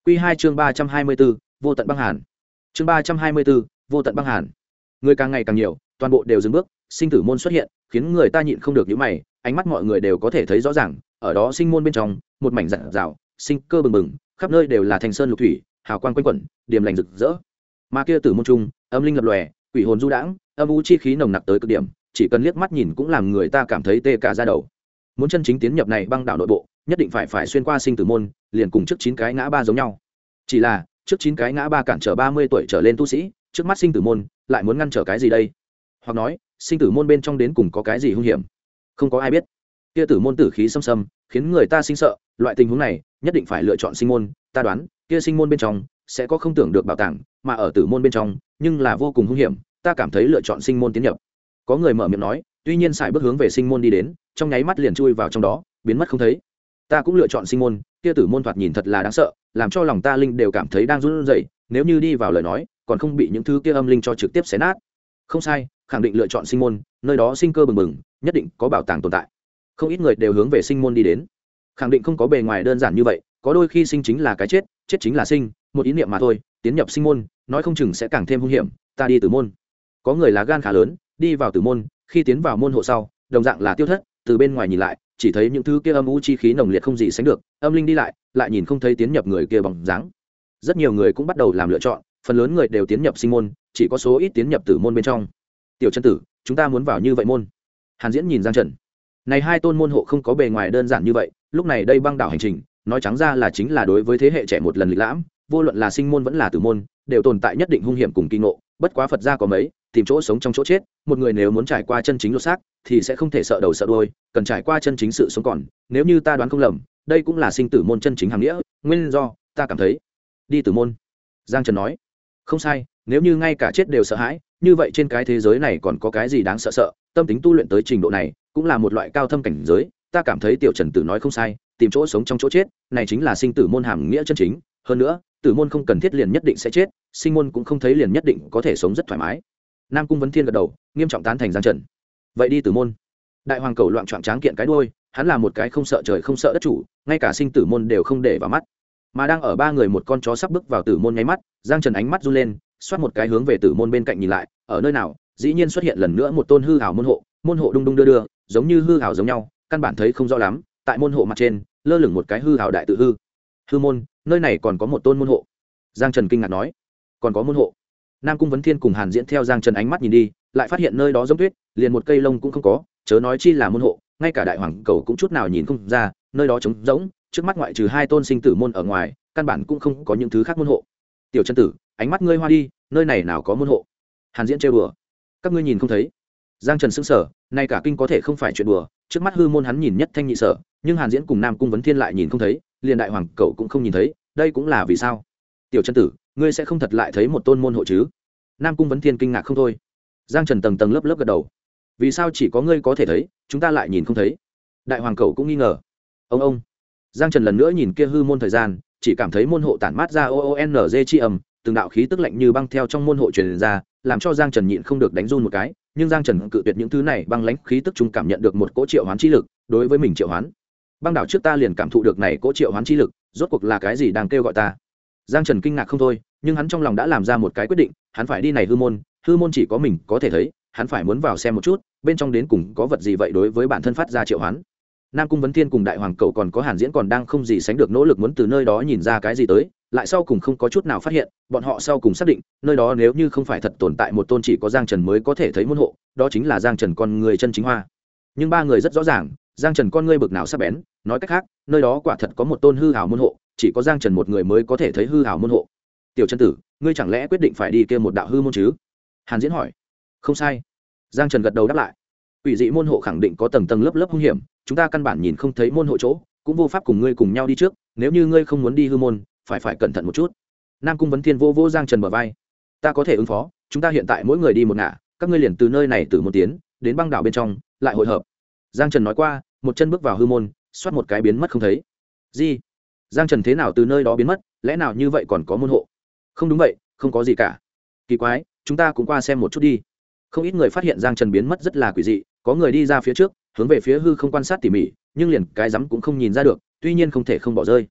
Quy 2 chương 324, vô tận băng hàn. Chương 324, vô tận băng hàn. Người càng ngày càng nhiều, toàn bộ đều dừng bước, sinh tử môn xuất hiện, khiến người ta nhịn không được nhíu mày, ánh mắt mọi người đều có thể thấy rõ ràng, ở đó sinh môn bên trong, một mảnh rạng rào, sinh cơ bừng bừng, khắp nơi đều là thành sơn lục thủy, hào quang quanh quẩn, điềm lành rực rỡ. Mà kia tử môn trung, âm linh lập lòe, quỷ hồn du đãng, âm u chi khí nồng nặc tới cực điểm, chỉ cần liếc mắt nhìn cũng làm người ta cảm thấy tê cả da đầu. Muốn chân chính tiến nhập này băng đảo nội bộ, nhất định phải xuyên qua sinh tử môn, liền cùng trước 9 cái ngã ba giống nhau. Chỉ là, trước 9 cái ngã ba cản trở 30 tuổi trở lên tu sĩ, trước mắt sinh tử môn, lại muốn ngăn trở cái gì đây? Hoặc nói, sinh tử môn bên trong đến cùng có cái gì hung hiểm? Không có ai biết. Kia tử môn tử khí xâm xâm, khiến người ta sinh sợ, loại tình huống này, nhất định phải lựa chọn sinh môn, ta đoán, kia sinh môn bên trong sẽ có không tưởng được bảo tàng, mà ở tử môn bên trong, nhưng là vô cùng hung hiểm, ta cảm thấy lựa chọn sinh môn tiến nhập. Có người mở miệng nói, tuy nhiên sải bước hướng về sinh môn đi đến, trong nháy mắt liền chui vào trong đó, biến mất không thấy. Ta cũng lựa chọn sinh môn, kia tử môn thoạt nhìn thật là đáng sợ, làm cho lòng ta linh đều cảm thấy đang run rẩy, nếu như đi vào lời nói, còn không bị những thứ kia âm linh cho trực tiếp xé nát. Không sai, khẳng định lựa chọn sinh môn, nơi đó sinh cơ bừng bừng, nhất định có bảo tàng tồn tại. Không ít người đều hướng về sinh môn đi đến. Khẳng định không có bề ngoài đơn giản như vậy, có đôi khi sinh chính là cái chết, chết chính là sinh, một ý niệm mà thôi, tiến nhập sinh môn, nói không chừng sẽ càng thêm hung hiểm, ta đi tử môn. Có người lá gan khá lớn, đi vào tử môn, khi tiến vào môn hộ sau, đồng dạng là tiêu thất, từ bên ngoài nhìn lại, chỉ thấy những thứ kia âm u chi khí nồng liệt không gì sánh được, âm linh đi lại nhìn không thấy tiến nhập người kia bóng dáng. Rất nhiều người cũng bắt đầu làm lựa chọn, phần lớn người đều tiến nhập sinh môn, chỉ có số ít tiến nhập tử môn bên trong. Tiểu chân tử, chúng ta muốn vào như vậy môn. Hàn Diễn nhìn Giang Trần. Này hai tôn môn hộ không có bề ngoài đơn giản như vậy, lúc này đây băng đảo hành trình, nói trắng ra là chính là đối với thế hệ trẻ một lần lịch lãm, vô luận là sinh môn vẫn là tử môn, đều tồn tại nhất định hung hiểm cùng kỳ ngộ, bất quá Phật gia có mấy, tìm chỗ sống trong chỗ chết, một người nếu muốn trải qua chân chính lột xác, thì sẽ không thể sợ đầu sợ đuôi, cần trải qua chân chính sự sống còn, nếu như ta đoán không lầm, đây cũng là sinh tử môn chân chính hàm nghĩa, nguyên do, ta cảm thấy. Đi tử môn. Giang Trần nói. Không sai, nếu như ngay cả chết đều sợ hãi, như vậy trên cái thế giới này còn có cái gì đáng sợ sợ, tâm tính tu luyện tới trình độ này, cũng là một loại cao thâm cảnh giới, ta cảm thấy Tiểu Trần Tử nói không sai, tìm chỗ sống trong chỗ chết, này chính là sinh tử môn hàm nghĩa chân chính, hơn nữa, tử môn không cần thiết liền nhất định sẽ chết, sinh môn cũng không thấy liền nhất định có thể sống rất thoải mái. Nam Cung Vấn Thiên gật đầu, nghiêm trọng tán thành Giang Trần. Vậy đi tử môn. Đại hoàng cầu loạn choạng tráng kiện cái đuôi, hắn là một cái không sợ trời không sợ đất chủ, ngay cả sinh tử môn đều không để vào mắt. Mà đang ở ba người một con chó sắp bước vào tử môn nháy mắt, Giang Trần ánh mắt run lên, xoát một cái hướng về tử môn bên cạnh nhìn lại, ở nơi nào, dĩ nhiên xuất hiện lần nữa một tôn hư ảo môn hộ đung đung đưa đưa, giống như hư ảo giống nhau, căn bản thấy không rõ lắm, tại môn hộ mặt trên, lơ lửng một cái hư ảo đại tự hư. Hư môn, nơi này còn có một tôn môn hộ. Giang Trần kinh ngạc nói, còn có môn hộ. Nam Cung Vấn Thiên cùng Hàn Diễn theo Giang Trần ánh mắt nhìn đi, lại phát hiện nơi đó giống tuyết, liền một cây lông cũng không có, chớ nói chi là môn hộ, ngay cả đại hoàng cầu cũng chút nào nhìn không ra, nơi đó trống rỗng, trước mắt ngoại trừ hai tôn sinh tử môn ở ngoài, căn bản cũng không có những thứ khác môn hộ. Tiểu Chân Tử, ánh mắt ngươi hoa đi, nơi này nào có môn hộ? Hàn Diễn trêu đùa, các ngươi nhìn không thấy? Giang Trần sững sờ, nay cả kinh có thể không phải chuyện đùa, trước mắt hư môn hắn nhìn nhất thanh nhị sở, nhưng Hàn Diễn cùng Nam Cung Vấn Thiên lại nhìn không thấy, liền đại hoàng cầu cũng không nhìn thấy, đây cũng là vì sao? Tiểu Chân Tử, ngươi sẽ không thật lại thấy một tôn môn hộ chứ? Nam Cung Vấn Thiên kinh ngạc không thôi. Giang Trần tầng tầng lớp lớp gật đầu. Vì sao chỉ có ngươi có thể thấy, chúng ta lại nhìn không thấy? Đại hoàng cầu cũng nghi ngờ. Ông. Giang Trần lần nữa nhìn kia hư môn thời gian, chỉ cảm thấy môn hộ tản mát ra OONG chi ầm, từng đạo khí tức lạnh như băng theo trong môn hộ truyền ra, làm cho Giang Trần nhịn không được đánh run một cái, nhưng Giang Trần cự tuyệt những thứ này, băng lãnh khí tức trung cảm nhận được một cỗ triệu hoán chi lực, đối với mình triệu hoán. Băng đảo trước ta liền cảm thụ được này cỗ triệu hoán chi lực, rốt cuộc là cái gì đang kêu gọi ta? Giang Trần kinh ngạc không thôi, nhưng hắn trong lòng đã làm ra một cái quyết định, hắn phải đi này hư môn chỉ có mình có thể thấy, hắn phải muốn vào xem một chút, bên trong đến cùng có vật gì vậy đối với bản thân phát ra triệu hoán. Nam Cung Vấn Thiên cùng đại hoàng cậu còn có Hàn Diễn còn đang không gì sánh được nỗ lực muốn từ nơi đó nhìn ra cái gì tới, lại sau cùng không có chút nào phát hiện, bọn họ sau cùng xác định, nơi đó nếu như không phải thật tồn tại một tôn chỉ có Giang Trần mới có thể thấy môn hộ, đó chính là Giang Trần con người chân chính hoa. Nhưng ba người rất rõ ràng, Giang Trần con ngươi bực nào sắc bén, nói cách khác, nơi đó quả thật có một tôn hư ảo môn hộ, chỉ có Giang Trần một người mới có thể thấy hư ảo môn hộ. Tiểu Chân Tử, ngươi chẳng lẽ quyết định phải đi kia một đạo hư môn chứ? Hàn Diễn hỏi. Không sai. Giang Trần gật đầu đáp lại. Quỷ dị môn hộ khẳng định có tầng tầng lớp lớp hung hiểm, chúng ta căn bản nhìn không thấy môn hộ chỗ, cũng vô pháp cùng ngươi cùng nhau đi trước, nếu như ngươi không muốn đi hư môn, phải cẩn thận một chút. Nam Cung Vấn Thiên vô Giang Trần bờ vai. Ta có thể ứng phó, chúng ta hiện tại mỗi người đi một ngả, các ngươi liền từ nơi này từ một tiến, đến băng đảo bên trong, lại hội hợp. Giang Trần nói qua, một chân bước vào hư môn, xoát một cái biến mất không thấy. Gì? Giang Trần thế nào từ nơi đó biến mất, lẽ nào như vậy còn có môn hộ? Không đúng vậy, không có gì cả. Kỳ quái, chúng ta cũng qua xem một chút đi. Không ít người phát hiện Giang Trần biến mất rất là quỷ dị, có người đi ra phía trước, hướng về phía hư không quan sát tỉ mỉ, nhưng liền cái rắm cũng không nhìn ra được, tuy nhiên không thể không bỏ rơi.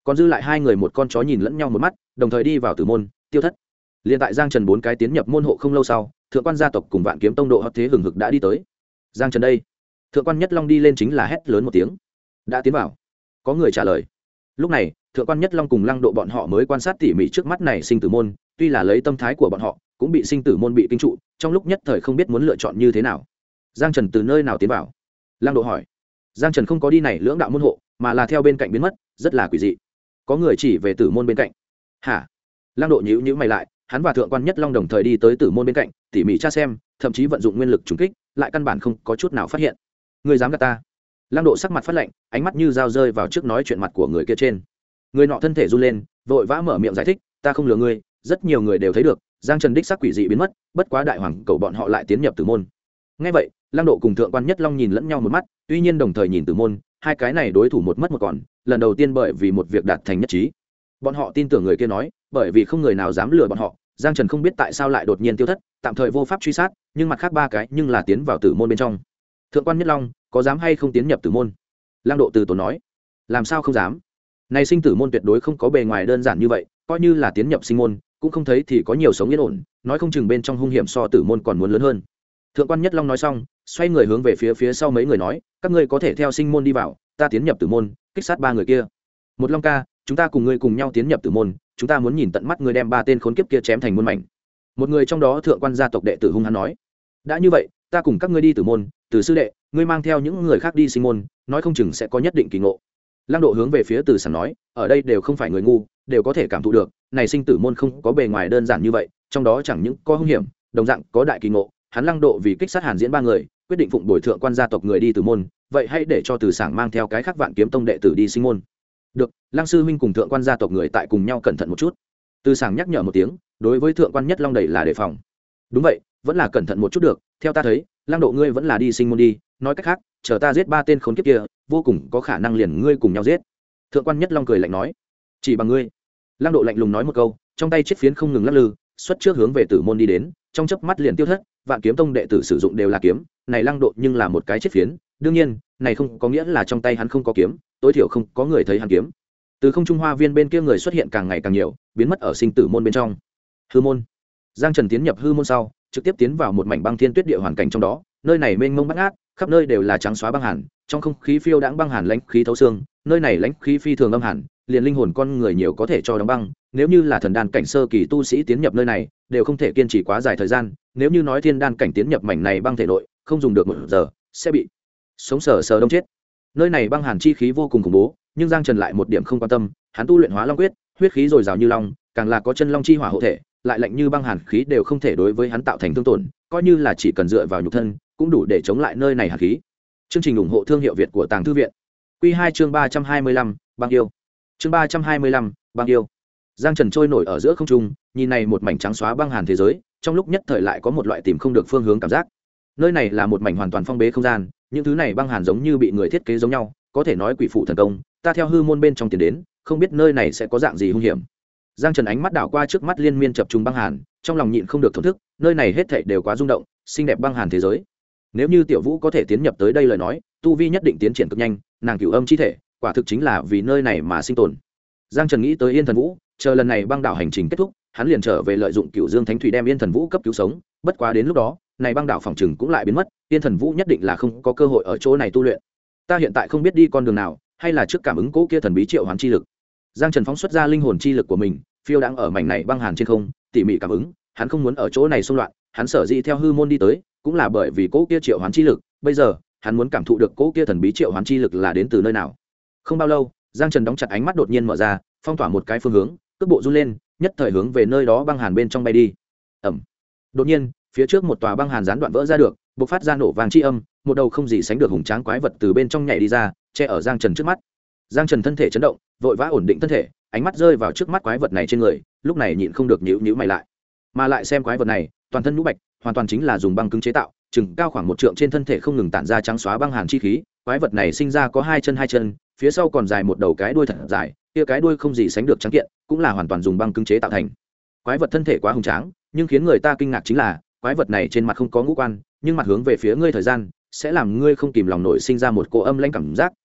còn dư lại hai người một con chó nhìn lẫn nhau một mắt, đồng thời đi vào tử môn tiêu thất. Liên tại Giang Trần bốn cái tiến nhập môn hộ không lâu sau, thượng quan gia tộc cùng Vạn Kiếm Tông độ hot thế hừng hực đã đi tới. Giang Trần đây. Thượng quan Nhất Long đi lên chính là hét lớn một tiếng. Đã tiến vào. Có người trả lời. Lúc này, thượng quan Nhất Long cùng Lăng Độ bọn họ mới quan sát tỉ mỉ trước mắt này sinh tử môn, tuy là lấy tâm thái của bọn họ, cũng bị sinh tử môn bị kinh trụ, trong lúc nhất thời không biết muốn lựa chọn như thế nào. Giang Trần từ nơi nào tiến vào? Lăng Độ hỏi. Giang Trần không có đi này lưỡng đạo môn hộ, mà là theo bên cạnh biến mất, rất là quỷ dị. Có người chỉ về tử môn bên cạnh. Hả? Lăng Độ nhíu nhíu mày lại, hắn và thượng quan Nhất Long đồng thời đi tới tử môn bên cạnh, tỉ mỉ tra xem, thậm chí vận dụng nguyên lực trùng kích, lại căn bản không có chút nào phát hiện. Người dám gạt ta? Lăng Độ sắc mặt phát lạnh, ánh mắt như dao rơi vào trước nói chuyện mặt của người kia trên. Người nọ thân thể run lên, vội vã mở miệng giải thích, ta không lừa ngươi, rất nhiều người đều thấy được, Giang Trần đích xác quỷ dị biến mất, bất quá đại hoàng cầu bọn họ lại tiến nhập tử môn. Nghe vậy, Lăng Độ cùng thượng quan Nhất Long nhìn lẫn nhau một mắt, tuy nhiên đồng thời nhìn tử môn, hai cái này đối thủ một mất một còn, lần đầu tiên bởi vì một việc đạt thành nhất trí. Bọn họ tin tưởng người kia nói, bởi vì không người nào dám lừa bọn họ, Giang Trần không biết tại sao lại đột nhiên tiêu thất, tạm thời vô pháp truy sát, nhưng mặt khác ba cái nhưng là tiến vào tử môn bên trong. Thượng quan Nhất Long, có dám hay không tiến nhập tử môn? Lăng Độ từ tốn nói. Làm sao không dám? Này sinh tử môn tuyệt đối không có bề ngoài đơn giản như vậy, coi như là tiến nhập sinh môn, cũng không thấy thì có nhiều sống yên ổn, nói không chừng bên trong hung hiểm so tử môn còn muốn lớn hơn. Thượng quan Nhất Long nói xong, xoay người hướng về phía sau mấy người nói, các ngươi có thể theo sinh môn đi vào, ta tiến nhập tử môn, kích sát ba người kia. Một Long ca, chúng ta cùng ngươi cùng nhau tiến nhập tử môn, chúng ta muốn nhìn tận mắt ngươi đem ba tên khốn kiếp kia chém thành muôn mảnh. Một người trong đó thượng quan gia tộc đệ tử hung hăng nói, đã như vậy, ta cùng các ngươi đi tử môn, Từ sư đệ, ngươi mang theo những người khác đi sinh môn, nói không chừng sẽ có nhất định kỳ ngộ. Lăng Độ hướng về phía Từ Sảng nói, ở đây đều không phải người ngu, đều có thể cảm thụ được, này sinh tử môn không có bề ngoài đơn giản như vậy, trong đó chẳng những có hung hiểm, đồng dạng có đại kỳ ngộ. Hắn Lăng Độ vì kích sát Hàn Diễn ba người, quyết định phụng bồi thượng quan gia tộc người đi tử môn, vậy hãy để cho Từ Sảng mang theo cái khác Vạn Kiếm Tông đệ tử đi sinh môn. Được, Lăng sư huynh cùng thượng quan gia tộc người tại cùng nhau cẩn thận một chút. Từ Sảng nhắc nhở một tiếng, đối với thượng quan Nhất Long đầy là đề phòng. Đúng vậy, vẫn là cẩn thận một chút được, theo ta thấy, Lăng Độ ngươi vẫn là đi sinh môn đi, nói cách khác, chờ ta giết ba tên khốn kiếp kia, vô cùng có khả năng liền ngươi cùng nhau giết. Thượng quan Nhất Long cười lạnh nói, chỉ bằng ngươi. Lăng Độ lạnh lùng nói một câu, trong tay chiếc phiến không ngừng lắc lư, xuất trước hướng về tử môn đi đến, trong chớp mắt liền tiêu thất. Vạn Kiếm Tông đệ tử sử dụng đều là kiếm, này Lăng Độ nhưng là một cái chiếc phiến, đương nhiên, này không có nghĩa là trong tay hắn không có kiếm, tối thiểu không có người thấy hắn kiếm. Từ không trung hoa viên bên kia người xuất hiện càng ngày càng nhiều, biến mất ở sinh tử môn bên trong. Hư môn. Giang Trần tiến nhập hư môn sau, trực tiếp tiến vào một mảnh băng thiên tuyết địa hoàn cảnh trong đó, nơi này mênh mông bát ngát, khắp nơi đều là trắng xóa băng hàn, trong không khí phiêu đãng băng hàn lãnh khí thấu xương, nơi này lãnh khí phi thường âm hàn, liền linh hồn con người nhiều có thể cho đóng băng, nếu như là thần đan cảnh sơ kỳ tu sĩ tiến nhập nơi này, đều không thể kiên trì quá dài thời gian, nếu như nói thiên đan cảnh tiến nhập mảnh này băng thể nội, không dùng được 1 giờ, sẽ bị sống sờ sờ đông chết. Nơi này băng hàn chi khí vô cùng khủng bố, nhưng Giang Trần lại một điểm không quan tâm, hắn tu luyện Hóa Long quyết, huyết khí dồi dào như long, càng là có chân long chi hỏa hộ thể, lại lạnh như băng hàn khí đều không thể đối với hắn tạo thành thương tổn, coi như là chỉ cần dựa vào nhục thân, cũng đủ để chống lại nơi này hàn khí. Chương trình ủng hộ thương hiệu Việt của Tàng Thư viện. Quy 2 chương 325, băng yêu. Chương 325, băng yêu. Giang Trần trôi nổi ở giữa không trung, nhìn này một mảnh trắng xóa băng hàn thế giới, trong lúc nhất thời lại có một loại tìm không được phương hướng cảm giác. Nơi này là một mảnh hoàn toàn phong bế không gian, những thứ này băng hàn giống như bị người thiết kế giống nhau, có thể nói quỷ phụ thần công, ta theo hư môn bên trong tiến đến, không biết nơi này sẽ có dạng gì hung hiểm. Giang Trần ánh mắt đảo qua trước mắt liên miên chập trùng băng hàn, trong lòng nhịn không được thổn thức, nơi này hết thảy đều quá rung động, xinh đẹp băng hàn thế giới. Nếu như Tiểu Vũ có thể tiến nhập tới đây lời nói, tu vi nhất định tiến triển cực nhanh, nàng cửu âm chi thể, quả thực chính là vì nơi này mà sinh tồn. Giang Trần nghĩ tới Yên Thần Vũ, chờ lần này băng đảo hành trình kết thúc, hắn liền trở về lợi dụng Cửu Dương Thánh Thủy đem Yên Thần Vũ cấp cứu sống, bất quá đến lúc đó, này băng đảo phòng trừng cũng lại biến mất, Yên Thần Vũ nhất định là không có cơ hội ở chỗ này tu luyện. Ta hiện tại không biết đi con đường nào, hay là trước cảm ứng cố kia thần bí triệu hoán chi lực. Giang Trần phóng xuất ra linh hồn chi lực của mình, phiêu đang ở mảnh này băng hàn trên không, tỉ mỉ cảm ứng, hắn không muốn ở chỗ này xung loạn, hắn sở dĩ theo hư môn đi tới, cũng là bởi vì cố kia triệu hoán chi lực, bây giờ, hắn muốn cảm thụ được cố kia thần bí triệu hoán chi lực là đến từ nơi nào. Không bao lâu, Giang Trần đóng chặt ánh mắt đột nhiên mở ra, phong tỏa một cái phương hướng, cước bộ run lên, nhất thời hướng về nơi đó băng hàn bên trong bay đi. Ầm. Đột nhiên, phía trước một tòa băng hàn gián đoạn vỡ ra được, bộc phát ra nổ vàng chi âm, một đầu không gì sánh được hùng tráng quái vật từ bên trong nhảy đi ra, che ở Giang Trần trước mắt. Giang Trần thân thể chấn động, vội vã ổn định thân thể, ánh mắt rơi vào trước mắt quái vật này trên người, lúc này nhịn không được nhíu nhíu mày lại. Mà lại xem quái vật này, toàn thân nhũ bạch, hoàn toàn chính là dùng băng cứng chế tạo, chừng cao khoảng 1 trượng trên thân thể không ngừng tản ra trắng xóa băng hàn chi khí, quái vật này sinh ra có hai chân, phía sau còn dài một đầu cái đuôi thật dài, kia cái đuôi không gì sánh được trắng kiện, cũng là hoàn toàn dùng băng cứng chế tạo thành. Quái vật thân thể quá hùng tráng, nhưng khiến người ta kinh ngạc chính là, quái vật này trên mặt không có ngũ quan, nhưng mặt hướng về phía ngươi thời gian, sẽ làm ngươi không kìm lòng nổi sinh ra một cỗ âm lãnh cảm giác,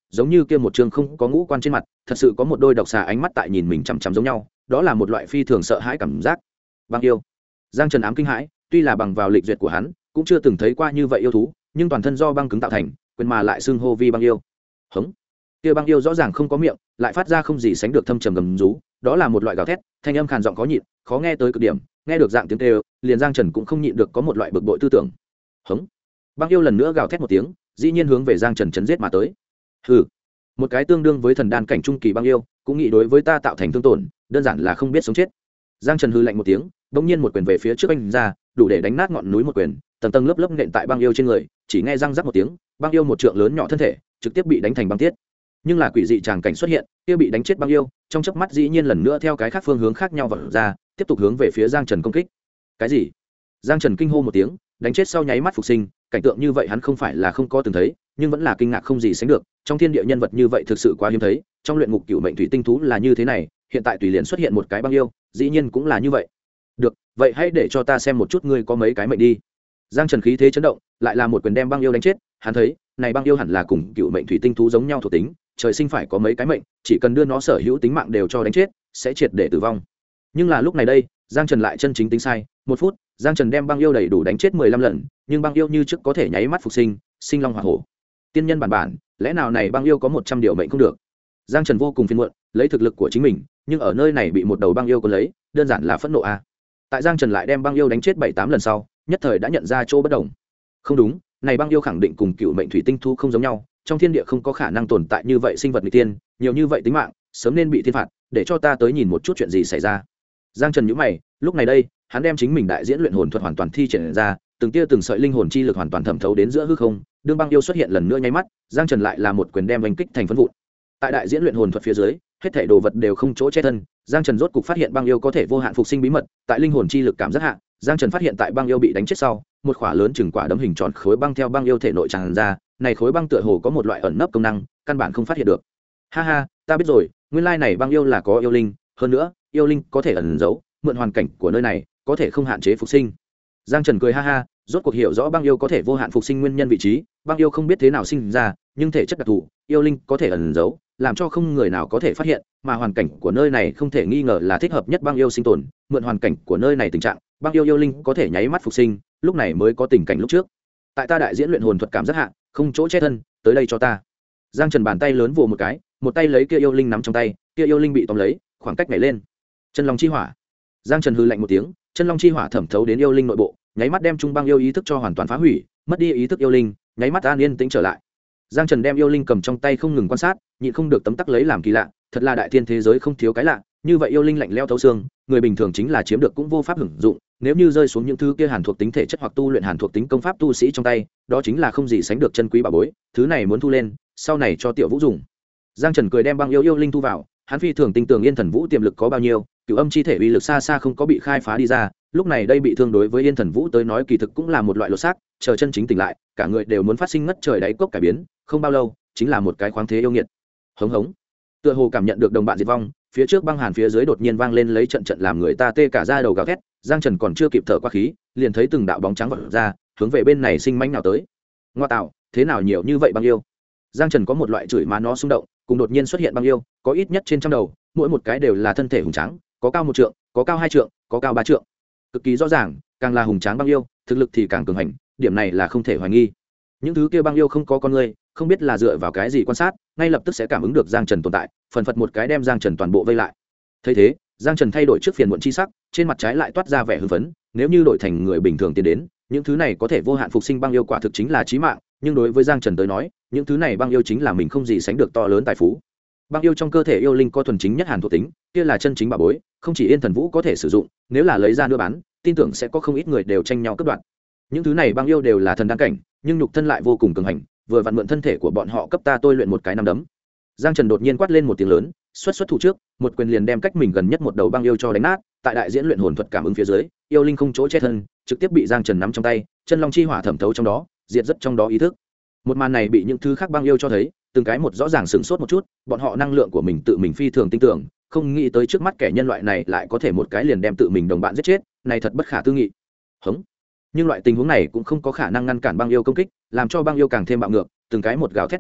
giống như kia một trường không có ngũ quan trên mặt thật sự có một đôi độc xà ánh mắt tại nhìn mình chằm chằm giống nhau, đó là một loại phi thường sợ hãi cảm giác. Băng yêu. Giang Trần ám kinh hãi, tuy là bằng vào lịch duyệt của hắn cũng chưa từng thấy qua như vậy yêu thú, nhưng toàn thân do băng cứng tạo thành, quyền mà lại xưng hô vi băng yêu. Hống. Kia băng yêu rõ ràng không có miệng, lại phát ra không gì sánh được thâm trầm gầm rú, đó là một loại gào thét, thanh âm khàn giọng khó nhịn, khó nghe tới cực điểm, nghe được dạng tiếng kêu, liền Giang Trần cũng không nhịn được có một loại bực bội tư tưởng. Hống. Băng yêu lần nữa gào thét một tiếng, dĩ nhiên hướng về Giang Trần chấn giết mà tới. Hừ, một cái tương đương với thần đan cảnh trung kỳ băng yêu, cũng nghĩ đối với ta tạo thành thương tổn, đơn giản là không biết sống chết. Giang Trần hừ lạnh một tiếng, bỗng nhiên một quyền về phía trước anh ra, đủ để đánh nát ngọn núi một quyền, tầng tầng lớp lớp nện tại băng yêu trên người, chỉ nghe răng rắc một tiếng, băng yêu một trượng lớn nhỏ thân thể trực tiếp bị đánh thành băng tiết. Nhưng là quỷ dị tràng cảnh xuất hiện, kia bị đánh chết băng yêu trong chớp mắt dĩ nhiên lần nữa theo cái khác phương hướng khác nhau vọt ra, tiếp tục hướng về phía Giang Trần công kích. Cái gì? Giang Trần kinh hô một tiếng, đánh chết sau nháy mắt phục sinh, cảnh tượng như vậy hắn không phải là không có từng thấy, nhưng vẫn là kinh ngạc không gì sánh được, trong thiên địa nhân vật như vậy thực sự quá hiếm thấy, trong luyện ngục cửu mệnh thủy tinh thú là như thế này, hiện tại tùy liền xuất hiện một cái băng yêu, dĩ nhiên cũng là như vậy. Được, vậy hãy để cho ta xem một chút ngươi có mấy cái mệnh đi. Giang Trần khí thế chấn động, lại là một quyền đem băng yêu đánh chết, hắn thấy, này băng yêu hẳn là cùng cửu mệnh thủy tinh thú giống nhau thuộc tính, trời sinh phải có mấy cái mệnh, chỉ cần đưa nó sở hữu tính mạng đều cho đánh chết, sẽ triệt để tử vong. Nhưng là lúc này đây, Giang Trần lại chân chính tính sai, 1 phút, Giang Trần đem băng yêu đầy đủ đánh chết 15 lần, nhưng băng yêu như trước có thể nháy mắt phục sinh, sinh long hỏa hổ. Tiên nhân bản, lẽ nào này băng yêu có 100 điều mệnh không được? Giang Trần vô cùng phiền muộn, lấy thực lực của chính mình, nhưng ở nơi này bị một đầu băng yêu cuốn lấy, đơn giản là phẫn nộ a. Tại Giang Trần lại đem băng yêu đánh chết 7-8 lần sau, nhất thời đã nhận ra chỗ bất đồng. Không đúng, này băng yêu khẳng định cùng cựu mệnh thủy tinh thú không giống nhau, trong thiên địa không có khả năng tồn tại như vậy sinh vật nghịch tiên, nhiều như vậy tính mạng, sớm nên bị thiên phạt, để cho ta tới nhìn một chút chuyện gì xảy ra. Giang Trần nhíu mày, lúc này đây, hắn đem chính mình đại diễn luyện hồn thuật hoàn toàn thi triển ra, từng tia từng sợi linh hồn chi lực hoàn toàn thẩm thấu đến giữa hư không, đương băng yêu xuất hiện lần nữa nháy mắt, Giang Trần lại là một quyền đem đánh kích thành phấn vụn. Tại đại diễn luyện hồn thuật phía dưới, hết thảy đồ vật đều không chỗ che thân, Giang Trần rốt cục phát hiện băng yêu có thể vô hạn phục sinh bí mật, tại linh hồn chi lực cảm giác hạ, Giang Trần phát hiện tại băng yêu bị đánh chết sau, một khỏa lớn chừng quả đấm hình tròn khối băng theo băng yêu thể nội tràn ra, này khối băng tựa hồ có một loại ẩn nấp công năng, căn bản không phát hiện được. Ha ha, ta biết rồi, nguyên lai này băng yêu là có yêu linh, hơn nữa, yêu linh có thể ẩn giấu, mượn hoàn cảnh của nơi này, có thể không hạn chế phục sinh. Giang Trần cười ha ha, rốt cuộc hiểu rõ băng yêu có thể vô hạn phục sinh nguyên nhân vị trí, băng yêu không biết thế nào sinh ra, nhưng thể chất đặc thù, yêu linh có thể ẩn giấu, làm cho không người nào có thể phát hiện, mà hoàn cảnh của nơi này không thể nghi ngờ là thích hợp nhất băng yêu sinh tồn, mượn hoàn cảnh của nơi này tình trạng, băng yêu yêu linh có thể nháy mắt phục sinh, lúc này mới có tình cảnh lúc trước. Tại ta đại diễn luyện hồn thuật cảm giác hạ, không chỗ che thân, tới đây cho ta. Giang Trần bàn tay lớn vồ một cái, một tay lấy kia yêu linh nắm trong tay, kia yêu linh bị tóm lấy, khoảng cách nhảy lên. Chân long chi hỏa. Giang Trần hừ lạnh một tiếng, chân long chi hỏa thẩm thấu đến yêu linh nội bộ, nháy mắt đem trung băng yêu ý thức cho hoàn toàn phá hủy, mất đi ý thức yêu linh, nháy mắt an yên tĩnh trở lại. Giang Trần đem yêu linh cầm trong tay không ngừng quan sát, nhịn không được tấm tắc lấy làm kỳ lạ, thật là đại thiên thế giới không thiếu cái lạ, như vậy yêu linh lạnh lẽo thấu xương, người bình thường chính là chiếm được cũng vô pháp hưởng dụng, nếu như rơi xuống những thứ kia hàn thuộc tính thể chất hoặc tu luyện hàn thuộc tính công pháp tu sĩ trong tay, đó chính là không gì sánh được chân quý bảo bối, thứ này muốn thu lên, sau này cho Tiểu Vũ dùng. Giang Trần cười đem băng yêu linh thu vào, hắn phi thường tin tưởng Yên Thần Vũ tiềm lực có bao nhiêu, cửu âm chi thể uy lực xa xa không có bị khai phá đi ra, lúc này đây bị thương đối với Yên Thần Vũ tới nói kỳ thực cũng là một loại lột xác, chờ chân chính tỉnh lại, cả người đều muốn phát sinh ngất trời đáy cốc cải biến, không bao lâu, chính là một cái khoáng thế yêu nghiệt. Hống hống. Tựa hồ cảm nhận được đồng bạn diệt vong, phía trước băng hàn phía dưới đột nhiên vang lên lấy trận trận làm người ta tê cả da đầu gào thét, Giang Trần còn chưa kịp thở qua khí, liền thấy từng đạo bóng trắng vọt ra, hướng về bên này sinh mãnh nào tới. Ngoa tạo, thế nào nhiều như vậy băng yêu? Giang Trần có một loại chửi má nó xung động, cùng đột nhiên xuất hiện băng yêu, có ít nhất trên trăm đầu, mỗi một cái đều là thân thể hùng tráng, có cao 1 trượng, có cao 2 trượng, có cao 3 trượng. Cực kỳ rõ ràng, càng là hùng tráng băng yêu, thực lực thì càng cường hành, điểm này là không thể hoài nghi. Những thứ kia băng yêu không có con người, không biết là dựa vào cái gì quan sát, ngay lập tức sẽ cảm ứng được Giang Trần tồn tại, phần phật một cái đem Giang Trần toàn bộ vây lại. Thấy thế, Giang Trần thay đổi trước phiền muộn chi sắc, trên mặt trái lại toát ra vẻ hưng phấn, nếu như đổi thành người bình thường tiến đến, những thứ này có thể vô hạn phục sinh băng yêu quả thực chính là chí mạng, nhưng đối với Giang Trần tới nói, những thứ này băng yêu chính là mình không gì sánh được to lớn tài phú. Băng yêu trong cơ thể yêu linh có thuần chính nhất hàn thuộc tính, kia là chân chính bảo bối, không chỉ Yên Thần Vũ có thể sử dụng, nếu là lấy ra đưa bán, tin tưởng sẽ có không ít người đều tranh nhau cướp đoạt. Những thứ này băng yêu đều là thần đăng cảnh, nhưng nhục thân lại vô cùng cường hành, vừa vặn mượn thân thể của bọn họ cấp ta tôi luyện một cái năm đấm. Giang Trần đột nhiên quát lên một tiếng lớn, xuất thủ trước, một quyền liền đem cách mình gần nhất một đầu băng yêu cho đánh nát, tại đại diễn luyện hồn thuật cảm ứng phía dưới, yêu linh không chỗ che thân, trực tiếp bị Giang Trần nắm trong tay, chân long chi hỏa thẩm thấu trong đó, diệt rất trong đó ý thức. Một màn này bị những thứ khác băng yêu cho thấy, từng cái một rõ ràng sửng sốt một chút, bọn họ năng lượng của mình tự mình phi thường tin tưởng, không nghĩ tới trước mắt kẻ nhân loại này lại có thể một cái liền đem tự mình đồng bạn giết chết, này thật bất khả tư nghị. Hống. Nhưng loại tình huống này cũng không có khả năng ngăn cản băng yêu công kích, làm cho băng yêu càng thêm bạo ngược, từng cái một gào thét liên tục,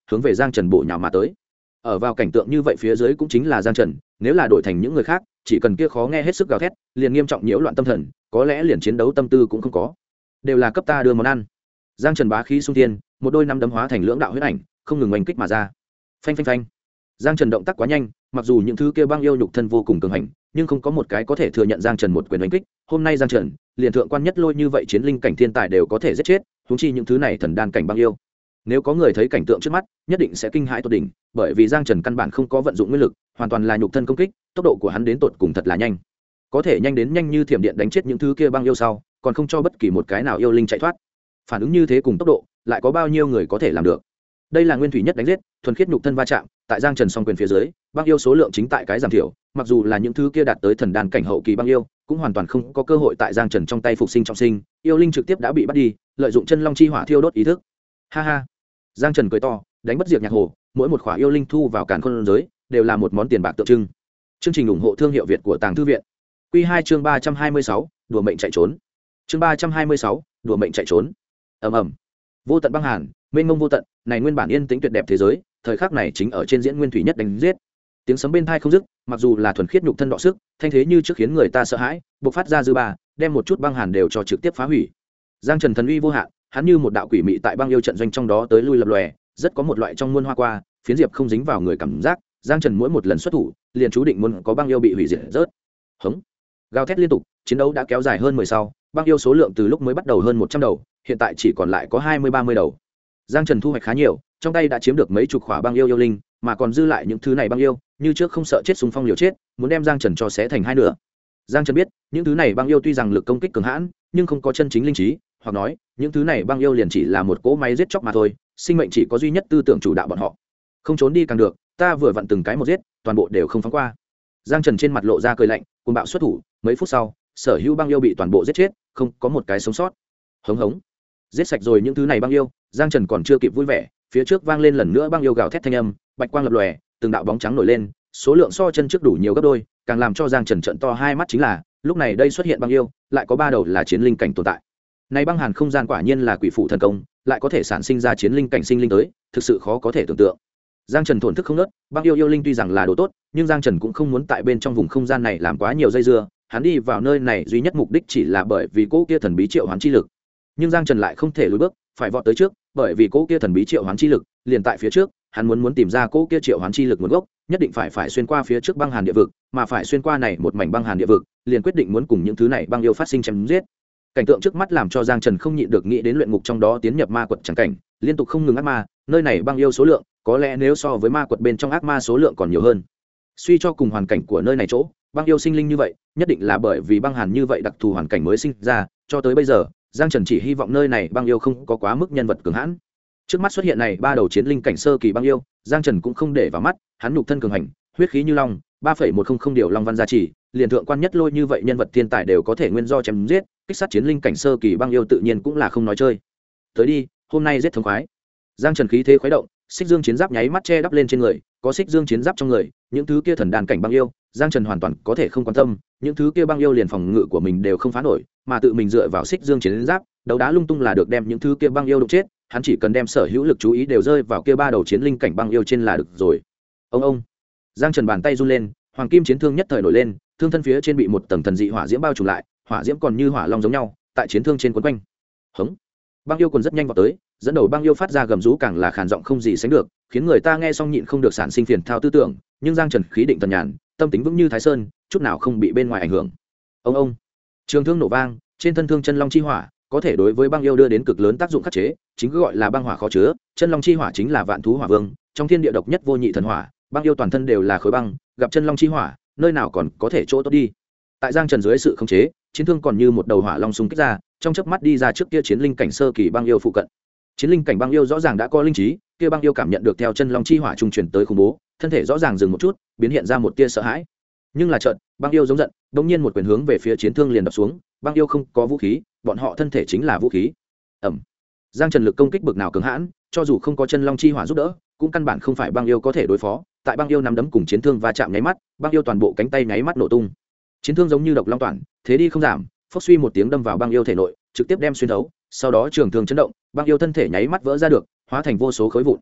hướng về Giang Trần bổ nhào mà tới. Ở vào cảnh tượng như vậy phía dưới cũng chính là Giang Trần, nếu là đổi thành những người khác, chỉ cần kia khó nghe hết sức gào thét, liền nghiêm trọng nhiễu loạn tâm thần, có lẽ liền chiến đấu tâm tư cũng không có. Đều là cấp ta đưa món ăn. Giang Trần bá khí xung thiên, một đôi năm đấm hóa thành lưỡng đạo huyết ảnh, không ngừng oanh kích mà ra. Phanh phanh phanh. Giang Trần động tác quá nhanh, mặc dù những thứ kia băng yêu nhục thân vô cùng cường hành, nhưng không có một cái có thể thừa nhận Giang Trần một quyền đánh kích. Hôm nay Giang Trần, liền thượng quan nhất lôi như vậy chiến linh cảnh thiên tài đều có thể giết chết, huống chi những thứ này thần đan cảnh băng yêu. Nếu có người thấy cảnh tượng trước mắt, nhất định sẽ kinh hãi tột đỉnh, bởi vì Giang Trần căn bản không có vận dụng nguyên lực, hoàn toàn là nhục thân công kích, tốc độ của hắn đến tột cùng thật là nhanh. Có thể nhanh đến nhanh như thiểm điện đánh chết những thứ kia băng yêu sau, còn không cho bất kỳ một cái nào yêu linh chạy thoát. Phản ứng như thế cùng tốc độ, lại có bao nhiêu người có thể làm được? Đây là nguyên thủy nhất đánh giết, thuần khiết nhục thân va chạm, tại Giang Trần song quyền phía dưới, băng yêu số lượng chính tại cái giảm thiểu, mặc dù là những thứ kia đạt tới thần đan cảnh hậu kỳ băng yêu, cũng hoàn toàn không có cơ hội tại Giang Trần trong tay phục sinh trọng sinh, yêu linh trực tiếp đã bị bắt đi, lợi dụng chân long chi hỏa thiêu đốt ý thức. Ha ha. Giang Trần cười to, đánh bất diệt nhạc hồ, mỗi một khỏa yêu linh thu vào càn khôn giới, đều là một món tiền bạc tượng trưng. Chương trình ủng hộ thương hiệu Việt của Tàng Thư viện. Quy 2 chương 326, đùa mệnh chạy trốn. Chương 326, đùa mệnh chạy trốn. Ầm ầm. Vô tận băng hàn, mênh mông vô tận, này nguyên bản yên tĩnh tuyệt đẹp thế giới, thời khắc này chính ở trên diễn nguyên thủy nhất đánh giết. Tiếng sấm bên tai không dứt, mặc dù là thuần khiết nhục thân đọ sức, thanh thế như trước khiến người ta sợ hãi, bộc phát ra dư ba, đem một chút băng hàn đều cho trực tiếp phá hủy. Giang Trần thần uy vô hạn, hắn như một đạo quỷ mị tại băng yêu trận doanh trong đó tới lui lập lòe, rất có một loại trong muôn hoa qua, phiến diệp không dính vào người cảm giác. Giang Trần mỗi một lần xuất thủ, liền chú định muốn có băng yêu bị hủy diệt rớt. Hống, gào thét liên tục, chiến đấu đã kéo dài hơn 10 sau, băng yêu số lượng từ lúc mới bắt đầu hơn 100 đầu, hiện tại chỉ còn lại có 20-30 đầu. Giang Trần thu hoạch khá nhiều, trong tay đã chiếm được mấy chục khỏa băng yêu yêu linh, mà còn dư lại những thứ này băng yêu, như trước không sợ chết xung phong liều chết, muốn đem Giang Trần cho xé thành hai nửa. Giang Trần biết, những thứ này băng yêu tuy rằng lực công kích cường hãn, nhưng không có chân chính linh trí, hoặc nói, những thứ này băng yêu liền chỉ là một cỗ máy giết chóc mà thôi, sinh mệnh chỉ có duy nhất tư tưởng chủ đạo bọn họ. Không trốn đi càng được, ta vừa vặn từng cái một giết, toàn bộ đều không phóng qua. Giang Trần trên mặt lộ ra cười lạnh, cuồng bạo xuất thủ, mấy phút sau, sở hữu băng yêu bị toàn bộ giết chết, không có một cái sống sót. Hống hống. Giết sạch rồi những thứ này băng yêu, Giang Trần còn chưa kịp vui vẻ, phía trước vang lên lần nữa băng yêu gào thét thanh âm, bạch quang lập lòe, từng đạo bóng trắng nổi lên, số lượng so chân trước đủ nhiều gấp đôi, càng làm cho Giang Trần trợn to hai mắt chính là, lúc này đây xuất hiện băng yêu, lại có 3 đầu là chiến linh cảnh tồn tại. Này băng hàn không gian quả nhiên là quỷ phụ thần công, lại có thể sản sinh ra chiến linh cảnh sinh linh tới, thực sự khó có thể tưởng tượng. Giang Trần thổn thức không nớt, băng yêu yêu linh tuy rằng là đồ tốt, nhưng Giang Trần cũng không muốn tại bên trong vùng không gian này làm quá nhiều dây dưa, hắn đi vào nơi này duy nhất mục đích chỉ là bởi vì cỗ kia thần bí triệu hoán chi lực. Nhưng Giang Trần lại không thể lùi bước, phải vọt tới trước, bởi vì cỗ kia thần bí triệu hoán chi lực liền tại phía trước, hắn muốn tìm ra cỗ kia triệu hoán chi lực nguồn gốc, nhất định phải xuyên qua phía trước băng hàn địa vực, mà phải xuyên qua này một mảnh băng hàn địa vực, liền quyết định muốn cùng những thứ này băng yêu phát sinh chém giết. Cảnh tượng trước mắt làm cho Giang Trần không nhịn được nghĩ đến luyện ngục trong đó tiến nhập ma quật chẳng cảnh, liên tục không ngừng ác ma, nơi này băng yêu số lượng, có lẽ nếu so với ma quật bên trong ác ma số lượng còn nhiều hơn. Suy cho cùng hoàn cảnh của nơi này chỗ, băng yêu sinh linh như vậy, nhất định là bởi vì băng hàn như vậy đặc thù hoàn cảnh mới sinh ra, cho tới bây giờ, Giang Trần chỉ hy vọng nơi này băng yêu không có quá mức nhân vật cường hãn. Trước mắt xuất hiện này 3 đầu chiến linh cảnh sơ kỳ băng yêu, Giang Trần cũng không để vào mắt, hắn nhục thân cường hành, huyết khí như long, 3.100 điều long văn gia trì, liền thượng quan nhất lôi như vậy nhân vật thiên tài đều có thể nguyên do chém giết, kích sát chiến linh cảnh sơ kỳ băng yêu tự nhiên cũng là không nói chơi. Tới đi, hôm nay giết thống khoái. Giang Trần khí thế khuấy động, xích dương chiến giáp nháy mắt che đắp lên trên người, có xích dương chiến giáp trong người, những thứ kia thần đàn cảnh băng yêu, Giang Trần hoàn toàn có thể không quan tâm, những thứ kia băng yêu liền phòng ngự của mình đều không phá nổi, mà tự mình dựa vào xích dương chiến giáp, đấu đá lung tung là được đem những thứ kia băng yêu đụng chết, hắn chỉ cần đem sở hữu lực chú ý đều rơi vào kia 3 đầu chiến linh cảnh băng yêu trên là được rồi. Ông. Giang Trần bàn tay run lên, hoàng kim chiến thương nhất thời nổi lên, thương thân phía trên bị một tầng thần dị hỏa diễm bao trùm lại, hỏa diễm còn như hỏa long giống nhau, tại chiến thương trên quấn quanh. Hống. Băng yêu còn rất nhanh vào tới, dẫn đầu băng yêu phát ra gầm rú càng là khàn giọng không gì sánh được, khiến người ta nghe xong nhịn không được sản sinh phiền thao tư tưởng, nhưng Giang Trần khí định thần nhàn, tâm tính vững như Thái Sơn, chút nào không bị bên ngoài ảnh hưởng. Ông. Trường thương nổ vang, trên thân thương chân long chi hỏa, có thể đối với băng yêu đưa đến cực lớn tác dụng khắc chế, chính cứ gọi là băng hỏa khó chứa, chân long chi hỏa chính là vạn thú hỏa vương, trong thiên địa độc nhất vô nhị thần hỏa, băng yêu toàn thân đều là khối băng, gặp chân long chi hỏa, nơi nào còn có thể chỗ tốt đi. Tại Giang Trần dưới sự khống chế, chiến thương còn như một đầu hỏa long xung kích ra, trong chớp mắt đi ra trước kia chiến linh cảnh sơ kỳ băng yêu phụ cận. Chiến linh cảnh băng yêu rõ ràng đã có linh trí, kia băng yêu cảm nhận được theo chân long chi hỏa trung truyền tới khủng bố, thân thể rõ ràng dừng một chút, biến hiện ra một tia sợ hãi. Nhưng là chợt, băng yêu giống giận, đột nhiên một quyền hướng về phía chiến thương liền đập xuống, băng yêu không có vũ khí, bọn họ thân thể chính là vũ khí. Ầm. Giang Trần lực công kích bực nào cường hãn, cho dù không có chân long chi hỏa giúp đỡ, cũng căn bản không phải băng yêu có thể đối phó. Tại băng yêu nắm đấm cùng chiến thương va chạm nháy mắt, băng yêu toàn bộ cánh tay nháy mắt nổ tung. Chiến thương giống như độc long toàn, thế đi không giảm, phốc suy một tiếng đâm vào băng yêu thể nội, trực tiếp đem xuyên thấu, sau đó trường thương chấn động, băng yêu thân thể nháy mắt vỡ ra được, hóa thành vô số khối vụn.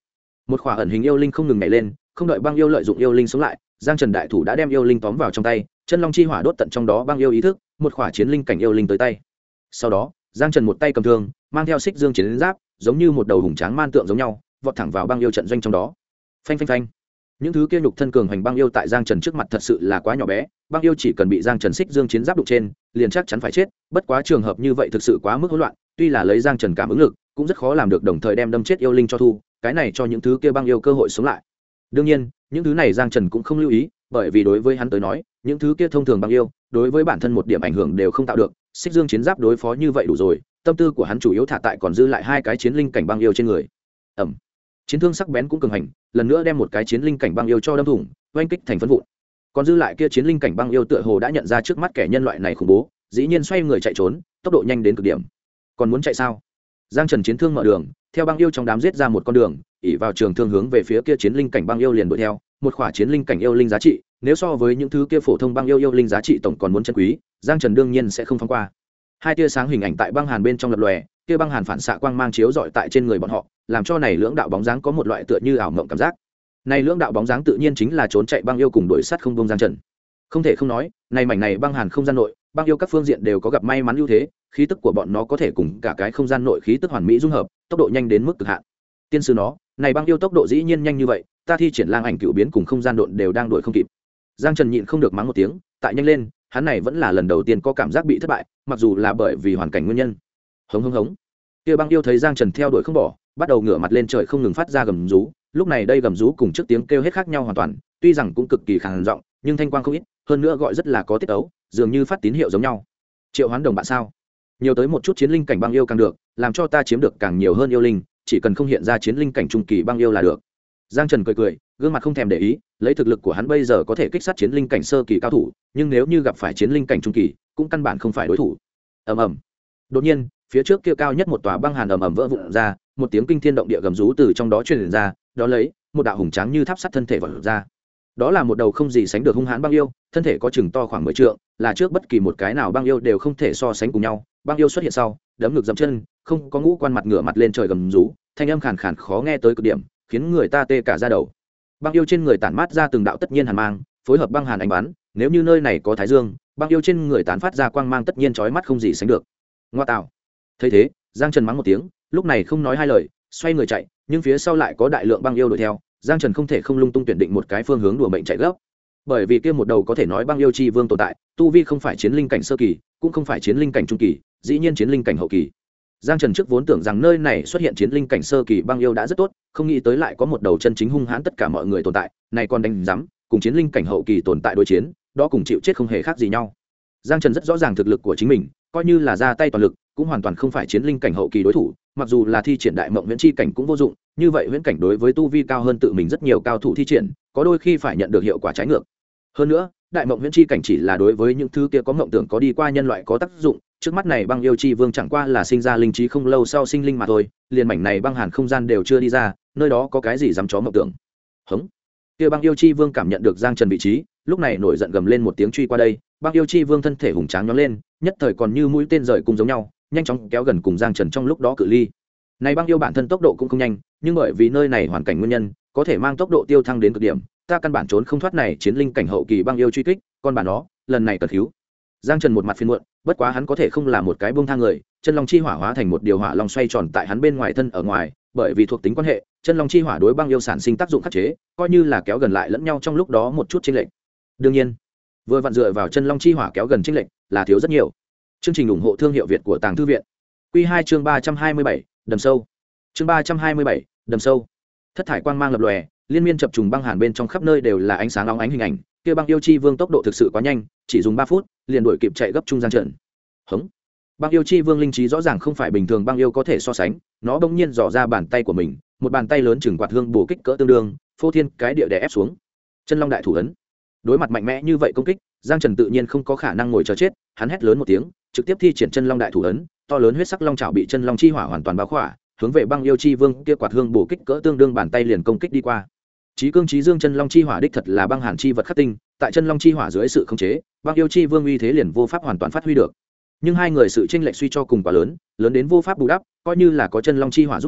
một khỏa ẩn hình yêu linh không ngừng nhảy lên, không đợi băng yêu lợi dụng yêu linh sống lại, giang trần đại thủ đã đem yêu linh tóm vào trong tay, chân long chi hỏa đốt tận trong đó băng yêu ý thức, một khỏa chiến linh cảnh yêu linh tới tay. Sau đó giang trần một tay cầm thương, mang theo xích dương chiến giáp, giống như một đầu hùng tráng man tượng giống nhau, vọt thẳng vào băng yêu trận doanh trong đó. Phanh phanh phanh, những thứ kia nhục thân cường hành băng yêu tại giang trần trước mặt thật sự là quá nhỏ bé, băng yêu chỉ cần bị giang trần xích dương chiến giáp đụng trên liền chắc chắn phải chết. Bất quá trường hợp như vậy thực sự quá mức hỗn loạn, tuy là lấy giang trần cảm ứng lực cũng rất khó làm được đồng thời đem đâm chết yêu linh cho thu, cái này cho những thứ kia băng yêu cơ hội sống lại. Đương nhiên những thứ này giang trần cũng không lưu ý, bởi vì đối với hắn tới nói những thứ kia thông thường băng yêu đối với bản thân một điểm ảnh hưởng đều không tạo được, xích dương chiến giáp đối phó như vậy đủ rồi. Tâm tư của hắn chủ yếu thả tại còn dư lại hai cái chiến linh cảnh băng yêu trên người. Ẩm, chiến thương sắc bén cũng cường hành, lần nữa đem một cái chiến linh cảnh băng yêu cho đâm thủng, oanh kích thành phân vụn. Còn dư lại kia chiến linh cảnh băng yêu tựa hồ đã nhận ra trước mắt kẻ nhân loại này khủng bố, dĩ nhiên xoay người chạy trốn, tốc độ nhanh đến cực điểm. Còn muốn chạy sao? Giang Trần chiến thương mở đường, theo băng yêu trong đám giết ra một con đường, ỉ vào trường thương hướng về phía kia chiến linh cảnh băng yêu liền đuổi theo. Một khỏa chiến linh cảnh yêu linh giá trị, nếu so với những thứ kia phổ thông băng yêu linh giá trị tổng còn muốn chân quý, Giang Trần đương nhiên sẽ không phóng qua. Hai tia sáng hình ảnh tại băng hàn bên trong lập lòe, kia băng hàn phản xạ quang mang chiếu rọi tại trên người bọn họ, làm cho này lưỡng đạo bóng dáng có một loại tựa như ảo mộng cảm giác. Này lưỡng đạo bóng dáng tự nhiên chính là trốn chạy băng yêu cùng đuổi sát không bông Giang Trần. Không thể không nói, này mảnh này băng hàn không gian nội, băng yêu các phương diện đều có gặp may mắn ưu thế, khí tức của bọn nó có thể cùng cả cái không gian nội khí tức hoàn mỹ dung hợp, tốc độ nhanh đến mức cực hạn. Tiên sư nó, này băng yêu tốc độ dĩ nhiên nhanh như vậy, ta thi triển lang ảnh cựu biến cùng không gian độn đều đang đuổi không kịp. Giang Trần nhịn không được mắng một tiếng, tại nhanh lên, hắn này vẫn là lần đầu tiên có cảm giác bị thất bại, mặc dù là bởi vì hoàn cảnh nguyên nhân. Hống hống hống. Kia băng yêu thấy Giang Trần theo đuổi không bỏ, bắt đầu ngửa mặt lên trời không ngừng phát ra gầm rú, lúc này đây gầm rú cùng trước tiếng kêu hết khác nhau hoàn toàn, tuy rằng cũng cực kỳ khàn giọng, nhưng thanh quang không ít, hơn nữa gọi rất là có tiết tấu, dường như phát tín hiệu giống nhau. Triệu Hoán đồng bạn sao? Nhiều tới một chút chiến linh cảnh băng yêu càng được, làm cho ta chiếm được càng nhiều hơn yêu linh, chỉ cần không hiện ra chiến linh cảnh trung kỳ băng yêu là được. Giang Trần cười cười, gương mặt không thèm để ý, lấy thực lực của hắn bây giờ có thể kích sát chiến linh cảnh sơ kỳ cao thủ, nhưng nếu như gặp phải chiến linh cảnh trung kỳ, cũng căn bản không phải đối thủ. Ầm ầm. Đột nhiên, phía trước kia cao nhất một tòa băng hàn ầm ầm vỡ vụn ra, một tiếng kinh thiên động địa gầm rú từ trong đó truyền ra, đó lấy một đạo hùng tráng như tháp sắt thân thể vọt ra. Đó là một đầu không gì sánh được hung hãn băng yêu, thân thể có chừng to khoảng 10 trượng, là trước bất kỳ một cái nào băng yêu đều không thể so sánh cùng nhau. Băng yêu xuất hiện sau, đấm ngực dậm chân, không có ngũ quan mặt ngửa mặt lên trời gầm rú, thanh âm khàn khàn khó nghe tới cực điểm, khiến người ta tê cả da đầu. Băng yêu trên người tản mát ra từng đạo tất nhiên hàn mang, phối hợp băng hàn ánh bắn, nếu như nơi này có thái dương, băng yêu trên người tán phát ra quang mang tất nhiên chói mắt không gì sánh được. Ngoa tạo. Thấy thế, Giang Trần mắng một tiếng, lúc này không nói hai lời, xoay người chạy, nhưng phía sau lại có đại lượng băng yêu đuổi theo, Giang Trần không thể không lung tung tuyển định một cái phương hướng đùa mệnh chạy gấp. Bởi vì kia một đầu có thể nói băng yêu chi vương tồn tại, tu vi không phải chiến linh cảnh sơ kỳ, cũng không phải chiến linh cảnh trung kỳ, dĩ nhiên chiến linh cảnh hậu kỳ. Giang Trần trước vốn tưởng rằng nơi này xuất hiện chiến linh cảnh sơ kỳ băng yêu đã rất tốt, không nghĩ tới lại có một đầu chân chính hung hãn tất cả mọi người tồn tại, này còn đánh rắm, cùng chiến linh cảnh hậu kỳ tồn tại đối chiến, đó cùng chịu chết không hề khác gì nhau. Giang Trần rất rõ ràng thực lực của chính mình, coi như là ra tay toàn lực, cũng hoàn toàn không phải chiến linh cảnh hậu kỳ đối thủ, mặc dù là thi triển đại mộng viễn chi cảnh cũng vô dụng, như vậy viễn cảnh đối với tu vi cao hơn tự mình rất nhiều cao thủ thi triển, có đôi khi phải nhận được hiệu quả trái ngược. Hơn nữa, đại mộng viễn chi cảnh chỉ là đối với những thứ kia có mộng tưởng có đi qua nhân loại có tác dụng, trước mắt này băng yêu chi vương chẳng qua là sinh ra linh trí không lâu sau sinh linh mà thôi, liền mảnh này băng hàn không gian đều chưa đi ra, nơi đó có cái gì dám chó mộng tưởng. Hống. Kia băng yêu chi vương cảm nhận được Giang Trần vị trí, lúc này nổi giận gầm lên một tiếng truy qua đây, băng yêu chi vương thân thể hùng tráng nhón lên, nhất thời còn như mũi tên rời cùng giống nhau, nhanh chóng kéo gần cùng Giang Trần trong lúc đó cự ly. Này băng yêu bản thân tốc độ cũng không nhanh, nhưng bởi vì nơi này hoàn cảnh nguyên nhân, có thể mang tốc độ tiêu thăng đến cực điểm, ta căn bản trốn không thoát này chiến linh cảnh hậu kỳ băng yêu truy kích, con bà nó, lần này cần cứu. Giang Trần một mặt phiền muộn, bất quá hắn có thể không là một cái buông tha người, chân long chi hỏa hóa thành một điều hỏa long xoay tròn tại hắn bên ngoài thân ở ngoài, bởi vì thuộc tính quan hệ, chân long chi hỏa đối băng yêu sản sinh tác dụng khắc chế, coi như là kéo gần lại lẫn nhau trong lúc đó một chút chênh lệch. Đương nhiên, vừa vặn dựa vào chân long chi hỏa kéo gần chênh lệch là thiếu rất nhiều. Chương trình ủng hộ thương hiệu Việt của Tàng Thư viện. Quy 2 chương 327, đầm sâu. Chương 327, đầm sâu. Thất thải quang mang lập lòe, liên miên chập trùng băng hàn bên trong khắp nơi đều là ánh sáng óng ánh hình ảnh, kia băng yêu chi vương tốc độ thực sự quá nhanh, chỉ dùng 3 phút, liền đuổi kịp chạy gấp trung Giang Trần. Hống. Băng yêu chi vương linh trí rõ ràng không phải bình thường băng yêu có thể so sánh, nó bỗng nhiên dò ra bàn tay của mình, một bàn tay lớn chừng quạt hương bổ kích cỡ tương đương, phô thiên cái địa đè ép xuống. Chân long đại thủ ấn. Đối mặt mạnh mẽ như vậy công kích, Giang Trần tự nhiên không có khả năng ngồi chờ chết, hắn hét lớn một tiếng, trực tiếp thi triển chân long đại thủ ấn, to lớn huyết sắc long chảo bị chân long chi hỏa hoàn toàn bao khỏa, hướng về băng yêu chi vương kia quạt hương bổ kích cỡ tương đương bàn tay liền công kích đi qua. Chí cương chí dương chân long chi hỏa đích thật là băng hàn chi vật khắc tinh, tại chân long chi hỏa dưới sự khống chế, băng yêu chi vương uy thế liền vô pháp hoàn toàn phát huy được. Nhưng hai người sự chênh lệch suy cho cùng quá lớn, lớn đến vô pháp bù đắp, coi như là có chân long chi hỏa giúp đỡ,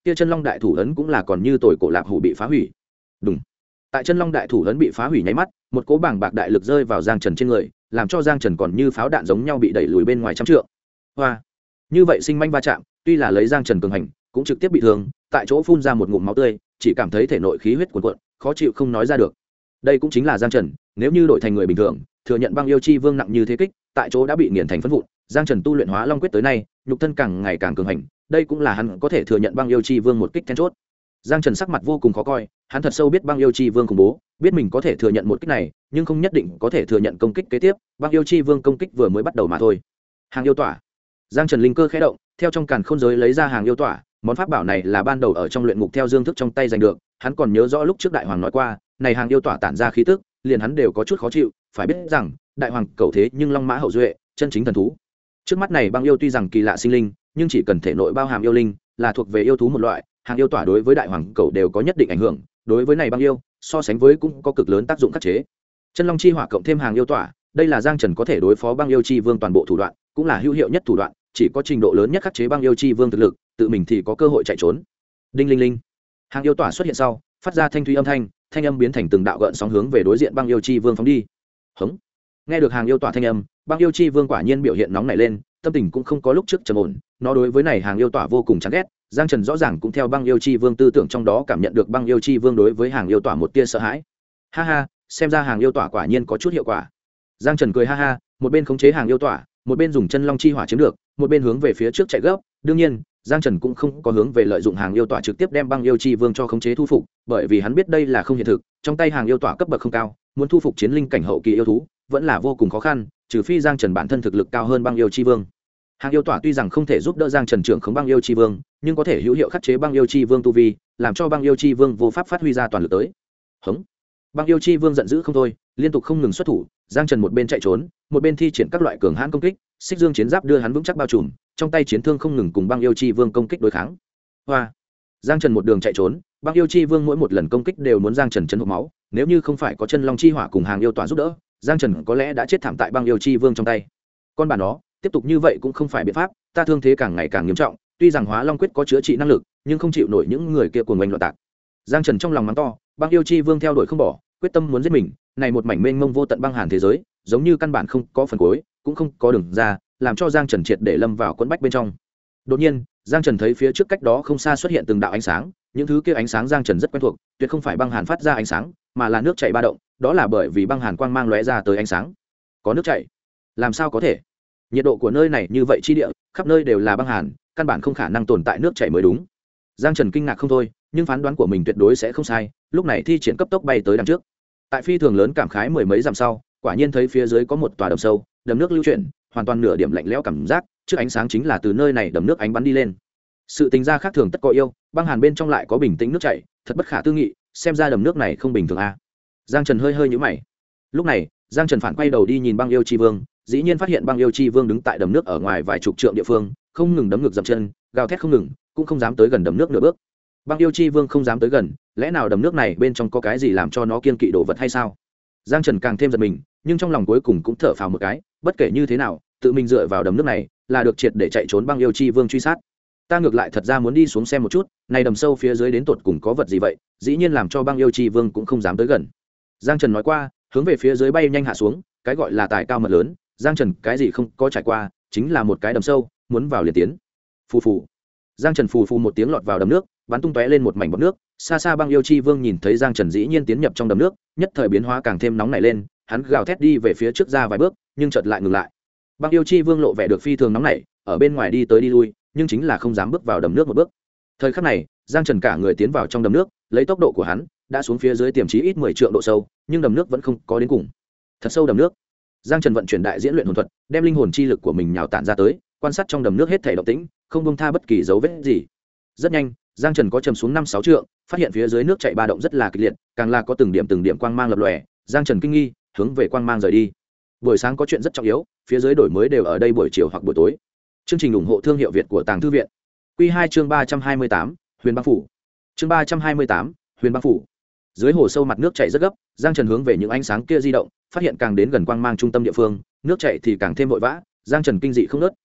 kia chân long đại thủ ấn cũng là còn như tồi cổ lạp hủ bị phá hủy. Đúng. Tại chân long đại thủ ấn bị phá hủy nháy mắt, một cỗ bảng bạc đại lực rơi vào Giang Trần trên người, làm cho Giang Trần còn như pháo đạn giống nhau bị đẩy lùi bên ngoài trăm trượng. Hoa. Như vậy sinh manh va chạm, tuy là lấy Giang Trần cường hành, cũng trực tiếp bị thương, tại chỗ phun ra một ngụm máu tươi, chỉ cảm thấy thể nội khí huyết cuồn cuộn, khó chịu không nói ra được. Đây cũng chính là Giang Trần, nếu như đổi thành người bình thường, thừa nhận băng yêu chi vương nặng như thế kích, tại chỗ đã bị nghiền thành phấn vụn. Giang Trần tu luyện Hóa Long quyết tới nay, nhục thân càng ngày càng cường hành, đây cũng là hắn có thể thừa nhận băng yêu chi vương một kích then chốt. Giang Trần sắc mặt vô cùng khó coi, hắn thật sâu biết băng yêu chi vương khủng bố, biết mình có thể thừa nhận một kích này, nhưng không nhất định có thể thừa nhận công kích kế tiếp, băng yêu chi vương công kích vừa mới bắt đầu mà thôi. Hàng yêu tỏa. Giang Trần linh cơ khẽ động, theo trong càn khôn giới lấy ra hàng yêu tỏa, món pháp bảo này là ban đầu ở trong luyện ngục theo Dương Thức trong tay giành được, hắn còn nhớ rõ lúc trước đại hoàng nói qua, này hàng yêu tỏa tản ra khí tức, liền hắn đều có chút khó chịu, phải biết rằng, đại hoàng cầu thế nhưng long mã hậu duệ, chân chính thần thú. Trước mắt này băng yêu tuy rằng kỳ lạ sinh linh, nhưng chỉ cần thể nội bao hàm yêu linh, là thuộc về yêu thú một loại, hàng yêu tỏa đối với đại hoàng cầu đều có nhất định ảnh hưởng, đối với này băng yêu, so sánh với cũng có cực lớn tác dụng khắc chế. Chân long chi hỏa cộng thêm hàng yêu tỏa, đây là Giang Trần có thể đối phó băng yêu chi vương toàn bộ thủ đoạn, cũng là hữu hiệu nhất thủ đoạn, chỉ có trình độ lớn nhất khắc chế băng yêu chi vương thực lực, tự mình thì có cơ hội chạy trốn. Đinh linh linh. Hàng yêu tỏa xuất hiện sau, phát ra thanh thúy âm thanh, thanh âm biến thành từng đạo gợn sóng hướng về đối diện băng yêu chi vương phóng đi. Hống. Nghe được hàng yêu tỏa thanh âm, băng yêu chi vương quả nhiên biểu hiện nóng nảy lên, tâm tình cũng không có lúc trước trầm ổn, nó đối với này hàng yêu tỏa vô cùng chán ghét. Giang Trần rõ ràng cũng theo băng yêu chi vương tư tưởng trong đó cảm nhận được băng yêu chi vương đối với hàng yêu tỏa một tia sợ hãi. Ha ha, xem ra hàng yêu tỏa quả nhiên có chút hiệu quả. Giang Trần cười ha ha, một bên khống chế hàng yêu tỏa, một bên dùng chân long chi hỏa chiếm được, một bên hướng về phía trước chạy gấp. Đương nhiên, Giang Trần cũng không có hướng về lợi dụng hàng yêu tỏa trực tiếp đem băng yêu chi vương cho khống chế thu phục, bởi vì hắn biết đây là không hiện thực, trong tay hàng yêu tỏa cấp bậc không cao, muốn thu phục chiến linh cảnh hậu kỳ yêu thú, vẫn là vô cùng khó khăn, trừ phi Giang Trần bản thân thực lực cao hơn băng yêu chi vương. Hàng yêu tỏa tuy rằng không thể giúp đỡ Giang Trần trưởng khống băng yêu chi vương, nhưng có thể hữu hiệu khắc chế băng yêu chi vương tu vi, làm cho băng yêu chi vương vô pháp phát huy ra toàn lực tới. Hống! Băng yêu chi vương giận dữ không thôi, liên tục không ngừng xuất thủ. Giang Trần một bên chạy trốn, một bên thi triển các loại cường hãn công kích, xích dương chiến giáp đưa hắn vững chắc bao trùm, trong tay chiến thương không ngừng cùng băng yêu chi vương công kích đối kháng. Hoa! Giang Trần một đường chạy trốn, băng yêu chi vương mỗi một lần công kích đều muốn Giang Trần chấn hộc máu, nếu như không phải có chân long chi hỏa cùng hàng yêu tỏa giúp đỡ, Giang Trần có lẽ đã chết thảm tại băng yêu chi vương trong tay. Con bà nó, tiếp tục như vậy cũng không phải biện pháp, ta thương thế càng ngày càng nghiêm trọng, tuy rằng Hóa Long quyết có chữa trị năng lực, nhưng không chịu nổi những người kia cuồng oanh loạn tạc. Giang Trần trong lòng mắng to, băng yêu chi vương theo đuổi không bỏ, quyết tâm muốn giết mình, này một mảnh mênh mông vô tận băng hàn thế giới, giống như căn bản không có phần cuối, cũng không có đường ra, làm cho Giang Trần triệt để lâm vào quẫn bách bên trong. Đột nhiên, Giang Trần thấy phía trước cách đó không xa xuất hiện từng đạo ánh sáng, những thứ kia ánh sáng Giang Trần rất quen thuộc, tuyệt không phải băng hàn phát ra ánh sáng, mà là nước chảy ba động, đó là bởi vì băng hàn quang mang lóe ra tới ánh sáng. Có nước chảy? Làm sao có thể? Nhiệt độ của nơi này như vậy chi địa, khắp nơi đều là băng hàn, căn bản không khả năng tồn tại nước chảy mới đúng. Giang Trần kinh ngạc không thôi, nhưng phán đoán của mình tuyệt đối sẽ không sai, lúc này thi triển cấp tốc bay tới đằng trước. Tại phi thường lớn cảm khái mười mấy dặm sau, quả nhiên thấy phía dưới có một tòa đầm sâu, đầm nước lưu chuyển, hoàn toàn nửa điểm lạnh lẽo cảm giác, trước ánh sáng chính là từ nơi này đầm nước ánh bắn đi lên. Sự tính ra khác thường tất có yêu, băng hàn bên trong lại có bình tĩnh nước chảy, thật bất khả tư nghị, xem ra đầm nước này không bình thường a. Giang Trần hơi nhíu mày. Lúc này, Giang Trần phản quay đầu đi nhìn băng yêu chi vương, dĩ nhiên phát hiện băng yêu chi vương đứng tại đầm nước ở ngoài vài chục trượng địa phương, không ngừng đấm ngược dậm chân, gào thét không ngừng, cũng không dám tới gần đầm nước nửa bước. Băng yêu chi vương không dám tới gần, lẽ nào đầm nước này bên trong có cái gì làm cho nó kiêng kỵ đồ vật hay sao? Giang Trần càng thêm giật mình, nhưng trong lòng cuối cùng cũng thở phào một cái, bất kể như thế nào, tự mình dựa vào đầm nước này, là được triệt để chạy trốn băng yêu chi vương truy sát. Ta ngược lại thật ra muốn đi xuống xem một chút, này đầm sâu phía dưới đến tột cùng có vật gì vậy, dĩ nhiên làm cho băng yêu chi vương cũng không dám tới gần. Giang Trần nói qua, hướng về phía dưới bay nhanh hạ xuống, cái gọi là tài cao mật lớn, Giang Trần cái gì không có trải qua, chính là một cái đầm sâu, muốn vào liền tiến. Phù phù. Giang Trần phù phù một tiếng lọt vào đầm nước, bắn tung tóe lên một mảnh bọt nước, xa xa băng yêu chi vương nhìn thấy Giang Trần dĩ nhiên tiến nhập trong đầm nước, nhất thời biến hóa càng thêm nóng nảy lên, hắn gào thét đi về phía trước ra vài bước, nhưng chợt lại ngừng lại. Băng yêu chi vương lộ vẻ được phi thường nóng nảy, ở bên ngoài đi tới đi lui, nhưng chính là không dám bước vào đầm nước một bước. Thời khắc này, Giang Trần cả người tiến vào trong đầm nước, lấy tốc độ của hắn, đã xuống phía dưới tiềm chí ít 10 trượng độ sâu, nhưng đầm nước vẫn không có đến cùng. Thật sâu đầm nước. Giang Trần vận chuyển đại diễn luyện hồn thuật, đem linh hồn chi lực của mình nhào tản ra tới, quan sát trong đầm nước hết thảy động tĩnh, không buông tha bất kỳ dấu vết gì. Rất nhanh, Giang Trần có chầm xuống 5-6 trượng, phát hiện phía dưới nước chảy ba động rất là kịch liệt, càng là có từng điểm quang mang lập lòe, Giang Trần kinh nghi, hướng về quang mang rời đi. Buổi sáng có chuyện rất trọng yếu, phía dưới đổi mới đều ở đây buổi chiều hoặc buổi tối. Chương trình ủng hộ thương hiệu Việt của Tàng Thư viện. Quy 2 chương 328, Huyền Băng phủ. Chương 328, Huyền Băng phủ. Dưới hồ sâu mặt nước chảy rất gấp, Giang Trần hướng về những ánh sáng kia di động, phát hiện càng đến gần quang mang trung tâm địa phương, nước chảy thì càng thêm vội vã, Giang Trần kinh dị không ngớt,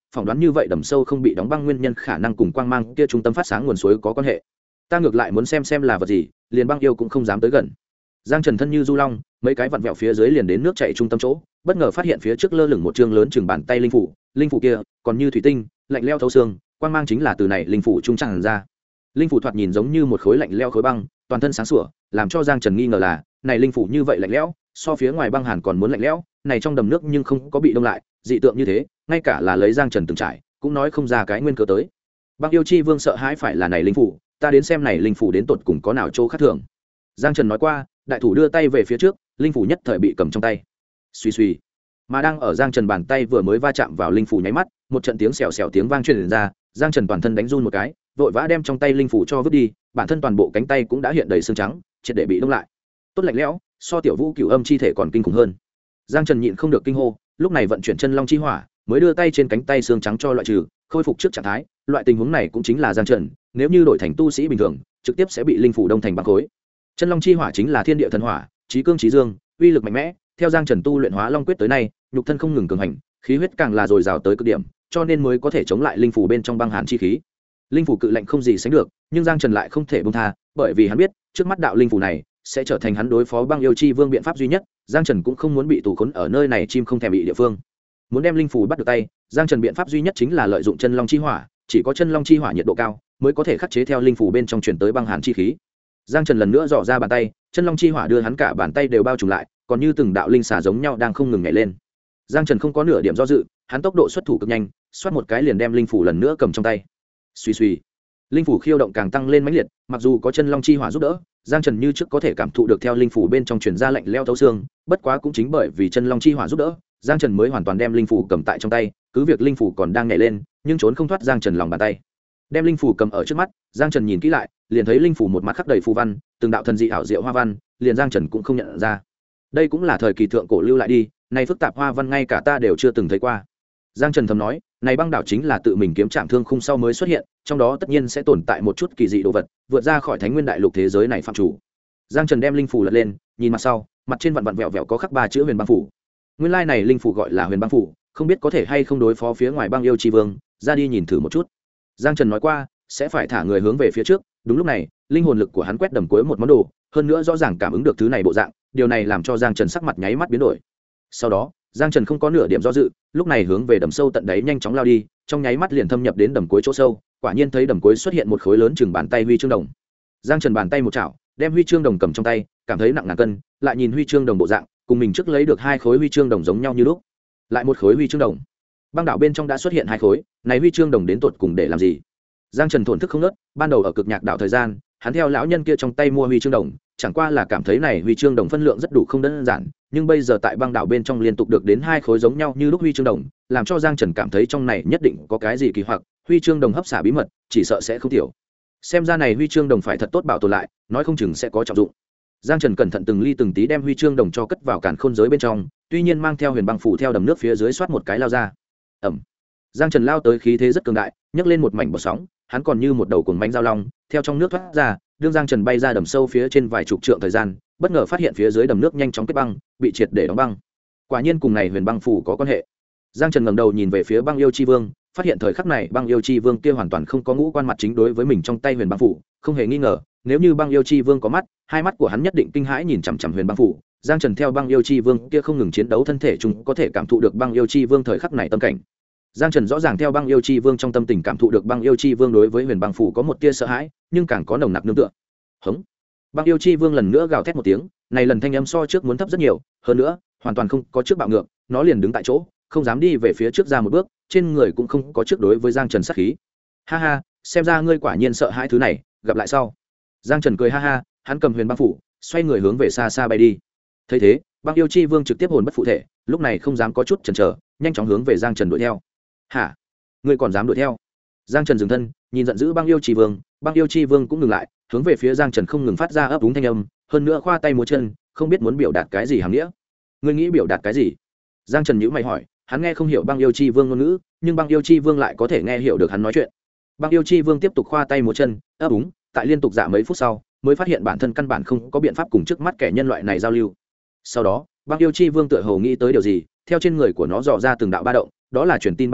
phỏng đoán như vậy đầm sâu không bị đóng băng nguyên nhân khả năng cùng quang mang kia trung tâm phát sáng nguồn suối có quan hệ. Ta ngược lại muốn xem là vật gì, liền băng yêu cũng không dám tới gần. Giang Trần thân như du long, mấy cái vặn vẹo phía dưới liền đến nước chảy trung tâm chỗ, bất ngờ phát hiện phía trước lơ lửng một chương lớn chừng bàn tay linh phủ kia còn như thủy tinh, lạnh lẽo thấu xương, quang mang chính là từ này linh phủ trung tràn ra. Linh phủ thoạt nhìn giống như một khối lạnh lẽo khối băng, toàn thân sáng sủa, làm cho Giang Trần nghi ngờ là, này linh phủ như vậy lạnh lẽo, so phía ngoài băng hàn còn muốn lạnh lẽo, này trong đầm nước nhưng không có bị đông lại, dị tượng như thế, ngay cả là lấy Giang Trần từng trải, cũng nói không ra cái nguyên cớ tới. Băng yêu chi vương sợ hãi phải là này linh phủ, ta đến xem này linh phủ đến tột cùng có nào chỗ khác thường. Giang Trần nói qua, đại thủ đưa tay về phía trước, linh phủ nhất thời bị cầm trong tay. Xuy xuy. Mà đang ở Giang Trần bàn tay vừa mới va chạm vào linh phủ nháy mắt, một trận tiếng xèo xèo tiếng vang truyền ra, Giang Trần toàn thân đánh run một cái, vội vã đem trong tay linh phủ cho vứt đi, bản thân toàn bộ cánh tay cũng đã hiện đầy xương trắng, triệt để bị đông lại. Tốt lạnh lẽo, so tiểu vũ cửu âm chi thể còn kinh khủng hơn. Giang Trần nhịn không được kinh hô, lúc này vận chuyển chân long chi hỏa, mới đưa tay trên cánh tay xương trắng cho loại trừ, khôi phục trước trạng thái. Loại tình huống này cũng chính là Giang Trần, nếu như đổi thành tu sĩ bình thường, trực tiếp sẽ bị linh phủ đông thành băng khối. Chân long chi hỏa chính là thiên địa thần hỏa, chí cương chí dương, uy lực mạnh mẽ. Theo Giang Trần tu luyện hóa long quyết tới nay, nhục thân không ngừng cường hành, khí huyết càng là dồi dào tới cực điểm, cho nên mới có thể chống lại linh phủ bên trong băng hàn chi khí. Linh phủ cự lạnh không gì sánh được, nhưng Giang Trần lại không thể buông tha, bởi vì hắn biết, trước mắt đạo linh phủ này sẽ trở thành hắn đối phó băng yêu chi vương biện pháp duy nhất. Giang Trần cũng không muốn bị tù khốn ở nơi này chim không thèm bị địa phương. Muốn đem linh phủ bắt được tay, Giang Trần biện pháp duy nhất chính là lợi dụng chân long chi hỏa, chỉ có chân long chi hỏa nhiệt độ cao mới có thể khắc chế theo linh phủ bên trong truyền tới băng hàn chi khí. Giang Trần lần nữa dò ra bàn tay, chân long chi hỏa đưa hắn cả bàn tay đều bao trùm lại, còn như từng đạo linh xà giống nhau đang không ngừng nhảy lên. Giang Trần không có nửa điểm do dự, hắn tốc độ xuất thủ cực nhanh, xoát một cái liền đem linh phủ lần nữa cầm trong tay. Xuy xuy. Linh phủ khiêu động càng tăng lên mãnh liệt, mặc dù có chân long chi hỏa giúp đỡ, Giang Trần như trước có thể cảm thụ được theo linh phủ bên trong truyền ra lạnh lẽo thấu xương, bất quá cũng chính bởi vì chân long chi hỏa giúp đỡ, Giang Trần mới hoàn toàn đem linh phủ cầm tại trong tay, cứ việc linh phủ còn đang nhảy lên, nhưng trốn không thoát Giang Trần lòng bàn tay. Đem linh phủ cầm ở trước mắt, Giang Trần nhìn kỹ lại, liền thấy linh phủ một mặt khắc đầy phù văn, từng đạo thần dị ảo diệu hoa văn, liền Giang Trần cũng không nhận ra. Đây cũng là thời kỳ thượng cổ lưu lại đi, này phức tạp hoa văn ngay cả ta đều chưa từng thấy qua. Giang Trần thầm nói, này băng đảo chính là tự mình kiếm trạm thương khung sau mới xuất hiện, trong đó tất nhiên sẽ tồn tại một chút kỳ dị đồ vật, vượt ra khỏi Thánh Nguyên Đại Lục thế giới này phạm chủ. Giang Trần đem linh phủ lật lên, nhìn mặt sau, mặt trên vặn vặn vẹo vẹo có khắc 3 chữ Huyền Băng phủ. Nguyên lai này linh phủ gọi là Huyền Băng phủ, không biết có thể hay không đối phó phía ngoài băng yêu chi vương, ra đi nhìn thử một chút. Giang Trần nói qua, sẽ phải thả người hướng về phía trước, đúng lúc này, linh hồn lực của hắn quét đầm cuối một món đồ, hơn nữa rõ ràng cảm ứng được thứ này bộ dạng, điều này làm cho Giang Trần sắc mặt nháy mắt biến đổi. Sau đó, Giang Trần không có nửa điểm do dự, lúc này hướng về đầm sâu tận đáy nhanh chóng lao đi, trong nháy mắt liền thâm nhập đến đầm cuối chỗ sâu, quả nhiên thấy đầm cuối xuất hiện một khối lớn chừng bàn tay huy chương đồng. Giang Trần bàn tay một chảo, đem huy chương đồng cầm trong tay, cảm thấy nặng ngàn cân, lại nhìn huy chương đồng bộ dạng, cùng mình trước lấy được 2 khối huy chương đồng giống nhau như lúc. Lại một khối huy chương đồng. Băng đảo bên trong đã xuất hiện 2 khối, này huy chương đồng đến tột cùng để làm gì? Giang Trần thổn thức không ngớt, ban đầu ở Cực Nhạc đảo thời gian, hắn theo lão nhân kia trong tay mua huy chương đồng, chẳng qua là cảm thấy này huy chương đồng phân lượng rất đủ không đơn giản, nhưng bây giờ tại băng đảo bên trong liên tục được đến 2 khối giống nhau như lúc huy chương đồng, làm cho Giang Trần cảm thấy trong này nhất định có cái gì kỳ hoặc, huy chương đồng hấp xả bí mật, chỉ sợ sẽ không tiểu. Xem ra này huy chương đồng phải thật tốt bảo tồn lại, nói không chừng sẽ có trọng dụng. Giang Trần cẩn thận từng ly từng tí đem huy chương đồng cho cất vào càn khôn giới bên trong, tuy nhiên mang theo Huyền Băng phủ theo đầm nước phía dưới xoát một cái lao ra. Ầm. Giang Trần lao tới khí thế rất cường đại, nhấc lên một mảnh bọt sóng, hắn còn như một đầu cuồng mãnh giao long, theo trong nước thoát ra, đương Giang Trần bay ra đầm sâu phía trên vài chục trượng thời gian, bất ngờ phát hiện phía dưới đầm nước nhanh chóng kết băng, bị triệt để đóng băng. Quả nhiên cùng này Huyền Băng phủ có quan hệ. Giang Trần ngẩng đầu nhìn về phía Băng Yêu Chi Vương, phát hiện thời khắc này Băng Yêu Chi Vương kia hoàn toàn không có ngũ quan mặt chính đối với mình trong tay Huyền Băng phủ, không hề nghi ngờ, nếu như Băng Yêu Chi Vương có mắt, hai mắt của hắn nhất định kinh hãi nhìn chằm chằm Huyền Băng phủ. Giang Trần theo Băng Yêu Chi Vương kia không ngừng chiến đấu thân thể chúng có thể cảm thụ được Băng Yêu Chi Vương thời khắc này tâm cảnh. Giang Trần rõ ràng theo Băng Yêu Chi Vương trong tâm tình cảm thụ được Băng Yêu Chi Vương đối với Huyền Băng phủ có một tia sợ hãi, nhưng càng có nồng nặc nương tựa. Hống. Băng Yêu Chi Vương lần nữa gào thét một tiếng, này lần thanh âm so trước muốn thấp rất nhiều, hơn nữa, hoàn toàn không có trước bạo ngược, nó liền đứng tại chỗ, không dám đi về phía trước ra một bước, trên người cũng không có trước đối với Giang Trần sát khí. Ha ha, xem ra ngươi quả nhiên sợ hãi thứ này, gặp lại sau. Giang Trần cười ha ha, hắn cầm Huyền Băng phủ, xoay người hướng về xa xa bay đi. Thấy thế, Băng Yêu Chi Vương trực tiếp hồn bất phụ thể, lúc này không dám có chút chần chờ, nhanh chóng hướng về Giang Trần đuổi theo. Hả? Ngươi còn dám đuổi theo? Giang Trần dừng thân, nhìn giận dữ Băng Yêu Chi Vương, Băng Yêu Chi Vương cũng ngừng lại, hướng về phía Giang Trần không ngừng phát ra ấp úng thanh âm, hơn nữa khoa tay múa chân, không biết muốn biểu đạt cái gì hàm nghĩa. Ngươi nghĩ biểu đạt cái gì? Giang Trần nhíu mày hỏi, hắn nghe không hiểu Băng Yêu Chi Vương ngôn ngữ, nhưng Băng Yêu Chi Vương lại có thể nghe hiểu được hắn nói chuyện. Băng Yêu Chi Vương tiếp tục khoa tay múa chân, ấp úng, tại liên tục dạ mấy phút sau, mới phát hiện bản thân căn bản không có biện pháp cùng trước mắt kẻ nhân loại này giao lưu. Sau đó, Băng Yêu Chi Vương tựa hồ nghĩ tới điều gì, theo trên người của nó dò ra từng đạo ba động, đó là truyền tin ba động,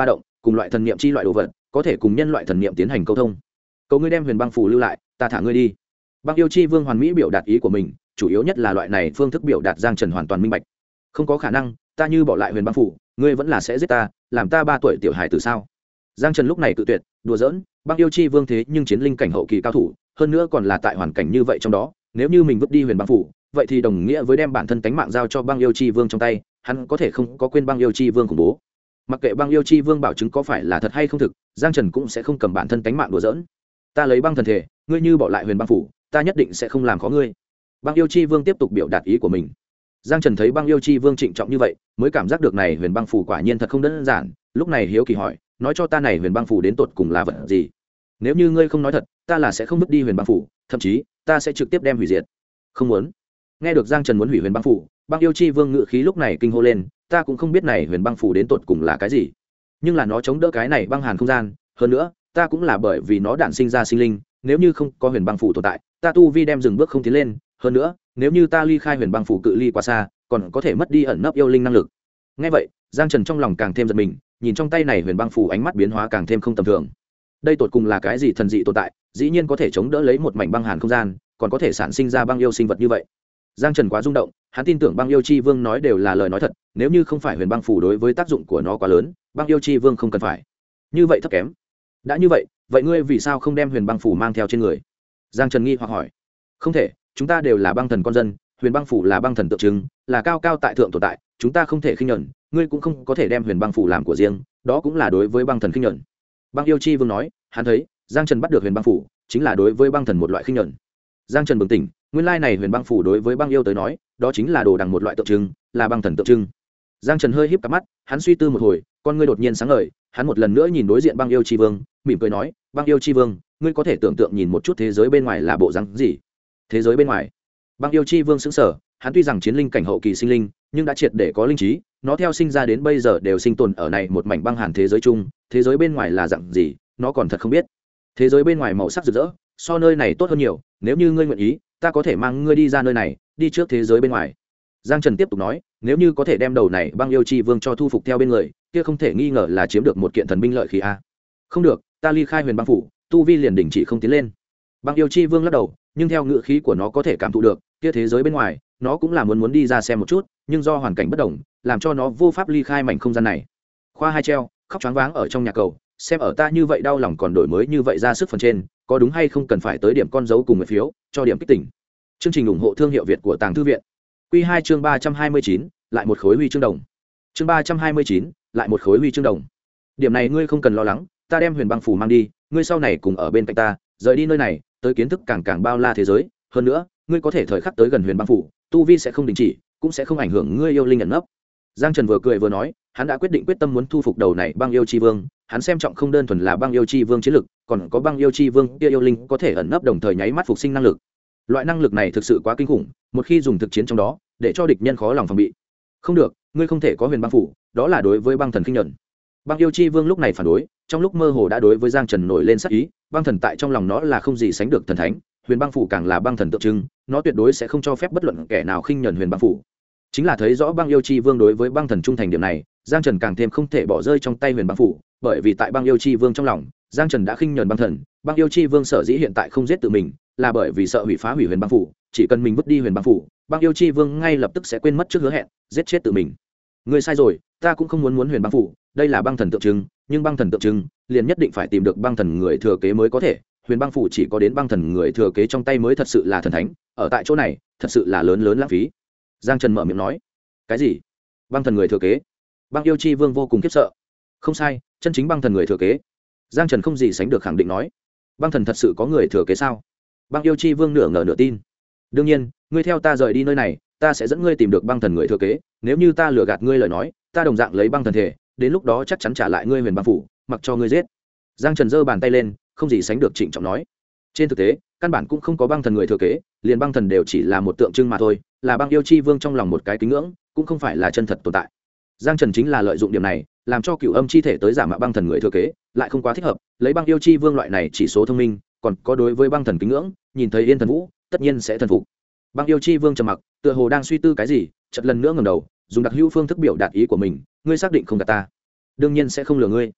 cùng loại thần niệm chi loại đồ vật có thể cùng nhân loại thần niệm tiến hành câu thông. Cầu ngươi đem huyền băng phủ lưu lại, ta thả ngươi đi. Băng yêu chi vương hoàn mỹ biểu đạt ý của mình, chủ yếu nhất là loại này phương thức biểu đạt Giang Trần hoàn toàn minh bạch. Không có khả năng, ta như bỏ lại huyền băng phủ, ngươi vẫn là sẽ giết ta, làm ta 3 tuổi tiểu hài từ sao? Giang Trần lúc này tự tuyệt, đùa giỡn, băng yêu chi vương thế nhưng chiến linh cảnh hậu kỳ cao thủ, hơn nữa còn là tại hoàn cảnh như vậy trong đó, nếu như mình vứt đi huyền băng phủ, vậy thì đồng nghĩa với đem bản thân tánh mạng giao cho băng yêu chi vương trong tay, hắn có thể không có quên băng yêu chi vương khủng bố. Mặc kệ băng yêu chi vương bảo chứng có phải là thật hay không thực, Giang Trần cũng sẽ không cầm bản thân tánh mạng đùa giỡn. Ta lấy băng thần thể, ngươi như bỏ lại huyền băng phủ, ta nhất định sẽ không làm khó ngươi. Băng yêu chi vương tiếp tục biểu đạt ý của mình. Giang Trần thấy băng yêu chi vương trịnh trọng như vậy, mới cảm giác được này huyền băng phủ quả nhiên thật không đơn giản, lúc này hiếu kỳ hỏi, nói cho ta này huyền băng phủ đến tột cùng là vật gì? Nếu như ngươi không nói thật, ta là sẽ không vứt đi huyền băng phủ, thậm chí ta sẽ trực tiếp đem hủy diệt. Không muốn. Nghe được Giang Trần muốn hủy huyền băng phủ, băng yêu chi vương ngự khí lúc này kinh hô lên, ta cũng không biết này huyền băng phủ đến tột cùng là cái gì, nhưng là nó chống đỡ cái này băng hàn không gian, hơn nữa ta cũng là bởi vì nó đản sinh ra sinh linh, nếu như không có huyền băng phủ tồn tại, ta tu vi đem dừng bước không tiến lên, hơn nữa nếu như ta ly khai huyền băng phủ cự ly quá xa, còn có thể mất đi ẩn nấp yêu linh năng lực. Nghe vậy, Giang Trần trong lòng càng thêm giật mình, nhìn trong tay này huyền băng phủ ánh mắt biến hóa càng thêm không tầm thường. Đây tột cùng là cái gì thần dị tồn tại, dĩ nhiên có thể chống đỡ lấy một mảnh băng hàn không gian, còn có thể sản sinh ra băng yêu sinh vật như vậy. Giang Trần quá rung động, hắn tin tưởng băng yêu chi vương nói đều là lời nói thật, nếu như không phải huyền băng phủ đối với tác dụng của nó quá lớn, băng yêu chi vương không cần phải như vậy thấp kém. Đã như vậy, vậy ngươi vì sao không đem huyền băng phủ mang theo trên người? Giang Trần nghi hoặc hỏi. Không thể, chúng ta đều là băng thần con dân, huyền băng phủ là băng thần tượng trưng, là cao cao tại thượng tồn tại, chúng ta không thể khinh nhẫn, ngươi cũng không có thể đem huyền băng phủ làm của riêng, đó cũng là đối với băng thần khinh nhẫn. Băng yêu chi vương nói, hắn thấy Giang Trần bắt được huyền băng phủ chính là đối với băng thần một loại khinh nhẫn. Giang Trần bừng tỉnh, nguyên lai này huyền băng phủ đối với băng yêu tới nói, đó chính là đồ đằng một loại tượng trưng, là băng thần tượng trưng. Giang Trần hơi híp cặp mắt, hắn suy tư một hồi, con ngươi đột nhiên sáng ngời, hắn một lần nữa nhìn đối diện băng yêu chi vương, mỉm cười nói, băng yêu chi vương, ngươi có thể tưởng tượng nhìn một chút thế giới bên ngoài là bộ dáng gì? Thế giới bên ngoài? Băng yêu chi vương sững sờ, hắn tuy rằng chiến linh cảnh hậu kỳ sinh linh, nhưng đã triệt để có linh trí, nó theo sinh ra đến bây giờ đều sinh tồn ở này một mảnh băng hàn thế giới chung, thế giới bên ngoài là dạng gì, nó còn thật không biết. Thế giới bên ngoài màu sắc rực rỡ, so nơi này tốt hơn nhiều, nếu như ngươi nguyện ý, ta có thể mang ngươi đi ra nơi này, đi trước thế giới bên ngoài. Giang Trần tiếp tục nói, nếu như có thể đem đầu này băng yêu chi vương cho thu phục theo bên người, kia không thể nghi ngờ là chiếm được một kiện thần binh lợi khí a. Không được, ta ly khai huyền băng phủ, tu vi liền đình chỉ không tiến lên. Băng yêu chi vương lắc đầu, nhưng theo ngữ khí của nó có thể cảm thụ được, kia thế giới bên ngoài, nó cũng là muốn đi ra xem một chút, nhưng do hoàn cảnh bất đồng, làm cho nó vô pháp ly khai mảnh không gian này. Khoa hai treo, khóc choáng váng ở trong nhà cầu, xem ở ta như vậy đau lòng còn đổi mới như vậy ra sức phần trên, có đúng hay không cần phải tới điểm con dấu cùng một phiếu, cho điểm kích tỉnh. Chương trình ủng hộ thương hiệu Việt của Tàng Thư viện. Quy 2 chương 329, lại một khối huy chương đồng. Chương 329, lại một khối huy chương đồng. Điểm này ngươi không cần lo lắng, ta đem huyền băng phủ mang đi, ngươi sau này cùng ở bên cạnh ta, rời đi nơi này, tới kiến thức càng bao la thế giới, hơn nữa, ngươi có thể thời khắc tới gần huyền băng phủ, tu vi sẽ không đình chỉ, cũng sẽ không ảnh hưởng ngươi yêu linh ẩn nấp. Giang Trần vừa cười vừa nói, hắn đã quyết tâm muốn thu phục đầu này băng yêu chi vương, hắn xem trọng không đơn thuần là băng yêu chi vương chiến lực, còn có băng yêu chi vương kia yêu linh có thể ẩn nấp đồng thời nháy mắt phục sinh năng lực. Loại năng lực này thực sự quá kinh khủng, một khi dùng thực chiến trong đó, để cho địch nhân khó lòng phòng bị. Không được, ngươi không thể có huyền băng phủ, đó là đối với băng thần khinh nhẫn. Băng yêu chi vương lúc này phản đối, trong lúc mơ hồ đã đối với Giang Trần nổi lên sát ý, băng thần tại trong lòng nó là không gì sánh được thần thánh, huyền băng phủ càng là băng thần tượng trưng, nó tuyệt đối sẽ không cho phép bất luận kẻ nào khinh nhẫn huyền băng phủ. Chính là thấy rõ băng yêu chi vương đối với băng thần trung thành điểm này, Giang Trần càng thêm không thể bỏ rơi trong tay huyền băng phủ, bởi vì tại băng yêu chi vương trong lòng, Giang Trần đã khinh nhẫn băng thần, băng yêu chi vương sở dĩ hiện tại không giết tự mình, là bởi vì sợ hủy phá hủy huyền băng phủ, chỉ cần mình vứt đi huyền băng phủ, băng yêu chi vương ngay lập tức sẽ quên mất trước hứa hẹn, giết chết tự mình. Ngươi sai rồi, ta cũng không muốn huyền băng phủ, đây là băng thần tượng trưng, nhưng băng thần tượng trưng liền nhất định phải tìm được băng thần người thừa kế mới có thể, huyền băng phủ chỉ có đến băng thần người thừa kế trong tay mới thật sự là thần thánh, ở tại chỗ này thật sự là lớn lãng phí. Giang Trần mở miệng nói. Cái gì? Băng thần người thừa kế? Băng yêu chi vương vô cùng khiếp sợ. Không sai, chân chính băng thần người thừa kế. Giang Trần không gì sánh được khẳng định nói. Băng thần thật sự có người thừa kế sao? Băng yêu chi vương nửa ngờ nửa tin. Đương nhiên, ngươi theo ta rời đi nơi này, ta sẽ dẫn ngươi tìm được băng thần người thừa kế, nếu như ta lừa gạt ngươi lời nói, ta đồng dạng lấy băng thần thể, đến lúc đó chắc chắn trả lại ngươi huyền băng phủ, mặc cho ngươi giết. Giang Trần giơ bàn tay lên, không gì sánh được trịnh trọng nói. Trên thực tế, căn bản cũng không có băng thần người thừa kế, liền băng thần đều chỉ là một tượng trưng mà thôi, là băng yêu chi vương trong lòng một cái kính ngưỡng, cũng không phải là chân thật tồn tại. Giang Trần chính là lợi dụng điểm này, làm cho cửu âm chi thể tới giả mạo băng thần người thừa kế, lại không quá thích hợp, lấy băng yêu chi vương loại này chỉ số thông minh, còn có đối với băng thần kính ngưỡng, nhìn thấy Yên Thần Vũ, tất nhiên sẽ thần phục. Băng yêu chi vương trầm mặc, tựa hồ đang suy tư cái gì, chợt lần nữa ngẩng đầu, dùng đặc hữu phương thức biểu đạt ý của mình, ngươi xác định không gạt ta? Đương nhiên sẽ không lừa ngươi.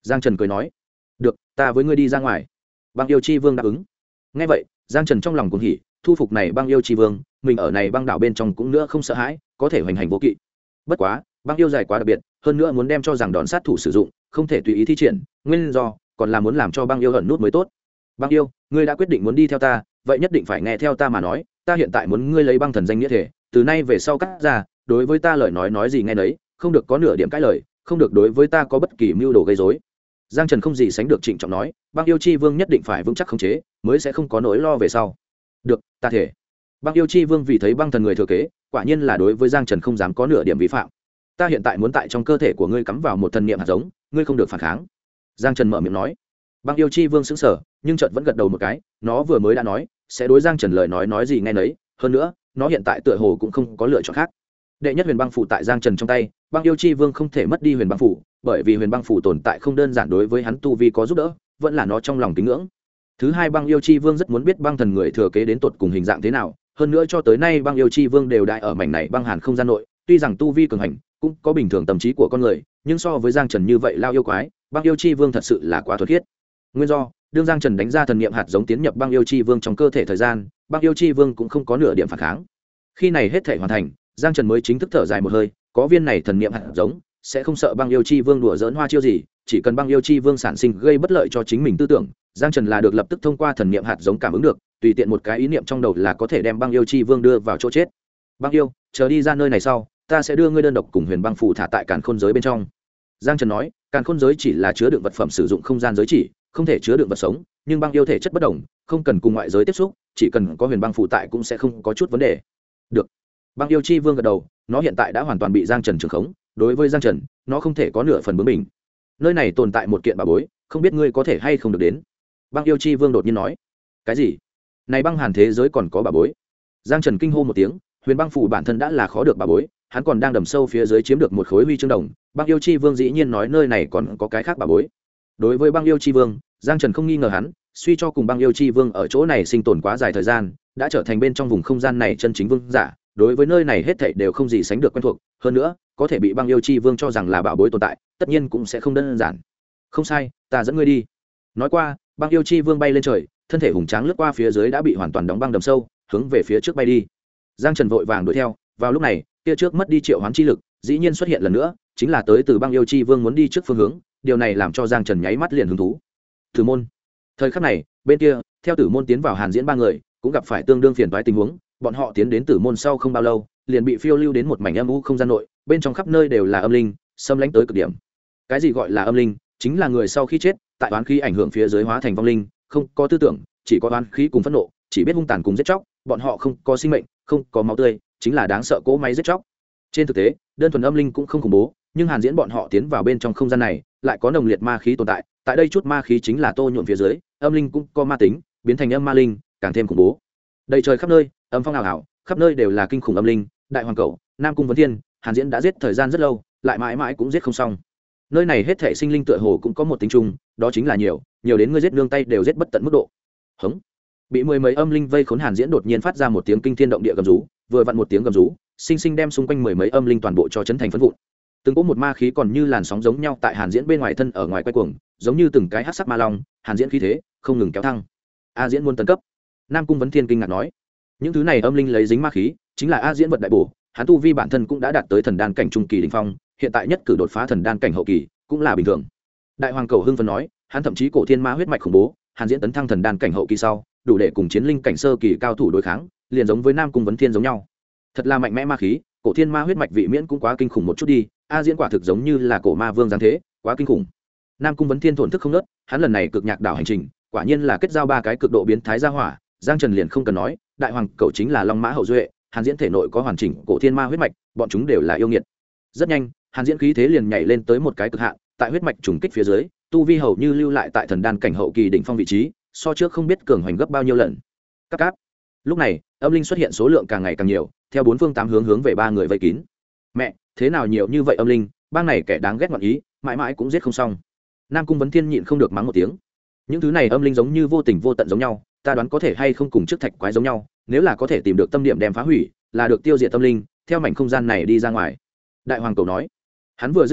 Giang Trần cười nói, được, ta với ngươi đi ra ngoài. Băng yêu chi vương đáp ứng. Nghe vậy, Giang Trần trong lòng cuồng hỉ, thu phục này băng yêu chi vương, mình ở này băng đảo bên trong cũng nữa không sợ hãi, có thể hoành hành vô kỵ. Bất quá, băng yêu dài quá đặc biệt, hơn nữa muốn đem cho rằng đòn sát thủ sử dụng, không thể tùy ý thi triển, nguyên do còn là muốn làm cho băng yêu ẩn nút mới tốt. Băng yêu, ngươi đã quyết định muốn đi theo ta, vậy nhất định phải nghe theo ta mà nói, ta hiện tại muốn ngươi lấy băng thần danh nghĩa thể, từ nay về sau cắt ra, đối với ta lời nói gì nghe nấy, không được có nửa điểm cãi lời, không được đối với ta có bất kỳ mưu đồ gây rối. Giang Trần không gì sánh được trịnh trọng nói, băng yêu chi vương nhất định phải vững chắc khống chế, mới sẽ không có nỗi lo về sau. Được, ta thể. Băng yêu chi vương vì thấy băng thần người thừa kế, quả nhiên là đối với Giang Trần không dám có nửa điểm vi phạm. Ta hiện tại muốn tại trong cơ thể của ngươi cắm vào một thần niệm hạt giống, ngươi không được phản kháng. Giang Trần mở miệng nói. Băng yêu chi vương sững sờ, nhưng chợt vẫn gật đầu một cái, nó vừa mới đã nói sẽ đối Giang Trần lời nói gì nghe nấy, hơn nữa nó hiện tại tựa hồ cũng không có lựa chọn khác. Đệ nhất huyền băng phủ tại Giang Trần trong tay, băng yêu chi vương không thể mất đi huyền băng phủ, bởi vì huyền băng phủ tồn tại không đơn giản đối với hắn tu vi có giúp đỡ, vẫn là nó trong lòng kính ngưỡng. Thứ hai, băng yêu chi vương rất muốn biết băng thần người thừa kế đến tột cùng hình dạng thế nào, hơn nữa cho tới nay băng yêu chi vương đều đại ở mảnh này băng hàn không gian nội, tuy rằng tu vi cường hành cũng có bình thường tâm trí của con người, nhưng so với Giang Trần như vậy lao yêu quái, băng yêu chi vương thật sự là quá thuần khiết. Nguyên do, đương Giang Trần đánh ra thần niệm hạt giống tiến nhập băng yêu chi vương trong cơ thể thời gian, băng yêu chi vương cũng không có nửa điểm phản kháng. Khi này hết thể hoàn thành, Giang Trần mới chính thức thở dài một hơi, có viên này thần niệm hạt giống, sẽ không sợ băng yêu chi vương đùa giỡn hoa chiêu gì, chỉ cần băng yêu chi vương sản sinh gây bất lợi cho chính mình tư tưởng, Giang Trần là được lập tức thông qua thần niệm hạt giống cảm ứng được, tùy tiện một cái ý niệm trong đầu là có thể đem băng yêu chi vương đưa vào chỗ chết. Băng yêu, chờ đi ra nơi này sau, ta sẽ đưa ngươi đơn độc cùng huyền băng phủ thả tại càn khôn giới bên trong. Giang Trần nói, càn khôn giới chỉ là chứa đựng vật phẩm sử dụng không gian giới chỉ, không thể chứa đựng vật sống, nhưng băng yêu thể chất bất đồng, không cần cùng ngoại giới tiếp xúc, chỉ cần có huyền băng phủ tại cũng sẽ không có chút vấn đề. Được. Băng yêu chi vương gật đầu, nó hiện tại đã hoàn toàn bị Giang Trần trường khống, đối với Giang Trần, nó không thể có nửa phần bướng bỉnh. Nơi này tồn tại một kiện bảo bối, không biết ngươi có thể hay không được đến. Băng yêu chi vương đột nhiên nói. Cái gì? Này băng hàn thế giới còn có bảo bối? Giang Trần kinh hô một tiếng, huyền băng phủ bản thân đã là khó được bảo bối, hắn còn đang đầm sâu phía dưới chiếm được một khối huy chương đồng, băng yêu chi vương dĩ nhiên nói nơi này còn có cái khác bảo bối. Đối với băng yêu chi vương, Giang Trần không nghi ngờ hắn, suy cho cùng băng yêu chi vương ở chỗ này sinh tồn quá dài thời gian, đã trở thành bên trong vùng không gian này chân chính vương giả, đối với nơi này hết thảy đều không gì sánh được quen thuộc, hơn nữa có thể bị băng yêu chi vương cho rằng là bảo bối tồn tại, tất nhiên cũng sẽ không đơn giản. Không sai, ta dẫn ngươi đi. Nói qua, băng yêu chi vương bay lên trời, thân thể hùng tráng lướt qua phía dưới đã bị hoàn toàn đóng băng đầm sâu, hướng về phía trước bay đi. Giang Trần vội vàng đuổi theo, vào lúc này, kia trước mất đi triệu hoán chi lực, dĩ nhiên xuất hiện lần nữa, chính là tới từ băng yêu chi vương muốn đi trước phương hướng, điều này làm cho Giang Trần nháy mắt liền hứng thú. Tử môn. Thời khắc này, bên kia, theo Tử môn tiến vào Hàn Diễn ba người, cũng gặp phải tương đương phiền toái tình huống, bọn họ tiến đến Tử môn sau không bao lâu, liền bị phiêu lưu đến một mảnh âm u không gian nội, bên trong khắp nơi đều là âm linh, xâm lánh tới cực điểm. Cái gì gọi là âm linh? Chính là người sau khi chết, tại oán khí ảnh hưởng phía dưới hóa thành vong linh, không có tư tưởng, chỉ có oán khí cùng phẫn nộ, chỉ biết hung tàn cùng giết chóc, bọn họ không có sinh mệnh, không có máu tươi, chính là đáng sợ cỗ máy giết chóc. Trên thực tế, đơn thuần âm linh cũng không khủng bố, nhưng Hàn Diễn bọn họ tiến vào bên trong không gian này, lại có nồng liệt ma khí tồn tại, tại đây chút ma khí chính là tô nhuộm phía dưới, âm linh cũng có ma tính, biến thành âm ma linh, càng thêm khủng bố. Đầy trời khắp nơi, âm phong ảo ảo, khắp nơi đều là kinh khủng âm linh, đại hoàng cẩu, Nam Cung Vấn Thiên, Hàn Diễn đã giết thời gian rất lâu, lại mãi mãi cũng giết không xong. Nơi này hết thảy sinh linh tựa hồ cũng có một tính chung, đó chính là nhiều đến ngươi giết nương tay đều giết bất tận mức độ. Hống. Bị mười mấy âm linh vây khốn Hàn Diễn đột nhiên phát ra một tiếng kinh thiên động địa gầm rú, vừa vặn một tiếng gầm rú, sinh sinh đem xung quanh mười mấy âm linh toàn bộ cho chấn thành phấn vụn. Từng cỗ một ma khí còn như làn sóng giống nhau tại Hàn Diễn bên ngoài thân ở ngoài quay cuồng, giống như từng cái hắc sắc ma long, Hàn Diễn khí thế không ngừng kéo thăng. A Diễn muốn tấn cấp. Nam Cung Vấn Thiên kinh ngạc nói, những thứ này âm linh lấy dính ma khí, chính là A Diễn vật đại bổ, hắn tu vi bản thân cũng đã đạt tới thần đan cảnh trung kỳ đỉnh phong, hiện tại nhất cử đột phá thần đan cảnh hậu kỳ, cũng là bình thường. Đại hoàng cầu hưng phấn nói, hắn thậm chí cổ thiên ma huyết mạch khủng bố, Hàn Diễn tấn thăng thần đan cảnh hậu kỳ sau, đủ để cùng chiến linh cảnh sơ kỳ cao thủ đối kháng, liền giống với Nam Cung Vấn Thiên giống nhau. Thật là mạnh mẽ ma khí, cổ thiên ma huyết mạch vị miễn cũng quá kinh khủng một chút đi, A Diễn quả thực giống như là cổ ma vương giáng thế, quá kinh khủng. Nam Cung Vấn Thiên thổn thức không nớt, hắn lần này cực nhạc đảo hành trình, quả nhiên là kết giao ba cái cực độ biến thái gia hỏa, Giang Trần liền không cần nói, đại hoàng cậu chính là long mã hậu duệ, Hàn Diễn thể nội có hoàn chỉnh cổ thiên ma huyết mạch, bọn chúng đều là yêu nghiệt. Rất nhanh, Hàn Diễn khí thế liền nhảy lên tới một cái cực hạn, tại huyết mạch trùng kích phía dưới, tu vi hầu như lưu lại tại thần đan cảnh hậu kỳ đỉnh phong vị trí, so trước không biết cường hoành gấp bao nhiêu lần. Các cáp. Lúc này, âm linh xuất hiện số lượng càng ngày càng nhiều, theo bốn phương tám hướng về ba người vây kín. Mẹ, thế nào nhiều như vậy âm linh, bang này kẻ đáng ghét ngọn ý, mãi mãi cũng giết không xong. Nam Cung Vấn Thiên nhịn không được mắng một tiếng. Những thứ này âm linh giống như vô tình vô tận giống nhau, ta đoán có thể hay không cùng trước thạch quái giống nhau, nếu là có thể tìm được tâm điểm đem phá hủy, là được tiêu diệt tâm linh, theo mảnh không gian này đi ra ngoài. Đại hoàng cầu nói. Hắn vừa dứt lời,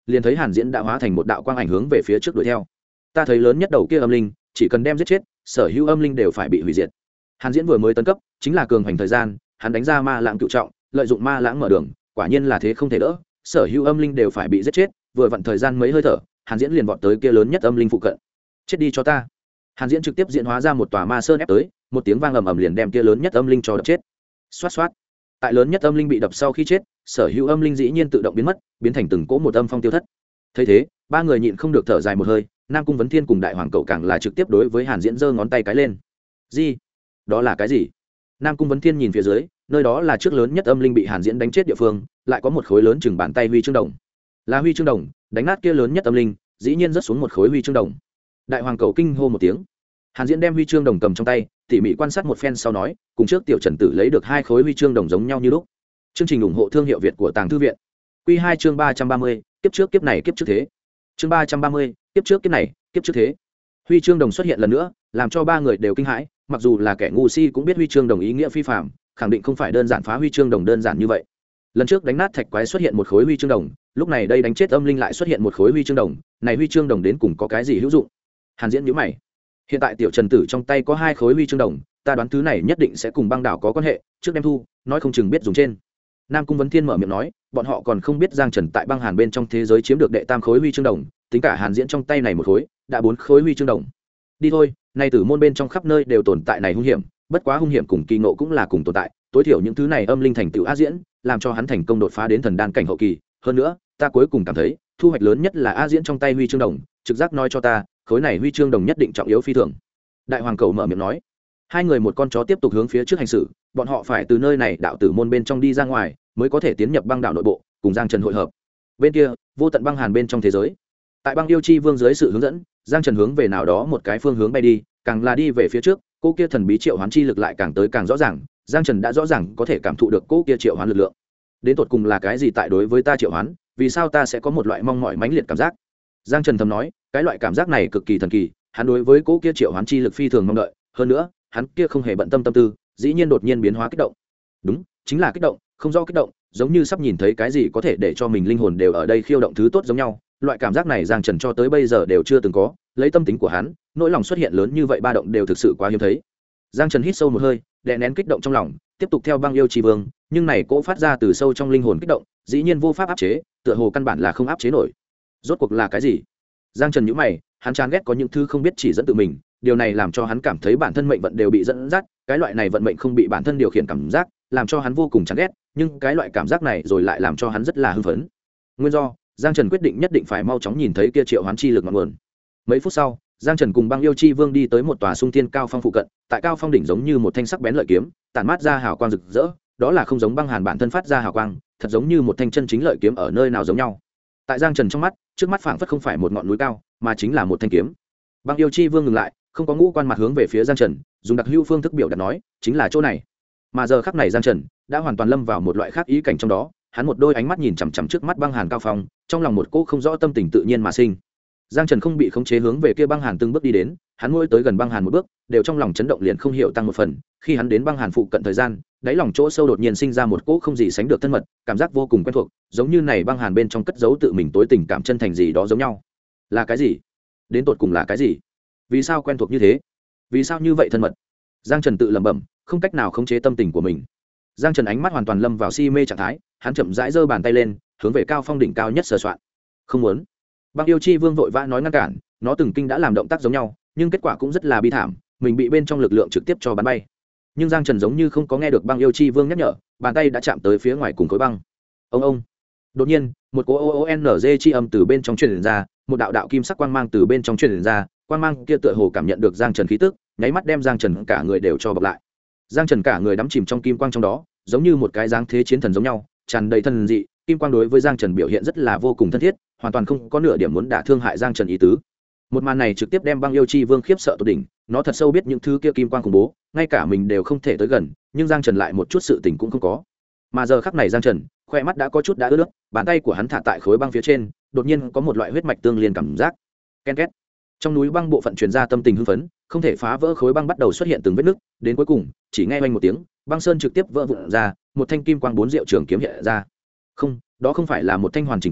liền thấy hàn diễn đã hóa thành một đạo quang ảnh hướng về phía trước đuổi theo. Ta thấy lớn nhất đầu kia âm linh chỉ cần đem giết chết, sở hữu âm linh đều phải bị hủy diệt. Hàn diễn vừa mới tấn cấp chính là cường hành thời gian, hắn đánh ra ma lãng cựu trọng, lợi dụng ma lãng mở đường, quả nhiên là thế không thể đỡ, sở hữu âm linh đều phải bị giết chết. Vừa vặn thời gian mấy hơi thở, hàn diễn liền vọt tới kia lớn nhất âm linh phụ cận. Chết đi cho ta. Hàn diễn trực tiếp diễn hóa ra một tòa ma sơn ép tới, một tiếng vang ầm ầm liền đem kia lớn nhất âm linh cho đập chết. Xoát xoát. Tại lớn nhất âm linh bị đập sau khi chết, sở hữu âm linh dĩ nhiên tự động biến mất, biến thành từng cỗ một âm phong tiêu thất. Thấy thế, ba người nhịn không được thở dài một hơi, Nam Cung Vấn Thiên cùng Đại Hoàng Cậu càng là trực tiếp đối với Hàn Diễn giơ ngón tay cái lên. Gì? Đó là cái gì? Nam Cung Vấn Thiên nhìn phía dưới, nơi đó là trước lớn nhất âm linh bị Hàn Diễn đánh chết địa phương, lại có một khối lớn chừng bàn tay huy chương đồng. Là huy chương đồng, đánh nát kia lớn nhất âm linh, dĩ nhiên rớt xuống một khối huy chương đồng. Đại Hoàng Cậu kinh hô một tiếng. Hàn Diễn đem huy chương đồng cầm trong tay, tỉ mỉ quan sát một phen sau nói, cùng trước Tiểu Trần Tử lấy được hai khối huy chương đồng giống nhau như lúc. Chương trình ủng hộ thương hiệu Việt của Tàng Thư viện. Quy 2 chương 330, kiếp trước kiếp này kiếp trước thế. Chương 330, kiếp trước kiếp này, kiếp trước thế. Huy chương đồng xuất hiện lần nữa, làm cho ba người đều kinh hãi, mặc dù là kẻ ngu si cũng biết huy chương đồng ý nghĩa phi phàm, khẳng định không phải đơn giản phá huy chương đồng đơn giản như vậy. Lần trước đánh nát thạch quái xuất hiện một khối huy chương đồng, lúc này đây đánh chết âm linh lại xuất hiện một khối huy chương đồng, này huy chương đồng đến cùng có cái gì hữu dụng? Hàn Diễn nhíu mày. Hiện tại Tiểu Trần Tử trong tay có hai khối huy chương đồng, ta đoán thứ này nhất định sẽ cùng băng đảo có quan hệ, trước đem thu, nói không chừng biết dùng trên. Nam Cung Vấn Thiên mở miệng nói, bọn họ còn không biết Giang Trần tại băng hàn bên trong thế giới chiếm được đệ tam khối huy chương đồng, tính cả Hàn Diễn trong tay này một khối, đã bốn khối huy chương đồng. Đi thôi, nay tử môn bên trong khắp nơi đều tồn tại này hung hiểm, bất quá hung hiểm cùng kỳ ngộ cũng là cùng tồn tại, tối thiểu những thứ này âm linh thành tựu A Diễn, làm cho hắn thành công đột phá đến thần đan cảnh hậu kỳ, hơn nữa, ta cuối cùng cảm thấy, thu hoạch lớn nhất là A Diễn trong tay huy chương đồng, trực giác nói cho ta, khối này huy chương đồng nhất định trọng yếu phi thường. Đại Hoàng Cầu mở miệng nói. Hai người một con chó tiếp tục hướng phía trước hành xử, bọn họ phải từ nơi này đạo tử môn bên trong đi ra ngoài, mới có thể tiến nhập băng đảo nội bộ, cùng Giang Trần hội hợp. Bên kia, vô tận băng hàn bên trong thế giới. Tại băng yêu chi vương dưới sự hướng dẫn, Giang Trần hướng về nào đó một cái phương hướng bay đi, càng là đi về phía trước, cô kia thần bí triệu hoán chi lực lại càng tới càng rõ ràng, Giang Trần đã rõ ràng có thể cảm thụ được cô kia triệu hoán lực lượng. Đến tột cùng là cái gì tại đối với ta triệu hoán, vì sao ta sẽ có một loại mong mỏi mãnh liệt cảm giác? Giang Trần thầm nói, cái loại cảm giác này cực kỳ thần kỳ, hắn đối với cô kia triệu hoán chi lực phi thường mong đợi, hơn nữa, hắn kia không hề bận tâm tâm tư, dĩ nhiên đột nhiên biến hóa kích động. Đúng, chính là kích động, không do kích động, giống như sắp nhìn thấy cái gì có thể để cho mình linh hồn đều ở đây khiêu động thứ tốt giống nhau. Loại cảm giác này Giang Trần cho tới bây giờ đều chưa từng có, lấy tâm tính của hắn, nỗi lòng xuất hiện lớn như vậy ba động đều thực sự quá hiếm thấy. Giang Trần hít sâu một hơi, đè nén kích động trong lòng, tiếp tục theo băng yêu chi vương, nhưng này cỗ phát ra từ sâu trong linh hồn kích động, dĩ nhiên vô pháp áp chế, tựa hồ căn bản là không áp chế nổi. Rốt cuộc là cái gì? Giang Trần nhíu mày, hắn chán ghét có những thứ không biết chỉ dẫn tự mình, điều này làm cho hắn cảm thấy bản thân mệnh vận đều bị dẫn dắt, cái loại này vận mệnh không bị bản thân điều khiển cảm giác, làm cho hắn vô cùng chán ghét, nhưng cái loại cảm giác này rồi lại làm cho hắn rất là hưng phấn. Nguyên do, Giang Trần quyết định nhất định phải mau chóng nhìn thấy kia triệu hoán chi lực ngọn nguồn. Mấy phút sau, Giang Trần cùng băng yêu chi vương đi tới một tòa sung thiên cao phong phụ cận, tại cao phong đỉnh giống như một thanh sắc bén lợi kiếm, tản mát ra hào quang rực rỡ, đó là không giống băng hàn bản thân phát ra hào quang, thật giống như một thanh chân chính lợi kiếm ở nơi nào giống nhau. Tại Giang Trần trong mắt, trước mắt phảng phất không phải một ngọn núi cao, mà chính là một thanh kiếm. Băng yêu chi vương ngừng lại, không có ngũ quan mặt hướng về phía Giang Trần, dùng đặc hữu phương thức biểu đạt nói, chính là chỗ này. Mà giờ khắc này Giang Trần đã hoàn toàn lâm vào một loại khác ý cảnh trong đó, hắn một đôi ánh mắt nhìn chằm chằm trước mắt băng hàn cao phong, trong lòng một cỗ không rõ tâm tình tự nhiên mà sinh. Giang Trần không bị khống chế hướng về kia băng hàn từng bước đi đến, hắn mỗi tới gần băng hàn một bước, đều trong lòng chấn động liền không hiểu tăng một phần, khi hắn đến băng hàn phụ cận thời gian, đáy lòng chỗ sâu đột nhiên sinh ra một cỗ không gì sánh được thân mật, cảm giác vô cùng quen thuộc, giống như này băng hàn bên trong cất giấu tự mình tối tình cảm chân thành gì đó giống nhau. Là cái gì? Đến tột cùng là cái gì? Vì sao quen thuộc như thế? Vì sao như vậy thân mật? Giang Trần tự lẩm bẩm, không cách nào khống chế tâm tình của mình. Giang Trần ánh mắt hoàn toàn lâm vào si mê trạng thái, hắn chậm rãi giơ bàn tay lên, hướng về cao phong đỉnh cao nhất sờ soạn. Không muốn. Băng yêu chi vương vội vã nói ngăn cản, nó từng kinh đã làm động tác giống nhau, nhưng kết quả cũng rất là bi thảm, mình bị bên trong lực lượng trực tiếp cho bắn bay. Nhưng Giang Trần giống như không có nghe được băng yêu chi vương nhắc nhở, bàn tay đã chạm tới phía ngoài cùng khối băng. Ông. Đột nhiên, một cỗ ONG chi âm từ bên trong truyền ra, một đạo đạo kim sắc quang mang từ bên trong truyền ra, quang mang kia tựa hồ cảm nhận được Giang Trần khí tức, nháy mắt đem Giang Trần cả người đều cho bọc lại. Giang Trần cả người đắm chìm trong kim quang trong đó, giống như một cái dáng thế chiến thần giống nhau, tràn đầy thần dị. Kim quang đối với Giang Trần biểu hiện rất là vô cùng thân thiết, hoàn toàn không có nửa điểm muốn đả thương hại Giang Trần ý tứ. Một màn này trực tiếp đem băng yêu chi vương khiếp sợ tột đỉnh, nó thật sâu biết những thứ kia kim quang khủng bố, ngay cả mình đều không thể tới gần, nhưng Giang Trần lại một chút sự tình cũng không có. Mà giờ khắc này Giang Trần, khoe mắt đã có chút đã ướt nước, bàn tay của hắn thả tại khối băng phía trên, đột nhiên có một loại huyết mạch tương liên cảm giác. Ken két. Trong núi băng bộ phận truyền ra tâm tình hưng phấn, không thể phá vỡ khối băng bắt đầu xuất hiện từng vết nứt, đến cuối cùng, chỉ nghe oanh một tiếng, băng sơn trực tiếp vỡ vụn ra, một thanh kim quang bốn diệu trường kiếm hiện ra. Không, đó không phải là một thanh hoàn chỉnh kiếm,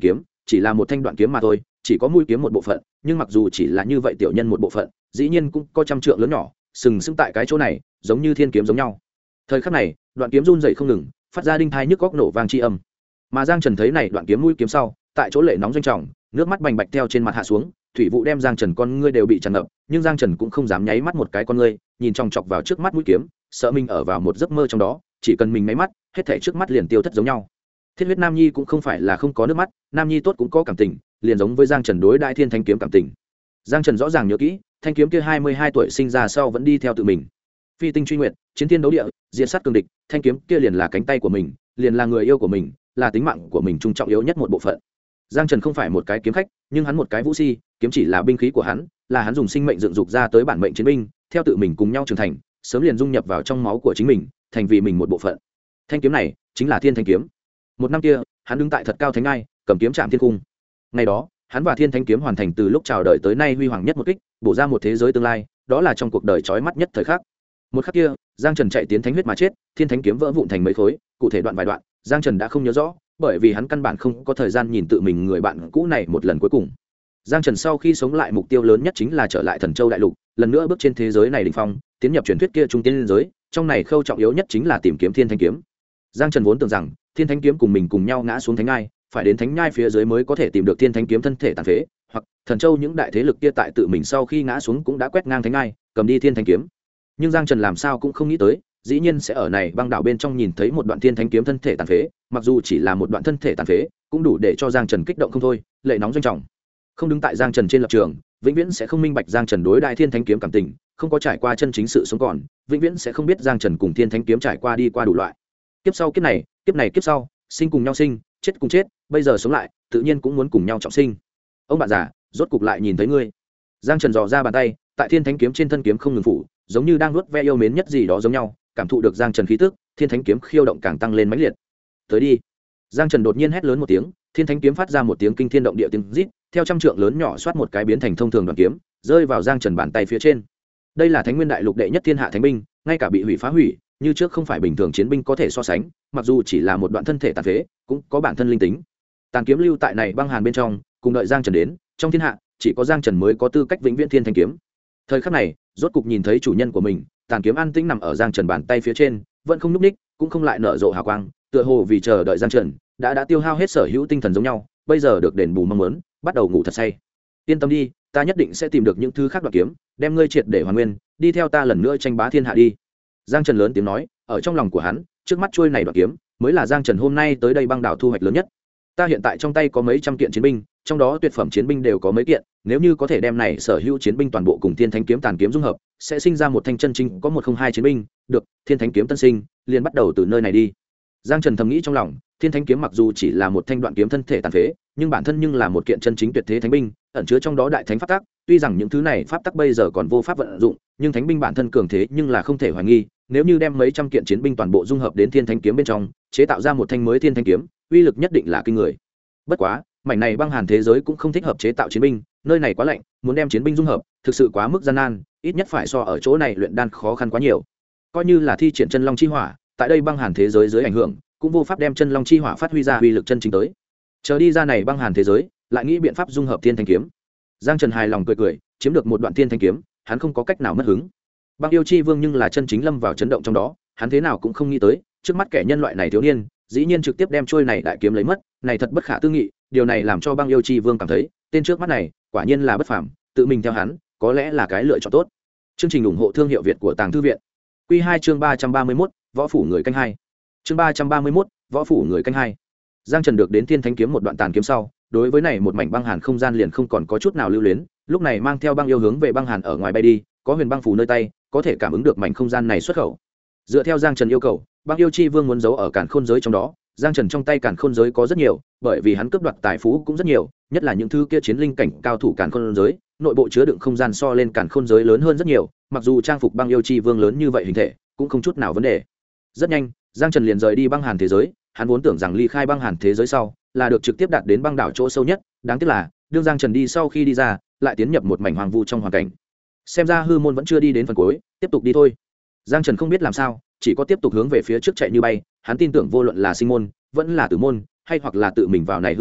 chỉ là một thanh đoạn kiếm mà thôi, chỉ có mũi kiếm một bộ phận, nhưng mặc dù chỉ là như vậy tiểu nhân một bộ phận, dĩ nhiên cũng có trăm trượng lớn nhỏ, sừng sững tại cái chỗ này, giống như thiên kiếm giống nhau. Thời khắc này, đoạn kiếm run rẩy không ngừng, phát ra đinh thai nhức góc nổ vang chi âm. Mà Giang Trần thấy này đoạn kiếm mũi kiếm sau, tại chỗ lệ nóng doanh trọng, nước mắt bành bạch theo trên mặt hạ xuống, thủy vụ đem Giang Trần con ngươi đều bị tràn ngập, nhưng Giang Trần cũng không dám nháy mắt một cái con ngươi, nhìn chòng chọc vào trước mắt mũi kiếm, sợ mình ở vào một giấc mơ trong đó, chỉ cần mình nháy mắt, hết thảy trước mắt liền tiêu thất giống nhau. Thiết huyết Nam Nhi cũng không phải là không có nước mắt, Nam Nhi tốt cũng có cảm tình, liền giống với Giang Trần đối đại thiên thanh kiếm cảm tình. Giang Trần rõ ràng nhớ kỹ, thanh kiếm kia 22 tuổi sinh ra sau vẫn đi theo tự mình. Phi tinh truy nguyệt, chiến thiên đấu địa, diệt sát cường địch, thanh kiếm kia liền là cánh tay của mình, liền là người yêu của mình, là tính mạng của mình trung trọng yếu nhất một bộ phận. Giang Trần không phải một cái kiếm khách, nhưng hắn một cái vũ si, kiếm chỉ là binh khí của hắn, là hắn dùng sinh mệnh dựng dục ra tới bản mệnh chiến binh, theo tự mình cùng nhau trưởng thành, sớm liền dung nhập vào trong máu của chính mình, thành vì mình một bộ phận. Thanh kiếm này chính là Thiên Thanh kiếm. Một năm kia, hắn đứng tại thật cao thánh ngai, cầm kiếm chạm thiên cung. Ngày đó, hắn và Thiên Thanh kiếm hoàn thành từ lúc chào đời tới nay huy hoàng nhất một kích, bổ ra một thế giới tương lai, đó là trong cuộc đời chói mắt nhất thời khắc. Một khắc kia, Giang Trần chạy tiến thánh huyết mà chết, Thiên Thanh kiếm vỡ vụn thành mấy khối, cụ thể đoạn vài đoạn, Giang Trần đã không nhớ rõ, bởi vì hắn căn bản không có thời gian nhìn tự mình người bạn cũ này một lần cuối cùng. Giang Trần sau khi sống lại mục tiêu lớn nhất chính là trở lại Thần Châu đại lục, lần nữa bước trên thế giới này đỉnh phong, tiến nhập truyền thuyết kia trung tiên liên giới, trong này khâu trọng yếu nhất chính là tìm kiếm Thiên Thanh kiếm. Giang Trần vốn tưởng rằng Thiên Thanh kiếm cùng mình cùng nhau ngã xuống thánh ngai, phải đến thánh ngai phía dưới mới có thể tìm được Thiên Thanh kiếm thân thể tàn phế, hoặc Thần Châu những đại thế lực kia tại tự mình sau khi ngã xuống cũng đã quét ngang thánh ngai, cầm đi Thiên Thanh kiếm. Nhưng Giang Trần làm sao cũng không nghĩ tới, dĩ nhiên sẽ ở này băng đảo bên trong nhìn thấy một đoạn Thiên Thanh kiếm thân thể tàn phế, mặc dù chỉ là một đoạn thân thể tàn phế, cũng đủ để cho Giang Trần kích động không thôi, lệ nóng doanh trọng. Không đứng tại Giang Trần trên lập trường, vĩnh viễn sẽ không minh bạch Giang Trần đối đại Thiên Thanh kiếm cảm tình, không có trải qua chân chính sự sống còn, vĩnh viễn sẽ không biết Giang Trần cùng Thiên Thanh kiếm trải qua đi qua đủ loại. Kiếp sau kiếp này, kiếp sau, sinh cùng nhau sinh, chết cùng chết, bây giờ sống lại, tự nhiên cũng muốn cùng nhau trọng sinh. Ông bạn già, rốt cục lại nhìn thấy ngươi. Giang Trần dò ra bàn tay, tại Thiên Thánh kiếm trên thân kiếm không ngừng phủ, giống như đang nuốt ve yêu mến nhất gì đó giống nhau, cảm thụ được Giang Trần khí tức, Thiên Thánh kiếm khiêu động càng tăng lên mãnh liệt. Tới đi. Giang Trần đột nhiên hét lớn một tiếng, Thiên Thánh kiếm phát ra một tiếng kinh thiên động địa tiếng rít, theo trăm trượng lớn nhỏ xoát một cái biến thành thông thường đoạn kiếm, rơi vào Giang Trần bàn tay phía trên. Đây là Thánh Nguyên Đại Lục đệ nhất thiên hạ thánh binh, ngay cả bị hủy phá hủy, như trước không phải bình thường chiến binh có thể so sánh, mặc dù chỉ là một đoạn thân thể tàn phế, cũng có bản thân linh tính. Tàn kiếm lưu tại này băng hàn bên trong, cùng đợi Giang Trần đến, trong thiên hạ, chỉ có Giang Trần mới có tư cách vĩnh viễn Thiên Thanh kiếm. Thời khắc này, rốt cục nhìn thấy chủ nhân của mình, tàn kiếm an tĩnh nằm ở Giang Trần bàn tay phía trên, vẫn không nhúc ních, cũng không lại nở rộ hào quang, tựa hồ vì chờ đợi Giang Trần, đã tiêu hao hết sở hữu tinh thần giống nhau, bây giờ được đền bù mong muốn, bắt đầu ngủ thật say. Yên tâm đi, ta nhất định sẽ tìm được những thứ khác đoạn kiếm, đem ngươi triệt để hoàn nguyên, đi theo ta lần nữa tranh bá thiên hạ đi. Giang Trần lớn tiếng nói, ở trong lòng của hắn, trước mắt chuôi này đoạn kiếm, mới là Giang Trần hôm nay tới đây băng đảo thu hoạch lớn nhất. Ta hiện tại trong tay có mấy trăm kiện chiến binh, trong đó tuyệt phẩm chiến binh đều có mấy kiện, nếu như có thể đem này sở hữu chiến binh toàn bộ cùng Thiên Thánh kiếm tàn kiếm dung hợp, sẽ sinh ra một thanh chân chính có 102 chiến binh, được, Thiên Thánh kiếm tân sinh, liền bắt đầu từ nơi này đi. Giang Trần thầm nghĩ trong lòng, Thiên Thánh kiếm mặc dù chỉ là một thanh đoạn kiếm thân thể tàn phế, nhưng bản thân nhưng là một kiện chân chính tuyệt thế thánh binh, ẩn chứa trong đó đại thánh pháp tắc, tuy rằng những thứ này pháp tắc bây giờ còn vô pháp vận dụng, nhưng thánh binh bản thân cường thế nhưng là không thể hoài nghi, nếu như đem mấy trăm kiện chiến binh toàn bộ dung hợp đến Thiên Thánh kiếm bên trong, chế tạo ra một thanh mới Thiên Thánh kiếm, uy lực nhất định là kinh người. Bất quá, mảnh này băng hàn thế giới cũng không thích hợp chế tạo chiến binh, nơi này quá lạnh, muốn đem chiến binh dung hợp, thực sự quá mức gian nan, ít nhất phải so ở chỗ này luyện đan khó khăn quá nhiều. Coi như là thi triển chân long chi hỏa, tại đây băng hàn thế giới dưới ảnh hưởng, cũng vô pháp đem chân long chi hỏa phát huy ra uy lực chân chính tới. Chờ đi ra này băng hàn thế giới, lại nghĩ biện pháp dung hợp Thiên Thanh kiếm. Giang Trần hài lòng cười cười, chiếm được một đoạn Thiên Thanh kiếm, hắn không có cách nào mất hứng. Băng yêu chi vương nhưng là chân chính lâm vào chấn động trong đó, hắn thế nào cũng không nghĩ tới, trước mắt kẻ nhân loại này thiếu niên, dĩ nhiên trực tiếp đem trôi này đại kiếm lấy mất, này thật bất khả tư nghị, điều này làm cho Băng yêu chi vương cảm thấy, tên trước mắt này, quả nhiên là bất phàm, tự mình theo hắn, có lẽ là cái lựa chọn tốt. Chương trình ủng hộ thương hiệu Việt của Tàng Thư viện. Quy 2 chương 331, võ phủ người canh hai. Chương 331, võ phủ người canh hai. Giang Trần được đến Thiên Thánh kiếm một đoạn tàn kiếm sau, đối với này một mảnh băng hàn không gian liền không còn có chút nào lưu luyến, lúc này mang theo Băng yêu hướng về băng hàn ở ngoài bay đi, có huyền băng phù nơi tay, có thể cảm ứng được mảnh không gian này xuất khẩu. Dựa theo Giang Trần yêu cầu, Băng yêu chi vương muốn giấu ở càn khôn giới trong đó, Giang Trần trong tay càn khôn giới có rất nhiều, bởi vì hắn cướp đoạt tài phú cũng rất nhiều, nhất là những thứ kia chiến linh cảnh cao thủ càn khôn giới, nội bộ chứa đựng không gian so lên càn khôn giới lớn hơn rất nhiều, mặc dù trang phục Băng yêu chi vương lớn như vậy hình thể, cũng không chút nào vấn đề. Rất nhanh, Giang Trần liền rời đi băng hàn thế giới, hắn vốn tưởng rằng ly khai băng hàn thế giới sau, là được trực tiếp đạt đến băng đảo chỗ sâu nhất, đáng tiếc là, đương Giang Trần đi sau khi đi ra, lại tiến nhập một mảnh hoang vu trong hoàn cảnh. Xem ra hư môn vẫn chưa đi đến phần cuối, tiếp tục đi thôi. Giang Trần không biết làm sao, chỉ có tiếp tục hướng về phía trước chạy như bay, hắn tin tưởng vô luận là sinh môn, vẫn là tử môn, hay hoặc là tự mình vào này hư môn,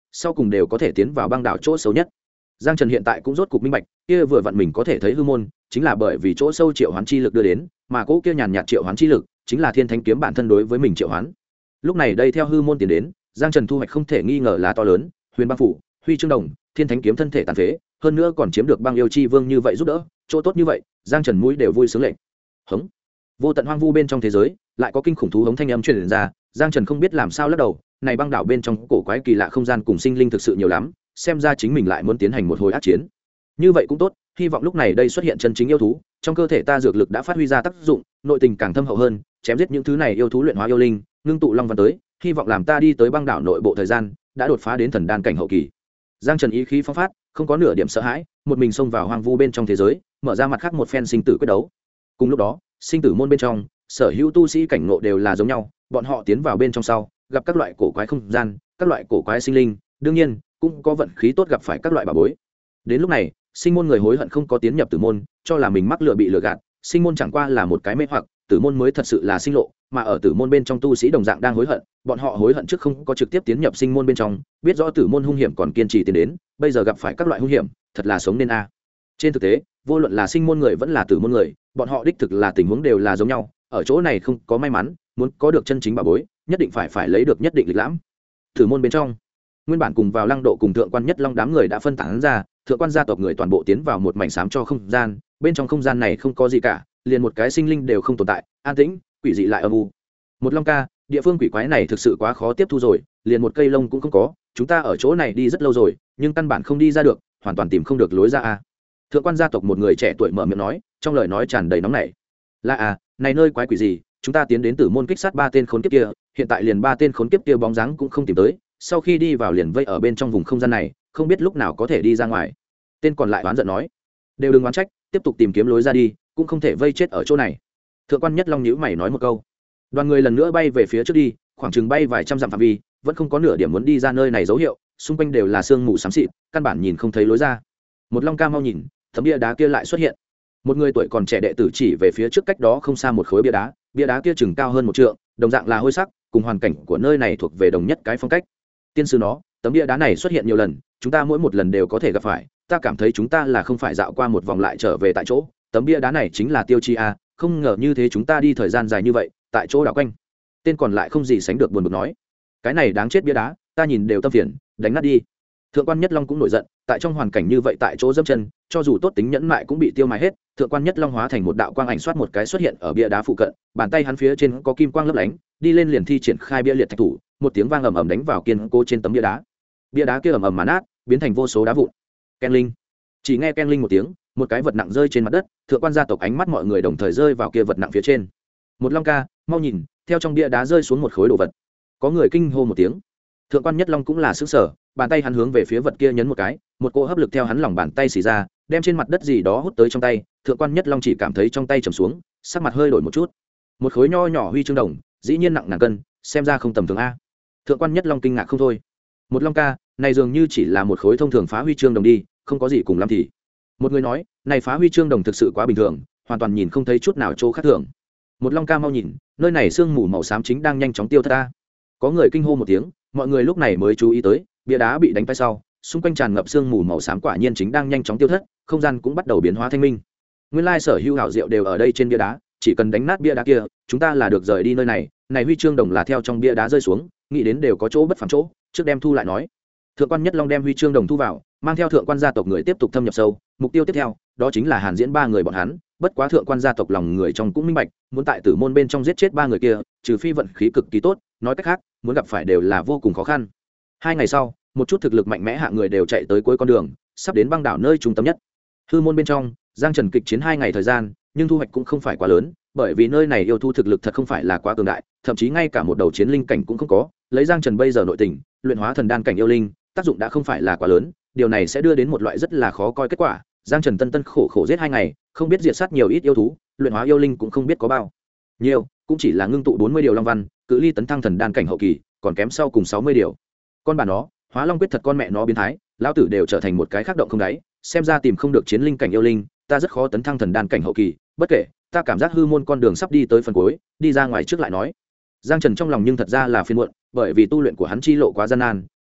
sau cùng đều có thể tiến vào băng đảo chỗ xấu nhất. Giang Trần hiện tại cũng rốt cục minh bạch, kia vừa vặn mình có thể thấy hư môn, chính là bởi vì chỗ sâu triệu hoán chi lực đưa đến, mà cỗ kia nhàn nhạt triệu hoán chi lực, chính là Thiên Thánh kiếm bản thân đối với mình triệu hoán. Lúc này đây theo hư môn tiến đến, Giang Trần thu hoạch không thể nghi ngờ là to lớn, Huyền Băng phủ, Huy Chương đồng, Thiên Thánh kiếm thân thể tàn phế, hơn nữa còn chiếm được băng yêu chi vương như vậy giúp đỡ, chỗ tốt như vậy, Giang Trần mũi đều vui sướng lệnh. Hống. Vô tận hoang vu bên trong thế giới, lại có kinh khủng thú hống thanh âm truyền ra, Giang Trần không biết làm sao lắc đầu, này băng đảo bên trong cổ quái kỳ lạ không gian cùng sinh linh thực sự nhiều lắm, xem ra chính mình lại muốn tiến hành một hồi ác chiến. Như vậy cũng tốt, hy vọng lúc này đây xuất hiện chân chính yêu thú, trong cơ thể ta dược lực đã phát huy ra tác dụng, nội tình càng thâm hậu hơn, chém giết những thứ này yêu thú luyện hóa yêu linh, ngưng tụ long văn tới, hy vọng làm ta đi tới băng đảo nội bộ thời gian đã đột phá đến thần đan cảnh hậu kỳ. Giang Trần ý khí phong phát, không có nửa điểm sợ hãi, một mình xông vào hoang vu bên trong thế giới, mở ra mặt khác một phen sinh tử quyết đấu. Cùng lúc đó, sinh tử môn bên trong, sở hữu tu sĩ cảnh ngộ đều là giống nhau, bọn họ tiến vào bên trong sau, gặp các loại cổ quái không gian, các loại cổ quái sinh linh, đương nhiên cũng có vận khí tốt gặp phải các loại bảo bối. Đến lúc này, sinh môn người hối hận không có tiến nhập tử môn, cho là mình mắc lừa bị lừa gạt, sinh môn chẳng qua là một cái mê hoặc, tử môn mới thật sự là sinh lộ, mà ở tử môn bên trong tu sĩ đồng dạng đang hối hận, bọn họ hối hận trước không có trực tiếp tiến nhập sinh môn bên trong, biết rõ tử môn hung hiểm còn kiên trì tiến đến, bây giờ gặp phải các loại hung hiểm, thật là sống nên a. Trên thực tế, vô luận là sinh môn người vẫn là tử môn người, bọn họ đích thực là tình huống đều là giống nhau, ở chỗ này không có may mắn, muốn có được chân chính bảo bối, nhất định phải lấy được nhất định lịch lãm. Tử môn bên trong, nguyên bản cùng vào Lăng Độ cùng thượng quan Nhất Long đám người đã phân tán ra, thượng quan gia tộc người toàn bộ tiến vào một mảnh xám cho không gian, bên trong không gian này không có gì cả, liền một cái sinh linh đều không tồn tại, an tĩnh, quỷ dị lại âm u. Một Long ca, địa phương quỷ quái này thực sự quá khó tiếp thu rồi, liền một cây lông cũng không có, chúng ta ở chỗ này đi rất lâu rồi, nhưng căn bản không đi ra được, hoàn toàn tìm không được lối ra a. Thượng quan gia tộc một người trẻ tuổi mở miệng nói, trong lời nói tràn đầy nóng nảy. Là à, này nơi quái quỷ gì, chúng ta tiến đến Tử môn kích sát 3 tên khốn kiếp kia, hiện tại liền 3 tên khốn kiếp kia bóng dáng cũng không tìm tới, sau khi đi vào liền vây ở bên trong vùng không gian này, không biết lúc nào có thể đi ra ngoài. Tên còn lại oán giận nói, đều đừng oán trách, tiếp tục tìm kiếm lối ra đi, cũng không thể vây chết ở chỗ này. Thượng quan Nhất Long nhíu mày nói một câu. Đoàn người lần nữa bay về phía trước đi, khoảng chừng bay vài trăm dặm phạm vi, vẫn không có nửa điểm muốn đi ra nơi này dấu hiệu, xung quanh đều là sương mù xám xịt, căn bản nhìn không thấy lối ra. Một Long ca mau nhìn, tấm bia đá kia lại xuất hiện. Một người tuổi còn trẻ đệ tử chỉ về phía trước cách đó không xa một khối bia đá kia chừng cao hơn 1 trượng, đồng dạng là hôi sắc, cùng hoàn cảnh của nơi này thuộc về đồng nhất cái phong cách. Tiên sư nó, tấm bia đá này xuất hiện nhiều lần, chúng ta mỗi một lần đều có thể gặp phải, ta cảm thấy chúng ta là không phải dạo qua một vòng lại trở về tại chỗ, tấm bia đá này chính là tiêu chí a, không ngờ như thế chúng ta đi thời gian dài như vậy, tại chỗ đảo quanh. Tên còn lại không gì sánh được buồn bực nói, cái này đáng chết bia đá, ta nhìn đều tâm phiền, đánh nát đi. Thượng quan Nhất Long cũng nổi giận, tại trong hoàn cảnh như vậy tại chỗ dẫm chân, cho dù tốt tính nhẫn mại cũng bị tiêu mài hết. Thượng quan Nhất Long hóa thành một đạo quang ảnh xoát một cái xuất hiện ở bia đá phụ cận, bàn tay hắn phía trên có kim quang lấp lánh, đi lên liền thi triển khai bia liệt thạch thủ, một tiếng vang ầm ầm đánh vào kiên cố trên tấm bia đá. Bia đá kia ầm ầm mà nát, biến thành vô số đá vụn. Ken linh, chỉ nghe ken linh một tiếng, một cái vật nặng rơi trên mặt đất, thượng quan gia tộc ánh mắt mọi người đồng thời rơi vào kia vật nặng phía trên. Một Long ca, mau nhìn, theo trong bia đá rơi xuống một khối đồ vật. Có người kinh hô một tiếng. Thượng quan Nhất Long cũng là sửng sở, bàn tay hắn hướng về phía vật kia nhấn một cái, một cỗ hấp lực theo hắn lòng bàn tay xì ra, đem trên mặt đất gì đó hút tới trong tay. Thượng quan Nhất Long chỉ cảm thấy trong tay trầm xuống, sắc mặt hơi đổi một chút. Một khối nho nhỏ huy chương đồng, dĩ nhiên nặng ngàn cân, xem ra không tầm thường a. Thượng quan Nhất Long kinh ngạc không thôi. Một Long ca, này dường như chỉ là một khối thông thường phá huy chương đồng đi, không có gì cùng lắm thì. Một người nói, này phá huy chương đồng thực sự quá bình thường, hoàn toàn nhìn không thấy chút nào chỗ khác thường. Một Long ca mau nhìn, nơi này sương mù màu xám chính đang nhanh chóng tiêu thất ta. Có người kinh hô một tiếng, mọi người lúc này mới chú ý tới, bia đá bị đánh bay sau, xung quanh tràn ngập sương mù màu xám quả nhiên chính đang nhanh chóng tiêu thất, không gian cũng bắt đầu biến hóa thanh minh. Nguyên lai sở hữu hảo diệu đều ở đây trên bia đá, chỉ cần đánh nát bia đá kia, chúng ta là được rời đi nơi này. Này huy chương đồng là theo trong bia đá rơi xuống, nghĩ đến đều có chỗ bất phàm chỗ, trước đem thu lại nói. Thượng quan Nhất Long đem huy chương đồng thu vào, mang theo thượng quan gia tộc người tiếp tục thâm nhập sâu, mục tiêu tiếp theo đó chính là Hàn Diễn 3 người bọn hắn. Bất quá thượng quan gia tộc lòng người trong cũng minh bạch, muốn tại tử môn bên trong giết chết 3 người kia, trừ phi vận khí cực kỳ tốt, nói cách khác, muốn gặp phải đều là vô cùng khó khăn. 2 ngày sau, một chút thực lực mạnh mẽ hạng người đều chạy tới cuối con đường, sắp đến băng đảo nơi trung tâm nhất. Hư môn bên trong, Giang Trần kịch chiến 2 ngày thời gian, nhưng thu hoạch cũng không phải quá lớn, bởi vì nơi này yêu thu thực lực thật không phải là quá cường đại, thậm chí ngay cả một đầu chiến linh cảnh cũng không có. Lấy Giang Trần bây giờ nội tình, luyện hóa thần đan cảnh yêu linh, tác dụng đã không phải là quá lớn, điều này sẽ đưa đến một loại rất là khó coi kết quả. Giang Trần tân khổ khổ giết 2 ngày, không biết diệt sát nhiều ít yêu thú, luyện hóa yêu linh cũng không biết có bao nhiêu, cũng chỉ là ngưng tụ 40 điều long văn, cự ly tấn thăng thần đan cảnh hậu kỳ, còn kém sau cùng 60 điều. Con bà nó, hóa long quyết thật con mẹ nó biến thái, lão tử đều trở thành một cái khác động không đáy, xem ra tìm không được chiến linh cảnh yêu linh, ta rất khó tấn thăng thần đan cảnh hậu kỳ, bất kể, ta cảm giác hư môn con đường sắp đi tới phần cuối, đi ra ngoài trước lại nói. Giang Trần trong lòng nhưng thật ra là phiền muộn, bởi vì tu luyện của hắn chi lộ quá gian nan,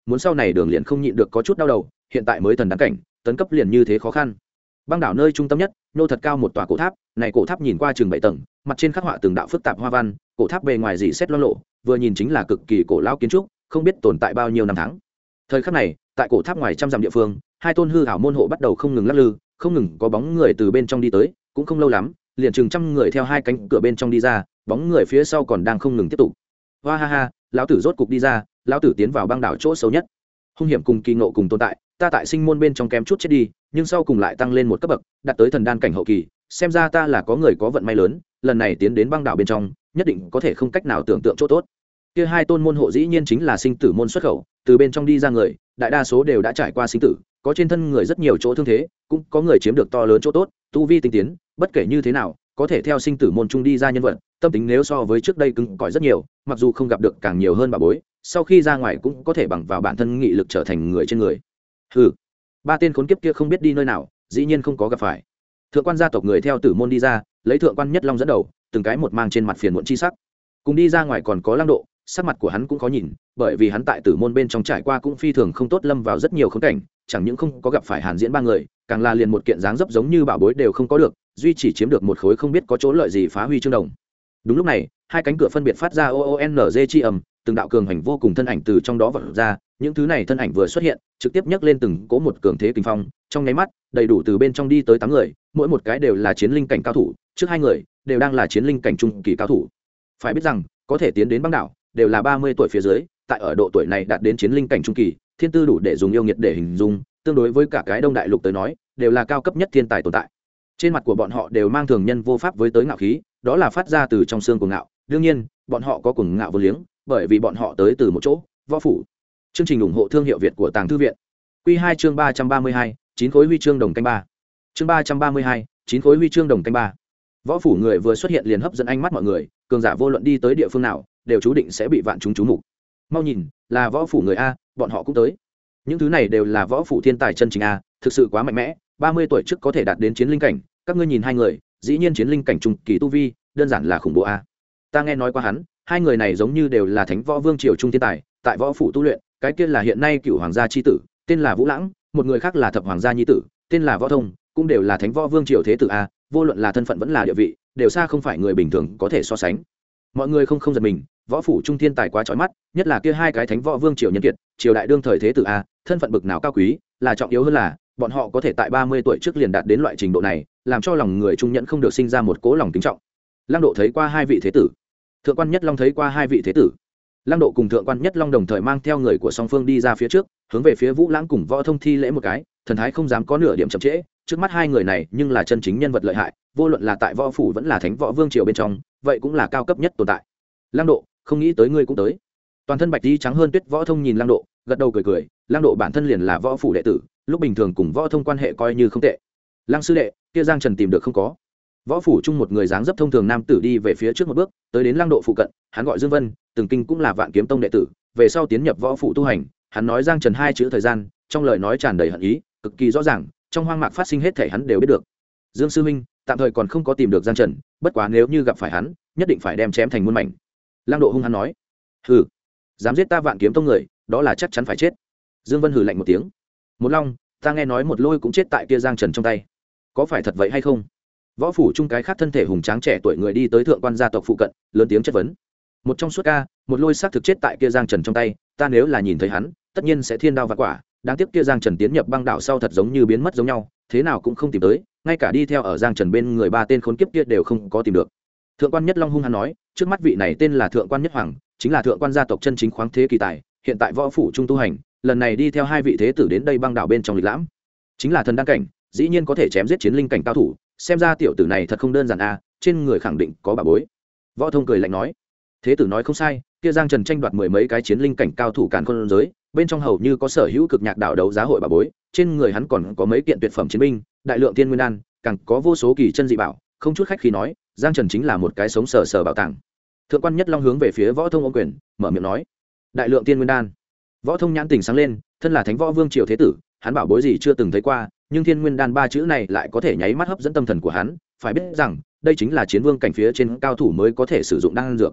muốn sau này đường liền không nhịn được có chút đau đầu, hiện tại mới thần đăng cảnh, tấn cấp liền như thế khó khăn. Băng đảo nơi trung tâm nhất, nô thật cao một tòa cổ tháp, này cổ tháp nhìn qua chừng 7 tầng, mặt trên khắc họa từng đạo phức tạp hoa văn, cổ tháp bề ngoài rỉ sét loang lộ, vừa nhìn chính là cực kỳ cổ lão kiến trúc, không biết tồn tại bao nhiêu năm tháng. Thời khắc này, tại cổ tháp ngoài trăm dặm địa phương, hai tôn hư ảo môn hộ bắt đầu không ngừng lắc lư, không ngừng có bóng người từ bên trong đi tới, cũng không lâu lắm, liền chừng trăm người theo hai cánh cửa bên trong đi ra, bóng người phía sau còn đang không ngừng tiếp tục. Hoa ha ha, lão tử rốt cục đi ra, lão tử tiến vào băng đảo chỗ xấu nhất. Hung hiểm cùng kỳ ngộ cùng tồn tại, ta tại sinh môn bên trong kém chút chết đi, nhưng sau cùng lại tăng lên một cấp bậc, đạt tới thần đan cảnh hậu kỳ, xem ra ta là có người có vận may lớn, lần này tiến đến băng đảo bên trong, nhất định có thể không cách nào tưởng tượng chỗ tốt. Kia hai tôn môn hộ dĩ nhiên chính là sinh tử môn xuất khẩu, từ bên trong đi ra người, đại đa số đều đã trải qua sinh tử, có trên thân người rất nhiều chỗ thương thế, cũng có người chiếm được to lớn chỗ tốt, tu vi tinh tiến, bất kể như thế nào, có thể theo sinh tử môn trung đi ra nhân vật, tâm tính nếu so với trước đây cứng cỏi rất nhiều, mặc dù không gặp được càng nhiều hơn bà bối, sau khi ra ngoài cũng có thể bằng vào bản thân nghị lực trở thành người trên người. Hừ, ba tên khốn kiếp kia không biết đi nơi nào, dĩ nhiên không có gặp phải. Thượng quan gia tộc người theo tử môn đi ra, lấy thượng quan nhất long dẫn đầu, từng cái một mang trên mặt phiền muộn chi sắc. Cùng đi ra ngoài còn có Lăng Độ, sắc mặt của hắn cũng khó nhìn, bởi vì hắn tại tử môn bên trong trải qua cũng phi thường không tốt, lâm vào rất nhiều khốn cảnh, chẳng những không có gặp phải Hàn Diễn ba người, càng là liền một kiện dáng dấp giống như bảo bối đều không có được, duy chỉ chiếm được một khối không biết có chỗ lợi gì phá huy chương đồng. Đúng lúc này, hai cánh cửa phân biệt phát ra oonz chi ầm, từng đạo cường hành vô cùng thân ảnh từ trong đó vọt ra, những thứ này thân ảnh vừa xuất hiện, trực tiếp nhấc lên từng cỗ một cường thế kinh phong, trong nháy mắt, đầy đủ từ bên trong đi tới 8 người, mỗi một cái đều là chiến linh cảnh cao thủ, trước hai người đều đang là chiến linh cảnh trung kỳ cao thủ. Phải biết rằng, có thể tiến đến băng đảo, đều là 30 tuổi phía dưới, tại ở độ tuổi này đạt đến chiến linh cảnh trung kỳ, thiên tư đủ để dùng yêu nghiệt để hình dung, tương đối với cả cái Đông Đại Lục tới nói, đều là cao cấp nhất thiên tài tồn tại. Trên mặt của bọn họ đều mang thường nhân vô pháp với tới ngạo khí, đó là phát ra từ trong xương của ngạo. Đương nhiên, bọn họ có cuồng ngạo vô liếng, bởi vì bọn họ tới từ một chỗ, Võ phủ. Chương trình ủng hộ thương hiệu Việt của Tàng Thư viện. Quy 2 chương 332, 9 khối huy chương đồng canh 3. Chương 332, 9 khối huy chương đồng canh 3. Võ phủ người vừa xuất hiện liền hấp dẫn ánh mắt mọi người, cường giả vô luận đi tới địa phương nào, đều chú định sẽ bị vạn chúng chú mục. Mau nhìn, là Võ phủ người a, bọn họ cũng tới. Những thứ này đều là Võ phủ thiên tài chân chính a, thực sự quá mạnh mẽ, 30 tuổi trước có thể đạt đến chiến linh cảnh, các ngươi nhìn hai người, dĩ nhiên chiến linh cảnh trung kỳ tu vi, đơn giản là khủng bố a. Ta nghe nói qua hắn, hai người này giống như đều là Thánh Võ Vương triều trung thiên tài, tại Võ phủ tu luyện, cái kia là hiện nay Cửu hoàng gia chi tử, tên là Vũ Lãng, một người khác là Thập hoàng gia nhi tử, tên là Võ Thông, cũng đều là Thánh Võ Vương triều thế tử a, vô luận là thân phận vẫn là địa vị, đều xa không phải người bình thường có thể so sánh. Mọi người không giật mình, Võ phủ trung thiên tài quá chói mắt, nhất là kia hai cái Thánh Võ Vương triều nhân kiệt, triều đại đương thời thế tử a, thân phận bực nào cao quý, là trọng yếu hơn là bọn họ có thể tại 30 tuổi trước liền đạt đến loại trình độ này, làm cho lòng người trung nhẫn không được sinh ra một cố lòng kính trọng. Lăng Độ thấy qua hai vị thế tử, Thượng quan Nhất Long thấy qua hai vị thế tử. Lăng Độ cùng Thượng quan Nhất Long đồng thời mang theo người của song phương đi ra phía trước, hướng về phía Vũ Lãng cùng Võ Thông thi lễ một cái, thần thái không dám có nửa điểm chậm trễ. Trước mắt hai người này nhưng là chân chính nhân vật lợi hại, vô luận là tại Võ phủ vẫn là Thánh Võ Vương triều bên trong, vậy cũng là cao cấp nhất tồn tại. Lăng Độ, không nghĩ tới ngươi cũng tới. Toàn thân bạch tí trắng hơn tuyết Võ Thông nhìn Lăng Độ, gật đầu cười cười. Lăng Độ bản thân liền là Võ phủ đệ tử, lúc bình thường cùng Võ Thông quan hệ coi như không tệ. Lăng sư đệ, kia Giang Trần tìm được không có? Võ phủ chung một người dáng dấp thông thường nam tử đi về phía trước một bước, tới đến Lăng Độ phụ cận, hắn gọi Dương Vân, từng kinh cũng là Vạn Kiếm Tông đệ tử, về sau tiến nhập Võ phủ tu hành, hắn nói Giang Trần hai chữ thời gian, trong lời nói tràn đầy hận ý, cực kỳ rõ ràng, trong hoang mạc phát sinh hết thể hắn đều biết được. Dương sư huynh, tạm thời còn không có tìm được Giang Trần, bất quá nếu như gặp phải hắn, nhất định phải đem chém thành muôn mảnh. Lăng Độ hung hăng nói. Hừ, dám giết ta Vạn Kiếm Tông người, đó là chắc chắn phải chết. Dương Vân hừ lạnh một tiếng. Một Long, ta nghe nói một Lôi cũng chết tại kia Giang Trần trong tay, có phải thật vậy hay không? Võ phủ chung cái khác thân thể hùng tráng trẻ tuổi người đi tới thượng quan gia tộc phụ cận, lớn tiếng chất vấn. Một trong suốt ca, một Lôi xác thực chết tại kia Giang Trần trong tay, ta nếu là nhìn thấy hắn, tất nhiên sẽ thiên đao vạn quả. Đáng tiếc kia Giang Trần tiến nhập băng đảo sau thật giống như biến mất giống nhau, thế nào cũng không tìm tới, ngay cả đi theo ở Giang Trần bên người ba tên khốn kiếp kia đều không có tìm được. Thượng quan Nhất Long hung hăng nói, trước mắt vị này tên là Thượng quan Nhất Hoàng, chính là thượng quan gia tộc chân chính khoáng thế kỳ tài, hiện tại võ phủ trung tu hành, lần này đi theo hai vị thế tử đến đây băng đảo bên trong lịch lãm, chính là thần đăng cảnh, dĩ nhiên có thể chém giết chiến linh cảnh cao thủ, xem ra tiểu tử này thật không đơn giản a, trên người khẳng định có bà bối. Võ Thông cười lạnh nói, thế tử nói không sai, kia Giang Trần tranh đoạt mười mấy cái chiến linh cảnh cao thủ càn khôn giới, bên trong hầu như có sở hữu cực nhạc đảo đấu giá hội bà bối, trên người hắn còn có mấy kiện tuyệt phẩm chiến binh, đại lượng tiên nguyên đan, càng có vô số kỳ chân dị bảo, không chút khách khí nói, Giang Trần chính là một cái sống sờ sờ bảo tàng. Thượng quan Nhất Long hướng về phía Võ Thông ôm quyền, mở miệng nói, đại lượng tiên nguyên đan. Võ Thông nhãn tỉnh sáng lên, thân là Thánh Võ Vương triều thế tử, hắn bảo bối gì chưa từng thấy qua, nhưng thiên nguyên đan ba chữ này lại có thể nháy mắt hấp dẫn tâm thần của hắn, phải biết rằng đây chính là chiến vương cảnh phía trên cao thủ mới có thể sử dụng đan dược.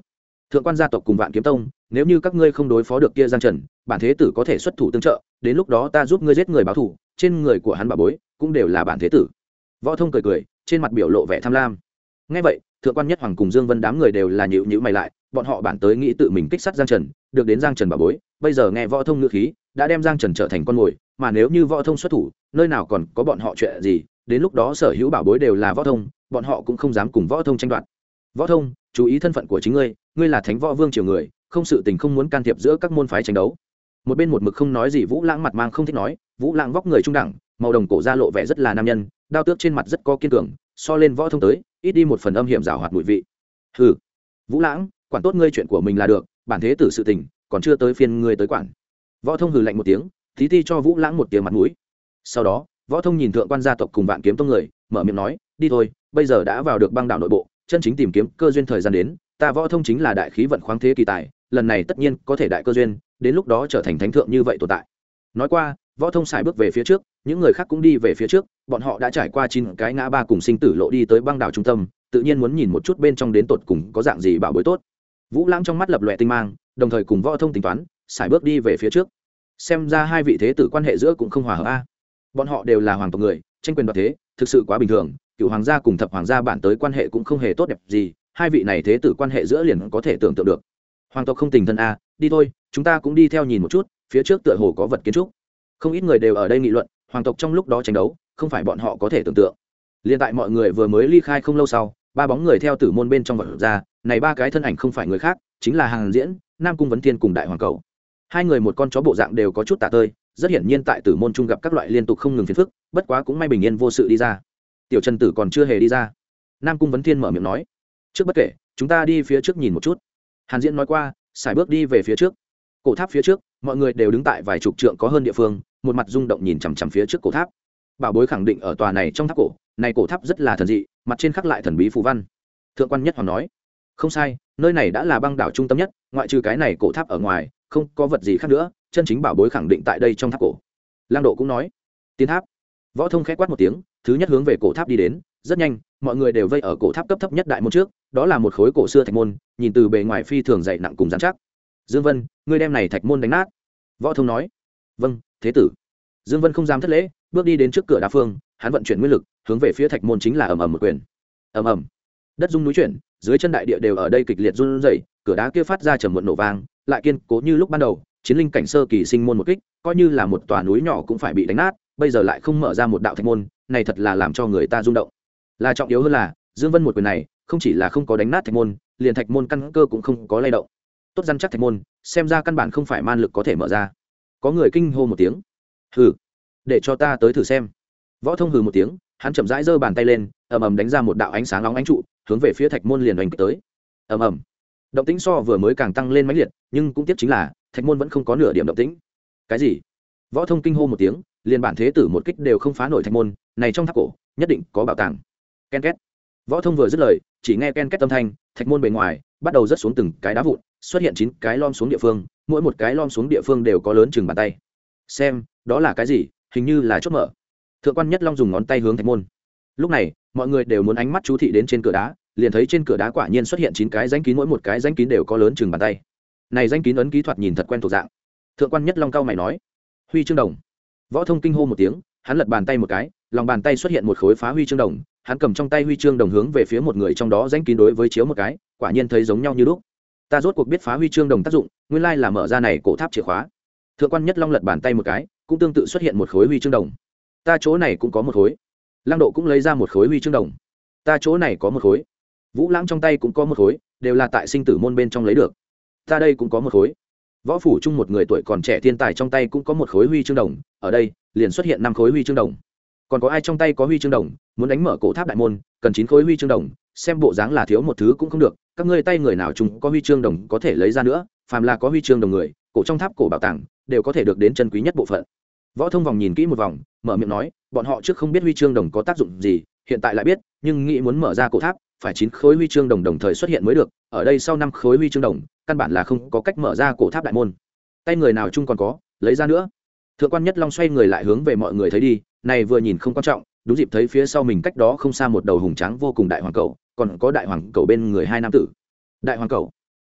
thượng quan gia tộc cùng Vạn Kiếm Tông, nếu như các ngươi không đối phó được kia Giang Trần, bản thế tử có thể xuất thủ tương trợ, đến lúc đó ta giúp ngươi giết người báo thù, trên người của hắn bảo bối cũng đều là bản thế tử. Võ Thông cười cười, trên mặt biểu lộ vẻ tham lam. Nghe vậy, thượng quan Nhất Hoàng cùng Dương Vân đám người đều là nhíu nhíu mày lại, bọn họ bản tới nghĩ tự mình kích sát Giang Trần, được đến Giang Trần bảo bối, bây giờ nghe Võ Thông ngữ khí, đã đem Giang Trần trở thành con mồi, mà nếu như Võ Thông xuất thủ, nơi nào còn có bọn họ chuyện gì, đến lúc đó sở hữu bảo bối đều là Võ Thông, bọn họ cũng không dám cùng Võ Thông tranh đoạt. Võ Thông, chú ý thân phận của chính ngươi là Thánh Võ Vương triều người, không sự tình không muốn can thiệp giữa các môn phái tranh đấu. Một bên một mực không nói gì Vũ Lãng mặt mang không thích nói, Vũ Lãng vóc người trung đẳng, màu đồng cổ da lộ vẻ rất là nam nhân, đao tước trên mặt rất có kiên cường, so lên Võ Thông tới, ít đi một phần âm hiểm giảo hoạt mùi vị. Hừ, Vũ Lãng, quản tốt ngươi chuyện của mình là được, bản thế tử sự tình, còn chưa tới phiên ngươi tới quản. Võ Thông hừ lạnh một tiếng, tí ti cho Vũ Lãng một tiếng mặt mũi. Sau đó, Võ Thông nhìn thượng quan gia tộc cùng Vạn Kiếm Tông người, mở miệng nói, đi thôi, bây giờ đã vào được băng đảo nội bộ, chân chính tìm kiếm cơ duyên thời gian đến, ta Võ Thông chính là đại khí vận khoáng thế kỳ tài, lần này tất nhiên có thể đại cơ duyên, đến lúc đó trở thành thánh thượng như vậy tồn tại. Nói qua, Võ Thông xài bước về phía trước, những người khác cũng đi về phía trước, bọn họ đã trải qua 9 cái ngã ba cùng sinh tử lộ đi tới băng đảo trung tâm, tự nhiên muốn nhìn một chút bên trong đến tột cùng có dạng gì bảo bối tốt. Vũ Lãng trong mắt lập lòe tinh mang, đồng thời cùng Võ Thông tính toán, xài bước đi về phía trước. Xem ra hai vị thế tử quan hệ giữa cũng không hòa hợp a. Bọn họ đều là hoàng tộc người, tranh quyền đoạt thế, thực sự quá bình thường, cửu hoàng gia cùng thập hoàng gia bản tới quan hệ cũng không hề tốt đẹp gì, hai vị này thế tử quan hệ giữa liền có thể tưởng tượng được. Hoàng tộc không tình thân a, đi thôi, chúng ta cũng đi theo nhìn một chút, phía trước tựa hồ có vật kiến trúc. Không ít người đều ở đây nghị luận, hoàng tộc trong lúc đó tranh đấu, không phải bọn họ có thể tưởng tượng. Liên tại mọi người vừa mới ly khai không lâu sau, ba bóng người theo tử môn bên trong vật ra, này ba cái thân ảnh không phải người khác, chính là Hàn Diễn, Nam Cung Vấn Thiên cùng Đại Hoàng Cầu. Hai người một con chó bộ dạng đều có chút tả tơi, rất hiển nhiên tại tử môn trung gặp các loại liên tục không ngừng phiền phức, bất quá cũng may bình yên vô sự đi ra. Tiểu Trần Tử còn chưa hề đi ra. Nam Cung Vấn Thiên mở miệng nói, trước bất kể, chúng ta đi phía trước nhìn một chút. Hàn Diễn nói qua, xài bước đi về phía trước. Cổ tháp phía trước, mọi người đều đứng tại vài chục trượng có hơn địa phương, một mặt rung động nhìn chằm chằm phía trước cổ tháp. Bảo bối khẳng định ở tòa này trong tháp cổ, này cổ tháp rất là thần dị, mặt trên khắc lại thần bí phù văn. Thượng quan Nhất Hoàng nói, không sai, nơi này đã là băng đảo trung tâm nhất, ngoại trừ cái này cổ tháp ở ngoài, không có vật gì khác nữa, chân chính bảo bối khẳng định tại đây trong tháp cổ. Lang Độ cũng nói, tiến tháp. Võ Thông khẽ quát một tiếng, thứ nhất hướng về cổ tháp đi đến, rất nhanh, mọi người đều vây ở cổ tháp cấp thấp nhất đại môn trước, đó là một khối cổ xưa thạch môn, nhìn từ bề ngoài phi thường dày nặng cùng rắn chắc. Dương Vân, ngươi đem này thạch môn đánh nát. Võ Thông nói, vâng, thế tử. Dương Vân không dám thất lễ, bước đi đến trước cửa đá phương, hắn vận chuyển nguyên lực, hướng về phía thạch môn chính là ầm ầm một quyền. Ầm ầm, đất rung núi chuyển, dưới chân đại địa đều ở đây kịch liệt run rẩy, cửa đá kia phát ra trầm muộn nổ vang, lại kiên cố như lúc ban đầu, chiến linh cảnh sơ kỳ sinh môn một kích, coi như là một tòa núi nhỏ cũng phải bị đánh nát, bây giờ lại không mở ra một đạo thạch môn, này thật là làm cho người ta rung động. Là trọng yếu hơn là, Dương Vân một quyền này, không chỉ là không có đánh nát thạch môn, liền thạch môn căn cơ cũng không có lay động. Tốt rắn chắc thạch môn, xem ra căn bản không phải man lực có thể mở ra. Có người kinh hô một tiếng. Hừ, để cho ta tới thử xem. Võ Thông hừ một tiếng, hắn chậm rãi giơ bàn tay lên, ầm ầm đánh ra một đạo ánh sáng nóng ánh trụ, hướng về phía thạch môn liền đánh tới. Ầm ầm, động tĩnh so vừa mới càng tăng lên mãnh liệt, nhưng cũng tiếc chính là thạch môn vẫn không có nửa điểm động tĩnh. Cái gì? Võ Thông kinh hô một tiếng, liền bản thế tử một kích đều không phá nổi thạch môn, này trong tháp cổ nhất định có bảo tàng. Ken két. Võ Thông vừa dứt lời, chỉ nghe ken két âm thanh, thạch môn bề ngoài bắt đầu rớt xuống từng cái đá vụn, xuất hiện 9 cái lom xuống địa phương, mỗi một cái lom xuống địa phương đều có lớn chừng bàn tay. Xem, đó là cái gì? Hình như là chốt mở. Thượng quan Nhất Long dùng ngón tay hướng thạch môn. Lúc này, mọi người đều muốn ánh mắt chú thị đến trên cửa đá, liền thấy trên cửa đá quả nhiên xuất hiện 9 cái rãnh kín, mỗi một cái rãnh kín đều có lớn chừng bàn tay. Này rãnh kín ấn ký thuật nhìn thật quen thuộc dạng. Thượng quan Nhất Long cao mày nói, huy chương đồng. Võ Thông kinh hô một tiếng, hắn lật bàn tay một cái, lòng bàn tay xuất hiện một khối phá huy chương đồng, hắn cầm trong tay huy chương đồng hướng về phía một người trong đó rãnh kín đối với chiếu một cái, quả nhiên thấy giống nhau như lúc. Ta rốt cuộc biết phá huy chương đồng tác dụng, nguyên lai là mở ra này cổ tháp chìa khóa. Thượng quan Nhất Long lật bàn tay một cái, cũng tương tự xuất hiện một khối huy chương đồng. Ta chỗ này cũng có một khối. Lang Độ cũng lấy ra một khối huy chương đồng. Ta chỗ này có một khối. Vũ Lãng trong tay cũng có một khối, đều là tại sinh tử môn bên trong lấy được. Ta đây cũng có một khối. Võ phủ chung một người tuổi còn trẻ thiên tài trong tay cũng có một khối huy chương đồng, ở đây liền xuất hiện 5 khối huy chương đồng. Còn có ai trong tay có huy chương đồng, muốn đánh mở cổ tháp đại môn, cần 9 khối huy chương đồng, xem bộ dáng là thiếu một thứ cũng không được, các ngươi tay người nào chung có huy chương đồng có thể lấy ra nữa, phàm là có huy chương đồng người, cổ trong tháp cổ bảo tàng đều có thể được đến chân quý nhất bộ phận. Võ Thông vòng nhìn kỹ một vòng, mở miệng nói, bọn họ trước không biết huy chương đồng có tác dụng gì, hiện tại lại biết, nhưng nghĩ muốn mở ra cổ tháp, phải 9 khối huy chương đồng đồng thời xuất hiện mới được, ở đây sau 5 khối huy chương đồng, căn bản là không có cách mở ra cổ tháp đại môn. Tay người nào chung còn có, lấy ra nữa. Thượng quan Nhất Long xoay người lại hướng về mọi người thấy đi, này vừa nhìn không quan trọng, đúng dịp thấy phía sau mình cách đó không xa một đầu hùng tráng vô cùng đại hoàng cẩu, còn có đại hoàng cẩu bên người 2 nam tử. Đại hoàng cẩu,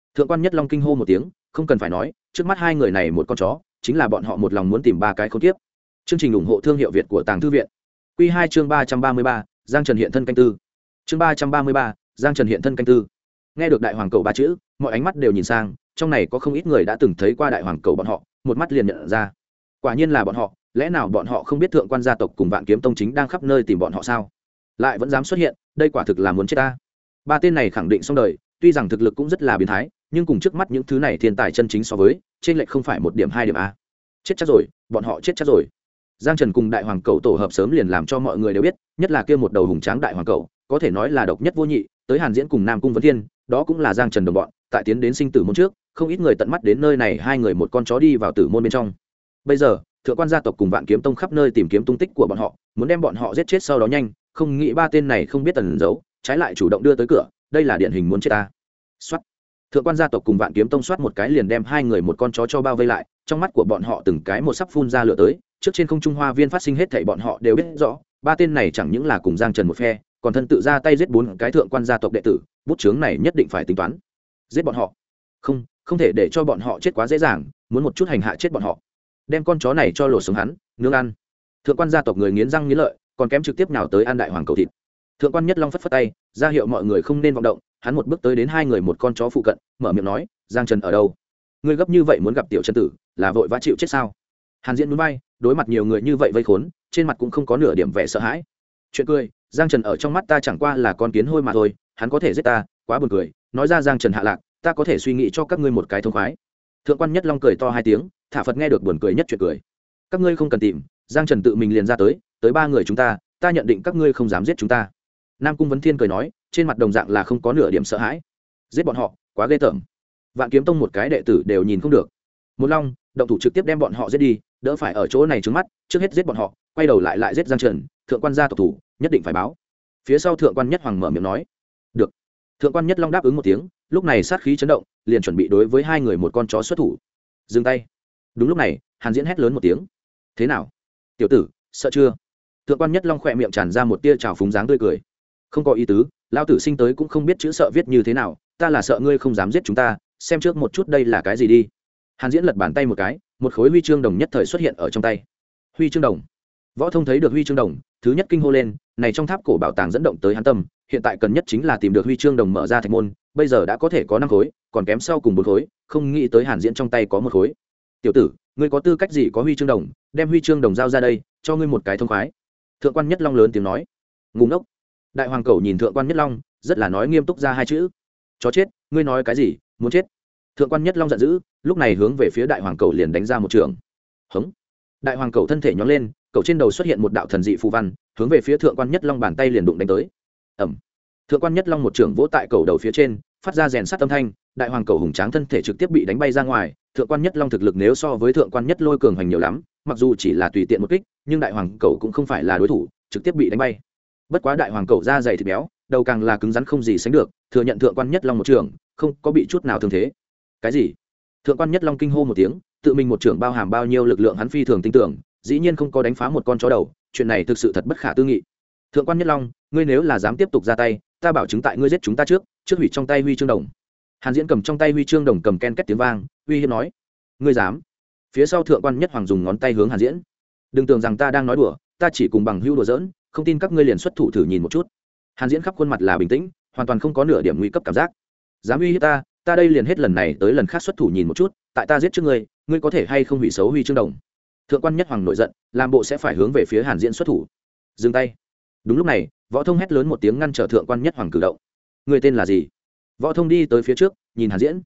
Thượng quan Nhất Long kinh hô một tiếng, không cần phải nói, trước mắt hai người này một con chó, chính là bọn họ một lòng muốn tìm ba cái khốn kiếp. Chương trình ủng hộ thương hiệu Việt của Tàng Thư viện. Quy 2 chương 333, Giang Trần hiện thân canh tư. Chương 333, Giang Trần hiện thân canh tư. Nghe được đại hoàng cầu ba chữ, mọi ánh mắt đều nhìn sang, trong này có không ít người đã từng thấy qua đại hoàng cầu bọn họ, một mắt liền nhận ra. Quả nhiên là bọn họ, lẽ nào bọn họ không biết thượng quan gia tộc cùng Vạn Kiếm Tông chính đang khắp nơi tìm bọn họ sao? Lại vẫn dám xuất hiện, đây quả thực là muốn chết ta. Ba tên này khẳng định xong đời, tuy rằng thực lực cũng rất là biến thái, nhưng cùng trước mắt những thứ này thiên tài chân chính so với, trên lệch không phải một điểm hai điểm a. Chết chắc rồi, bọn họ chết chắc rồi. Giang Trần cùng đại hoàng cầu tổ hợp sớm liền làm cho mọi người đều biết, nhất là kia một đầu hùng tráng đại hoàng cầu, có thể nói là độc nhất vô nhị, tới Hàn Diễn cùng Nam Cung Vấn Thiên, đó cũng là Giang Trần đồng bọn, tại tiến đến sinh tử môn trước, không ít người tận mắt đến nơi này hai người một con chó đi vào tử môn bên trong. Bây giờ, thượng quan gia tộc cùng Vạn Kiếm Tông khắp nơi tìm kiếm tung tích của bọn họ, muốn đem bọn họ giết chết sau đó nhanh, không nghĩ ba tên này không biết tẩn giấu, trái lại chủ động đưa tới cửa, đây là điển hình muốn chết ta. Soát. Thượng quan gia tộc cùng Vạn Kiếm Tông soát một cái liền đem hai người một con chó cho bao vây lại, trong mắt của bọn họ từng cái một sắp phun ra lửa tới, trước trên không trung hoa viên phát sinh hết thảy bọn họ đều biết rõ, ba tên này chẳng những là cùng Giang Trần một phe, còn thân tự ra tay giết bốn cái thượng quan gia tộc đệ tử, bút chướng này nhất định phải tính toán. Giết bọn họ. Không thể để cho bọn họ chết quá dễ dàng, muốn một chút hành hạ chết bọn họ. Đem con chó này cho lột sống hắn, nướng ăn. Thượng quan gia tộc người nghiến răng nghiến lợi, còn kém trực tiếp nào tới ăn đại hoàng cầu thịt. Thượng quan Nhất Long phất phất tay, ra hiệu mọi người không nên vọng động, hắn một bước tới đến hai người một con chó phụ cận, mở miệng nói, Giang Trần ở đâu? Ngươi gấp như vậy muốn gặp tiểu Trần tử, là vội vã chịu chết sao? Hàn Diễn núi bay, đối mặt nhiều người như vậy vây khốn, trên mặt cũng không có nửa điểm vẻ sợ hãi. Chuyện cười, Giang Trần ở trong mắt ta chẳng qua là con kiến hôi mà thôi, hắn có thể giết ta, quá buồn cười. Nói ra Giang Trần hạ lạc, ta có thể suy nghĩ cho các ngươi một cái thông khoái. Thượng quan Nhất Long cười to hai tiếng, thả Phật nghe được buồn cười nhất chuyện cười. Các ngươi không cần tìm, Giang Trần tự mình liền ra tới ba người chúng ta nhận định các ngươi không dám giết chúng ta. Nam Cung Vấn Thiên cười nói, trên mặt đồng dạng là không có nửa điểm sợ hãi. Giết bọn họ, quá ghê tởm. Vạn Kiếm Tông một cái đệ tử đều nhìn không được. Một Long, động thủ trực tiếp đem bọn họ giết đi, đỡ phải ở chỗ này trướng mắt, trước hết giết bọn họ, quay đầu lại giết Giang Trần, thượng quan gia tộc thủ, nhất định phải báo. Phía sau thượng quan Nhất Hoàng mở miệng nói, được. Thượng quan Nhất Long đáp ứng một tiếng, lúc này sát khí chấn động, liền chuẩn bị đối với hai người một con chó xuất thủ. Dừng tay. Đúng lúc này, Hàn Diễn hét lớn một tiếng. Thế nào, tiểu tử, sợ chưa? Thượng quan Nhất Long khỏe miệng tràn ra một tia trào phúng dáng tươi cười. Không có ý tứ, lao tử sinh tới cũng không biết chữ sợ viết như thế nào, ta là sợ ngươi không dám giết chúng ta, xem trước một chút đây là cái gì đi. Hàn Diễn lật bàn tay một cái, một khối huy chương đồng nhất thời xuất hiện ở trong tay. Huy chương đồng. Võ Thông thấy được huy chương đồng, thứ nhất kinh hô lên, này trong tháp cổ bảo tàng dẫn động tới hắn tâm, hiện tại cần nhất chính là tìm được huy chương đồng mở ra thạch môn, bây giờ đã có thể có 5 khối, còn kém sau cùng 4 khối, không nghĩ tới Hàn Diễn trong tay có 1 khối. Tiểu tử, ngươi có tư cách gì có huy chương đồng, đem huy chương đồng giao ra đây, cho ngươi một cái thông khoái. Thượng quan Nhất Long lớn tiếng nói. Ngu ngốc. Đại hoàng cầu nhìn thượng quan Nhất Long, rất là nói nghiêm túc ra hai chữ. Chó chết, ngươi nói cái gì, muốn chết? Thượng quan Nhất Long giận dữ, lúc này hướng về phía đại hoàng cầu liền đánh ra một trường. Hống. Đại hoàng cầu thân thể nhón lên, cầu trên đầu xuất hiện một đạo thần dị phù văn, hướng về phía thượng quan Nhất Long bàn tay liền đụng đánh tới. Ầm. Thượng quan Nhất Long một trường vỗ tại cầu đầu phía trên, phát ra rèn sắt âm thanh, đại hoàng cầu hùng tráng thân thể trực tiếp bị đánh bay ra ngoài. Thượng quan Nhất Long thực lực nếu so với thượng quan Nhất Lôi cường hành nhiều lắm, mặc dù chỉ là tùy tiện một kích, nhưng đại hoàng cầu cũng không phải là đối thủ, trực tiếp bị đánh bay. Bất quá đại hoàng cầu da dày thịt béo, đầu càng là cứng rắn không gì sánh được, thừa nhận thượng quan Nhất Long một trường, không có bị chút nào thương thế. Cái gì? Thượng quan Nhất Long kinh hô một tiếng, tự mình một trường bao hàm bao nhiêu lực lượng hắn phi thường tin tưởng, dĩ nhiên không có đánh phá một con chó đầu, chuyện này thực sự thật bất khả tư nghị. Thượng quan Nhất Long, ngươi nếu là dám tiếp tục ra tay, ta bảo chứng tại ngươi giết chúng ta trước hủy trong tay huy chương đồng. Hàn Diễn cầm trong tay huy chương đồng cầm ken két tiếng vang, uy hiếp nói, ngươi dám? Phía sau thượng quan Nhất Hoàng dùng ngón tay hướng Hàn Diễn, đừng tưởng rằng ta đang nói đùa, ta chỉ cùng bằng hữu đùa giỡn, không tin các ngươi liền xuất thủ thử nhìn một chút. Hàn Diễn khắp khuôn mặt là bình tĩnh, hoàn toàn không có nửa điểm nguy cấp cảm giác. Dám uy hiếp ta đây liền hết lần này tới lần khác xuất thủ nhìn một chút, tại ta giết trước ngươi, ngươi có thể hay không hủy xấu huy chương đồng. Thượng quan Nhất Hoàng nổi giận, làm bộ sẽ phải hướng về phía Hàn Diễn xuất thủ. Dừng tay. Đúng lúc này, Võ Thông hét lớn một tiếng ngăn trở thượng quan Nhất Hoàng cử động. Ngươi tên là gì? Võ Thông đi tới phía trước, nhìn Hàn Diễn.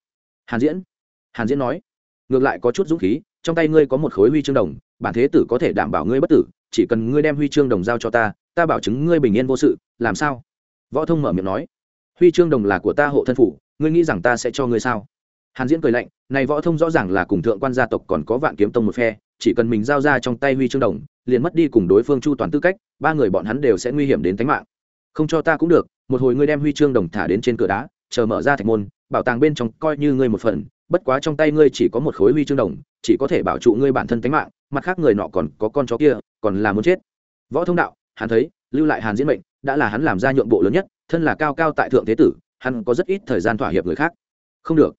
Hàn Diễn nói, ngược lại có chút dũng khí, trong tay ngươi có một khối huy chương đồng, bản thế tử có thể đảm bảo ngươi bất tử, chỉ cần ngươi đem huy chương đồng giao cho ta bảo chứng ngươi bình yên vô sự, làm sao? Võ Thông mở miệng nói, huy chương đồng là của ta hộ thân phủ, ngươi nghĩ rằng ta sẽ cho ngươi sao? Hàn Diễn cười lạnh, này Võ Thông rõ ràng là cùng thượng quan gia tộc còn có Vạn Kiếm Tông một phe, chỉ cần mình giao ra trong tay huy chương đồng, liền mất đi cùng đối phương chu toàn tư cách, ba người bọn hắn đều sẽ nguy hiểm đến tính mạng. Không cho ta cũng được, một hồi ngươi đem huy chương đồng thả đến trên cửa đá, chờ mở ra thạch môn, bảo tàng bên trong coi như ngươi một phần, bất quá trong tay ngươi chỉ có một khối huy chương đồng, chỉ có thể bảo trụ ngươi bản thân tính mạng, mặt khác người nọ còn có con chó kia, còn là muốn chết. Võ Thông đạo, hắn thấy, lưu lại Hàn Diễn mệnh, đã là hắn làm ra nhượng bộ lớn nhất, thân là cao cao tại thượng thế tử, hắn có rất ít thời gian thỏa hiệp người khác. Không được.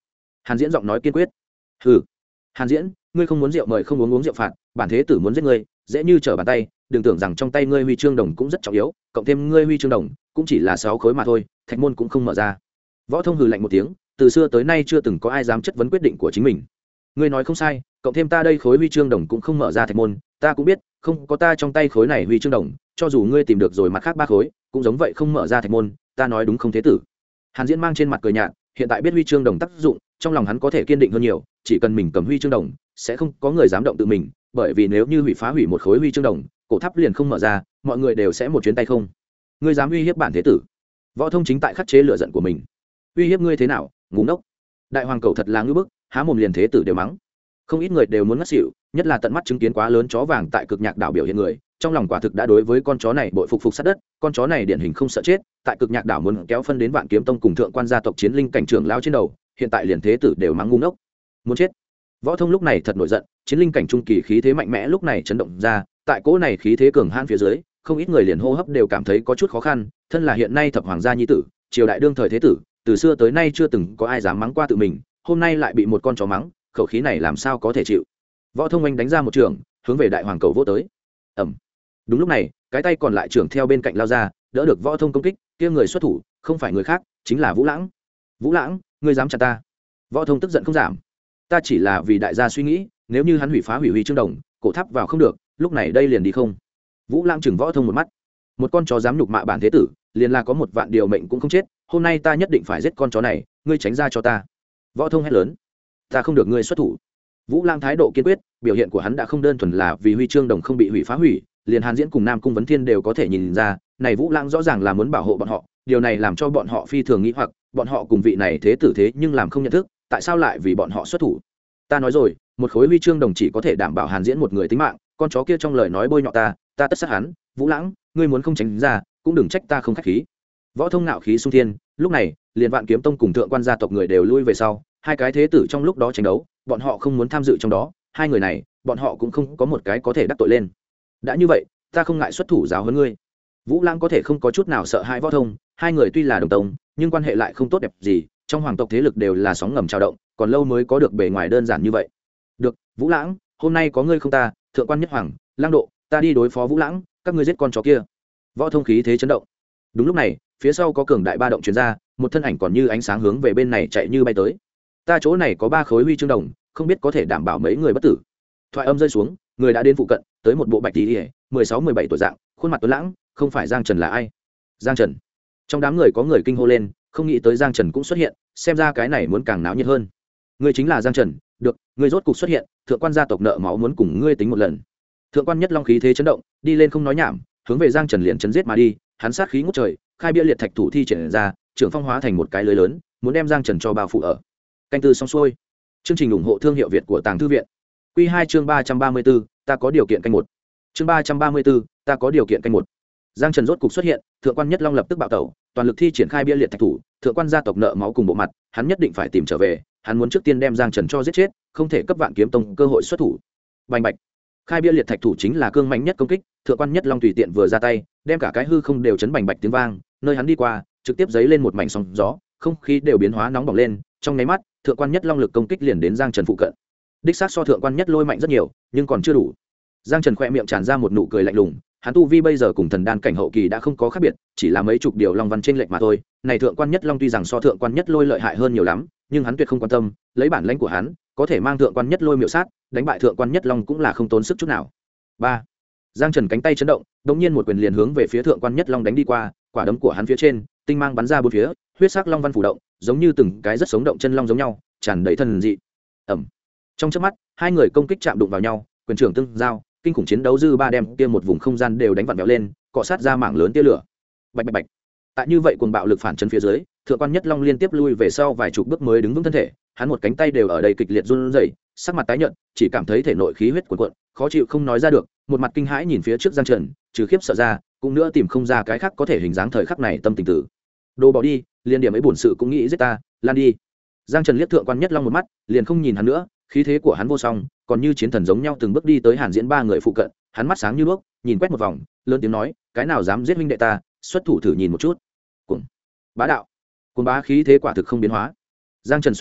Hàn Diễn giọng nói kiên quyết. Hừ. Hàn Diễn, ngươi không muốn rượu mời không uống rượu phạt, bản thế tử muốn giết ngươi dễ như trở bàn tay, đừng tưởng rằng trong tay ngươi huy chương đồng cũng rất trọng yếu, cộng thêm ngươi huy chương đồng cũng chỉ là 6 khối mà thôi, thạch môn cũng không mở ra. Võ Thông hừ lạnh một tiếng, từ xưa tới nay chưa từng có ai dám chất vấn quyết định của chính mình. Ngươi nói không sai, cộng thêm ta đây khối huy chương đồng cũng không mở ra thạch môn, ta cũng biết, không có ta trong tay khối này huy chương đồng, cho dù ngươi tìm được rồi mặt khác 3 khối, cũng giống vậy không mở ra thạch môn, ta nói đúng không thế tử? Hàn Diễn mang trên mặt cười nhạt, hiện tại biết huy chương đồng tác dụng, trong lòng hắn có thể kiên định hơn nhiều, chỉ cần mình cầm huy chương đồng, sẽ không có người dám động tự mình, bởi vì nếu như phá hủy một khối huy chương đồng, cổ tháp liền không mở ra, mọi người đều sẽ một chuyến tay không. Ngươi dám uy hiếp bản thế tử? Võ Thông chính tại khắc chế lửa giận của mình. Uy hiếp ngươi thế nào, ngu ngốc. Đại hoàng cầu thật là ngư bức, há mồm liền thế tử đều mắng. Không ít người đều muốn ngất xỉu, nhất là tận mắt chứng kiến quá lớn chó vàng tại Cực Nhạc đảo biểu hiện người, trong lòng quả thực đã đối với con chó này bội phục sát đất, con chó này điển hình không sợ chết, tại Cực Nhạc đảo muốn kéo phân đến Vạn Kiếm Tông cùng thượng quan gia tộc chiến linh cảnh trưởng lao trên đầu, hiện tại liền thế tử đều mắng ngu ngốc. Muốn chết. Võ Thông lúc này thật nổi giận, chiến linh cảnh trung kỳ khí thế mạnh mẽ lúc này chấn động ra, tại cỗ này khí thế cường hãn phía dưới, không ít người liền hô hấp đều cảm thấy có chút khó khăn, thân là hiện nay thập hoàng gia nhi tử, triều đại đương thời thế tử, từ xưa tới nay chưa từng có ai dám mắng qua tự mình, hôm nay lại bị một con chó mắng, khẩu khí này làm sao có thể chịu. Võ Thông anh đánh ra một trường, hướng về đại hoàng cầu vỗ tới. Ầm. Đúng lúc này, cái tay còn lại trưởng theo bên cạnh lao ra, đỡ được Võ Thông công kích, kia người xuất thủ, không phải người khác, chính là Vũ Lãng. Vũ Lãng, ngươi dám chặt ta? Võ Thông tức giận không giảm. Ta chỉ là vì đại gia suy nghĩ, nếu như hắn phá hủy huy chương đồng, cổ tháp vào không được, lúc này đây liền đi không. Vũ Lãng chừng Võ Thông một mắt. Một con chó dám nhục mạ bản thế tử, liền là có một vạn điều mệnh cũng không chết, hôm nay ta nhất định phải giết con chó này, ngươi tránh ra cho ta. Võ Thông hét lớn. Ta không được ngươi xuất thủ. Vũ Lãng thái độ kiên quyết, biểu hiện của hắn đã không đơn thuần là vì huy chương đồng không bị phá hủy, liền Hàn Diễn cùng Nam Cung Vấn Thiên đều có thể nhìn ra, này Vũ Lãng rõ ràng là muốn bảo hộ bọn họ, điều này làm cho bọn họ phi thường nghĩ hoặc, bọn họ cùng vị này thế tử thế nhưng làm không nhận thức, tại sao lại vì bọn họ xuất thủ? Ta nói rồi, một khối huy chương đồng chỉ có thể đảm bảo Hàn Diễn một người tính mạng, con chó kia trong lời nói bôi nhọ ta tất sát hắn. Vũ Lãng, ngươi muốn không tránh ra, cũng đừng trách ta không khách khí. Võ Thông nạo khí xung thiên, lúc này, liền Vạn Kiếm Tông cùng thượng quan gia tộc người đều lui về sau, hai cái thế tử trong lúc đó tranh đấu, bọn họ không muốn tham dự trong đó, hai người này, bọn họ cũng không có một cái có thể đắc tội lên. Đã như vậy, ta không ngại xuất thủ giáo huấn ngươi. Vũ Lãng có thể không có chút nào sợ hãi Võ Thông, hai người tuy là đồng tông, nhưng quan hệ lại không tốt đẹp gì, trong hoàng tộc thế lực đều là sóng ngầm trào động, còn lâu mới có được bề ngoài đơn giản như vậy. Được, Vũ Lãng, hôm nay có ngươi không ta, thượng quan nhất hoàng, Lang Độ, ta đi đối phó Vũ Lãng, các ngươi giết con chó kia. Võ Thông khí thế chấn động. Đúng lúc này, phía sau có cường đại ba động truyền ra, một thân ảnh còn như ánh sáng hướng về bên này chạy như bay tới. Ta chỗ này có 3 khối huy chương đồng, không biết có thể đảm bảo mấy người bất tử. Thoại âm rơi xuống, người đã đến phụ cận, tới một bộ bạch tí, 16-17 tuổi dạng, khuôn mặt tuấn lãng, không phải Giang Trần là ai? Giang Trần. Trong đám người có người kinh hô lên, không nghĩ tới Giang Trần cũng xuất hiện, xem ra cái này muốn càng náo nhiệt hơn. Ngươi chính là Giang Trần, được, ngươi rốt cục xuất hiện, thượng quan gia tộc nợ máu muốn cùng ngươi tính một lần. Thượng quan Nhất Long khí thế chấn động, đi lên không nói nhảm, hướng về Giang Trần liền chấn giết mà đi, hắn sát khí ngút trời, khai bia liệt thạch thủ thi triển ra, trưởng phong hóa thành một cái lưới lớn, muốn đem Giang Trần cho bao phủ ở. Canh tư xong xuôi. Chương trình ủng hộ thương hiệu Việt của Tàng Thư viện. Quy 2 chương 334, ta có điều kiện canh một. Chương 334, ta có điều kiện canh một. Giang Trần rốt cục xuất hiện, thượng quan Nhất Long lập tức bạo tẩu, toàn lực thi triển khai bia liệt thạch thủ, thượng quan gia tộc nợ máu cùng bộ mặt, hắn nhất định phải tìm trở về, hắn muốn trước tiên đem Giang Trần cho giết chết, không thể cấp Vạn Kiếm Tông cơ hội xuất thủ. Bành bạch. Khai bia liệt thạch thủ chính là cương mạnh nhất công kích, thượng quan Nhất Long tùy tiện vừa ra tay, đem cả cái hư không đều chấn bành bạch tiếng vang, nơi hắn đi qua, trực tiếp giấy lên một mảnh sóng gió, không khí đều biến hóa nóng bỏng lên, trong nháy mắt, thượng quan Nhất Long lực công kích liền đến Giang Trần phụ cận. Đích xác so thượng quan Nhất Lôi mạnh rất nhiều, nhưng còn chưa đủ. Giang Trần khẽ miệng tràn ra một nụ cười lạnh lùng, hắn tu vi bây giờ cùng thần đan cảnh hậu kỳ đã không có khác biệt, chỉ là mấy chục điều long văn trên lệch mà thôi. Này thượng quan Nhất Long tuy rằng so thượng quan Nhất Lôi lợi hại hơn nhiều lắm, nhưng hắn tuyệt không quan tâm, lấy bản lãnh của hắn, có thể mang thượng quan Nhất Lôi miểu sát, đánh bại thượng quan Nhất Long cũng là không tốn sức chút nào. 3. Giang Trần cánh tay chấn động, đột nhiên một quyền liền hướng về phía thượng quan Nhất Long đánh đi qua, quả đấm của hắn phía trên, tinh mang bắn ra bốn phía, huyết sắc long văn phủ động, giống như từng cái rất sống động chân long giống nhau, tràn đầy thần dị. Ầm. Trong chớp mắt, hai người công kích chạm đụng vào nhau, quyền trưởng tương giao, kinh khủng chiến đấu dư ba đem kia một vùng không gian đều đánh vặn vẹo lên, cọ sát ra mảng lớn tia lửa. Bạch bạch bạch. Tại như vậy cuồng bạo lực phản chấn phía dưới, thượng quan Nhất Long liên tiếp lui về sau vài chục bước mới đứng vững thân thể, hắn một cánh tay đều ở đây kịch liệt run rẩy, sắc mặt tái nhợt, chỉ cảm thấy thể nội khí huyết cuồn cuộn, khó chịu không nói ra được, một mặt kinh hãi nhìn phía trước Giang Trần, trừ khiếp sợ ra, cũng nữa tìm không ra cái khác có thể hình dáng thời khắc này tâm tình tử. Đồ bỏ đi, liên điểm ấy bổn sự cũng nghĩ giết ta, lan đi. Giang Trần liếc thượng quan Nhất Long một mắt, liền không nhìn hắn nữa, khí thế của hắn vô song, còn như chiến thần giống nhau từng bước đi tới Hàn Diễn ba người phụ cận, hắn mắt sáng như đuốc, nhìn quét một vòng, lớn tiếng nói, cái nào dám giết huynh đệ ta, xuất thủ thử nhìn một chút. Cuồng bá đạo, cuồng bá khí thế quả thực không biến hóa. Giang Trần xuất hiện,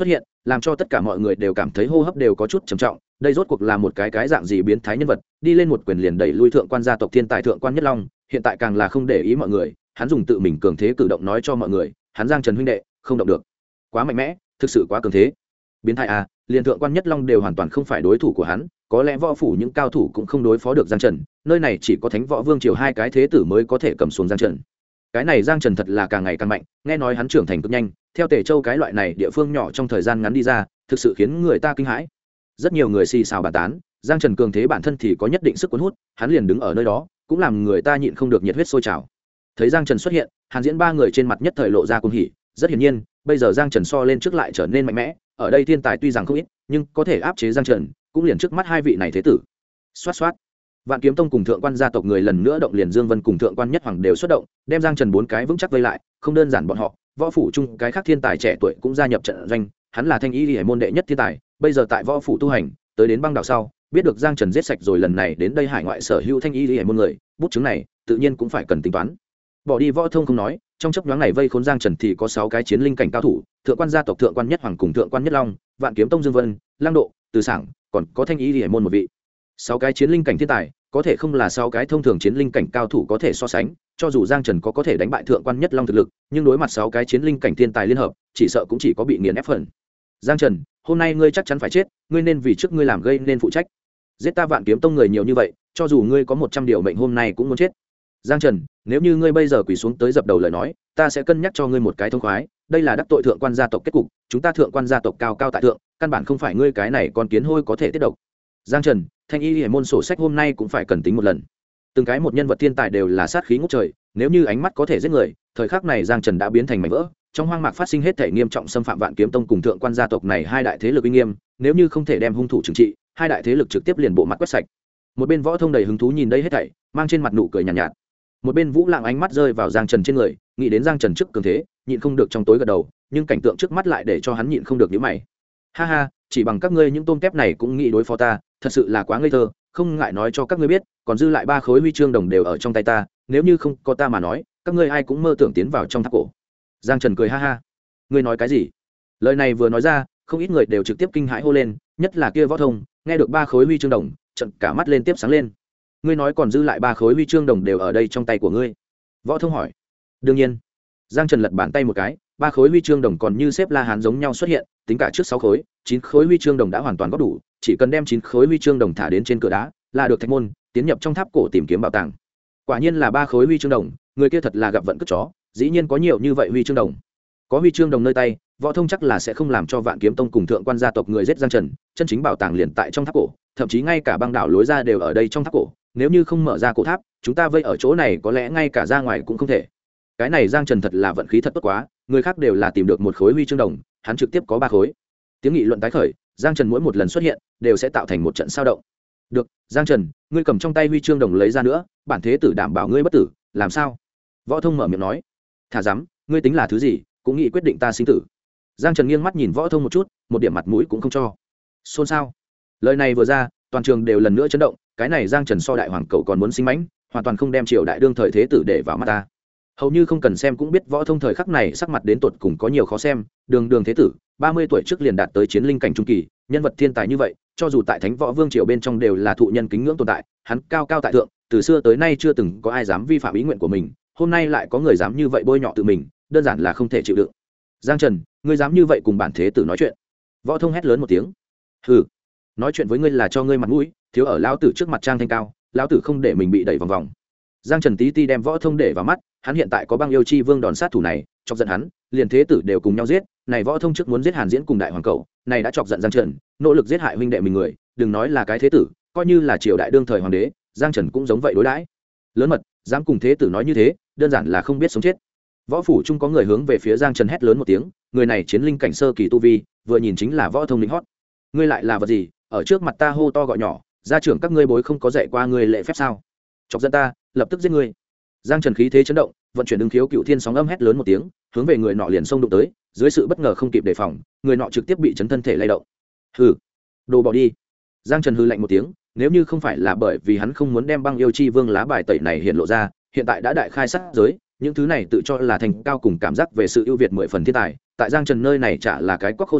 làm cho tất cả mọi người đều cảm thấy hô hấp đều có chút trầm trọng. Đây rốt cuộc là một cái dạng gì biến thái nhân vật, đi lên một quyền liền đẩy lui thượng quan gia tộc thiên tài thượng quan nhất long, hiện tại càng là không để ý mọi người, hắn dùng tự mình cường thế cử động nói cho mọi người, hắn Giang Trần huynh đệ không động được, quá mạnh mẽ, thực sự quá cường thế. Biến thái à, liền thượng quan nhất long đều hoàn toàn không phải đối thủ của hắn, có lẽ võ phủ những cao thủ cũng không đối phó được Giang Trần, nơi này chỉ có Thánh Võ Vương triều hai cái thế tử mới có thể cầm xuống Giang Trần. Cái này Giang Trần thật là càng ngày càng mạnh, nghe nói hắn trưởng thành cực nhanh, theo Tề Châu cái loại này địa phương nhỏ trong thời gian ngắn đi ra, thực sự khiến người ta kinh hãi. Rất nhiều người xì xào bàn tán, Giang Trần cường thế bản thân thì có nhất định sức cuốn hút, hắn liền đứng ở nơi đó, cũng làm người ta nhịn không được nhiệt huyết sôi trào. Thấy Giang Trần xuất hiện, Hàn Diễn ba người trên mặt nhất thời lộ ra cuồng hỉ, rất hiển nhiên, bây giờ Giang Trần so lên trước lại trở nên mạnh mẽ, ở đây thiên tài tuy rằng không ít, nhưng có thể áp chế Giang Trần, cũng liền trước mắt hai vị này thế tử. Xoát xoát. Vạn Kiếm Tông cùng thượng quan gia tộc người lần nữa động, liền Dương Vân cùng thượng quan Nhất Hoàng đều xuất động, đem Giang Trần bốn cái vững chắc vây lại, không đơn giản bọn họ, võ phủ chung cái khác thiên tài trẻ tuổi cũng gia nhập trận doanh, hắn là Thanh Y Liễu môn đệ nhất thiên tài, bây giờ tại võ phủ tu hành, tới đến băng đảo sau, biết được Giang Trần giết sạch rồi lần này đến đây hải ngoại sở hữu Thanh Y Liễu môn người, bút chứng này, tự nhiên cũng phải cần tính toán. Bỏ đi võ thông không nói, trong chốc nhoáng này vây khốn Giang Trần thì có 6 cái chiến linh cảnh cao thủ, thượng quan gia tộc thượng quan Nhất Hoàng cùng thượng quan Nhất Long, Vạn Kiếm Tông Dương Vân, Lang Độ, Từ Sảng, còn có Thanh Y Liễu môn một vị. 6 cái chiến linh cảnh thiên tài, có thể không là 6 cái thông thường chiến linh cảnh cao thủ có thể so sánh, cho dù Giang Trần có thể đánh bại thượng quan Nhất Long thực lực, nhưng đối mặt 6 cái chiến linh cảnh thiên tài liên hợp, chỉ sợ cũng chỉ có bị nghiền ép phần. Giang Trần, hôm nay ngươi chắc chắn phải chết, ngươi nên vì trước ngươi làm gây nên phụ trách. Giết ta Vạn Kiếm Tông người nhiều như vậy, cho dù ngươi có 100 điều mệnh hôm nay cũng muốn chết. Giang Trần, nếu như ngươi bây giờ quỳ xuống tới dập đầu lời nói, ta sẽ cân nhắc cho ngươi một cái thông khoái, đây là đắc tội thượng quan gia tộc kết cục, chúng ta thượng quan gia tộc cao cao tại thượng, căn bản không phải ngươi cái này con kiến hôi có thể tiết độc. Giang Trần, Thanh Y Liễu môn sổ sách hôm nay cũng phải cần tính một lần. Từng cái một nhân vật thiên tài đều là sát khí ngút trời, nếu như ánh mắt có thể giết người, thời khắc này Giang Trần đã biến thành mảnh vỡ, trong hoang mạc phát sinh hết thể nghiêm trọng xâm phạm Vạn Kiếm Tông cùng thượng quan gia tộc này hai đại thế lực uy nghiêm, nếu như không thể đem hung thủ trừng trị, hai đại thế lực trực tiếp liền bộ mặt quét sạch. Một bên Võ Thông đầy hứng thú nhìn đây hết thảy, mang trên mặt nụ cười nhàn nhạt. Một bên Vũ Lạng ánh mắt rơi vào Giang Trần trên người, nghĩ đến Giang Trần trước cường thế, nhịn không được trong tối gật đầu, nhưng cảnh tượng trước mắt lại để cho hắn nhịn không được nhíu mày. Ha ha, chỉ bằng các ngươi những tôm tép này cũng nghĩ đối phó ta, thật sự là quá ngây thơ, không ngại nói cho các ngươi biết, còn dư lại 3 khối huy chương đồng đều ở trong tay ta, nếu như không có ta mà nói, các ngươi ai cũng mơ tưởng tiến vào trong tháp cổ. Giang Trần cười ha ha. Ngươi nói cái gì? Lời này vừa nói ra, không ít người đều trực tiếp kinh hãi hô lên, nhất là kia Võ Thông, nghe được 3 khối huy chương đồng, trợn cả mắt lên tiếp sáng lên. Ngươi nói còn dư lại 3 khối huy chương đồng đều ở đây trong tay của ngươi? Võ Thông hỏi. Đương nhiên. Giang Trần lật bàn tay một cái, 3 khối huy chương đồng còn như xếp La Hán giống nhau xuất hiện, tính cả trước 6 khối, 9 khối huy chương đồng đã hoàn toàn góp đủ, chỉ cần đem 9 khối huy chương đồng thả đến trên cửa đá, là được thạch môn, tiến nhập trong tháp cổ tìm kiếm bảo tàng. Quả nhiên là 3 khối huy chương đồng, người kia thật là gặp vận cất chó, dĩ nhiên có nhiều như vậy huy chương đồng. Có huy chương đồng nơi tay, Võ Thông chắc là sẽ không làm cho Vạn Kiếm Tông cùng thượng quan gia tộc người giết Giang Trần, chân chính bảo tàng liền tại trong tháp cổ, thậm chí ngay cả băng đảo lối ra đều ở đây trong tháp cổ, nếu như không mở ra cổ tháp, chúng ta vây ở chỗ này có lẽ ngay cả ra ngoài cũng không thể. Cái này Giang Trần thật là vận khí thật tốt quá, người khác đều là tìm được 1 khối huy chương đồng, hắn trực tiếp có 3 khối. Tiếng nghị luận tái khởi, Giang Trần mỗi một lần xuất hiện đều sẽ tạo thành một trận sao động. Được, Giang Trần, ngươi cầm trong tay huy chương đồng lấy ra nữa, bản thế tử đảm bảo ngươi bất tử, làm sao? Võ Thông mở miệng nói. Thả dám, ngươi tính là thứ gì, cũng nghĩ quyết định ta sinh tử. Giang Trần nghiêng mắt nhìn Võ Thông một chút, một điểm mặt mũi cũng không cho. Xôn xao. Lời này vừa ra, toàn trường đều lần nữa chấn động, cái này Giang Trần so đại hoàng cậu còn muốn sinh mãnh, hoàn toàn không đem triều đại đương thời thế tử để vào mắt ta. Hầu như không cần xem cũng biết Võ Thông thời khắc này sắc mặt đến tột cùng có nhiều khó xem, đường thế tử, 30 tuổi trước liền đạt tới chiến linh cảnh trung kỳ, nhân vật thiên tài như vậy, cho dù tại Thánh Võ Vương triều bên trong đều là thụ nhân kính ngưỡng tồn tại, hắn cao cao tại thượng, từ xưa tới nay chưa từng có ai dám vi phạm ý nguyện của mình, hôm nay lại có người dám như vậy bôi nhọ tự mình, đơn giản là không thể chịu đựng. Giang Trần, ngươi dám như vậy cùng bản thế tử nói chuyện? Võ Thông hét lớn một tiếng. Hừ, nói chuyện với ngươi là cho ngươi mặt mũi, thiếu ở lão tử trước mặt trang thanh cao, lão tử không để mình bị đẩy vòng vòng. Giang Trần tí ti đem Võ Thông để vào mắt, hắn hiện tại có băng yêu chi vương đòn sát thủ này, chọc giận hắn, liền thế tử đều cùng nhau giết, này Võ Thông trước muốn giết Hàn Diễn cùng đại hoàng cậu, này đã chọc giận Giang Trần, nỗ lực giết hại huynh đệ mình người, đừng nói là cái thế tử, coi như là triều đại đương thời hoàng đế, Giang Trần cũng giống vậy đối đãi. Lớn mật, dám cùng thế tử nói như thế, đơn giản là không biết sống chết. Võ phủ chung có người hướng về phía Giang Trần hét lớn một tiếng, người này chiến linh cảnh sơ kỳ tu vi, vừa nhìn chính là Võ Thông lính hót. Ngươi lại là vật gì, ở trước mặt ta hô to gọi nhỏ, gia trưởng các ngươi bối không có dạy qua ngươi lễ phép sao? Chọc giận ta, lập tức giết ngươi. Giang Trần khí thế chấn động, vận chuyển ứng khiếu cựu thiên sóng âm hét lớn một tiếng, hướng về người nọ liền xông đụng tới, dưới sự bất ngờ không kịp đề phòng, người nọ trực tiếp bị chấn thân thể lay động. Hừ, đồ bỏ đi. Giang Trần hừ lạnh một tiếng, nếu như không phải là bởi vì hắn không muốn đem băng yêu chi vương lá bài tẩy này hiện lộ ra, hiện tại đã đại khai sát giới, những thứ này tự cho là thành cao cùng cảm giác về sự ưu việt 10 phần thiên tài, tại Giang Trần nơi này chả là cái quắc khô gì,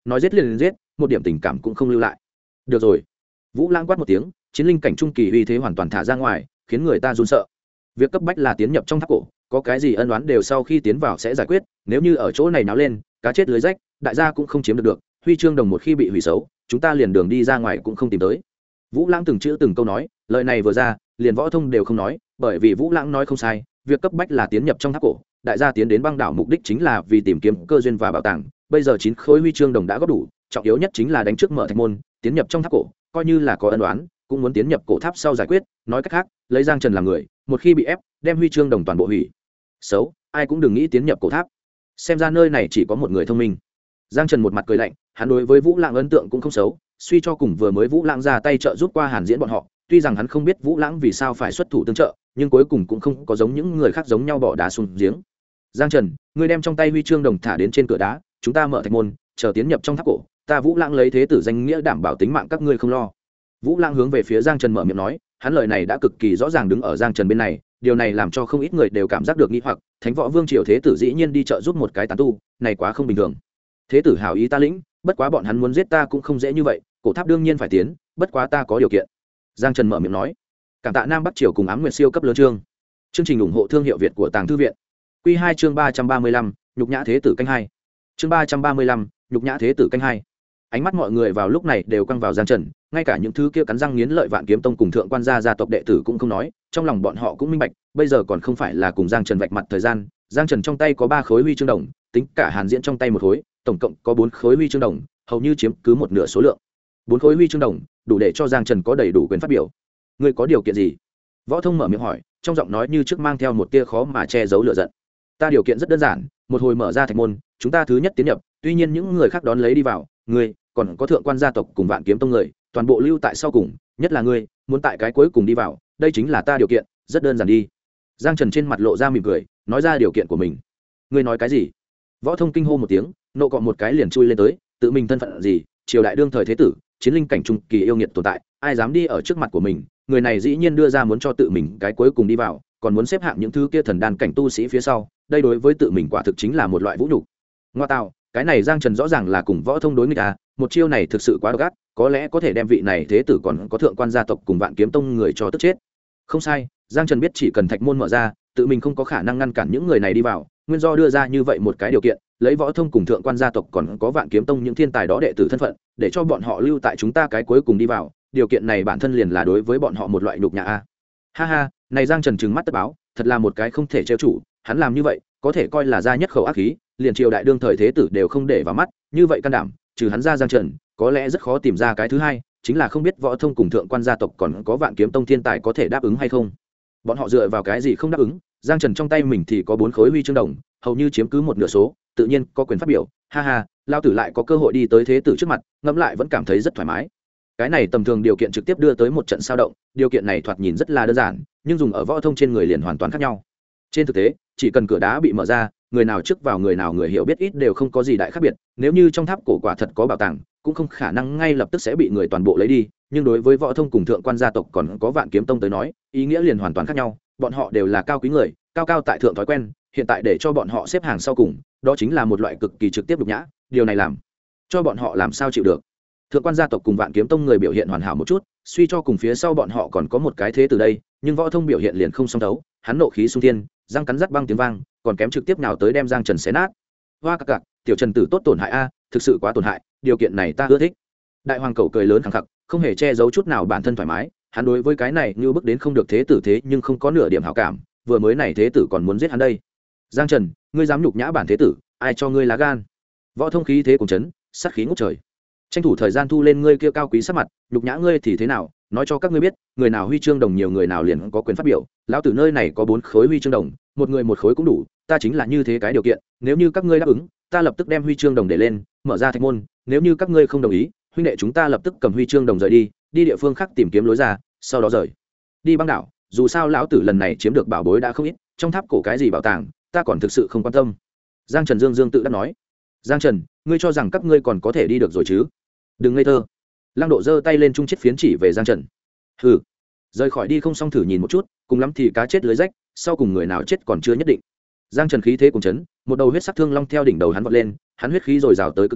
nói giết liền giết, một điểm tình cảm cũng không lưu lại. Được rồi. Vũ Lãng quát một tiếng, chiến linh cảnh trung kỳ uy thế hoàn toàn thả ra ngoài, khiến người ta run sợ. Việc cấp bách là tiến nhập trong tháp cổ, có cái gì ân oán đều sau khi tiến vào sẽ giải quyết, nếu như ở chỗ này náo lên, cá chết lưới rách, đại gia cũng không chiếm được. Huy chương đồng một khi bị hủy xấu, chúng ta liền đường đi ra ngoài cũng không tìm tới. Vũ Lãng từng chữ từng câu nói, lời này vừa ra, liền Võ Thông đều không nói, bởi vì Vũ Lãng nói không sai, việc cấp bách là tiến nhập trong tháp cổ, đại gia tiến đến băng đảo mục đích chính là vì tìm kiếm cơ duyên và bảo tàng, bây giờ 9 khối huy chương đồng đã góp đủ, trọng yếu nhất chính là đánh trước mở thạch môn, tiến nhập trong tháp cổ, coi như là có ân oán, cũng muốn tiến nhập cổ tháp sau giải quyết, nói cách khác, lấy Giang Trần làm người, một khi bị ép, đem huy chương đồng toàn bộ hủy. Xấu, ai cũng đừng nghĩ tiến nhập cổ tháp. Xem ra nơi này chỉ có một người thông minh. Giang Trần một mặt cười lạnh, hắn đối với Vũ Lãng ấn tượng cũng không xấu, suy cho cùng vừa mới Vũ Lãng ra tay trợ giúp qua Hàn Diễn bọn họ, tuy rằng hắn không biết Vũ Lãng vì sao phải xuất thủ tương trợ, nhưng cuối cùng cũng không có giống những người khác giống nhau bỏ đá xuống giếng. Giang Trần, ngươi đem trong tay huy chương đồng thả đến trên cửa đá, chúng ta mở thạch môn, chờ tiến nhập trong tháp cổ, ta Vũ Lãng lấy thế tử danh nghĩa đảm bảo tính mạng các ngươi không lo. Vũ Lãng hướng về phía Giang Trần mở miệng nói, hắn lời này đã cực kỳ rõ ràng đứng ở Giang Trần bên này, điều này làm cho không ít người đều cảm giác được nghi hoặc, Thánh Võ Vương triều thế tử dĩ nhiên đi trợ giúp một cái tán tu, này quá không bình thường. Thế tử hảo ý ta lĩnh, bất quá bọn hắn muốn giết ta cũng không dễ như vậy, cổ tháp đương nhiên phải tiến, bất quá ta có điều kiện. Giang Trần mở miệng nói. Cảm tạ Nam Bắc triều cùng Ám Nguyệt siêu cấp lớn chương. Chương trình ủng hộ thương hiệu Việt của Tàng Thư viện. Quy 2 chương 335, nhục nhã thế tử canh 2. Chương 335, nhục nhã thế tử canh 2. Ánh mắt mọi người vào lúc này đều quăng vào Giang Trần, ngay cả những thứ kia cắn răng nghiến lợi Vạn Kiếm Tông cùng thượng quan gia tộc đệ tử cũng không nói, trong lòng bọn họ cũng minh bạch, bây giờ còn không phải là cùng Giang Trần vạch mặt thời gian. Giang Trần trong tay có 3 khối huy chương đồng, tính cả Hàn Diễn trong tay một khối, tổng cộng có 4 khối huy chương đồng, hầu như chiếm cứ một nửa số lượng. 4 khối huy chương đồng, đủ để cho Giang Trần có đầy đủ quyền phát biểu. Ngươi có điều kiện gì? Võ Thông mở miệng hỏi, trong giọng nói như trước mang theo một tia khó mà che giấu lửa giận. Ta điều kiện rất đơn giản, một hồi mở ra thạch môn, chúng ta thứ nhất tiến nhập, tuy nhiên những người khác đón lấy đi vào, ngươi, còn có thượng quan gia tộc cùng Vạn Kiếm Tông người, toàn bộ lưu tại sau cùng, nhất là ngươi, muốn tại cái cuối cùng đi vào, đây chính là ta điều kiện, rất đơn giản đi. Giang Trần trên mặt lộ ra mỉm cười, nói ra điều kiện của mình. Ngươi nói cái gì? Võ Thông kinh hô một tiếng, nộ cọ một cái liền chui lên tới, tự mình thân phận gì, triều đại đương thời thế tử, chiến linh cảnh trung kỳ yêu nghiệt tồn tại, ai dám đi ở trước mặt của mình, người này dĩ nhiên đưa ra muốn cho tự mình cái cuối cùng đi vào, còn muốn xếp hạng những thứ kia thần đan cảnh tu sĩ phía sau, đây đối với tự mình quả thực chính là một loại vũ nhục. Ngoa tạo, cái này Giang Trần rõ ràng là cùng Võ Thông đối nghịch à, một chiêu này thực sự quá độc ác, có lẽ có thể đem vị này thế tử còn có thượng quan gia tộc cùng Vạn Kiếm Tông người cho tức chết. Không sai, Giang Trần biết chỉ cần thạch môn mở ra, tự mình không có khả năng ngăn cản những người này đi vào, nguyên do đưa ra như vậy một cái điều kiện, lấy Võ Thông cùng thượng quan gia tộc còn có Vạn Kiếm Tông những thiên tài đó đệ tử thân phận, để cho bọn họ lưu tại chúng ta cái cuối cùng đi vào, điều kiện này bản thân liền là đối với bọn họ một loại nhục nhã a. Ha ha, này Giang Trần trừng mắt tất báo, thật là một cái không thể trêu chủ, hắn làm như vậy, có thể coi là ra nhất khẩu ác khí, liền triều đại đương thời thế tử đều không để vào mắt, như vậy can đảm, trừ hắn ra Giang Trần, có lẽ rất khó tìm ra cái thứ hai, chính là không biết Võ Thông cùng thượng quan gia tộc còn có Vạn Kiếm Tông thiên tài có thể đáp ứng hay không. Bọn họ dựa vào cái gì không đáp ứng? Giang Trần trong tay mình thì có 4 khối huy chương đồng, hầu như chiếm cứ một nửa số, tự nhiên có quyền phát biểu. Ha ha, lao tử lại có cơ hội đi tới thế tử trước mặt, ngẫm lại vẫn cảm thấy rất thoải mái. Cái này tầm thường điều kiện trực tiếp đưa tới một trận sao động, điều kiện này thoạt nhìn rất là đơn giản, nhưng dùng ở Võ Thông trên người liền hoàn toàn khác nhau. Trên thực tế, chỉ cần cửa đá bị mở ra, người nào trước vào người nào người hiểu biết ít đều không có gì đại khác biệt, nếu như trong tháp cổ quả thật có bảo tàng, cũng không khả năng ngay lập tức sẽ bị người toàn bộ lấy đi, nhưng đối với Võ Thông cùng thượng quan gia tộc còn có Vạn Kiếm Tông tới nói, ý nghĩa liền hoàn toàn khác nhau, bọn họ đều là cao quý người, cao cao tại thượng thói quen, hiện tại để cho bọn họ xếp hàng sau cùng, đó chính là một loại cực kỳ trực tiếp nhục nhã, điều này làm cho bọn họ làm sao chịu được. Thượng quan gia tộc cùng Vạn Kiếm Tông người biểu hiện hoàn hảo một chút, suy cho cùng phía sau bọn họ còn có một cái thế từ đây, nhưng Võ Thông biểu hiện liền không song thấu, hắn nộ khí xung thiên, răng cắn rắt băng tiếng vang, còn kém trực tiếp nào tới đem Giang Trần xé nát. Hoa cặc cặc, tiểu Trần tử tốt tổn hại a, thực sự quá tổn hại, điều kiện này ta ưa thích. Đại hoàng cẩu cười lớn khẳng khặc, không hề che giấu chút nào bản thân thoải mái, hắn đối với cái này như bước đến không được thế tử thế nhưng không có nửa điểm hảo cảm, vừa mới này thế tử còn muốn giết hắn đây. Giang Trần, ngươi dám nhục nhã bản thế tử, ai cho ngươi lá gan? Võ Thông khí thế cùng chấn, sát khí ngút trời. Tranh thủ thời gian thu lên ngươi kia cao quý sắc mặt, nhục nhã ngươi thì thế nào, nói cho các ngươi biết, người nào huy chương đồng nhiều người nào liền có quyền phát biểu, lão tử nơi này có 4 khối huy chương đồng, một người một khối cũng đủ, ta chính là như thế cái điều kiện, nếu như các ngươi đáp ứng, ta lập tức đem huy chương đồng để lên, mở ra thạch môn, nếu như các ngươi không đồng ý, huynh đệ chúng ta lập tức cầm huy chương đồng rời đi, đi địa phương khác tìm kiếm lối ra, sau đó rời đi băng đảo, dù sao lão tử lần này chiếm được bảo bối đã không ít, trong tháp cổ cái gì bảo tàng, ta còn thực sự không quan tâm. Giang Trần dương tự đắc nói. Giang Trần, ngươi cho rằng các ngươi còn có thể đi được rồi chứ? Đừng ngây thơ. Lăng Độ giơ tay lên trung chiết phiến chỉ về Giang Trần. Hừ, rời khỏi đi không xong thử nhìn một chút, cùng lắm thì cá chết lưới rách, sau cùng người nào chết còn chưa nhất định. Giang Trần khí thế cùng chấn, một đầu huyết sắc thương long theo đỉnh đầu hắn vọt lên, hắn huyết khí dồi dào tới cực điểm,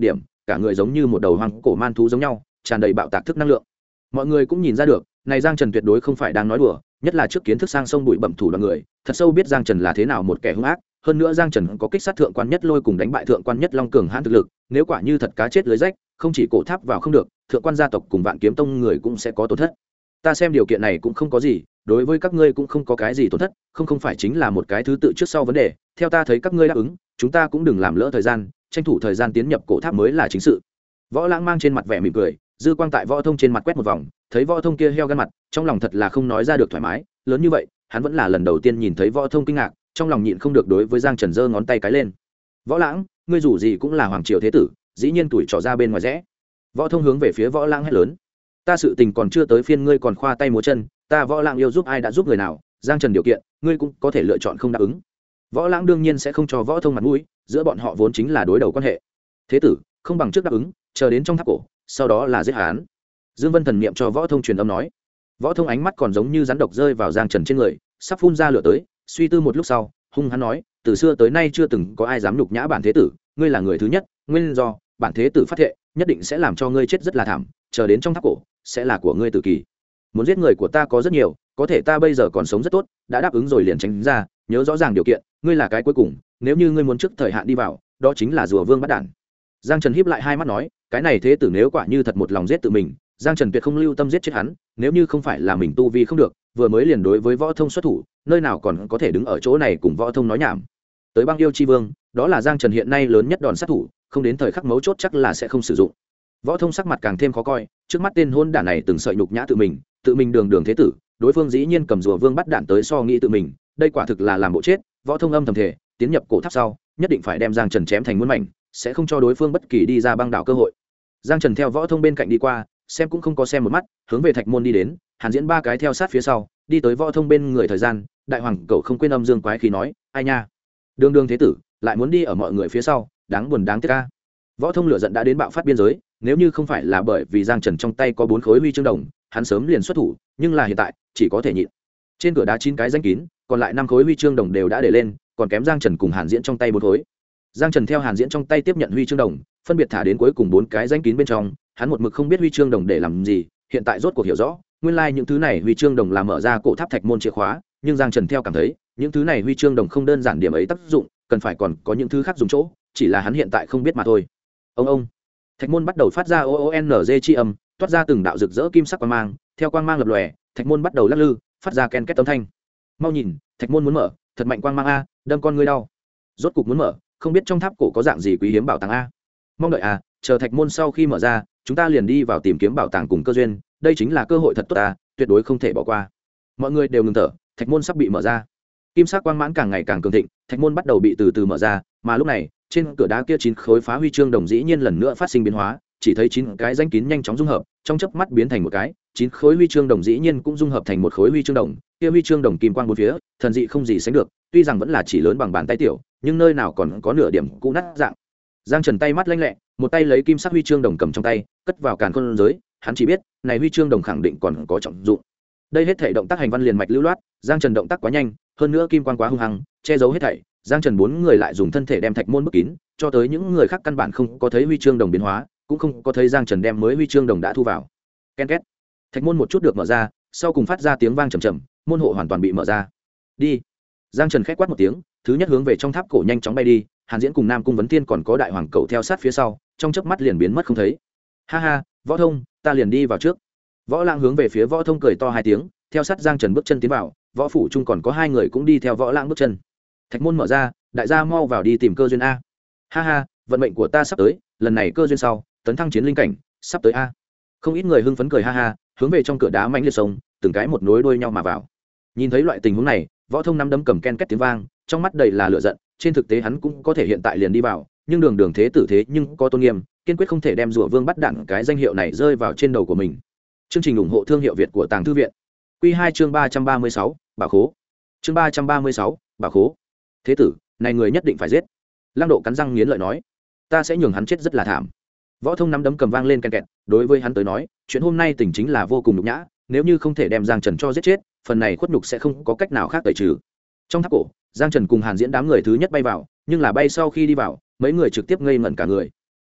cả người giống như một đầu hoang cổ man thú giống nhau, tràn đầy bạo tạc thức năng lượng. Mọi người cũng nhìn ra được, này Giang Trần tuyệt đối không phải đang nói đùa, nhất là trước kiến thức sang sông bụi bẩm thủ đoàn người, thật sâu biết Giang Trần là thế nào một kẻ hung ác. Hơn nữa Giang Trần có kích sát thượng quan nhất lôi cùng đánh bại thượng quan nhất long cường hãn thực lực, nếu quả như thật cá chết lưới rách, không chỉ cổ tháp vào không được, thượng quan gia tộc cùng Vạn Kiếm Tông người cũng sẽ có tổn thất. Ta xem điều kiện này cũng không có gì, đối với các ngươi cũng không có cái gì tổn thất, không phải chính là một cái thứ tự trước sau vấn đề. Theo ta thấy các ngươi đáp ứng, chúng ta cũng đừng làm lỡ thời gian, tranh thủ thời gian tiến nhập cổ tháp mới là chính sự. Võ Lãng mang trên mặt vẻ mỉm cười, dư quang tại Võ Thông trên mặt quét một vòng, thấy Võ Thông kia heo gan mặt, trong lòng thật là không nói ra được thoải mái, lớn như vậy, hắn vẫn là lần đầu tiên nhìn thấy Võ Thông kinh ngạc, trong lòng nhịn không được đối với Giang Trần giơ ngón tay cái lên. Võ Lãng, ngươi dù gì cũng là hoàng triều thế tử, dĩ nhiên tuổi trò ra bên ngoài rẽ. Võ Thông hướng về phía Võ Lãng hét lớn, ta sự tình còn chưa tới phiên ngươi còn khoa tay múa chân, ta Võ Lãng yêu giúp ai đã giúp người nào, Giang Trần điều kiện, ngươi cũng có thể lựa chọn không đáp ứng. Võ Lãng đương nhiên sẽ không cho Võ Thông mặt mũi, giữa bọn họ vốn chính là đối đầu quan hệ. Thế tử, không bằng trước đáp ứng, chờ đến trong tháp cổ, sau đó là giết hắn. Dương Vân thần niệm cho Võ Thông truyền âm nói. Võ Thông ánh mắt còn giống như rắn độc rơi vào Giang Trần trên người, sắp phun ra lửa tới, suy tư một lúc sau, hung hắn nói, từ xưa tới nay chưa từng có ai dám nhục nhã bản thế tử, ngươi là người thứ nhất, nguyên do bản thế tử phát thệ, nhất định sẽ làm cho ngươi chết rất là thảm, chờ đến trong tháp cổ, sẽ là của ngươi tử kỳ. Muốn giết người của ta có rất nhiều, có thể ta bây giờ còn sống rất tốt, đã đáp ứng rồi liền tránh ra, nhớ rõ ràng điều kiện, ngươi là cái cuối cùng, nếu như ngươi muốn trước thời hạn đi vào, đó chính là rùa vương bắt đản. Giang Trần híp lại hai mắt nói, cái này thế tử nếu quả như thật một lòng giết tự mình, Giang Trần tuyệt không lưu tâm giết chết hắn, nếu như không phải là mình tu vi không được, vừa mới liền đối với Võ Thông xuất thủ, nơi nào còn có thể đứng ở chỗ này cùng Võ Thông nói nhảm. Tới Băng Yêu Chi Vương, đó là Giang Trần hiện nay lớn nhất đòn sát thủ, không đến thời khắc mấu chốt chắc là sẽ không sử dụng. Võ Thông sắc mặt càng thêm khó coi, trước mắt tên hôn đản này từng sợi nhục nhã tự mình đường thế tử, đối phương dĩ nhiên cầm rùa vương bắt đạn tới so nghĩ tự mình, đây quả thực là làm bộ chết. Võ Thông âm thầm thể, tiến nhập cổ tháp sau, nhất định phải đem Giang Trần chém thành muôn mảnh, sẽ không cho đối phương bất kỳ đi ra băng đảo cơ hội. Giang Trần theo Võ Thông bên cạnh đi qua, xem cũng không có xem một mắt, hướng về thạch môn đi đến, Hàn Diễn ba cái theo sát phía sau, đi tới Võ Thông bên người thời gian, đại hoàng cậu không quên âm dương quái khí nói, ai nha, đường thế tử lại muốn đi ở mọi người phía sau, đáng buồn đáng tiếc ca. Võ Thông lửa giận đã đến bạo phát biên giới, nếu như không phải là bởi vì Giang Trần trong tay có 4 khối huy chương đồng, hắn sớm liền xuất thủ, nhưng là hiện tại chỉ có thể nhịn. Trên cửa đá 9 cái danh kín, còn lại 5 khối huy chương đồng đều đã để lên, còn kém Giang Trần cùng Hàn Diễn trong tay 4 khối. Giang Trần theo Hàn Diễn trong tay tiếp nhận huy chương đồng, phân biệt thả đến cuối cùng 4 cái danh kín bên trong, hắn một mực không biết huy chương đồng để làm gì, hiện tại rốt cuộc hiểu rõ, nguyên lai những thứ này huy chương đồng là mở ra cổ tháp thạch môn chìa khóa, nhưng Giang Trần theo cảm thấy, những thứ này huy chương đồng không đơn giản điểm ấy tác dụng, cần phải còn có những thứ khác dùng chỗ, chỉ là hắn hiện tại không biết mà thôi. Ông thạch môn bắt đầu phát ra oonz chi âm, toát ra từng đạo rực rỡ kim sắc quang mang, theo quang mang lập lòe, thạch môn bắt đầu lắc lư, phát ra ken két âm thanh. Mau nhìn, thạch môn muốn mở, thật mạnh quang mang a, đâm con ngươi đau. Rốt cục muốn mở, không biết trong tháp cổ có dạng gì quý hiếm bảo tàng a. Mong đợi a, chờ thạch môn sau khi mở ra, chúng ta liền đi vào tìm kiếm bảo tàng cùng cơ duyên, đây chính là cơ hội thật tốt ta, tuyệt đối không thể bỏ qua. Mọi người đều ngừng thở, thạch môn sắp bị mở ra. Kim sắc quang mãn càng ngày càng cường thịnh, thạch môn bắt đầu bị từ từ mở ra, mà lúc này, trên cửa đá kia 9 khối phá huy chương đồng dĩ nhiên lần nữa phát sinh biến hóa, chỉ thấy 9 cái danh kín nhanh chóng dung hợp, trong chớp mắt biến thành một cái, 9 khối huy chương đồng dĩ nhiên cũng dung hợp thành một khối huy chương đồng, kia huy chương đồng kim quang bốn phía, thần dị không gì sánh được, tuy rằng vẫn là chỉ lớn bằng bàn tay tiểu, nhưng nơi nào còn có nửa điểm cũ nát dạng. Giang Trần tay mắt lanh lẹ, một tay lấy kim sắc huy chương đồng cầm trong tay, cất vào càn khôn giới, hắn chỉ biết, này huy chương đồng khẳng định còn có trọng dụng. Đây hết thảy động tác hành văn liền mạch lưu loát, Giang Trần động tác quá nhanh, hơn nữa kim quang quá hung hăng, che giấu hết thảy. Giang Trần 4 người lại dùng thân thể đem thạch môn bức kín, cho tới những người khác căn bản không có thấy huy chương đồng biến hóa, cũng không có thấy Giang Trần đem mới huy chương đồng đã thu vào. Ken két. Thạch môn một chút được mở ra, sau cùng phát ra tiếng vang trầm trầm, môn hộ hoàn toàn bị mở ra. Đi. Giang Trần khẽ quát một tiếng, thứ nhất hướng về trong tháp cổ nhanh chóng bay đi, Hàn Diễn cùng Nam Cung Vấn Thiên còn có đại hoàng cậu theo sát phía sau, trong chớp mắt liền biến mất không thấy. Ha ha, Võ Thông, ta liền đi vào trước. Võ Lãng hướng về phía Võ Thông cười to 2 tiếng, theo sát Giang Trần bước chân tiến vào, võ phủ chung còn có 2 người cũng đi theo Võ Lãng bước chân. Thạch môn mở ra, đại gia mau vào đi tìm cơ duyên a. Ha ha, vận mệnh của ta sắp tới, lần này cơ duyên sau, tấn thăng chiến linh cảnh, sắp tới a. Không ít người hưng phấn cười ha ha, hướng về trong cửa đá mãnh liệt sông, từng cái một nối đuôi nhau mà vào. Nhìn thấy loại tình huống này, Võ Thông nắm đấm cầm ken két tiếng vang, trong mắt đầy là lửa giận, trên thực tế hắn cũng có thể hiện tại liền đi vào, nhưng đường thế tử thế nhưng có tôn nghiêm, kiên quyết không thể đem rùa vương bắt đạn cái danh hiệu này rơi vào trên đầu của mình. Chương trình ủng hộ thương hiệu Việt của Tàng Thư viện. Quy 2 chương 336, Bảo khố. Chương 336, Bảo khố. Thế tử, này người nhất định phải giết. Lăng Độ cắn răng nghiến lợi nói, ta sẽ nhường hắn chết rất là thảm. Võ Thông nắm đấm cầm vang lên ken kẹt, đối với hắn tới nói, chuyện hôm nay tình chính là vô cùng nhục nhã, nếu như không thể đem Giang Trần cho giết chết, phần này khuất nhục sẽ không có cách nào khác tẩy trừ. Trong tháp cổ, Giang Trần cùng Hàn Diễn đám người thứ nhất bay vào, nhưng là bay sau khi đi vào, mấy người trực tiếp ngây ngẩn cả người.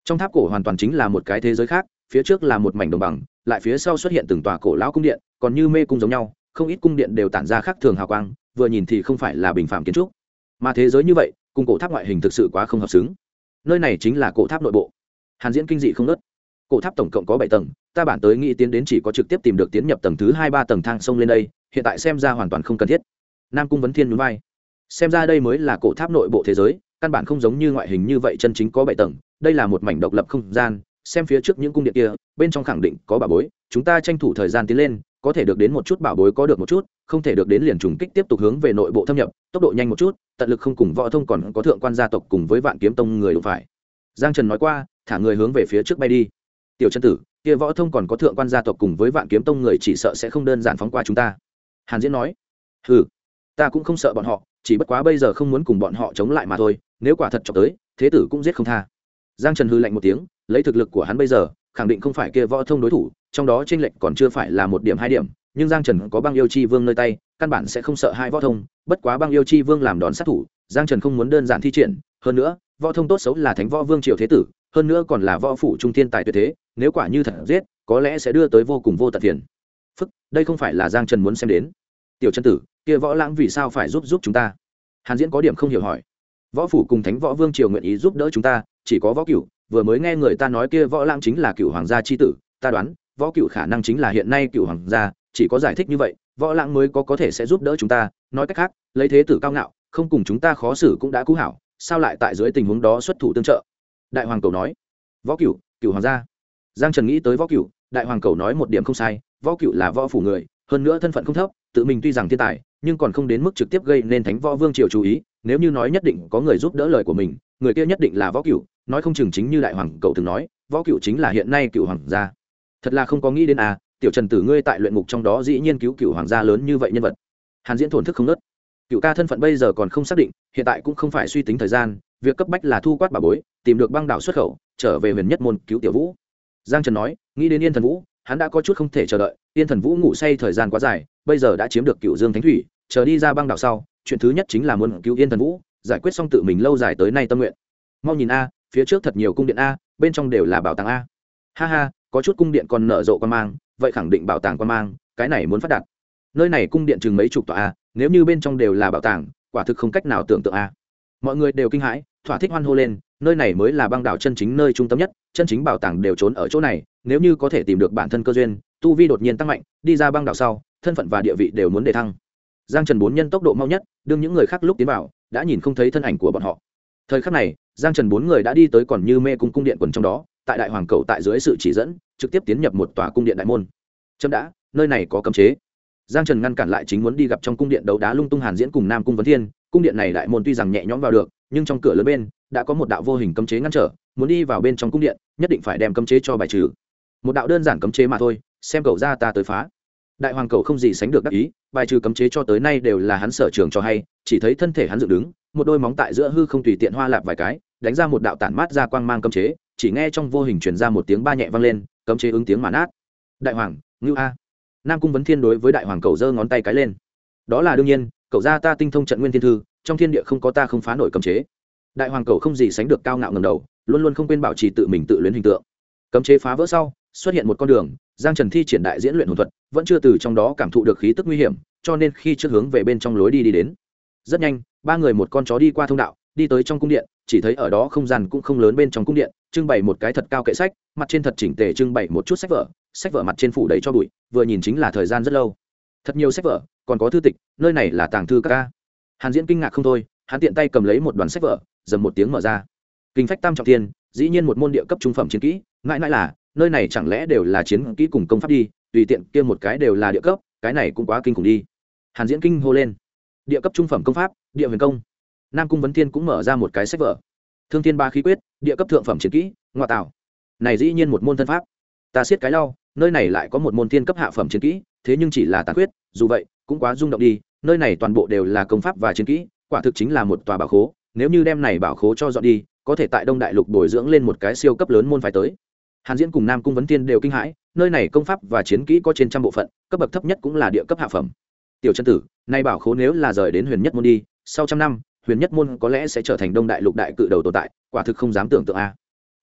trong tháp cổ hoàn toàn chính là một cái thế giới khác, phía trước là một mảnh đồng bằng, lại phía sau xuất hiện từng tòa cổ lão cung điện, còn như mê cung giống nhau, không ít cung điện đều tản ra khác thường hào quang, vừa nhìn thì không phải là bình phạm kiến trúc. Mà thế giới như vậy cùng cổ tháp ngoại hình thực sự quá không hợp xứng. Nơi này chính là cổ tháp nội bộ. Hàn Diễn kinh dị không nớt. Cổ tháp tổng cộng có 7 tầng, ta bản tới nghĩ tiến đến chỉ có trực tiếp tìm được tiến nhập tầng thứ 2 3 tầng thang sông lên đây, hiện tại xem ra hoàn toàn không cần thiết. Nam Cung Vấn Thiên nhún vai. Xem ra đây mới là cổ tháp nội bộ thế giới, căn bản không giống như ngoại hình như vậy chân chính có 7 tầng, đây là một mảnh độc lập không gian, xem phía trước những cung điện kia, bên trong khẳng định có bảo bối, chúng ta tranh thủ thời gian tiến lên, có thể được đến một chút bảo bối có được một chút, không thể được đến liền trùng kích tiếp tục hướng về nội bộ thâm nhập, tốc độ nhanh một chút, tận lực không cùng Võ Thông còn có thượng quan gia tộc cùng với Vạn Kiếm Tông người đụng phải. Giang Trần nói qua, thả người hướng về phía trước bay đi. Tiểu Chân Tử, kia Võ Thông còn có thượng quan gia tộc cùng với Vạn Kiếm Tông người chỉ sợ sẽ không đơn giản phóng qua chúng ta. Hàn Diễn nói, hừ, ta cũng không sợ bọn họ, chỉ bất quá bây giờ không muốn cùng bọn họ chống lại mà thôi, nếu quả thật chọc tới, thế tử cũng giết không tha. Giang Trần hừ lạnh một tiếng, lấy thực lực của hắn bây giờ, khẳng định không phải kia Võ Thông đối thủ, trong đó chênh lệch còn chưa phải là 1 điểm 2 điểm, nhưng Giang Trần có Băng Yêu Chi Vương nơi tay, căn bản sẽ không sợ hai Võ Thông, bất quá Băng Yêu Chi Vương làm đòn sát thủ, Giang Trần không muốn đơn giản thi triển, hơn nữa, Võ Thông tốt xấu là Thánh Võ Vương triều thế tử, hơn nữa còn là võ phủ trung thiên tài tuyệt thế, nếu quả như thật giết, có lẽ sẽ đưa tới vô cùng vô tận phiền phức, đây không phải là Giang Trần muốn xem đến. Tiểu Chân Tử, kia Võ Lãng vì sao phải giúp chúng ta? Hàn Diễn có điểm không hiểu hỏi. Võ phủ cùng Thánh Võ Vương triều nguyện ý giúp đỡ chúng ta, chỉ có Võ Cửu, vừa mới nghe người ta nói kia Võ Lãng chính là Cửu hoàng gia chi tử, ta đoán, Võ Cửu khả năng chính là hiện nay Cửu hoàng gia, chỉ có giải thích như vậy, Võ Lãng mới có thể sẽ giúp đỡ chúng ta, nói cách khác, lấy thế tử cao ngạo, không cùng chúng ta khó xử cũng đã cứu hảo, sao lại tại dưới tình huống đó xuất thủ tương trợ? Đại hoàng cầu nói. Võ Cửu, Cửu hoàng gia. Giang Trần nghĩ tới Võ Cửu, đại hoàng cầu nói một điểm không sai, Võ Cửu là võ phủ người, hơn nữa thân phận không thấp, tự mình tuy rằng thiên tài, nhưng còn không đến mức trực tiếp gây nên Thánh Võ Vương triều chú ý, nếu như nói nhất định có người giúp đỡ lời của mình, người kia nhất định là Võ Cửu, nói không chừng chính như đại hoàng cầu từng nói, Võ Cửu chính là hiện nay Cửu hoàng gia. Thật là không có nghĩ đến à, Tiểu Trần Tử ngươi tại luyện ngục trong đó dĩ nhiên cứu Cửu hoàng gia lớn như vậy nhân vật. Hàn Diễn thổn thức không ngớt. Cửu ca thân phận bây giờ còn không xác định, hiện tại cũng không phải suy tính thời gian, việc cấp bách là thu quát bảo bối, tìm được băng đảo xuất khẩu, trở về Huyền Nhất môn cứu Tiểu Vũ. Giang Trần nói, nghĩ đến Yên Thần Vũ, hắn đã có chút không thể chờ đợi, Yên Thần Vũ ngủ say thời gian quá dài, bây giờ đã chiếm được Cửu Dương Thánh Thủy, chờ đi ra băng đảo sau, chuyện thứ nhất chính là muốn cứu Yên Thần Vũ, giải quyết xong tự mình lâu dài tới nay tâm nguyện. Mau nhìn a, phía trước thật nhiều cung điện a, bên trong đều là bảo tàng a. Ha ha, có chút cung điện còn nở rộ quan mang, vậy khẳng định bảo tàng quan mang, cái này muốn phát đạt. Nơi này cung điện chừng mấy chục tòa a, nếu như bên trong đều là bảo tàng, quả thực không cách nào tưởng tượng a. Mọi người đều kinh hãi, thỏa thích hoan hô lên, nơi này mới là băng đảo chân chính nơi trung tâm nhất, chân chính bảo tàng đều trốn ở chỗ này, nếu như có thể tìm được bản thân cơ duyên, tu vi đột nhiên tăng mạnh, đi ra băng đảo sau, thân phận và địa vị đều muốn đề thăng. Giang Trần 4 nhân tốc độ mau nhất, đương những người khác lúc tiến vào, đã nhìn không thấy thân ảnh của bọn họ. Thời khắc này, Giang Trần 4 người đã đi tới còn như mê cung cung điện quần trong đó, tại đại hoàng cầu tại dưới sự chỉ dẫn, trực tiếp tiến nhập một tòa cung điện đại môn. Chấm đã, nơi này có cấm chế. Giang Trần ngăn cản lại chính muốn đi gặp trong cung điện đấu đá lung tung Hàn Diễn cùng Nam Cung Vấn Thiên, cung điện này đại môn tuy rằng nhẹ nhõm vào được, nhưng trong cửa lớn bên đã có một đạo vô hình cấm chế ngăn trở, muốn đi vào bên trong cung điện, nhất định phải đem cấm chế cho bài trừ. Một đạo đơn giản cấm chế mà thôi, xem cậu ra ta tới phá. Đại hoàng cầu không gì sánh được đắc ý, bài trừ cấm chế cho tới nay đều là hắn sở trường cho hay, chỉ thấy thân thể hắn dựng đứng, một đôi móng tại giữa hư không tùy tiện hoa lạp vài cái, đánh ra một đạo tản mát ra quang mang cấm chế, chỉ nghe trong vô hình truyền ra một tiếng ba nhẹ vang lên, cấm chế ứng tiếng mà nát. Đại hoàng, ngưu a. Nam Cung Vấn Thiên đối với đại hoàng cầu giơ ngón tay cái lên. Đó là đương nhiên, cậu ra ta tinh thông trận nguyên thiên thư, trong thiên địa không có ta không phá nổi cấm chế. Đại hoàng cầu không gì sánh được cao ngạo ngẩng đầu, luôn luôn không quên bảo trì tự mình tự luyện hình tượng. Cấm chế phá vỡ sau, xuất hiện một con đường, Giang Trần thi triển đại diễn luyện hồn thuật, vẫn chưa từ trong đó cảm thụ được khí tức nguy hiểm, cho nên khi trước hướng về bên trong lối đi đến. Rất nhanh, 3 người một con chó đi qua thông đạo, đi tới trong cung điện, chỉ thấy ở đó không gian cũng không lớn, bên trong cung điện trưng bày một cái thật cao kệ sách, mặt trên thật chỉnh tề trưng bày một chút sách vở mặt trên phủ đầy cho bụi, vừa nhìn chính là thời gian rất lâu. Thật nhiều sách vở, còn có thư tịch, nơi này là tàng thư các ca. Hàn Diễn kinh ngạc không thôi, hắn tiện tay cầm lấy một đoàn sách vở, dầm một tiếng mở ra. Kinh phách tam trọng thiên, dĩ nhiên một môn địa cấp trung phẩm chiến kỹ, ngại là nơi này chẳng lẽ đều là chiến kỹ cùng công pháp đi, tùy tiện kia một cái đều là địa cấp, cái này cũng quá kinh khủng đi. Hàn Diễn kinh hô lên. Địa cấp trung phẩm công pháp, Địa Huyền Công. Nam Cung Vấn Thiên cũng mở ra một cái sách vở. Thương Thiên Ba Khí Quyết, địa cấp thượng phẩm chiến kỹ, ngoại tạo. Này dĩ nhiên một môn thân pháp. Ta siết cái lau, nơi này lại có một môn thiên cấp hạ phẩm chiến kỹ, thế nhưng chỉ là tàn quyết, dù vậy, cũng quá rung động đi, nơi này toàn bộ đều là công pháp và chiến kỹ, quả thực chính là một tòa bảo khố, nếu như đem này bảo khố cho dọn đi, có thể tại Đông Đại Lục bồi dưỡng lên một cái siêu cấp lớn môn phái tới. Hàn Diễn cùng Nam Cung Vấn Thiên đều kinh hãi, nơi này công pháp và chiến kỹ có trên trăm bộ phận, cấp bậc thấp nhất cũng là địa cấp hạ phẩm. Tiểu Chân Tử, nay bảo khố nếu là rời đến Huyền Nhất môn đi, sau trăm năm, Huyền Nhất môn có lẽ sẽ trở thành Đông Đại Lục đại cự đầu tồn tại, quả thực không dám tưởng tượng a.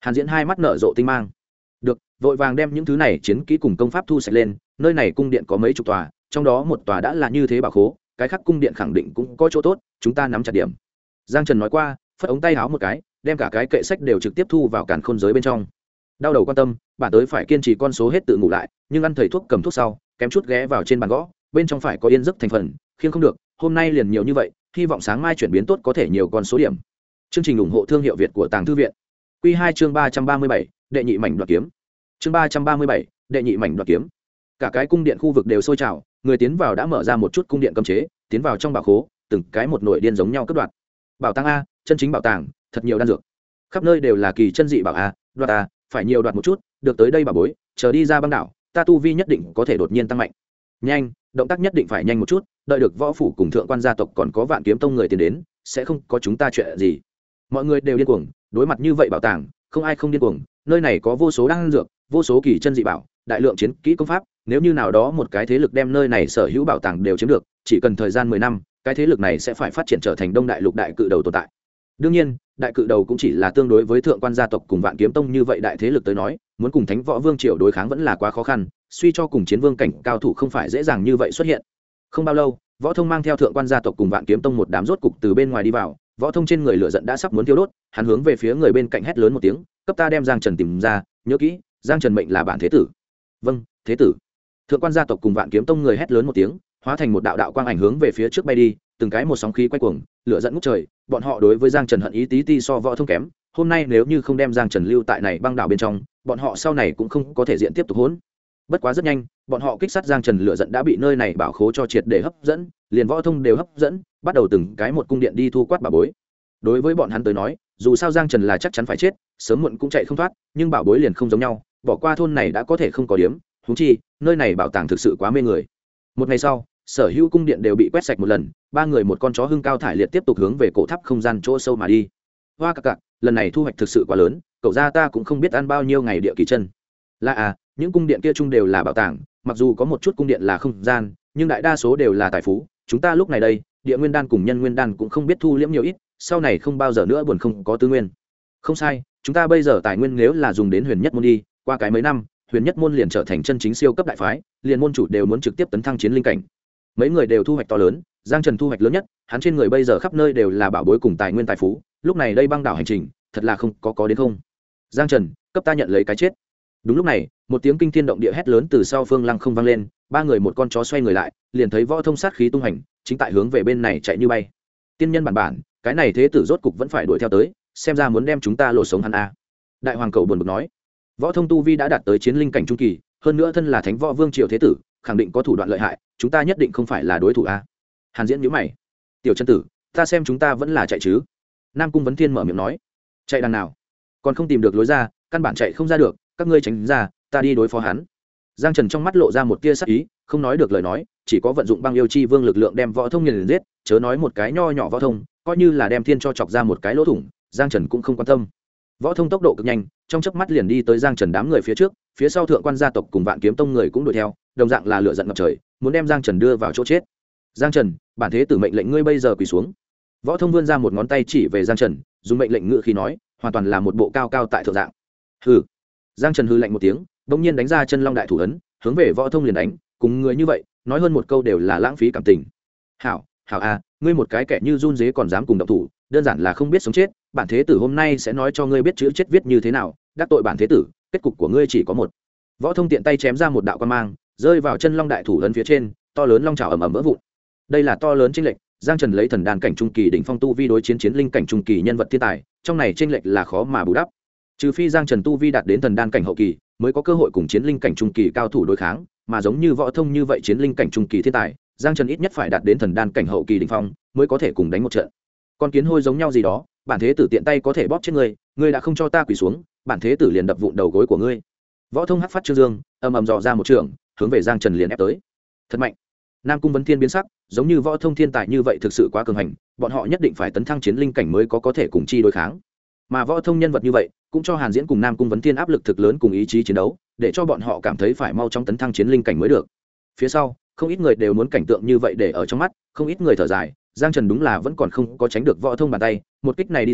Hàn Diễn hai mắt nở rộ tinh mang. Được, vội vàng đem những thứ này chiến kỹ cùng công pháp thu sạch lên, nơi này cung điện có mấy chục tòa, trong đó một tòa đã là như thế bảo khố, cái khác cung điện khẳng định cũng có chỗ tốt, chúng ta nắm chặt điểm. Giang Trần nói qua, phất ống tay áo một cái, đem cả cái kệ sách đều trực tiếp thu vào càn khôn giới bên trong. Đau đầu quan tâm, bản tới phải kiên trì con số hết tự ngủ lại, nhưng ăn thầy thuốc cầm thuốc sau, kém chút ghé vào trên bàn gõ, bên trong phải có yên giấc thành phần, khiêng không được, hôm nay liền nhiều như vậy, hy vọng sáng mai chuyển biến tốt có thể nhiều con số điểm. Chương trình ủng hộ thương hiệu Việt của Tàng Thư viện. Quy 2 chương 337, đệ nhị mảnh đoạt kiếm. Chương 337, đệ nhị mảnh đoạt kiếm. Cả cái cung điện khu vực đều sôi trào, người tiến vào đã mở ra một chút cung điện cấm chế, tiến vào trong bảo khố, từng cái một nổi điên giống nhau cướp đoạt. Bảo tàng a, chân chính bảo tàng, thật nhiều đan dược. Khắp nơi đều là kỳ chân dị bảo a, đoạt a, phải nhiều đoạt một chút, được tới đây bảo bối, chờ đi ra băng đảo, ta tu vi nhất định có thể đột nhiên tăng mạnh. Nhanh, động tác nhất định phải nhanh một chút, đợi được võ phủ cùng thượng quan gia tộc còn có Vạn Kiếm Tông người tiến đến, sẽ không có chúng ta chuyện gì. Mọi người đều điên cuồng, đối mặt như vậy bảo tàng, không ai không điên cuồng, nơi này có vô số đan dược, vô số kỳ chân dị bảo, đại lượng chiến kỹ công pháp, nếu như nào đó một cái thế lực đem nơi này sở hữu bảo tàng đều chiếm được, chỉ cần thời gian 10 năm, cái thế lực này sẽ phải phát triển trở thành Đông Đại Lục đại cự đầu tồn tại. Đương nhiên, đại cự đầu cũng chỉ là tương đối với thượng quan gia tộc cùng Vạn Kiếm Tông như vậy đại thế lực tới nói, muốn cùng Thánh Võ Vương triều đối kháng vẫn là quá khó khăn, suy cho cùng chiến vương cảnh cao thủ không phải dễ dàng như vậy xuất hiện. Không bao lâu, Võ Thông mang theo thượng quan gia tộc cùng Vạn Kiếm Tông một đám rốt cục từ bên ngoài đi vào, Võ Thông trên người lửa giận đã sắp muốn thiêu đốt, hắn hướng về phía người bên cạnh hét lớn một tiếng, cấp ta đem Giang Trần tìm ra, nhớ kỹ, Giang Trần mệnh là bản thế tử. Vâng, thế tử. Thượng quan gia tộc cùng Vạn Kiếm Tông người hét lớn một tiếng, hóa thành một đạo đạo quang ảnh hướng về phía trước bay đi, từng cái một sóng khí quay cuồng, lửa giận ngút trời, bọn họ đối với Giang Trần hận ý tí ti so Võ Thông kém, hôm nay nếu như không đem Giang Trần lưu tại này băng đảo bên trong, bọn họ sau này cũng không có thể diện tiếp tục hỗn. Bất quá rất nhanh, bọn họ kích sát Giang Trần lửa giận đã bị nơi này bảo khố cho triệt để hấp dẫn, liền Võ Thông đều hấp dẫn, bắt đầu từng cái một cung điện đi thu quát bảo bối. Đối với bọn hắn tới nói, dù sao Giang Trần là chắc chắn phải chết, sớm muộn cũng chạy không thoát, nhưng bảo bối liền không giống nhau, bỏ qua thôn này đã có thể không có điểm, huống chi, nơi này bảo tàng thực sự quá mê người. Một ngày sau, sở hữu cung điện đều bị quét sạch một lần, ba người một con chó hưng cao thải liệt tiếp tục hướng về cổ tháp không gian chỗ sâu mà đi. Hoa cặc cặc, lần này thu hoạch thực sự quá lớn, cậu ra ta cũng không biết ăn bao nhiêu ngày địa kỳ chân. Là à, những cung điện kia chung đều là bảo tàng, mặc dù có một chút cung điện là không gian, nhưng đại đa số đều là tài phú, chúng ta lúc này đây, địa nguyên đan cùng nhân nguyên đan cũng không biết thu liễm nhiều ít, sau này không bao giờ nữa buồn không có tư nguyên. Không sai, chúng ta bây giờ tài nguyên nếu là dùng đến huyền nhất môn đi, qua cái mấy năm, huyền nhất môn liền trở thành chân chính siêu cấp đại phái, liền môn chủ đều muốn trực tiếp tấn thăng chiến linh cảnh. Mấy người đều thu hoạch to lớn, Giang Trần thu hoạch lớn nhất, hắn trên người bây giờ khắp nơi đều là bảo bối cùng tài nguyên tài phú, lúc này đây băng đảo hành trình, thật là không có đến không. Giang Trần, cấp ta nhận lấy cái chết. Đúng lúc này, một tiếng kinh thiên động địa hét lớn từ sau phương lăng không vang lên, ba người một con chó xoay người lại, liền thấy Võ Thông sát khí tung hành, chính tại hướng về bên này chạy như bay. Tiên nhân bản, cái này thế tử rốt cục vẫn phải đuổi theo tới, xem ra muốn đem chúng ta lột sống hắn a. Đại hoàng cầu buồn bực nói. Võ Thông tu vi đã đạt tới chiến linh cảnh trung kỳ, hơn nữa thân là Thánh Võ Vương triều thế tử, khẳng định có thủ đoạn lợi hại, chúng ta nhất định không phải là đối thủ a. Hàn Diễn nhíu mày. Tiểu chân tử, ta xem chúng ta vẫn là chạy chứ. Nam Cung Vấn Thiên mở miệng nói. Chạy đằng nào? Còn không tìm được lối ra, căn bản chạy không ra được, các ngươi tránh ra, ta đi đối phó hắn. Giang Trần trong mắt lộ ra một tia sắc ý, không nói được lời nói, chỉ có vận dụng băng yêu chi vương lực lượng đem Võ Thông nghiền giết, chớ nói một cái nho nhỏ Võ Thông, coi như là đem thiên cho chọc ra một cái lỗ thủng, Giang Trần cũng không quan tâm. Võ Thông tốc độ cực nhanh, trong chớp mắt liền đi tới Giang Trần đám người phía trước, phía sau thượng quan gia tộc cùng Vạn Kiếm Tông người cũng đuổi theo, đồng dạng là lửa giận ngập trời, muốn đem Giang Trần đưa vào chỗ chết. Giang Trần, bản thế tử mệnh lệnh ngươi bây giờ quỳ xuống. Võ Thông vươn ra một ngón tay chỉ về Giang Trần, dùng mệnh lệnh ngữ khí nói, hoàn toàn là một bộ cao cao tại thượng dạng. Hừ. Giang Trần hừ lạnh một tiếng, bỗng nhiên đánh ra chân long đại thủ ấn, hướng về Võ Thông liền đánh, cùng người như vậy, nói hơn một câu đều là lãng phí cảm tình. Hảo, hảo a, ngươi một cái kẻ như run dế còn dám cùng động thủ, đơn giản là không biết sống chết, bản thế tử hôm nay sẽ nói cho ngươi biết chữ chết viết như thế nào, đắc tội bản thế tử, kết cục của ngươi chỉ có một. Võ Thông tiện tay chém ra một đạo quang mang, rơi vào chân long đại thủ ấn phía trên, to lớn long trào ầm ầm vỡ vụn. Đây là to lớn chênh lệch, Giang Trần lấy thần đan cảnh trung kỳ đỉnh phong tu vi đối chiến chiến linh cảnh trung kỳ nhân vật thiên tài, trong này chênh lệch là khó mà bù đắp. Trừ phi Giang Trần tu vi đạt đến thần đan cảnh hậu kỳ, mới có cơ hội cùng chiến linh cảnh trung kỳ cao thủ đối kháng, mà giống như Võ Thông như vậy chiến linh cảnh trung kỳ thiên tài, Giang Trần ít nhất phải đạt đến thần đan cảnh hậu kỳ đỉnh phong, mới có thể cùng đánh một trận. Con kiến hôi giống nhau gì đó, bản thế tử tiện tay có thể bóp chết ngươi, ngươi đã không cho ta quỳ xuống, bản thế tử liền đập vụn đầu gối của ngươi. Võ Thông hắc phát trương dương, ầm ầm dò ra một trường, hướng về Giang Trần liền ép tới. Thật mạnh. Nam Cung Vấn Thiên biến sắc, giống như Võ Thông thiên tài như vậy thực sự quá cường hành, bọn họ nhất định phải tấn thăng chiến linh cảnh mới có thể cùng chi đối kháng. Mà Võ Thông nhân vật như vậy, cũng cho Hàn Diễn cùng Nam Cung Vấn Thiên áp lực thực lớn cùng ý chí chiến đấu, để cho bọn họ cảm thấy phải mau chóng tấn thăng chiến linh cảnh mới được. Phía sau, không ít người đều muốn cảnh tượng như vậy để ở trong mắt, không ít người thở dài, Giang Trần đúng là vẫn còn không có tránh được Võ Thông bàn tay, một kích này đi xuống,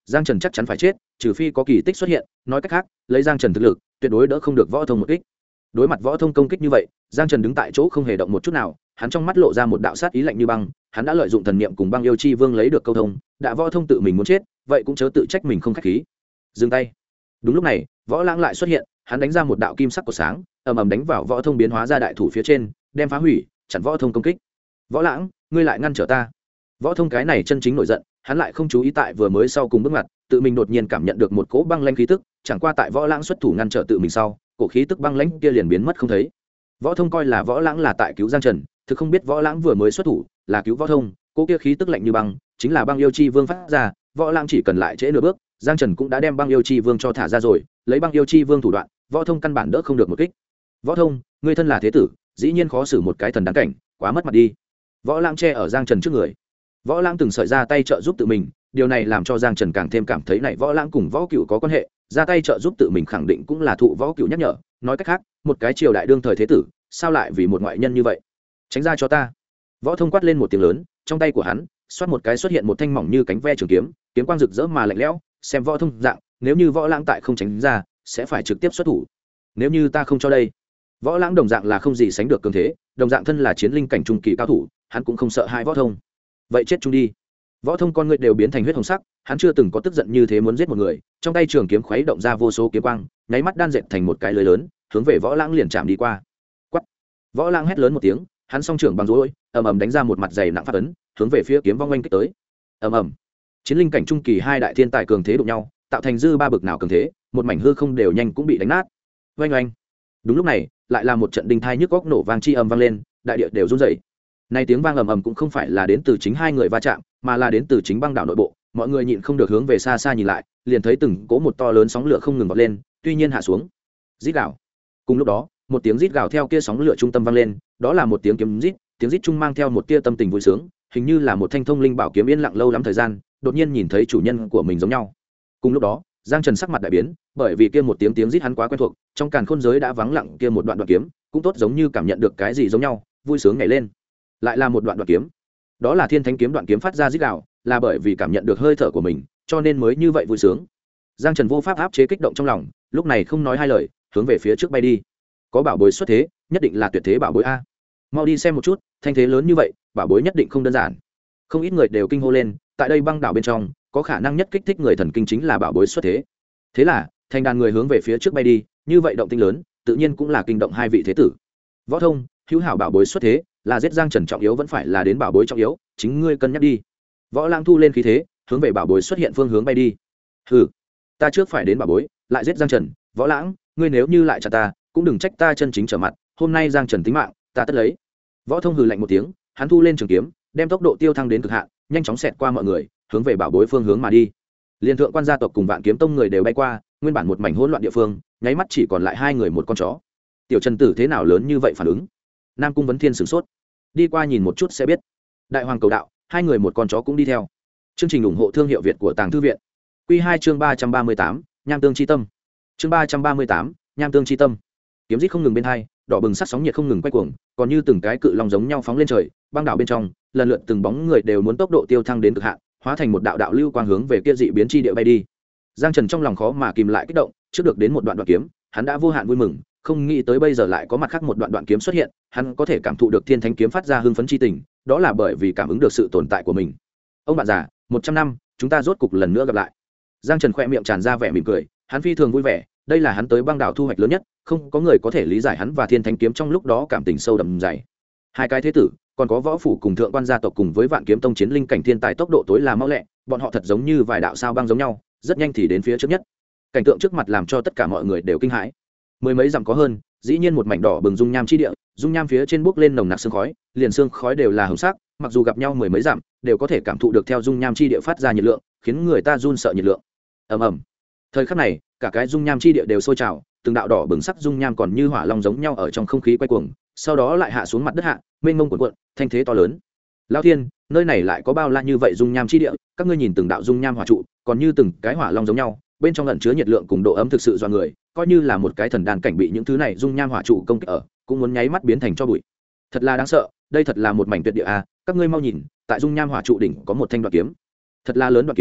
Giang Trần chắc chắn phải chết, trừ phi có kỳ tích xuất hiện, nói cách khác, lấy Giang Trần thực lực, tuyệt đối đỡ không được Võ Thông một kích. Đối mặt Võ Thông công kích như vậy, Giang Trần đứng tại chỗ không hề động một chút nào, hắn trong mắt lộ ra một đạo sát ý lạnh như băng, hắn đã lợi dụng thần niệm cùng Băng Yêu Chi Vương lấy được câu thông, đã Võ Thông tự mình muốn chết, vậy cũng chớ tự trách mình không khách khí. Dừng tay. Đúng lúc này, Võ Lãng lại xuất hiện, hắn đánh ra một đạo kim sắc của sáng, ầm ầm đánh vào Võ Thông biến hóa ra đại thủ phía trên, đem phá hủy, chặn Võ Thông công kích. Võ Lãng, ngươi lại ngăn trở ta. Võ Thông cái này chân chính nổi giận, hắn lại không chú ý tại vừa mới sau cùng bước ngoặt, tự mình đột nhiên cảm nhận được một cỗ băng lãnh khí tức, chẳng qua tại Võ Lãng xuất thủ ngăn trở tự mình sau, cổ khí tức băng lãnh kia liền biến mất không thấy. Võ Thông coi là Võ Lãng là tại cứu Giang Trần, thực không biết Võ Lãng vừa mới xuất thủ là cứu Võ Thông, cỗ kia khí tức lạnh như băng, chính là Băng Yêu Chi Vương phát ra, Võ Lãng chỉ cần lại trễ nửa bước, Giang Trần cũng đã đem Băng Yêu Chi Vương cho thả ra rồi, lấy Băng Yêu Chi Vương thủ đoạn, Võ Thông căn bản đỡ không được một kích. Võ Thông, ngươi thân là thế tử, dĩ nhiên khó xử một cái thần đáng cảnh, quá mất mặt đi. Võ Lãng che ở Giang Trần trước người. Võ Lãng từng sợi ra tay trợ giúp tự mình, điều này làm cho Giang Trần càng thêm cảm thấy này Võ Lãng cùng Võ Cựu có quan hệ, ra tay trợ giúp tự mình khẳng định cũng là thụ Võ Cựu nhắc nhở, nói cách khác, một cái triều đại đương thời thế tử, sao lại vì một ngoại nhân như vậy? Tránh ra cho ta. Võ Thông quát lên một tiếng lớn, trong tay của hắn, xoát một cái xuất hiện một thanh mỏng như cánh ve trường kiếm, kiếm quang rực rỡ mà lạnh lẽo, xem Võ Thông dạng, nếu như Võ Lãng tại không tránh ra, sẽ phải trực tiếp xuất thủ. Nếu như ta không cho đây. Võ Lãng đồng dạng là không gì sánh được cường thế, đồng dạng thân là chiến linh cảnh trung kỳ cao thủ, hắn cũng không sợ hai Võ Thông. Vậy chết chung đi. Võ Thông con người đều biến thành huyết hồng sắc, hắn chưa từng có tức giận như thế muốn giết một người, trong tay trường kiếm khuấy động ra vô số kiếm quang, nháy mắt đan dệt thành một cái lưới lớn, hướng về Võ Lãng liền chạm đi qua. Quắt. Võ Lãng hét lớn một tiếng, hắn song trưởng bằng rối, ầm ầm đánh ra một mặt dày nặng phát ấn, hướng về phía kiếm vong oanh kích tới. Ầm ầm. Chiến linh cảnh trung kỳ hai đại thiên tài cường thế đụng nhau, tạo thành dư ba bực nào cường thế, một mảnh hư không đều nhanh cũng bị đánh nát. Oanh oanh. Đúng lúc này, lại là một trận đinh thai nhức góc nổ vang chi âm vang lên, đại địa đều run rẩy. Nay tiếng vang ầm ầm cũng không phải là đến từ chính hai người va chạm, mà là đến từ chính băng đảo nội bộ. Mọi người nhịn không được hướng về xa xa nhìn lại, liền thấy từng cỗ một to lớn sóng lửa không ngừng vọt lên, tuy nhiên hạ xuống. Rít gào. Cùng lúc đó, một tiếng rít gào theo kia sóng lửa trung tâm vang lên, đó là một tiếng kiếm rít, tiếng rít trung mang theo một tia tâm tình vui sướng, hình như là một thanh thông linh bảo kiếm yên lặng lâu lắm thời gian, đột nhiên nhìn thấy chủ nhân của mình giống nhau. Cùng lúc đó, Giang Trần sắc mặt đại biến, bởi vì kia một tiếng rít hắn quá quen thuộc, trong càn khôn giới đã vắng lặng kia một đoạn đoạn kiếm, cũng tốt giống như cảm nhận được cái gì giống nhau, vui sướng nhảy lên. Lại là một đoạn đoạn kiếm. Đó là Thiên Thánh kiếm đoạn kiếm phát ra rít gào, là bởi vì cảm nhận được hơi thở của mình, cho nên mới như vậy vui sướng. Giang Trần vô pháp áp chế kích động trong lòng, lúc này không nói hai lời, hướng về phía trước bay đi. Có bảo bối xuất thế, nhất định là tuyệt thế bảo bối a. Mau đi xem một chút, thanh thế lớn như vậy, bảo bối nhất định không đơn giản. Không ít người đều kinh hô lên, tại đây băng đảo bên trong, có khả năng nhất kích thích người thần kinh chính là bảo bối xuất thế. Thế là, thành đàn người hướng về phía trước bay đi, như vậy động tĩnh lớn, tự nhiên cũng là kinh động hai vị thế tử. Võ Thông, hữu hảo bảo bối xuất thế, là giết Giang Trần trọng yếu vẫn phải là đến bảo bối trọng yếu, chính ngươi cân nhắc đi. Võ Lãng thu lên khí thế, hướng về bảo bối xuất hiện phương hướng bay đi. Hừ, ta trước phải đến bảo bối, lại giết Giang Trần. Võ Lãng, ngươi nếu như lại chặn ta, cũng đừng trách ta chân chính trở mặt, hôm nay Giang Trần tính mạng, ta tất lấy. Võ Thông hừ lạnh một tiếng, hắn thu lên trường kiếm, đem tốc độ tiêu thăng đến cực hạn, nhanh chóng xẹt qua mọi người, hướng về bảo bối phương hướng mà đi. Liên thượng quan gia tộc cùng Vạn Kiếm Tông người đều bay qua, nguyên bản một mảnh hỗn loạn địa phương, nháy mắt chỉ còn lại hai người một con chó. Tiểu Trần Tử thế nào lớn như vậy phản ứng? Nam Cung Vấn Thiên sửng sốt, đi qua nhìn một chút sẽ biết. Đại Hoàng cầu đạo, hai người một con chó cũng đi theo. Chương trình ủng hộ thương hiệu Việt của Tàng Thư viện. Quy 2 chương 338, Nham Tương chi tâm. Chương 338, Nham Tương chi tâm. Kiếm rít không ngừng bên hai, đỏ bừng sắc sóng nhiệt không ngừng quay cuồng, còn như từng cái cự long giống nhau phóng lên trời, băng đảo bên trong, lần lượt từng bóng người đều muốn tốc độ tiêu thăng đến cực hạn, hóa thành một đạo đạo lưu quang hướng về kia dị biến chi địa bay đi. Giang Trần trong lòng khó mà kìm lại kích động, trước được đến một đoạn kiếm, hắn đã vô hạn vui mừng, không nghĩ tới bây giờ lại có mặt khác một đoạn kiếm xuất hiện, hắn có thể cảm thụ được Thiên Thánh kiếm phát ra hưng phấn chi tình, đó là bởi vì cảm ứng được sự tồn tại của mình. Ông bạn già, 100 năm, chúng ta rốt cục lần nữa gặp lại. Giang Trần khẽ miệng tràn ra vẻ mỉm cười, hắn phi thường vui vẻ, đây là hắn tới băng đảo thu hoạch lớn nhất, không có người có thể lý giải hắn và Thiên Thánh kiếm trong lúc đó cảm tình sâu đậm dày. Hai cái thế tử, còn có võ phủ cùng thượng quan gia tộc cùng với Vạn Kiếm Tông chiến linh cảnh thiên tài tốc độ tối là mau lẹ, bọn họ thật giống như vài đạo sao băng giống nhau, rất nhanh thì đến phía trước nhất. Cảnh tượng trước mặt làm cho tất cả mọi người đều kinh hãi. Mười mấy dặm có hơn, dĩ nhiên một mảnh đỏ bừng dung nham chi địa, dung nham phía trên bốc lên nồng nặc sương khói, liền sương khói đều là hồng sắc, mặc dù gặp nhau mười mấy dặm, đều có thể cảm thụ được theo dung nham chi địa phát ra nhiệt lượng, khiến người ta run sợ nhiệt lượng. Ầm ầm. Thời khắc này, cả cái dung nham chi địa đều sôi trào, từng đạo đỏ bừng sắc dung nham còn như hỏa long giống nhau ở trong không khí quay cuồng, sau đó lại hạ xuống mặt đất hạ, mênh mông cuộn cuộn, thanh thế to lớn. Lão Thiên, nơi này lại có bao la như vậy dung nham chi địa, các ngươi nhìn từng đạo dung nham hỏa trụ, còn như từng cái hỏa long giống nhau, bên trong ẩn chứa nhiệt lượng cùng độ ấm thực sự do người, coi như là một cái thần đàn cảnh bị những thứ này dung nham hỏa trụ công kích ở, cũng muốn nháy mắt biến thành cho bụi. Thật là đáng sợ, đây thật là một mảnh tuyệt địa a, các ngươi mau nhìn, tại dung nham hỏa trụ đỉnh có một thanh đoạn kiếm. Thật là lớn đoạn kiếm,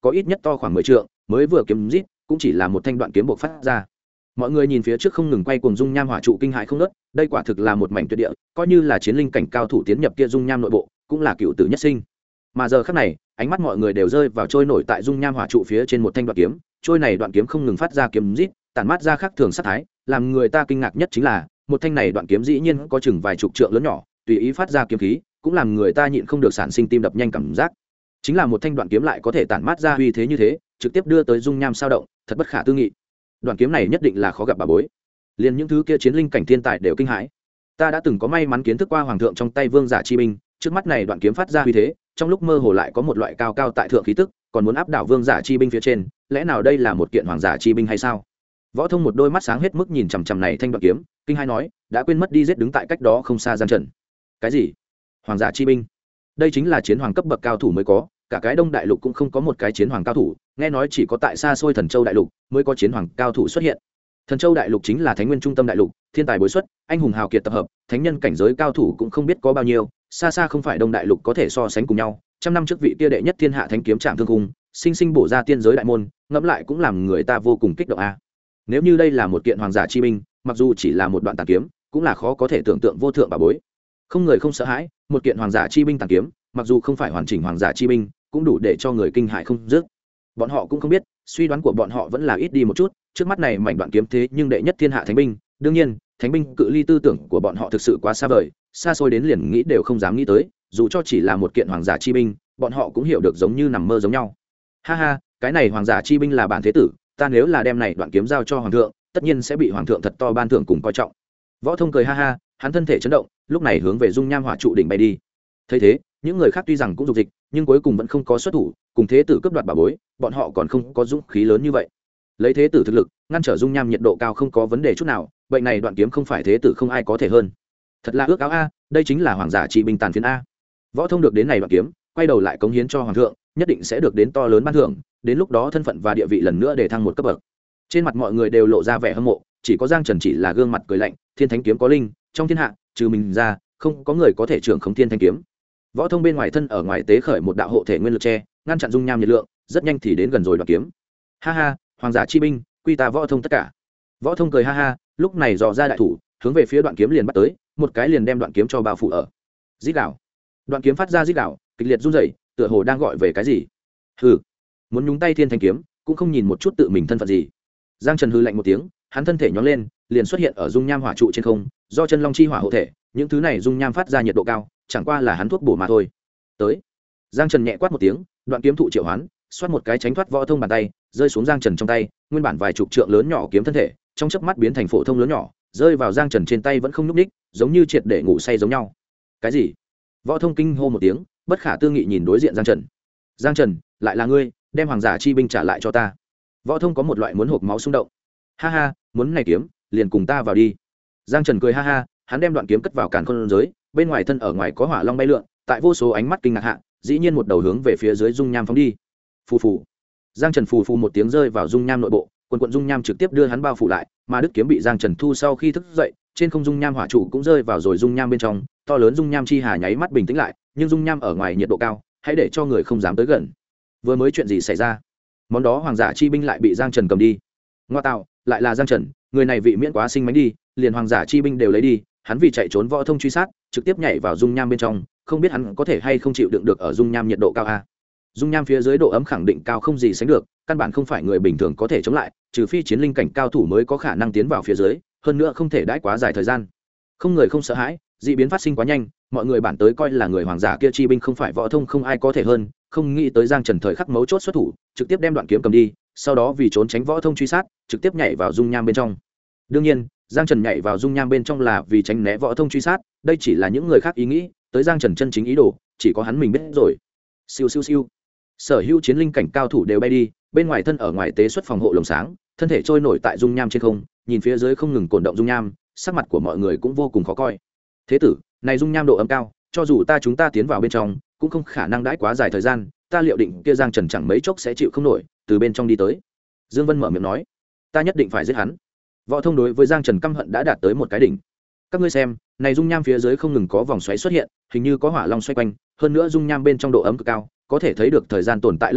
có ít nhất to khoảng 10 trượng, mới vừa kiếm rít cũng chỉ là một thanh đoạn kiếm bộc phát ra. Mọi người nhìn phía trước không ngừng quay cuồng dung nham hỏa trụ kinh hãi không ngớt, đây quả thực là một mảnh tuyệt địa, coi như là chiến linh cảnh cao thủ tiến nhập kia dung nham nội bộ, cũng là cựu tử nhất sinh. Mà giờ khắc này, ánh mắt mọi người đều rơi vào trôi nổi tại dung nham hỏa trụ phía trên một thanh đoạn kiếm, trôi này đoạn kiếm không ngừng phát ra kiếm rít, tản mát ra khác thường sát thái, làm người ta kinh ngạc nhất chính là, một thanh này đoạn kiếm dĩ nhiên có chừng vài chục trượng lớn nhỏ, tùy ý phát ra kiếm khí, cũng làm người ta nhịn không được sản sinh tim đập nhanh cảm giác. Chính là một thanh đoạn kiếm lại có thể tản mát ra uy thế như thế, trực tiếp đưa tới dung nham sao động, thật bất khả tư nghị. Đoạn kiếm này nhất định là khó gặp bà bối. Liền những thứ kia chiến linh cảnh thiên tài đều kinh hãi. Ta đã từng có may mắn kiến thức qua hoàng thượng trong tay vương giả chi binh, trước mắt này đoạn kiếm phát ra uy thế, trong lúc mơ hồ lại có một loại cao cao tại thượng khí tức, còn muốn áp đảo vương giả chi binh phía trên, lẽ nào đây là một kiện hoàng giả chi binh hay sao? Võ Thông một đôi mắt sáng hết mức nhìn chằm chằm này thanh đoạn kiếm, kinh hai nói, đã quên mất đi giết đứng tại cách đó không xa Giang Trần. Cái gì? Hoàng giả chi binh? Đây chính là chiến hoàng cấp bậc cao thủ mới có, cả cái Đông Đại Lục cũng không có một cái chiến hoàng cao thủ, nghe nói chỉ có tại xa xôi Thần Châu Đại Lục mới có chiến hoàng cao thủ xuất hiện. Thần Châu Đại Lục chính là Thánh Nguyên trung tâm đại lục, thiên tài bối xuất, anh hùng hào kiệt tập hợp, thánh nhân cảnh giới cao thủ cũng không biết có bao nhiêu, xa xa không phải Đông Đại Lục có thể so sánh cùng nhau. Trăm năm trước vị kia đệ nhất thiên hạ thánh kiếm trạm thương khung, sinh sinh bổ ra tiên giới đại môn, ngẫm lại cũng làm người ta vô cùng kích động a. Nếu như đây là một kiện hoàng giả chi binh, mặc dù chỉ là một đoạn tàn kiếm, cũng là khó có thể tưởng tượng vô thượng bảo bối. Không người không sợ hãi, một kiện hoàng giả chi binh tàn kiếm, mặc dù không phải hoàn chỉnh hoàng giả chi binh, cũng đủ để cho người kinh hãi không dứt. Bọn họ cũng không biết, suy đoán của bọn họ vẫn là ít đi một chút, trước mắt này mảnh đoạn kiếm thế nhưng đệ nhất thiên hạ thánh binh, đương nhiên, thánh binh cự ly tư tưởng của bọn họ thực sự quá xa vời, xa xôi đến liền nghĩ đều không dám nghĩ tới, dù cho chỉ là một kiện hoàng giả chi binh, bọn họ cũng hiểu được giống như nằm mơ giống nhau. Ha ha, cái này hoàng giả chi binh là bản thế tử, ta nếu là đem này đoạn kiếm giao cho hoàng thượng, tất nhiên sẽ bị hoàng thượng thật to ban thưởng cùng coi trọng. Võ Thông cười ha ha, hắn thân thể chấn động, lúc này hướng về dung nham hỏa trụ đỉnh bay đi. Thấy thế, những người khác tuy rằng cũng dục dịch, nhưng cuối cùng vẫn không có xuất thủ, cùng thế tử cướp đoạt bảo bối, bọn họ còn không có dũng khí lớn như vậy. Lấy thế tử thực lực, ngăn trở dung nham nhiệt độ cao không có vấn đề chút nào, bệnh này đoạn kiếm không phải thế tử không ai có thể hơn. Thật là ước áo a, đây chính là hoàng giả chi binh tàn phiến a. Võ Thông được đến này đoạn kiếm, quay đầu lại cống hiến cho hoàng thượng, nhất định sẽ được đến to lớn ban thưởng, đến lúc đó thân phận và địa vị lần nữa để thăng một cấp bậc. Trên mặt mọi người đều lộ ra vẻ hâm mộ, chỉ có Giang Trần chỉ là gương mặt cười lạnh, thiên thánh kiếm có linh, trong thiên hạ, trừ mình ra, không có người có thể trưởng khống thiên thánh kiếm. Võ Thông bên ngoài thân ở ngoài tế khởi một đạo hộ thể nguyên lực che, ngăn chặn dung nham nhiệt lượng, rất nhanh thì đến gần rồi đoạn kiếm. Ha ha, hoàng giả chi binh, quy ta Võ Thông tất cả. Võ Thông cười ha ha, lúc này dò ra đại thủ, hướng về phía đoạn kiếm liền bắt tới, một cái liền đem đoạn kiếm cho bao phủ ở. Rít gào. Đoạn kiếm phát ra rít gào, kịch liệt run rẩy, tựa hồ đang gọi về cái gì. Hừ, muốn nhúng tay thiên thanh kiếm, cũng không nhìn một chút tự mình thân phận gì. Giang Trần hừ lạnh một tiếng, hắn thân thể nhón lên, liền xuất hiện ở dung nham hỏa trụ trên không, do chân long chi hỏa hộ thể, những thứ này dung nham phát ra nhiệt độ cao, chẳng qua là hắn thuốc bổ mà thôi. Tới. Giang Trần nhẹ quát một tiếng, đoạn kiếm thụ triệu hoán, xoát một cái tránh thoát Võ Thông bàn tay, rơi xuống Giang Trần trong tay, nguyên bản vài chục trượng lớn nhỏ kiếm thân thể, trong chớp mắt biến thành phổ thông lớn nhỏ, rơi vào Giang Trần trên tay vẫn không nhúc nhích, giống như triệt để ngủ say giống nhau. Cái gì? Võ Thông kinh hô một tiếng, bất khả tư nghị nhìn đối diện Giang Trần. Giang Trần, lại là ngươi, đem hoàng giả chi binh trả lại cho ta. Võ Thông có một loại muốn hộc máu xung động. Ha ha, muốn này kiếm, liền cùng ta vào đi. Giang Trần cười ha ha, hắn đem đoạn kiếm cất vào càn khôn giới, bên ngoài thân ở ngoài có hỏa long bay lượn, tại vô số ánh mắt kinh ngạc hạ, dĩ nhiên một đầu hướng về phía dưới dung nham phóng đi. Phù phù. Giang Trần phù phù một tiếng rơi vào dung nham nội bộ, quần quần dung nham trực tiếp đưa hắn bao phủ lại, mà đứt kiếm bị Giang Trần thu sau khi thức dậy, trên không dung nham hỏa trụ cũng rơi vào rồi dung nham bên trong, to lớn dung nham chi hà nháy mắt bình tĩnh lại, nhưng dung nham ở ngoài nhiệt độ cao, hãy để cho người không dám tới gần. Vừa mới chuyện gì xảy ra? Món đó hoàng giả chi binh lại bị Giang Trần cầm đi. Ngoa tạo, lại là Giang Trần, người này vị miễn quá sinh mánh đi, liền hoàng giả chi binh đều lấy đi, hắn vì chạy trốn Võ Thông truy sát, trực tiếp nhảy vào dung nham bên trong, không biết hắn có thể hay không chịu đựng được ở dung nham nhiệt độ cao a. Dung nham phía dưới độ ấm khẳng định cao không gì sánh được, căn bản không phải người bình thường có thể chống lại, trừ phi chiến linh cảnh cao thủ mới có khả năng tiến vào phía dưới, hơn nữa không thể đãi quá dài thời gian. Không người không sợ hãi, dị biến phát sinh quá nhanh, mọi người bản tới coi là người hoàng giả kia chi binh không phải Võ Thông không ai có thể hơn, không nghĩ tới Giang Trần thời khắc mấu chốt xuất thủ, trực tiếp đem đoạn kiếm cầm đi, sau đó vì trốn tránh Võ Thông truy sát, trực tiếp nhảy vào dung nham bên trong. Đương nhiên, Giang Trần nhảy vào dung nham bên trong là vì tránh né Võ Thông truy sát, đây chỉ là những người khác ý nghĩ, tới Giang Trần chân chính ý đồ, chỉ có hắn mình biết rồi. Siêu siêu siêu. Sở hữu chiến linh cảnh cao thủ đều bay đi, bên ngoài thân ở ngoài tế xuất phòng hộ lồng sáng, thân thể trôi nổi tại dung nham trên không, nhìn phía dưới không ngừng cổn động dung nham, sắc mặt của mọi người cũng vô cùng khó coi. Thế tử, này dung nham độ ấm cao, cho dù chúng ta tiến vào bên trong, cũng không khả năng đãi quá dài thời gian, ta liệu định kia Giang Trần chẳng mấy chốc sẽ chịu không nổi, từ bên trong đi tới. Dương Vân mở miệng nói, ta nhất định phải giết hắn. Võ Thông đối với Giang Trần căm hận đã đạt tới một cái đỉnh. Các ngươi xem, này dung nham phía dưới không ngừng có vòng xoáy xuất hiện, hình như có hỏa long xoay quanh, hơn nữa dung nham bên trong độ ấm cực cao, có thể thấy được thời gian tồn tại lâu đời,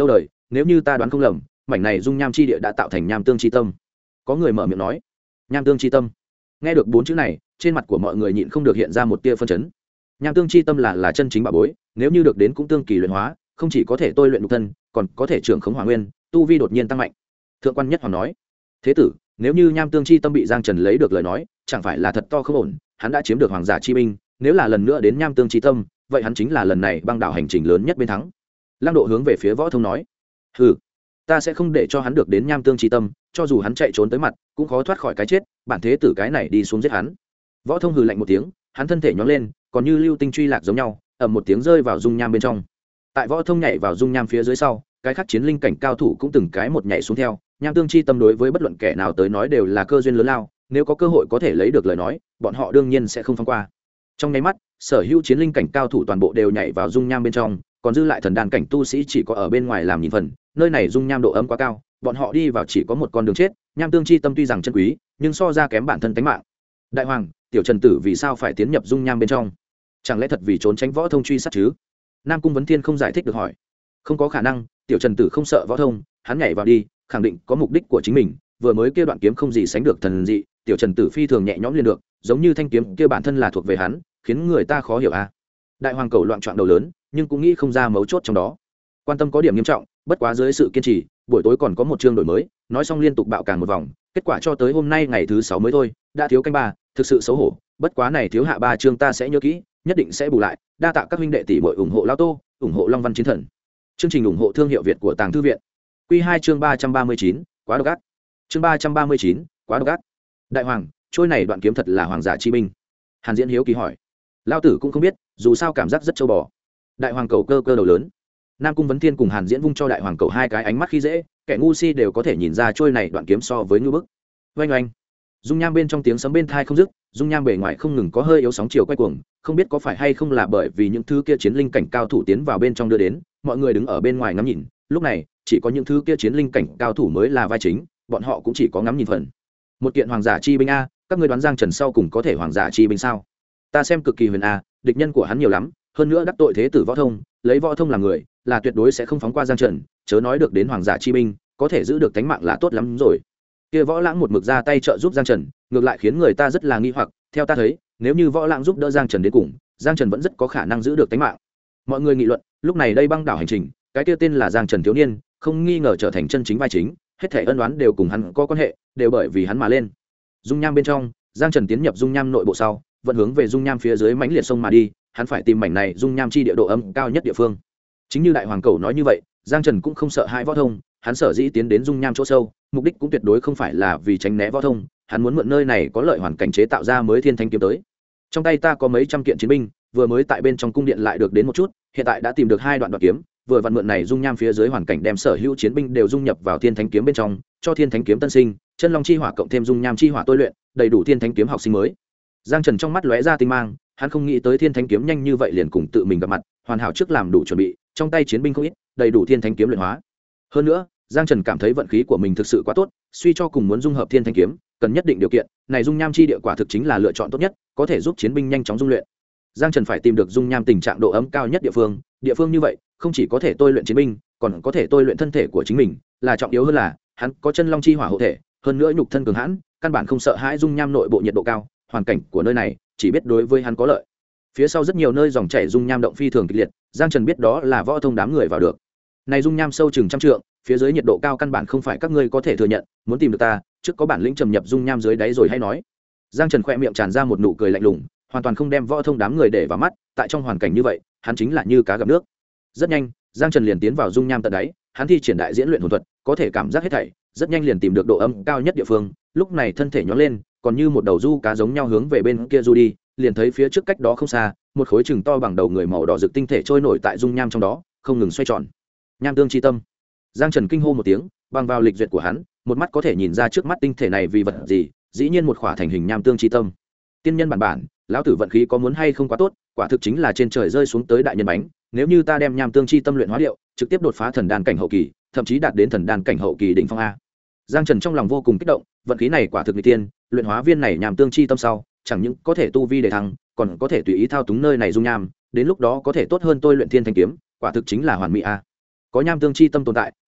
nếu như ta đoán không lầm mảnh này dung nham chi địa đã tạo thành nham tương chi tâm. Có người mở miệng nói. Nham tương chi tâm. Nghe được 4 chữ này, trên mặt của mọi người nhịn không được hiện ra một tia phân chấn. Nham tương chi tâm là chân chính bảo bối, nếu như được đến cũng tương kỳ luyện hóa, không chỉ có thể tôi luyện nhục thân, còn có thể trưởng khống hỏa nguyên, tu vi đột nhiên tăng mạnh. Thượng quan nhất hoàng nói: thế tử, nếu như nham tương chi tâm bị Giang Trần lấy được lời nói, chẳng phải là thật to không ổn, hắn đã chiếm được hoàng giả chi binh, nếu là lần nữa đến nham tương chi tâm, vậy hắn chính là lần này băng đảo hành trình lớn nhất bên thắng. Lăng Độ hướng về phía Võ Thông nói: hừ, ta sẽ không để cho hắn được đến nham tương chi tâm, cho dù hắn chạy trốn tới mặt cũng khó thoát khỏi cái chết, bản thế tử cái này đi xuống giết hắn. Võ Thông hừ lạnh một tiếng, hắn thân thể nhón lên, còn như lưu tinh truy lạc giống nhau, ầm một tiếng rơi vào dung nham bên trong. Tại Võ Thông nhảy vào dung nham phía dưới sau, cái khác chiến linh cảnh cao thủ cũng từng cái một nhảy xuống theo. Nham tương chi tâm đối với bất luận kẻ nào tới nói đều là cơ duyên lớn lao, nếu có cơ hội có thể lấy được lời nói, bọn họ đương nhiên sẽ không phóng qua. Trong nháy mắt, sở hữu chiến linh cảnh cao thủ toàn bộ đều nhảy vào dung nham bên trong, còn dư lại thần đàn cảnh tu sĩ chỉ có ở bên ngoài làm nhìn phần, nơi này dung nham độ ấm quá cao, bọn họ đi vào chỉ có một con đường chết. Nham tương chi tâm tuy rằng chân quý, nhưng so ra kém bản thân tính mạng. Đại hoàng, tiểu Trần tử vì sao phải tiến nhập dung nham bên trong? Chẳng lẽ thật vì trốn tránh Võ Thông truy sát chứ? Nam Cung Vấn Thiên không giải thích được hỏi. Không có khả năng, tiểu Trần tử không sợ Võ Thông, hắn nhảy vào đi, khẳng định có mục đích của chính mình. Vừa mới kia đoạn kiếm không gì sánh được thần dị, tiểu Trần tử phi thường nhẹ nhõm liền được, giống như thanh kiếm kia bản thân là thuộc về hắn, khiến người ta khó hiểu a. Đại hoàng cầu loạn trọn đầu lớn, nhưng cũng nghĩ không ra mấu chốt trong đó. Quan tâm có điểm nghiêm trọng, bất quá dưới sự kiên trì, buổi tối còn có một chương đổi mới, nói xong liên tục bạo càng một vòng, kết quả cho tới hôm nay ngày thứ 6 mới thôi, đã thiếu canh 3, thực sự xấu hổ, bất quá này thiếu hạ 3 chương ta sẽ nhớ kỹ, nhất định sẽ bù lại, đa tạ các huynh đệ tỷ muội ủng hộ Lão Tô, ủng hộ Long Văn Chiến Thần. Chương trình ủng hộ thương hiệu Việt của Tàng Thư viện. Quy 2 chương 339, quá độc ác. Chương 339, quá độc ác. Đại hoàng, trôi này đoạn kiếm thật là hoàng giả chi binh? Hàn Diễn hiếu kỳ hỏi. Lão tử cũng không biết, dù sao cảm giác rất châu bò. Đại hoàng cầu cơ cơ đầu lớn. Nam Cung Vấn Thiên cùng Hàn Diễn vung cho đại hoàng cầu hai cái ánh mắt khi dễ, kẻ ngu si đều có thể nhìn ra trôi này đoạn kiếm so với ngưu bức. Oanh oanh. Dung nham bên trong tiếng sấm bên thai không dứt, dung nham bề ngoài không ngừng có hơi yếu sóng chiều quay cuồng, không biết có phải hay không là bởi vì những thứ kia chiến linh cảnh cao thủ tiến vào bên trong đưa đến, mọi người đứng ở bên ngoài ngắm nhìn, lúc này chỉ có những thứ kia chiến linh cảnh cao thủ mới là vai chính, bọn họ cũng chỉ có ngắm nhìn phần. Một kiện hoàng giả chi binh a, các ngươi đoán Giang Trần sau cùng có thể hoàng giả chi binh sao? Ta xem cực kỳ huyền a, địch nhân của hắn nhiều lắm, hơn nữa đắc tội thế tử Võ Thông, lấy Võ Thông làm người, là tuyệt đối sẽ không phóng qua Giang Trần, chớ nói được đến hoàng giả chi binh, có thể giữ được tính mạng là tốt lắm rồi. Kia Võ Lãng một mực ra tay trợ giúp Giang Trần, ngược lại khiến người ta rất là nghi hoặc, theo ta thấy, nếu như Võ Lãng giúp đỡ Giang Trần đến cùng, Giang Trần vẫn rất có khả năng giữ được tính mạng. Mọi người nghị luận, lúc này đây băng đảo hành trình, cái kia tên là Giang Trần thiếu niên, không nghi ngờ trở thành chân chính vai chính, hết thảy ân oán đều cùng hắn có quan hệ, đều bởi vì hắn mà lên. Dung nham bên trong, Giang Trần tiến nhập dung nham nội bộ sau, vẫn hướng về dung nham phía dưới mãnh liệt sông mà đi, hắn phải tìm mảnh này dung nham chi địa độ âm cao nhất địa phương. Chính như đại hoàng cầu nói như vậy, Giang Trần cũng không sợ hãi Võ Thông, hắn sở dĩ tiến đến dung nham chỗ sâu, mục đích cũng tuyệt đối không phải là vì tránh né Võ Thông, hắn muốn mượn nơi này có lợi hoàn cảnh chế tạo ra mới thiên thanh kiếm tới. Trong tay ta có mấy trăm kiện chiến binh, vừa mới tại bên trong cung điện lại được đến một chút, hiện tại đã tìm được 2 đoạn đoạt kiếm, vừa vặn mượn này dung nham phía dưới hoàn cảnh đem sở hữu chiến binh đều dung nhập vào thiên thánh kiếm bên trong, cho thiên thánh kiếm tân sinh, chân long chi hỏa cộng thêm dung nham chi hỏa tôi luyện, đầy đủ thiên thánh kiếm học sinh mới. Giang Trần trong mắt lóe ra tinh mang, hắn không nghĩ tới thiên thánh kiếm nhanh như vậy liền cùng tự mình gặp mặt, hoàn hảo trước làm đủ chuẩn bị, trong tay chiến binh không ít, đầy đủ thiên thánh kiếm luyện hóa. Hơn nữa, Giang Trần cảm thấy vận khí của mình thực sự quá tốt, suy cho cùng muốn dung hợp thiên thánh kiếm, cần nhất định điều kiện, này dung nham chi địa quả thực chính là lựa chọn tốt nhất, có thể giúp chiến binh nhanh chóng dung luyện. Giang Trần phải tìm được dung nham tình trạng độ ấm cao nhất địa phương như vậy, không chỉ có thể tôi luyện chiến binh, còn có thể tôi luyện thân thể của chính mình, là trọng yếu hơn là, hắn có chân long chi hỏa hộ thể, hơn nữa nhục thân cường hãn, căn bản không sợ hãi dung nham nội bộ nhiệt độ cao, hoàn cảnh của nơi này chỉ biết đối với hắn có lợi. Phía sau rất nhiều nơi dòng chảy dung nham động phi thường kịch liệt, Giang Trần biết đó là Võ Thông đám người vào được. Này dung nham sâu chừng trăm trượng, phía dưới nhiệt độ cao căn bản không phải các ngươi có thể thừa nhận, muốn tìm được ta, trước có bản lĩnh trầm nhập dung nham dưới đáy rồi hay nói. Giang Trần khẽ miệng tràn ra một nụ cười lạnh lùng, hoàn toàn không đem Võ Thông đám người để vào mắt, tại trong hoàn cảnh như vậy, hắn chính là như cá gặp nước. Rất nhanh, Giang Trần liền tiến vào dung nham tận đáy, hắn thi triển đại diễn luyện hồn thuật, có thể cảm giác hết thảy, rất nhanh liền tìm được độ âm cao nhất địa phương, lúc này thân thể nhón lên, còn như một đầu du cá giống nhau hướng về bên kia du đi, liền thấy phía trước cách đó không xa, một khối chừng to bằng đầu người màu đỏ rực tinh thể trôi nổi tại dung nham trong đó, không ngừng xoay tròn. Nham tương chi tâm. Giang Trần kinh hô một tiếng, bằng vào lịch duyệt của hắn, một mắt có thể nhìn ra trước mắt tinh thể này vì vật gì, dĩ nhiên một khỏa thành hình nham tương chi tâm. Tiên nhân bản, lão tử vận khí có muốn hay không quá tốt, quả thực chính là trên trời rơi xuống tới đại nhân bánh, nếu như ta đem nham tương chi tâm luyện hóa điệu, trực tiếp đột phá thần đan cảnh hậu kỳ, thậm chí đạt đến thần đan cảnh hậu kỳ đỉnh phong a. Giang Trần trong lòng vô cùng kích động, vận khí này quả thực nghịch tiên, luyện hóa viên này nham tương chi tâm sau, chẳng những có thể tu vi để thăng, còn có thể tùy ý thao túng nơi này dung nham, đến lúc đó có thể tốt hơn tôi luyện thiên thanh kiếm, quả thực chính là hoàn mỹ a. Có nham tương chi tâm tồn tại,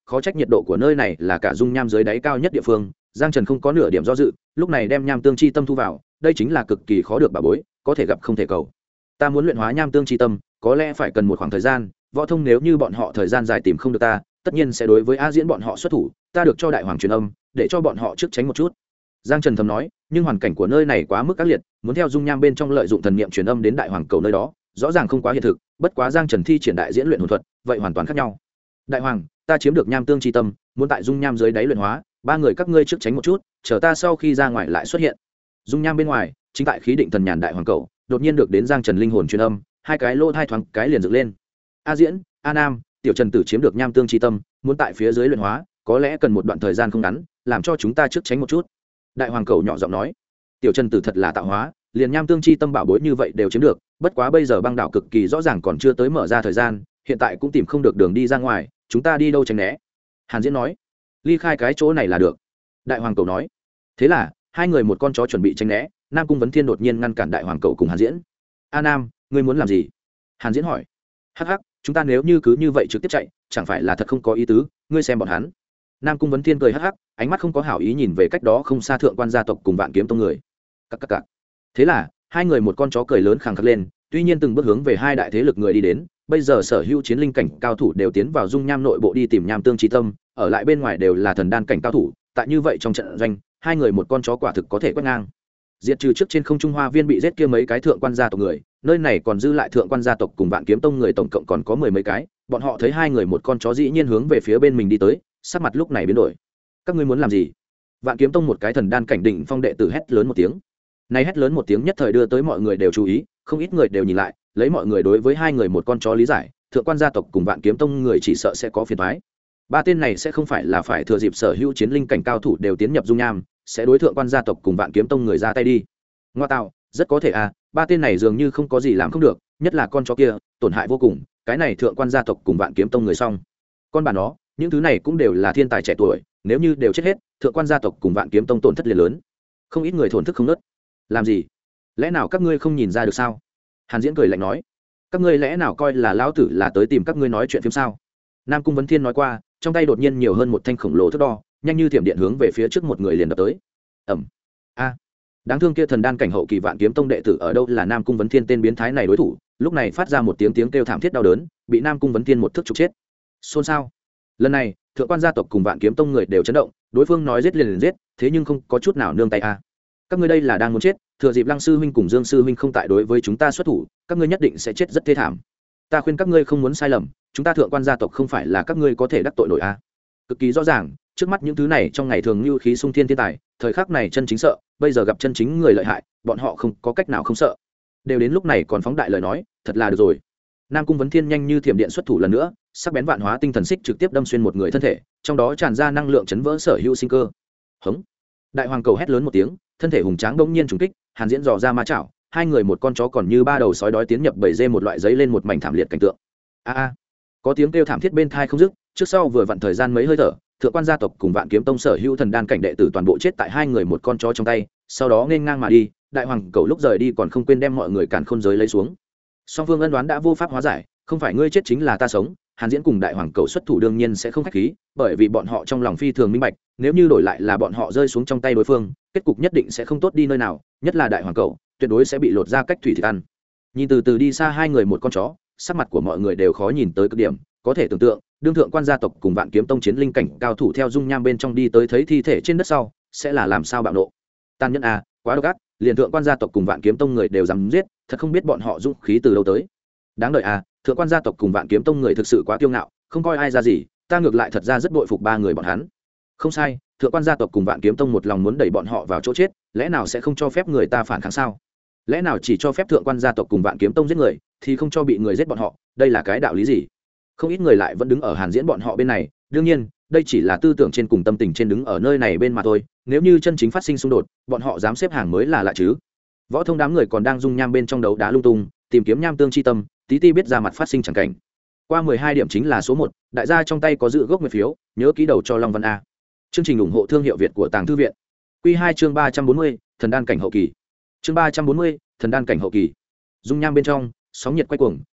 khó trách nhiệt độ của nơi này là cả dung nham dưới đáy cao nhất địa phương. Giang Trần không có nửa điểm do dự, lúc này đem nham tương chi tâm thu vào, đây chính là cực kỳ khó được bà bối, có thể gặp không thể cầu. Ta muốn luyện hóa nham tương chi tâm, có lẽ phải cần một khoảng thời gian, Võ Thông nếu như bọn họ thời gian dài tìm không được ta, tất nhiên sẽ đối với A Diễn bọn họ xuất thủ, ta được cho đại hoàng truyền âm, để cho bọn họ trước tránh một chút. Giang Trần thầm nói, nhưng hoàn cảnh của nơi này quá mức ác liệt, muốn theo dung nham bên trong lợi dụng thần niệm truyền âm đến đại hoàng cầu nơi đó, rõ ràng không quá hiện thực, bất quá Giang Trần thi triển đại diễn luyện hồn thuật, vậy hoàn toàn khác nhau. Đại hoàng, ta chiếm được nham tương chi tâm, muốn tại dung nham dưới đáy luyện hóa, ba người các ngươi trước tránh một chút, chờ ta sau khi ra ngoài lại xuất hiện. Dung nham bên ngoài, chính tại khí định thần nhàn đại hoàng cầu, đột nhiên được đến Giang Trần linh hồn truyền âm, hai cái lỗ hai thoáng cái liền dựng lên. A Diễn, A Nam, tiểu Trần tử chiếm được nham tương chi tâm, muốn tại phía dưới luyện hóa, có lẽ cần một đoạn thời gian không ngắn, làm cho chúng ta trước tránh một chút. Đại hoàng cầu nhỏ giọng nói, tiểu Trần tử thật là tạo hóa, liền nham tương chi tâm bảo bối như vậy đều chiếm được, bất quá bây giờ băng đảo cực kỳ rõ ràng còn chưa tới mở ra thời gian, hiện tại cũng tìm không được đường đi ra ngoài, chúng ta đi đâu tránh né? Hàn Diễn nói, ly khai cái chỗ này là được. Đại hoàng cầu nói, thế là hai người một con chó chuẩn bị tránh né. Nam Cung Vấn Thiên đột nhiên ngăn cản đại hoàng cầu cùng Hàn Diễn. A Nam, ngươi muốn làm gì? Hàn Diễn hỏi. Hắc hắc, chúng ta nếu như cứ như vậy trực tiếp chạy, chẳng phải là thật không có ý tứ, ngươi xem bọn hắn. Nam Cung Vấn Thiên cười hắc hắc, ánh mắt không có hảo ý nhìn về cách đó không xa thượng quan gia tộc cùng Vạn Kiếm Tông người. Cặc. Thế là hai người một con chó cười lớn khàng khắc lên, tuy nhiên từng bước hướng về hai đại thế lực người đi đến, bây giờ sở hữu chiến linh cảnh cao thủ đều tiến vào dung nham nội bộ đi tìm nham tương chi tâm, ở lại bên ngoài đều là thần đan cảnh cao thủ, tại như vậy trong trận doanh, hai người một con chó quả thực có thể quét ngang. Diệt trừ trước trên không trung hoa viên bị giết kia mấy cái thượng quan gia tộc người, nơi này còn dư lại thượng quan gia tộc cùng Vạn Kiếm Tông người tổng cộng còn có 10 mấy cái, bọn họ thấy hai người một con chó dĩ nhiên hướng về phía bên mình đi tới, sắc mặt lúc này biến đổi. Các ngươi muốn làm gì? Vạn Kiếm Tông một cái thần đan cảnh đỉnh phong đệ tử hét lớn một tiếng. Này hét lớn một tiếng nhất thời đưa tới mọi người đều chú ý, không ít người đều nhìn lại, lấy mọi người đối với hai người một con chó lý giải, thượng quan gia tộc cùng Vạn Kiếm Tông người chỉ sợ sẽ có phiền toái. Ba tên này sẽ không phải là phải thừa dịp sở hữu chiến linh cảnh cao thủ đều tiến nhập dung nham, sẽ đối thượng quan gia tộc cùng Vạn Kiếm Tông người ra tay đi. Ngoa tạo, rất có thể à, ba tên này dường như không có gì làm không được, nhất là con chó kia, tổn hại vô cùng, cái này thượng quan gia tộc cùng Vạn Kiếm Tông người xong. Con bà nó, những thứ này cũng đều là thiên tài trẻ tuổi, nếu như đều chết hết, thượng quan gia tộc cùng Vạn Kiếm Tông tổn thất liền lớn. Không ít người thổn thức không nớt. Làm gì? Lẽ nào các ngươi không nhìn ra được sao? Hàn Diễn cười lạnh nói, các ngươi lẽ nào coi là lão tử là tới tìm các ngươi nói chuyện phim sao? Nam Cung Vấn Thiên nói qua, trong tay đột nhiên nhiều hơn một thanh khổng lồ thước đo, nhanh như thiểm điện hướng về phía trước một người liền đập tới. Ầm. A. Đáng thương kia thần đan cảnh hậu kỳ Vạn Kiếm Tông đệ tử ở đâu là Nam Cung Vấn Thiên tên biến thái này đối thủ, lúc này phát ra một tiếng kêu thảm thiết đau đớn, bị Nam Cung Vấn Thiên một thước trục chết. Xôn xao. Lần này, thượng quan gia tộc cùng Vạn Kiếm Tông người đều chấn động, đối phương nói giết liền giết, thế nhưng không có chút nào nương tay a. Các ngươi đây là đang muốn chết, thừa dịp Lăng sư huynh cùng Dương sư huynh không tại đối với chúng ta xuất thủ, các ngươi nhất định sẽ chết rất thê thảm. Ta khuyên các ngươi không muốn sai lầm, chúng ta thượng quan gia tộc không phải là các ngươi có thể đắc tội nổi a. Cực kỳ rõ ràng, trước mắt những thứ này trong ngày thường như khí sung thiên thiên tài, thời khắc này chân chính sợ, bây giờ gặp chân chính người lợi hại, bọn họ không có cách nào không sợ. Đều đến lúc này còn phóng đại lời nói, thật là được rồi. Nam Cung Vấn Thiên nhanh như thiểm điện xuất thủ lần nữa, sắc bén vạn hóa tinh thần xích trực tiếp đâm xuyên một người thân thể, trong đó tràn ra năng lượng chấn vỡ sở hữu sinh cơ. Hống! Đại hoàng cầu hét lớn một tiếng, thân thể hùng tráng bỗng nhiên trùng kích, Hàn Diễn dò ra ma chảo, hai người một con chó còn như ba đầu sói đói tiến nhập bầy dê một loại giấy lên một mảnh thảm liệt cảnh tượng. A có tiếng kêu thảm thiết bên tai không dứt, trước sau vừa vặn thời gian mấy hơi thở, thượng quan gia tộc cùng Vạn Kiếm Tông sở hữu thần đan cảnh đệ tử toàn bộ chết tại hai người một con chó trong tay, sau đó nghênh ngang mà đi, đại hoàng cầu lúc rời đi còn không quên đem mọi người càn khôn giới lấy xuống. Song phương ân đoán đã vô pháp hóa giải, không phải ngươi chết chính là ta sống, Hàn Diễn cùng đại hoàng cầu xuất thủ đương nhiên sẽ không khách khí, bởi vì bọn họ trong lòng phi thường minh bạch, nếu như đổi lại là bọn họ rơi xuống trong tay đối phương, kết cục nhất định sẽ không tốt đi nơi nào, nhất là đại hoàng cầu, tuyệt đối sẽ bị lột ra cách thủy thịt ăn. Nhìn từ từ đi xa hai người một con chó, sắc mặt của mọi người đều khó nhìn tới cực điểm, có thể tưởng tượng, đương thượng quan gia tộc cùng Vạn Kiếm Tông chiến linh cảnh cao thủ theo dung nham bên trong đi tới thấy thi thể trên đất sau, sẽ là làm sao bạo nộ. Tàn nhẫn à, quá độc ác, liền thượng quan gia tộc cùng Vạn Kiếm Tông người đều dám giết, thật không biết bọn họ dũng khí từ đâu tới. Đáng đợi à, thượng quan gia tộc cùng Vạn Kiếm Tông người thực sự quá kiêu ngạo, không coi ai ra gì, ta ngược lại thật ra rất bội phục ba người bọn hắn. Không sai, thượng quan gia tộc cùng Vạn Kiếm Tông một lòng muốn đẩy bọn họ vào chỗ chết, lẽ nào sẽ không cho phép người ta phản kháng sao? Lẽ nào chỉ cho phép thượng quan gia tộc cùng Vạn Kiếm Tông giết người, thì không cho bị người giết bọn họ, đây là cái đạo lý gì? Không ít người lại vẫn đứng ở Hàn Diễn bọn họ bên này, đương nhiên, đây chỉ là tư tưởng trên cùng tâm tình trên đứng ở nơi này bên mà thôi, nếu như chân chính phát sinh xung đột, bọn họ dám xếp hàng mới là lạ chứ. Võ Thông đám người còn đang dung nham bên trong đấu đá lung tung, tìm kiếm nham tương chi tâm, tí ti biết ra mặt phát sinh chẳng cảnh. Qua 12 điểm chính là số 1, đại gia trong tay có dự gốc nguyệt phiếu, nhớ ký đầu cho Long Văn A. Chương trình ủng hộ thương hiệu Việt của Tàng Thư viện. Quy 2 chương 340, thần đan cảnh hậu kỳ. Chương 340, thần đan cảnh hậu kỳ. Dung nham bên trong, sóng nhiệt quay cuồng,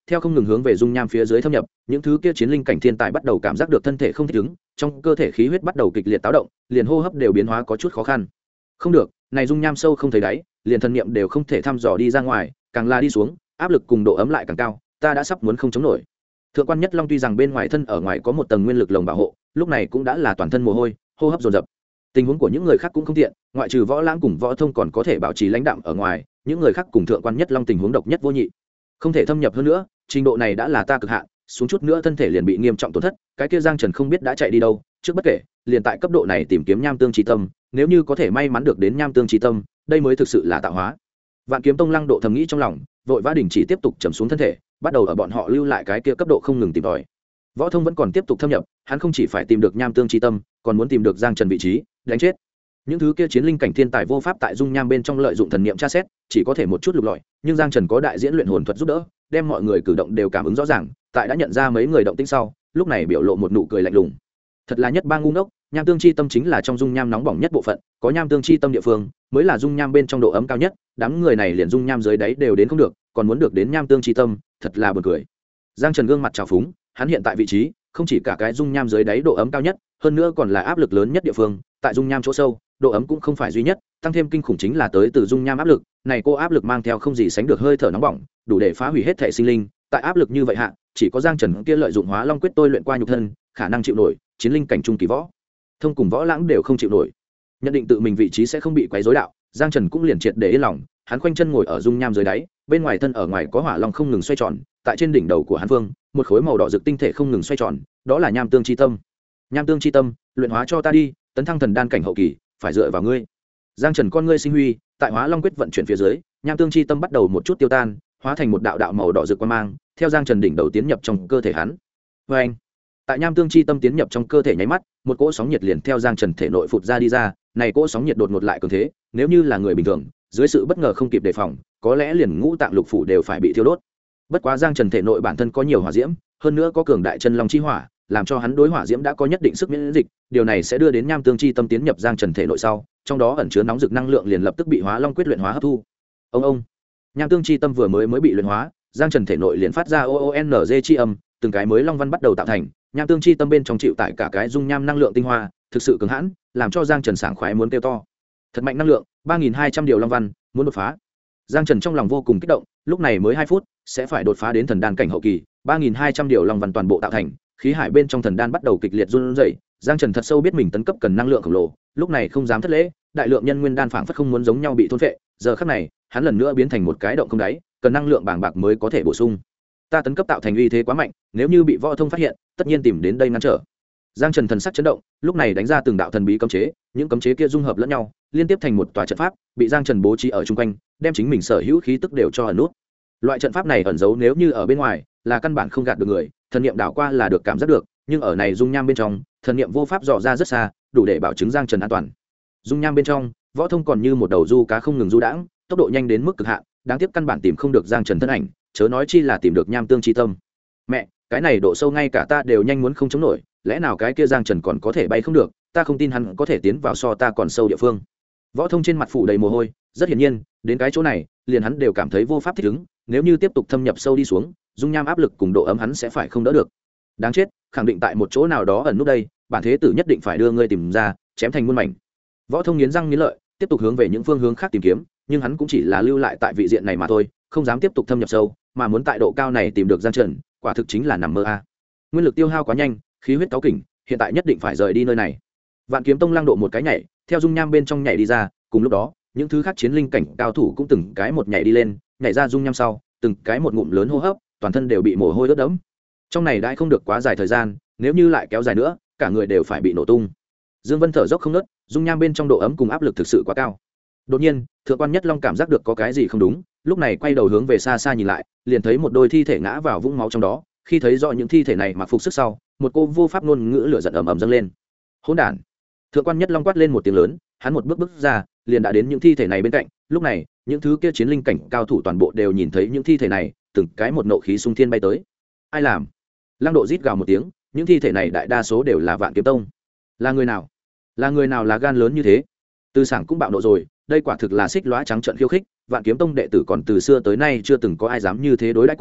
theo không ngừng hướng về dung nham phía dưới thâm nhập, những thứ kia chiến linh cảnh thiên tài bắt đầu cảm giác được thân thể không thích ứng, trong cơ thể khí huyết bắt đầu kịch liệt táo động, liền hô hấp đều biến hóa có chút khó khăn. Không được, này dung nham sâu không thấy đáy, liền thân niệm đều không thể thăm dò đi ra ngoài, càng là đi xuống, áp lực cùng độ ấm lại càng cao, ta đã sắp muốn không chống nổi. Thượng quan Nhất Long tuy rằng bên ngoài thân ở ngoài có một tầng nguyên lực lồng bảo hộ, lúc này cũng đã là toàn thân mồ hôi, hô hấp dồn dập. Tình huống của những người khác cũng không tiện, ngoại trừ Võ Lãng cùng Võ Thông còn có thể bảo trì lãnh đạm ở ngoài, những người khác cùng Thượng quan Nhất Long tình huống độc nhất vô nhị. Không thể thâm nhập hơn nữa, trình độ này đã là ta cực hạn, xuống chút nữa thân thể liền bị nghiêm trọng tổn thất, cái kia Giang Trần không biết đã chạy đi đâu, trước bất kể, liền tại cấp độ này tìm kiếm nham tương chi tâm, nếu như có thể may mắn được đến nham tương chi tâm, đây mới thực sự là tạo hóa. Vạn Kiếm Tông Lăng Độ thầm nghĩ trong lòng, vội vã đình chỉ tiếp tục trầm xuống thân thể, bắt đầu ở bọn họ lưu lại cái kia cấp độ không ngừng tìm tòi. Võ Thông vẫn còn tiếp tục thâm nhập, hắn không chỉ phải tìm được nham tương chi tâm, còn muốn tìm được Giang Trần vị trí, đánh chết những thứ kia chiến linh cảnh thiên tài vô pháp tại dung nham bên trong lợi dụng thần niệm tra xét, chỉ có thể một chút lục lọi, nhưng Giang Trần có đại diễn luyện hồn thuật giúp đỡ, đem mọi người cử động đều cảm ứng rõ ràng, tại đã nhận ra mấy người động tĩnh sau, lúc này biểu lộ một nụ cười lạnh lùng. Thật là nhất ba ngu ngốc, nham tương chi tâm chính là trong dung nham nóng bỏng nhất bộ phận, có nham tương chi tâm địa phương mới là dung nham bên trong độ ấm cao nhất, đám người này liền dung nham dưới đáy đều đến không được, còn muốn được đến nham tương chi tâm, thật là buồn cười. Giang Trần gương mặt trào phúng, hắn hiện tại vị trí không chỉ cả cái dung nham dưới đáy độ ấm cao nhất, hơn nữa còn là áp lực lớn nhất địa phương, tại dung nham chỗ sâu, độ ấm cũng không phải duy nhất, tăng thêm kinh khủng chính là tới từ dung nham áp lực, này cô áp lực mang theo không gì sánh được hơi thở nóng bỏng, đủ để phá hủy hết thể sinh linh, tại áp lực như vậy hạ, chỉ có Giang Trần kia lợi dụng Hóa Long quyết tôi luyện qua nhục thân, khả năng chịu nổi, chiến linh cảnh trung kỳ Võ Thông cùng Võ Lãng đều không chịu nổi. Nhận định tự mình vị trí sẽ không bị quấy rối đạo, Giang Trần cũng liền triệt để yên lòng, hắn khoanh chân ngồi ở dung nham dưới đáy, bên ngoài thân ở ngoài có hỏa long không ngừng xoay tròn, tại trên đỉnh đầu của hắn vương, một khối màu đỏ rực tinh thể không ngừng xoay tròn, đó là nham tương chi tâm. Nham tương chi tâm, luyện hóa cho ta đi, tấn thăng thần đan cảnh hậu kỳ, phải dựa vào ngươi. Giang Trần con ngươi sinh huy, tại Hóa Long quyết vận chuyển phía dưới, nham tương chi tâm bắt đầu một chút tiêu tan, hóa thành một đạo đạo màu đỏ rực quang mang, theo Giang Trần đỉnh đầu tiến nhập trong cơ thể hắn. Và anh, tại nham tương chi tâm tiến nhập trong cơ thể nháy mắt, một cỗ sóng nhiệt liền theo Giang Trần thể nội phụt ra đi ra, này cỗ sóng nhiệt đột ngột lại cường thế, nếu như là người bình thường, dưới sự bất ngờ không kịp đề phòng, có lẽ liền ngũ tạng lục phủ đều phải bị thiêu đốt. Bất quá Giang Trần thể nội bản thân có nhiều hỏa diễm, hơn nữa có cường đại chân long chi hỏa, làm cho hắn đối hỏa diễm đã có nhất định sức miễn dịch, điều này sẽ đưa đến nham tương chi tâm tiến nhập Giang Trần thể nội sau, trong đó ẩn chứa nóng rực năng lượng liền lập tức bị Hóa Long quyết luyện hóa hấp thu. Ông, nham tương chi tâm vừa mới bị luyện hóa, Giang Trần thể nội liền phát ra OONG chi âm, từng cái mới long văn bắt đầu tạo thành, nham tương chi tâm bên trong chịu tại cả cái dung nham năng lượng tinh hoa, thực sự cứng hãn, làm cho Giang Trần sảng khoái muốn kêu to. Thật mạnh năng lượng, 3200 điều long văn, muốn đột phá. Giang Trần trong lòng vô cùng kích động, lúc này mới 2 phút, sẽ phải đột phá đến thần đan cảnh hậu kỳ, 3200 điều long văn toàn bộ tạo thành, khí hải bên trong thần đan bắt đầu kịch liệt run rẩy. Giang Trần thật sâu biết mình tấn cấp cần năng lượng khổng lồ, lúc này không dám thất lễ, đại lượng nhân nguyên đan phảng phất không muốn giống nhau bị thôn phệ, giờ khắc này, hắn lần nữa biến thành một cái động không đáy, cần năng lượng bàng bạc mới có thể bổ sung. Ta tấn cấp tạo thành uy thế quá mạnh, nếu như bị Võ Thông phát hiện, tất nhiên tìm đến đây ngăn trở. Giang Trần thần sắc chấn động, lúc này đánh ra từng đạo thần bí cấm chế, những cấm chế kia dung hợp lẫn nhau, liên tiếp thành một tòa trận pháp, bị Giang Trần bố trí ở chung quanh, đem chính mình sở hữu khí tức đều cho ẩn nút. Loại trận pháp này ẩn giấu nếu như ở bên ngoài, là căn bản không gạt được người, thần niệm đảo qua là được cảm giác được, nhưng ở này dung nham bên trong, thần niệm vô pháp dò ra rất xa, đủ để bảo chứng Giang Trần an toàn. Dung nham bên trong, Võ Thông còn như một đầu du cá không ngừng du đãng, tốc độ nhanh đến mức cực hạn, đáng tiếc căn bản tìm không được Giang Trần thân ảnh, chớ nói chi là tìm được nham tương chi tâm. Mẹ, cái này độ sâu ngay cả ta đều nhanh muốn không chống nổi, lẽ nào cái kia Giang Trần còn có thể bay không được, ta không tin hắn có thể tiến vào so ta còn sâu địa phương. Võ Thông trên mặt phủ đầy mồ hôi, rất hiển nhiên, đến cái chỗ này, liền hắn đều cảm thấy vô pháp thích ứng, nếu như tiếp tục thâm nhập sâu đi xuống, dung nham áp lực cùng độ ấm hắn sẽ phải không đỡ được. Đáng chết, khẳng định tại một chỗ nào đó ẩn núp đây, bản thế tử nhất định phải đưa ngươi tìm ra, chém thành muôn mảnh. Võ Thông nghiến răng nghiến lợi, tiếp tục hướng về những phương hướng khác tìm kiếm, nhưng hắn cũng chỉ là lưu lại tại vị diện này mà thôi, không dám tiếp tục thâm nhập sâu, mà muốn tại độ cao này tìm được Giang Trần, quả thực chính là nằm mơ a. Nguyên lực tiêu hao quá nhanh, khí huyết cáu kỉnh, hiện tại nhất định phải rời đi nơi này. Vạn Kiếm Tông Lăng Độ một cái nhảy, theo dung nham bên trong nhảy đi ra, cùng lúc đó, những thứ khác chiến linh cảnh cao thủ cũng từng cái một nhảy đi lên, nhảy ra dung nham sau, từng cái một ngụm lớn hô hấp, toàn thân đều bị mồ hôi ướt đẫm. Trong này đã không được quá dài thời gian, nếu như lại kéo dài nữa, cả người đều phải bị nổ tung. Dương Vân thở dốc không ngớt, dung nham bên trong độ ấm cùng áp lực thực sự quá cao. Đột nhiên, Thượng quan Nhất Long cảm giác được có cái gì không đúng, lúc này quay đầu hướng về xa xa nhìn lại, liền thấy một đôi thi thể ngã vào vũng máu trong đó, khi thấy rõ những thi thể này mặc phục sức sau, một cô vô pháp ngôn ngữ lửa giận ầm ầm dâng lên. Hỗn đản! Thượng quan Nhất Long quát lên một tiếng lớn, hắn một bước ra, liền đã đến những thi thể này bên cạnh, lúc này, những thứ kia chiến linh cảnh cao thủ toàn bộ đều nhìn thấy những thi thể này, từng cái một nộ khí xung thiên bay tới. Ai làm? Lăng Độ rít gào một tiếng, những thi thể này đại đa số đều là Vạn Kiếm Tông. Là người nào? Là người nào là gan lớn như thế? Từ Sảng cũng bạo nộ rồi, đây quả thực là xích lóa trắng trợn khiêu khích, Vạn Kiếm Tông đệ tử còn từ xưa tới nay chưa từng có ai dám như thế đối đãi qua,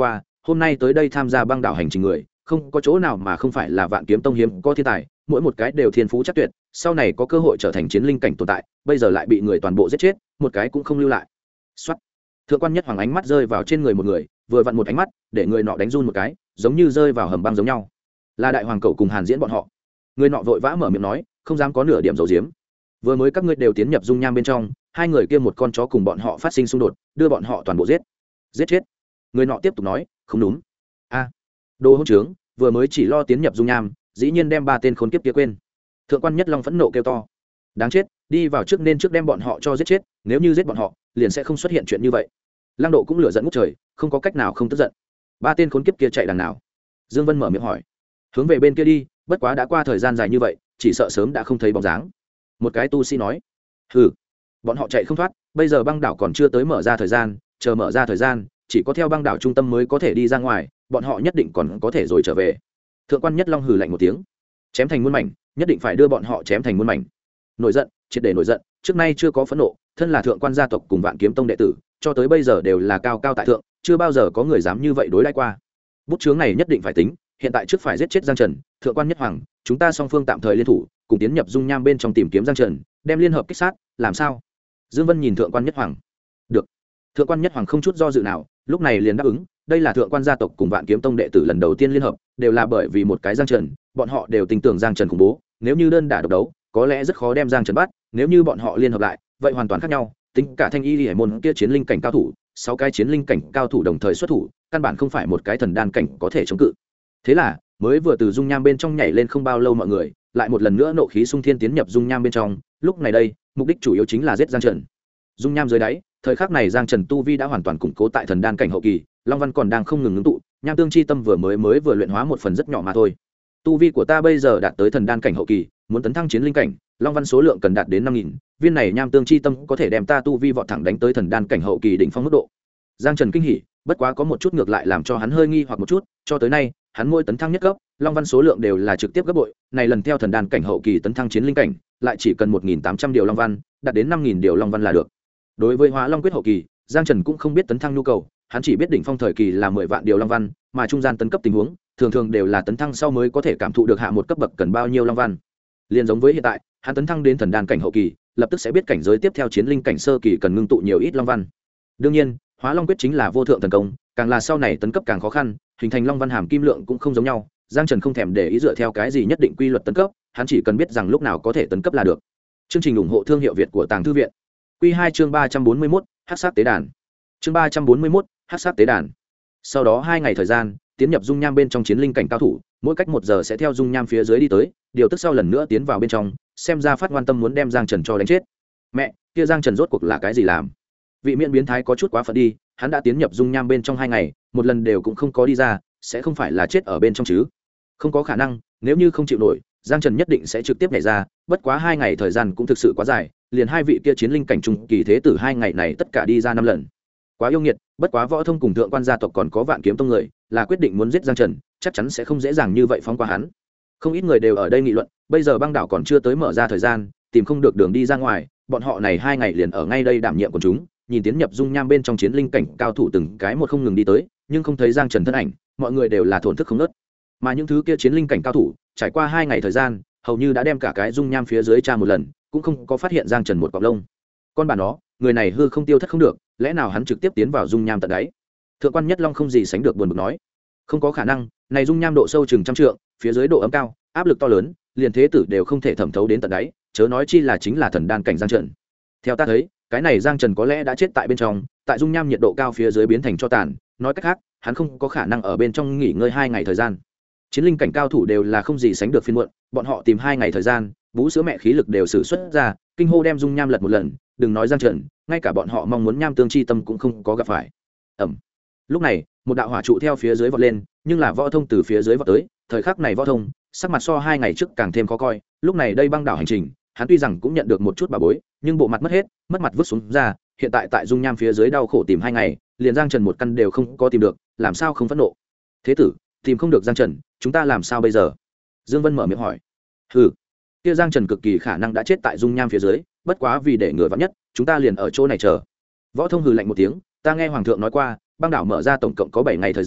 hôm nay tới đây tham gia băng đảo hành trình người không có chỗ nào mà không phải là Vạn Kiếm Tông hiếm có thiên tài, mỗi một cái đều thiên phú chắc tuyệt, sau này có cơ hội trở thành chiến linh cảnh tồn tại, bây giờ lại bị người toàn bộ giết chết, một cái cũng không lưu lại. Soát. Thượng quan Nhất Hoàng ánh mắt rơi vào trên người một người, vừa vặn một ánh mắt, để người nọ đánh run một cái, giống như rơi vào hầm băng giống nhau. Là Đại Hoàng Cẩu cùng Hàn Diễn bọn họ. Người nọ vội vã mở miệng nói, không dám có nửa điểm giấu giếm. Vừa mới các ngươi đều tiến nhập dung nham bên trong, hai người kia một con chó cùng bọn họ phát sinh xung đột, đưa bọn họ toàn bộ giết chết. Người nọ tiếp tục nói, không đúng. A, đồ hỗn trướng, vừa mới chỉ lo tiến nhập dung nham, dĩ nhiên đem ba tên khốn kiếp kia quên. Thượng quan Nhất Long phẫn nộ kêu to, đáng chết, đi vào trước nên trước đem bọn họ cho giết chết, nếu như giết bọn họ liền sẽ không xuất hiện chuyện như vậy. Lăng Độ cũng lửa giận ngút trời, không có cách nào không tức giận. Ba tên khốn kiếp kia chạy đằng nào? Dương Vân mở miệng hỏi. Hướng về bên kia đi, bất quá đã qua thời gian dài như vậy, chỉ sợ sớm đã không thấy bóng dáng. Một cái tu sĩ nói. Hừ, bọn họ chạy không thoát, bây giờ băng đảo còn chưa tới mở ra thời gian, chờ mở ra thời gian, chỉ có theo băng đảo trung tâm mới có thể đi ra ngoài, bọn họ nhất định còn có thể rồi trở về. Thượng quan Nhất Long hừ lạnh một tiếng, chém thành muôn mảnh, nhất định phải đưa bọn họ chém thành muôn mảnh. Nổi giận, triệt để nổi giận, trước nay chưa có phẫn nộ, thân là thượng quan gia tộc cùng Vạn Kiếm Tông đệ tử, cho tới bây giờ đều là cao cao tại thượng, chưa bao giờ có người dám như vậy đối đãi qua. Bút chướng này nhất định phải tính, hiện tại trước phải giết chết Giang Trần, Thượng quan Nhất Hoàng, chúng ta song phương tạm thời liên thủ, cùng tiến nhập dung nham bên trong tìm kiếm Giang Trần, đem liên hợp kích sát, làm sao? Dương Vân nhìn Thượng quan Nhất Hoàng. Được. Thượng quan Nhất Hoàng không chút do dự nào, lúc này liền đáp ứng, đây là thượng quan gia tộc cùng Vạn Kiếm Tông đệ tử lần đầu tiên liên hợp, đều là bởi vì một cái Giang Trần, bọn họ đều tin tưởng Giang Trần khủng bố, nếu như đơn đả độc đấu, có lẽ rất khó đem Giang Trần bắt, nếu như bọn họ liên hợp lại, vậy hoàn toàn khác nhau, tính cả Thanh Y Liễu môn kia chiến linh cảnh cao thủ, 6 cái chiến linh cảnh cao thủ đồng thời xuất thủ, căn bản không phải một cái thần đan cảnh có thể chống cự. Thế là, mới vừa từ dung nham bên trong nhảy lên không bao lâu mọi người, lại một lần nữa nộ khí xung thiên tiến nhập dung nham bên trong, lúc này đây, mục đích chủ yếu chính là giết Giang Trần. Dung nham dưới đáy, thời khắc này Giang Trần tu vi đã hoàn toàn củng cố tại thần đan cảnh hậu kỳ, Long Văn còn đang không ngừng ngưng tụ, nham tương chi tâm vừa mới vừa luyện hóa một phần rất nhỏ mà thôi. Tu vi của ta bây giờ đạt tới thần đan cảnh hậu kỳ, muốn tấn thăng chiến linh cảnh, Long Văn số lượng cần đạt đến 5000, viên này nham tương chi tâm có thể đem ta tu vi vọt thẳng đánh tới thần đan cảnh hậu kỳ đỉnh phong mức độ. Giang Trần kinh hỉ, bất quá có một chút ngược lại làm cho hắn hơi nghi hoặc một chút, cho tới nay, hắn mỗi tấn thăng nhất cấp, Long Văn số lượng đều là trực tiếp gấp bội, này lần theo thần đan cảnh hậu kỳ tấn thăng chiến linh cảnh, lại chỉ cần 1800 điều Long Văn, đạt đến 5000 điều Long Văn là được. Đối với Hóa Long quyết hậu kỳ, Giang Trần cũng không biết tấn thăng nhu cầu, hắn chỉ biết đỉnh phong thời kỳ là 10 vạn điều Long Văn, mà trung gian tấn cấp tình huống, thường thường đều là tấn thăng sau mới có thể cảm thụ được hạ một cấp bậc cần bao nhiêu Long Văn. Liên giống với hiện tại, hắn tấn thăng đến thần đan cảnh hậu kỳ, lập tức sẽ biết cảnh giới tiếp theo chiến linh cảnh sơ kỳ cần ngưng tụ nhiều ít Long Văn. Đương nhiên, Hóa Long quyết chính là vô thượng thần công, càng là sau này tấn cấp càng khó khăn, hình thành Long Văn hàm kim lượng cũng không giống nhau. Giang Trần không thèm để ý dựa theo cái gì nhất định quy luật tấn cấp, hắn chỉ cần biết rằng lúc nào có thể tấn cấp là được. Chương trình ủng hộ thương hiệu Việt của Tàng Thư viện. Quy 2 chương 341, Hắc sát tế đàn. Chương 341, Hắc sát tế đàn. Sau đó 2 ngày thời gian, tiến nhập dung nham bên trong chiến linh cảnh cao thủ, mỗi cách 1 giờ sẽ theo dung nham phía dưới đi tới, điều tức sau lần nữa tiến vào bên trong, xem ra phát ngoan tâm muốn đem Giang Trần cho đánh chết. Mẹ, kia Giang Trần rốt cuộc là cái gì làm? Vị miễn biến thái có chút quá phận đi, hắn đã tiến nhập dung nham bên trong 2 ngày, một lần đều cũng không có đi ra, sẽ không phải là chết ở bên trong chứ? Không có khả năng, nếu như không chịu nổi, Giang Trần nhất định sẽ trực tiếp nhảy ra, bất quá 2 ngày thời gian cũng thực sự quá dài, liền hai vị kia chiến linh cảnh trung kỳ thế tử 2 ngày này tất cả đi ra 5 lần. Quá yêu nghiệt, bất quá Võ Thông cùng thượng quan gia tộc còn có Vạn Kiếm Tông người, là quyết định muốn giết Giang Trần, chắc chắn sẽ không dễ dàng như vậy phóng qua hắn. Không ít người đều ở đây nghị luận, bây giờ băng đảo còn chưa tới mở ra thời gian, tìm không được đường đi ra ngoài, bọn họ này 2 ngày liền ở ngay đây đảm nhiệm của chúng, nhìn tiến nhập dung nham bên trong chiến linh cảnh cao thủ từng cái một không ngừng đi tới, nhưng không thấy Giang Trần thân ảnh, mọi người đều là thổn thức không ngớt. Mà những thứ kia chiến linh cảnh cao thủ, trải qua 2 ngày thời gian, hầu như đã đem cả cái dung nham phía dưới tra một lần, cũng không có phát hiện Giang Trần một cọng lông. Con bà nó, người này hư không tiêu thất không được, lẽ nào hắn trực tiếp tiến vào dung nham tận đáy? Thượng quan Nhất Long không gì sánh được buồn bực nói, không có khả năng, này dung nham độ sâu chừng 100 trượng, phía dưới độ ấm cao, áp lực to lớn, liền thế tử đều không thể thẩm thấu đến tận đáy, chớ nói chi là chính là thần đan cảnh Giang Trần. Theo ta thấy, cái này Giang Trần có lẽ đã chết tại bên trong, tại dung nham nhiệt độ cao phía dưới biến thành tro tàn, nói cách khác, hắn không có khả năng ở bên trong nghỉ ngơi 2 ngày thời gian. Chiến linh cảnh cao thủ đều là không gì sánh được phiền muộn, bọn họ tìm 2 ngày thời gian, bú sữa mẹ khí lực đều sử xuất ra, kinh hô đem dung nham lật một lần, đừng nói Giang Trần, ngay cả bọn họ mong muốn nham tương chi tâm cũng không có gặp phải. Ẩm. Lúc này, một đạo hỏa trụ theo phía dưới vọt lên, nhưng là Võ Thông từ phía dưới vọt tới, thời khắc này Võ Thông, sắc mặt so 2 ngày trước càng thêm khó coi, lúc này đây băng đảo hành trình, hắn tuy rằng cũng nhận được một chút bà bối, nhưng bộ mặt mất hết, mất mặt vứt xuống ra, hiện tại tại dung nham phía dưới đau khổ tìm 2 ngày, liền Giang Trần một căn đều không có tìm được, làm sao không phẫn nộ? Thế tử, tìm không được Giang Trần, chúng ta làm sao bây giờ? Dương Vân mở miệng hỏi. Hừ, kia Giang Trần cực kỳ khả năng đã chết tại dung nham phía dưới, bất quá vì để ngừa vạn nhất, chúng ta liền ở chỗ này chờ. Võ Thông hừ lạnh một tiếng, ta nghe hoàng thượng nói qua, băng đảo mở ra tổng cộng có 7 ngày thời gian,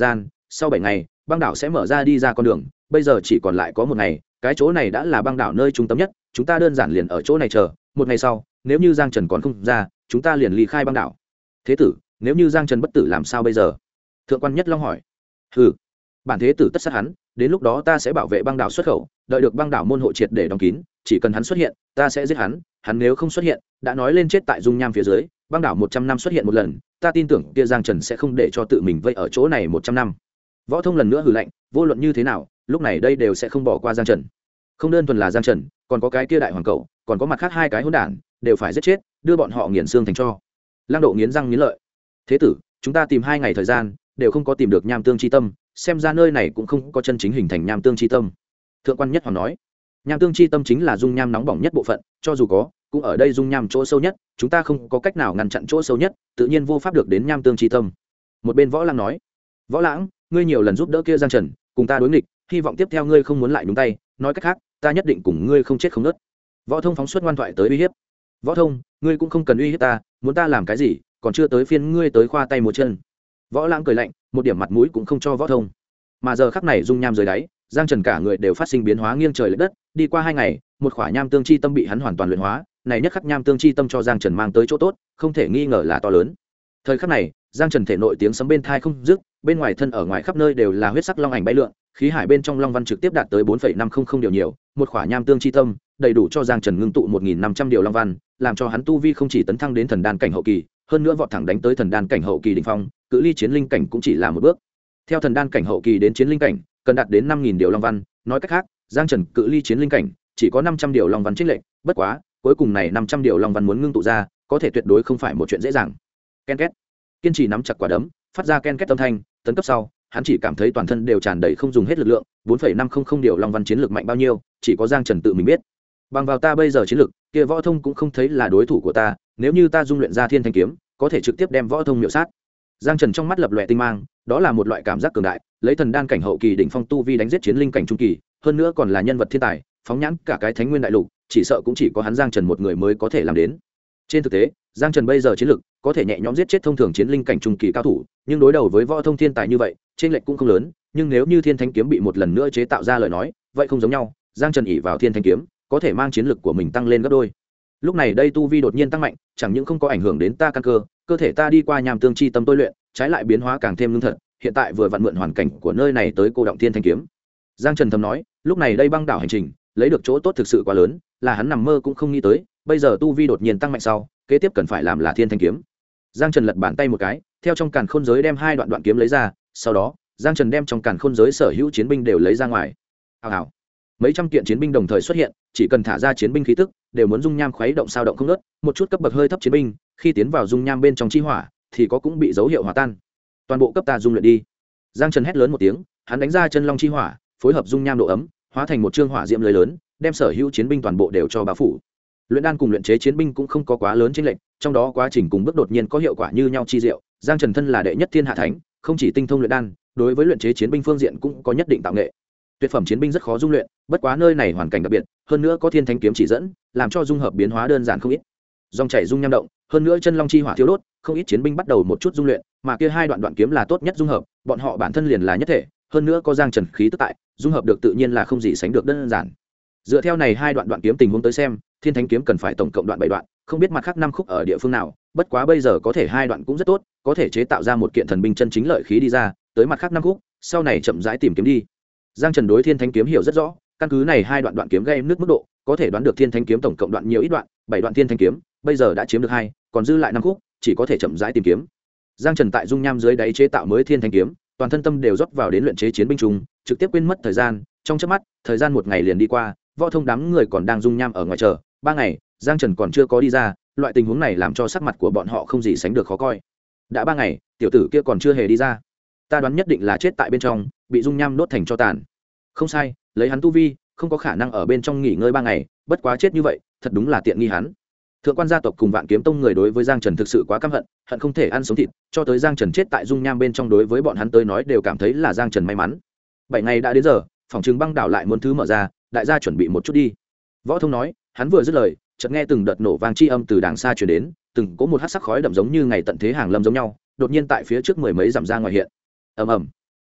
sau 7 ngày băng đảo sẽ mở ra đi ra con đường, bây giờ chỉ còn lại có 1 ngày, cái chỗ này đã là băng đảo nơi trung tâm nhất, chúng ta đơn giản liền ở chỗ này chờ, 1 ngày sau nếu như Giang Trần còn không ra, chúng ta liền ly khai băng đảo. Thế tử, nếu như Giang Trần bất tử làm sao bây giờ? Thượng quan Nhất Long hỏi. Ừ, bản thế tử tất sát hắn, đến lúc đó ta sẽ bảo vệ băng đảo xuất khẩu, đợi được băng đảo môn hộ triệt để đóng kín, chỉ cần hắn xuất hiện ta sẽ giết hắn, hắn nếu không xuất hiện, đã nói lên chết tại dung nham phía dưới, băng đảo 100 năm xuất hiện một lần, ta tin tưởng kia Giang Trần sẽ không để cho tự mình vây ở chỗ này 100 năm. Võ Thông lần nữa hừ lạnh, vô luận như thế nào lúc này đây đều sẽ không bỏ qua Giang Trần. Không đơn thuần là Giang Trần, còn có cái kia đại hoàng cẩu, còn có mặt khác 2 cái hỗn đản, đều phải giết chết, đưa bọn họ nghiền xương thành tro. Lăng Độ nghiến răng nghiến lợi. Thế tử, chúng ta tìm 2 ngày thời gian đều không có tìm được nham tương chi tâm, xem ra nơi này cũng không có chân chính hình thành nham tương chi tâm. Thượng quan Nhất Hoàng nói, nham tương chi tâm chính là dung nham nóng bỏng nhất bộ phận, cho dù có, cũng ở đây dung nham chỗ sâu nhất, chúng ta không có cách nào ngăn chặn chỗ sâu nhất, tự nhiên vô pháp được đến nham tương chi tâm. Một bên Võ Lãng nói, Võ Lãng, ngươi nhiều lần giúp đỡ kia Giang Trần, cùng ta đối nghịch, hy vọng tiếp theo ngươi không muốn lại nhúng tay, nói cách khác, ta nhất định cùng ngươi không chết không nứt. Võ Thông phóng xuất ngoan thoại tới uy hiếp. Võ Thông, ngươi cũng không cần uy hiếp ta, muốn ta làm cái gì, còn chưa tới phiên ngươi tới khoa tay múa chân. Võ Lãng cười lạnh, một điểm mặt mũi cũng không cho Võ Thông. Mà giờ khắc này dung nham dưới đáy, Giang Trần cả người đều phát sinh biến hóa nghiêng trời lệch đất, đi qua 2 ngày, một khỏa nham tương chi tâm bị hắn hoàn toàn luyện hóa, này nhất khắc nham tương chi tâm cho Giang Trần mang tới chỗ tốt, không thể nghi ngờ là to lớn. Thời khắc này, Giang Trần thể nội tiếng sấm bên tai không dứt, bên ngoài thân ở ngoài khắp nơi đều là huyết sắc long ảnh bay lượn, khí hải bên trong long văn trực tiếp đạt tới 4,500 điều nhiều, một khỏa nham tương chi tâm, đầy đủ cho Giang Trần ngưng tụ 1500 điều long văn, làm cho hắn tu vi không chỉ tấn thăng đến thần đan cảnh hậu kỳ, hơn nữa vọt thẳng đánh tới thần đan cảnh hậu kỳ đỉnh phong, cự ly chiến linh cảnh cũng chỉ là một bước. Theo thần đan cảnh hậu kỳ đến chiến linh cảnh, cần đạt đến 5000 điều long văn, nói cách khác, Giang Trần cự ly chiến linh cảnh chỉ có 500 điều long văn chênh lệch, bất quá, cuối cùng này 500 điều long văn muốn ngưng tụ ra, có thể tuyệt đối không phải một chuyện dễ dàng. Ken két. Kiên trì nắm chặt quả đấm, phát ra ken két âm thanh, tấn cấp sau, hắn chỉ cảm thấy toàn thân đều tràn đầy không dùng hết lực lượng, 4,500 điều long văn chiến lực mạnh bao nhiêu, chỉ có Giang Trần tự mình biết. Bằng vào ta bây giờ chiến lực, kia Võ Thông cũng không thấy là đối thủ của ta, nếu như ta dung luyện ra Thiên Thanh kiếm, có thể trực tiếp đem Võ Thông miểu sát. Giang Trần trong mắt lập lòe tinh mang, đó là một loại cảm giác cường đại, lấy thần đan cảnh hậu kỳ đỉnh phong tu vi đánh giết chiến linh cảnh trung kỳ, hơn nữa còn là nhân vật thiên tài, phóng nhãn cả cái Thánh Nguyên đại lục, chỉ sợ cũng chỉ có hắn Giang Trần một người mới có thể làm đến. Trên thực tế, Giang Trần bây giờ chiến lực có thể nhẹ nhõm giết chết thông thường chiến linh cảnh trung kỳ cao thủ, nhưng đối đầu với Võ Thông thiên tài như vậy, trên lệch cũng không lớn, nhưng nếu như Thiên Thanh kiếm bị một lần nữa chế tạo ra lời nói, vậy không giống nhau, Giang Trần ỷ vào Thiên Thanh kiếm, có thể mang chiến lực của mình tăng lên gấp đôi. Lúc này đây tu vi đột nhiên tăng mạnh, chẳng những không có ảnh hưởng đến ta căn cơ, cơ thể ta đi qua nham tương chi tâm tôi luyện, trái lại biến hóa càng thêm lương thật, hiện tại vừa vặn mượn hoàn cảnh của nơi này tới cô động Thiên Thanh kiếm. Giang Trần thầm nói, lúc này đây băng đảo hành trình, lấy được chỗ tốt thực sự quá lớn, là hắn nằm mơ cũng không nghĩ tới, bây giờ tu vi đột nhiên tăng mạnh sau, kế tiếp cần phải làm là Thiên Thanh kiếm. Giang Trần lật bàn tay một cái, theo trong càn khôn giới đem 2 đoạn kiếm lấy ra, sau đó, Giang Trần đem trong càn khôn giới sở hữu chiến binh đều lấy ra ngoài. Hào hào. Mấy trăm kiện chiến binh đồng thời xuất hiện, chỉ cần thả ra chiến binh khí tức, đều muốn dung nham khuấy động sao động không ngớt, một chút cấp bậc hơi thấp chiến binh, khi tiến vào dung nham bên trong chi hỏa, thì có cũng bị dấu hiệu hòa tan. Toàn bộ cấp ta dung luyện đi. Giang Trần hét lớn một tiếng, hắn đánh ra chân long chi hỏa, phối hợp dung nham độ ấm, hóa thành một trương hỏa diễm lưới lớn, đem sở hữu chiến binh toàn bộ đều cho bao phủ. Luyện đan cùng luyện chế chiến binh cũng không có quá lớn chênh lệch, trong đó quá trình cùng bước đột nhiên có hiệu quả như nhau chi diệu. Giang Trần thân là đệ nhất thiên hạ thánh, không chỉ tinh thông luyện đan, đối với luyện chế chiến binh phương diện cũng có nhất định tạo nghệ. Tuyệt phẩm chiến binh rất khó dung luyện, bất quá nơi này hoàn cảnh đặc biệt, hơn nữa có Thiên Thanh kiếm chỉ dẫn, làm cho dung hợp biến hóa đơn giản không ít. Dòng chảy dung nham động, hơn nữa chân long chi hỏa thiêu đốt, không ít chiến binh bắt đầu một chút dung luyện, mà kia 2 đoạn kiếm là tốt nhất dung hợp, bọn họ bản thân liền là nhất thể, hơn nữa có Giang Trần khí tức tại, dung hợp được tự nhiên là không gì sánh được đơn giản. Dựa theo này 2 đoạn kiếm tình huống tới xem, Thiên Thanh kiếm cần phải tổng cộng đoạn 7 đoạn, không biết mặt khác 5 khúc ở địa phương nào, bất quá bây giờ có thể 2 đoạn cũng rất tốt, có thể chế tạo ra một kiện thần binh chân chính lợi khí đi ra, tới mặt khác 5 khúc, sau này chậm rãi tìm kiếm đi. Giang Trần đối Thiên Thanh kiếm hiểu rất rõ, căn cứ này 2 đoạn kiếm gây nước mức độ, có thể đoán được Thiên Thanh kiếm tổng cộng đoạn nhiều ít đoạn, 7 đoạn Thiên Thanh kiếm, bây giờ đã chiếm được 2, còn dư lại 5 khúc, chỉ có thể chậm rãi tìm kiếm. Giang Trần tại dung nham dưới đáy chế tạo mới Thiên Thanh kiếm, toàn thân tâm đều rót vào đến luyện chế chiến binh trùng, trực tiếp quên mất thời gian, trong chớp mắt, thời gian 1 ngày liền đi qua, Võ Thông đám người còn đang dung nham ở ngoài chờ, 3 ngày, Giang Trần còn chưa có đi ra, loại tình huống này làm cho sắc mặt của bọn họ không gì sánh được khó coi. Đã 3 ngày, tiểu tử kia còn chưa hề đi ra, ta đoán nhất định là chết tại bên trong, bị dung nham đốt thành tro tàn. Không sai, lấy hắn tu vi, không có khả năng ở bên trong nghỉ ngơi 3 ngày, bất quá chết như vậy, thật đúng là tiện nghi hắn. Thượng quan gia tộc cùng Vạn Kiếm Tông người đối với Giang Trần thực sự quá căm hận, hận không thể ăn sống thịt, cho tới Giang Trần chết tại dung nham bên trong đối với bọn hắn tới nói đều cảm thấy là Giang Trần may mắn. 7 ngày đã đến giờ, phòng trừng băng đảo lại muốn thứ mở ra, đại gia chuẩn bị một chút đi. Võ Thông nói, hắn vừa dứt lời, chợt nghe từng đợt nổ vang chi âm từ đàng xa truyền đến, từng có một hắc sắc khói đậm giống như ngày tận thế hàng lâm giống nhau, đột nhiên tại phía trước 10 mấy dặm ra ngoài hiện. Ầm ầm.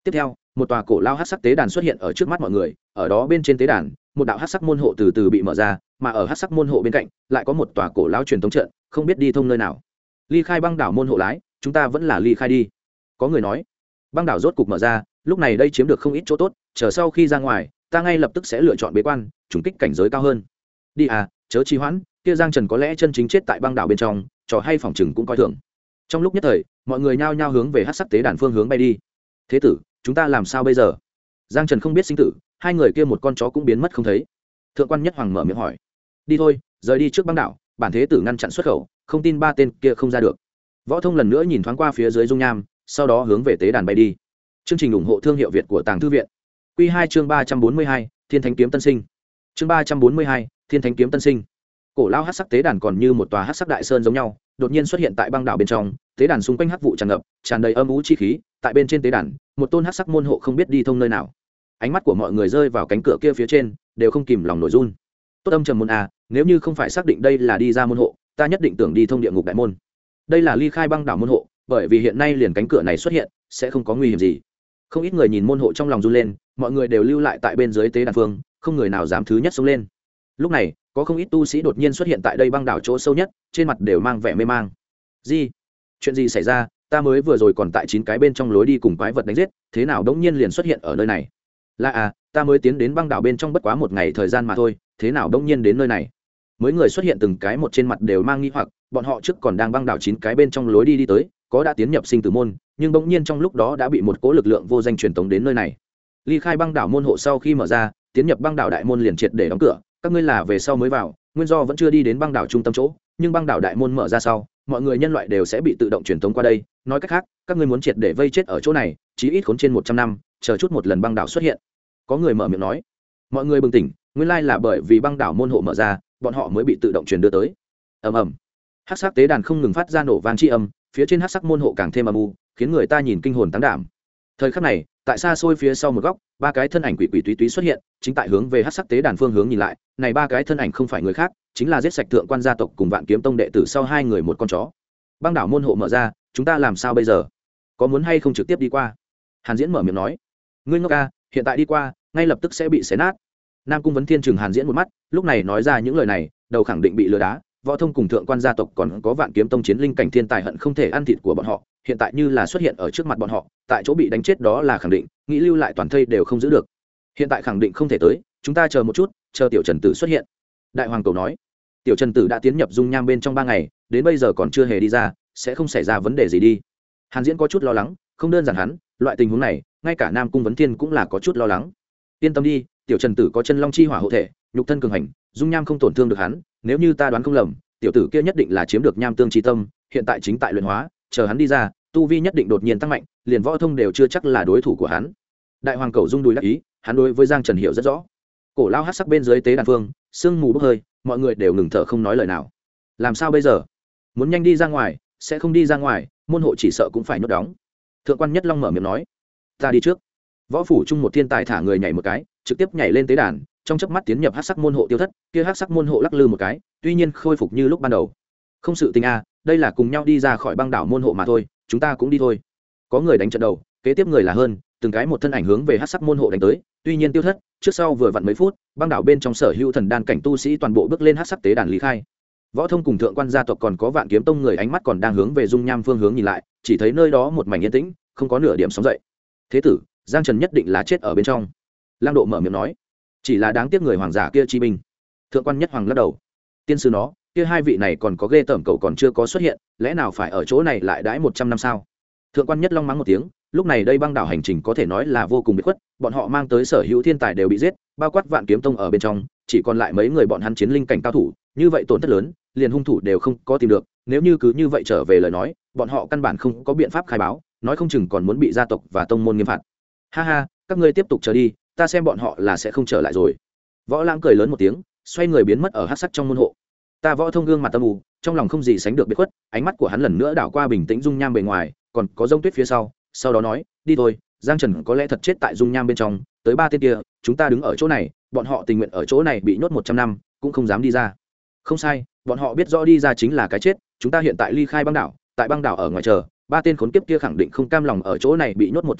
Tiếp theo, một tòa cổ lao hắc sắc tế đàn xuất hiện ở trước mắt mọi người, ở đó bên trên tế đàn, một đạo hắc sắc môn hộ từ từ bị mở ra, mà ở hắc sắc môn hộ bên cạnh, lại có một tòa cổ lao truyền thống trận, không biết đi thông nơi nào. Ly khai băng đảo môn hộ lái, chúng ta vẫn là ly khai đi. Có người nói. Băng đảo rốt cục mở ra, lúc này đây chiếm được không ít chỗ tốt, chờ sau khi ra ngoài, ta ngay lập tức sẽ lựa chọn bế quan, trùng kích cảnh giới cao hơn. Đi à, chớ trì hoãn, kia Giang Trần có lẽ chân chính chết tại băng đảo bên trong, trò hay phòng chừng cũng coi thường. Trong lúc nhất thời, mọi người nhao nhao hướng về hắc sắc tế đàn phương hướng bay đi. Thế tử, chúng ta làm sao bây giờ? Giang Trần không biết sinh tử, hai người kia một con chó cũng biến mất không thấy. Thượng quan Nhất Hoàng mở miệng hỏi. Đi thôi, rời đi trước băng đảo, bản thế tử ngăn chặn xuất khẩu, không tin ba tên kia không ra được. Võ Thông lần nữa nhìn thoáng qua phía dưới dung nham, sau đó hướng về tế đàn bay đi. Chương trình ủng hộ thương hiệu Việt của Tàng Thư viện. Quy 2 chương 342, Thiên Thánh kiếm tân sinh. Chương 342, Thiên Thánh kiếm tân sinh. Cổ lao hắc sắc tế đàn còn như một tòa hắc sắc đại sơn giống nhau, đột nhiên xuất hiện tại băng đảo bên trong, tế đàn xung quanh hắc vụ tràn ngập, tràn đầy âm u chi khí, tại bên trên tế đàn, một tôn hắc sắc môn hộ không biết đi thông nơi nào. Ánh mắt của mọi người rơi vào cánh cửa kia phía trên, đều không kìm lòng nổi run. Tốt âm trầm môn a, nếu như không phải xác định đây là đi ra môn hộ, ta nhất định tưởng đi thông địa ngục đại môn. Đây là ly khai băng đảo môn hộ, bởi vì hiện nay liền cánh cửa này xuất hiện, sẽ không có nguy hiểm gì. Không ít người nhìn môn hộ trong lòng run lên, mọi người đều lưu lại tại bên dưới tế đàn phương, không người nào dám thứ nhất xông lên. Lúc này, có không ít tu sĩ đột nhiên xuất hiện tại đây băng đảo chỗ sâu nhất, trên mặt đều mang vẻ mê mang. Gì? Chuyện gì xảy ra? Ta mới vừa rồi còn tại 9 cái bên trong lối đi cùng quái vật đánh giết, thế nào đống nhiên liền xuất hiện ở nơi này? Là à, ta mới tiến đến băng đảo bên trong bất quá một ngày thời gian mà thôi, thế nào đống nhiên đến nơi này? Mới người xuất hiện từng cái một trên mặt đều mang nghi hoặc, bọn họ trước còn đang băng đảo 9 cái bên trong lối đi đi tới, có đã tiến nhập sinh tử môn, nhưng bỗng nhiên trong lúc đó đã bị một cỗ lực lượng vô danh truyền tống đến nơi này. Ly khai băng đảo môn hộ sau khi mở ra, tiến nhập băng đảo đại môn liền triệt để đóng cửa, các ngươi là về sau mới vào, nguyên do vẫn chưa đi đến băng đảo trung tâm chỗ, nhưng băng đảo đại môn mở ra sau, mọi người nhân loại đều sẽ bị tự động truyền tống qua đây, nói cách khác, các ngươi muốn triệt để vây chết ở chỗ này, chí ít khốn trên 100 năm, chờ chút một lần băng đảo xuất hiện. Có người mở miệng nói. Mọi người bừng tỉnh, nguyên lai là bởi vì băng đảo môn hộ mở ra, bọn họ mới bị tự động truyền đưa tới. Ầm ầm. Hắc sắc tế đàn không ngừng phát ra nổ vang chi âm, phía trên hắc sắc môn hộ càng thêm âm u, khiến người ta nhìn kinh hồn táng đảm. Thời khắc này, tại xa xôi phía sau một góc, ba cái thân ảnh quỷ quỷ túy túy xuất hiện, chính tại hướng về hắc sắc tế đàn phương hướng nhìn lại. Này ba cái thân ảnh không phải người khác, chính là giết sạch thượng quan gia tộc cùng Vạn Kiếm Tông đệ tử sau hai người một con chó. Băng đảo môn hộ mở ra, chúng ta làm sao bây giờ? Có muốn hay không trực tiếp đi qua? Hàn Diễn mở miệng nói. Ngươi ngốc a, hiện tại đi qua, ngay lập tức sẽ bị xé nát. Nam Cung Vấn Thiên trừng Hàn Diễn một mắt, lúc này nói ra những lời này, đầu khẳng định bị lừa đá. Võ Thông cùng thượng quan gia tộc còn có Vạn Kiếm Tông chiến linh cảnh thiên tài hận không thể ăn thịt của bọn họ, hiện tại như là xuất hiện ở trước mặt bọn họ, tại chỗ bị đánh chết đó là khẳng định, nghĩ lưu lại toàn thây đều không giữ được. Hiện tại khẳng định không thể tới, chúng ta chờ một chút, chờ Tiểu Trần Tử xuất hiện. Đại Hoàng cầu nói, Tiểu Trần Tử đã tiến nhập dung nham bên trong 3 ngày, đến bây giờ còn chưa hề đi ra, sẽ không xảy ra vấn đề gì đi. Hàn Diễn có chút lo lắng, không đơn giản hắn, loại tình huống này, ngay cả Nam Cung Vấn Thiên cũng là có chút lo lắng. Yên tâm đi, Tiểu Trần Tử có chân long chi hỏa hộ thể, nhục thân cường hành, dung nham không tổn thương được hắn, nếu như ta đoán không lầm, tiểu tử kia nhất định là chiếm được nham tương chi tâm, hiện tại chính tại luyện hóa, chờ hắn đi ra, tu vi nhất định đột nhiên tăng mạnh, liền Võ Thông đều chưa chắc là đối thủ của hắn. Đại Hoàng cầu rung đùi đắc ý, hắn đối với Giang Trần hiểu rất rõ. Cổ lao hắc sắc bên dưới tế đàn phương, sương mù bốc hơi, mọi người đều ngừng thở không nói lời nào. Làm sao bây giờ? Muốn nhanh đi ra ngoài, sẽ không đi ra ngoài, môn hộ chỉ sợ cũng phải nhốt đóng. Thượng quan Nhất Long mở miệng nói, ta đi trước. Võ phủ trung một thiên tài thả người nhảy một cái, trực tiếp nhảy lên tế đàn, trong chớp mắt tiến nhập hắc sắc môn hộ tiêu thất, kia hắc sắc môn hộ lắc lư một cái, tuy nhiên khôi phục như lúc ban đầu. Không sự tình a, đây là cùng nhau đi ra khỏi băng đảo môn hộ mà thôi, chúng ta cũng đi thôi. Có người đánh trận đầu, kế tiếp người là hơn, từng cái một thân ảnh hướng về hắc sắc môn hộ đánh tới, tuy nhiên tiêu thất, trước sau vừa vặn mấy phút, băng đảo bên trong sở hữu thần đan cảnh tu sĩ toàn bộ bước lên hắc sắc tế đàn lý khai. Võ Thông cùng thượng quan gia tộc còn có Vạn Kiếm Tông người ánh mắt còn đang hướng về dung nham phương hướng nhìn lại, chỉ thấy nơi đó một mảnh yên tĩnh, không có nửa điểm sóng dậy. Thế tử, Giang Trần nhất định là chết ở bên trong. Lang Độ mở miệng nói, chỉ là đáng tiếc người hoàng giả kia chi binh. Thượng quan Nhất Hoàng lắc đầu, tiên sư nó, kia hai vị này còn có ghê tởm cậu còn chưa có xuất hiện, lẽ nào phải ở chỗ này lại đãi 100 năm sao? Thượng quan Nhất Long mắng một tiếng, lúc này đây băng đảo hành trình có thể nói là vô cùng biệt khuất, bọn họ mang tới sở hữu thiên tài đều bị giết, bao quát Vạn Kiếm Tông ở bên trong, chỉ còn lại mấy người bọn hắn chiến linh cảnh cao thủ, như vậy tổn thất lớn, liền hung thủ đều không có tìm được, nếu như cứ như vậy trở về lời nói, bọn họ căn bản không có biện pháp khai báo, nói không chừng còn muốn bị gia tộc và tông môn nghiêm phạt. Ha ha, các ngươi tiếp tục chờ đi, ta xem bọn họ là sẽ không trở lại rồi. Võ Lãng cười lớn một tiếng, xoay người biến mất ở hắc sắc trong môn hộ. Ta Võ Thông gương mặt tâm u, trong lòng không gì sánh được biệt khuất, ánh mắt của hắn lần nữa đảo qua bình tĩnh dung nham bề ngoài, còn có rông tuyết phía sau đó nói, đi thôi, Giang Trần có lẽ thật chết tại dung nham bên trong, tới 3 tên kia, chúng ta đứng ở chỗ này, bọn họ tình nguyện ở chỗ này bị nhốt 100 năm, cũng không dám đi ra. Không sai, bọn họ biết rõ đi ra chính là cái chết, chúng ta hiện tại ly khai băng đảo, tại băng đảo ở ngoài chờ, 3 tên khốn kiếp kia khẳng định không cam lòng ở chỗ này bị nhốt 100 năm,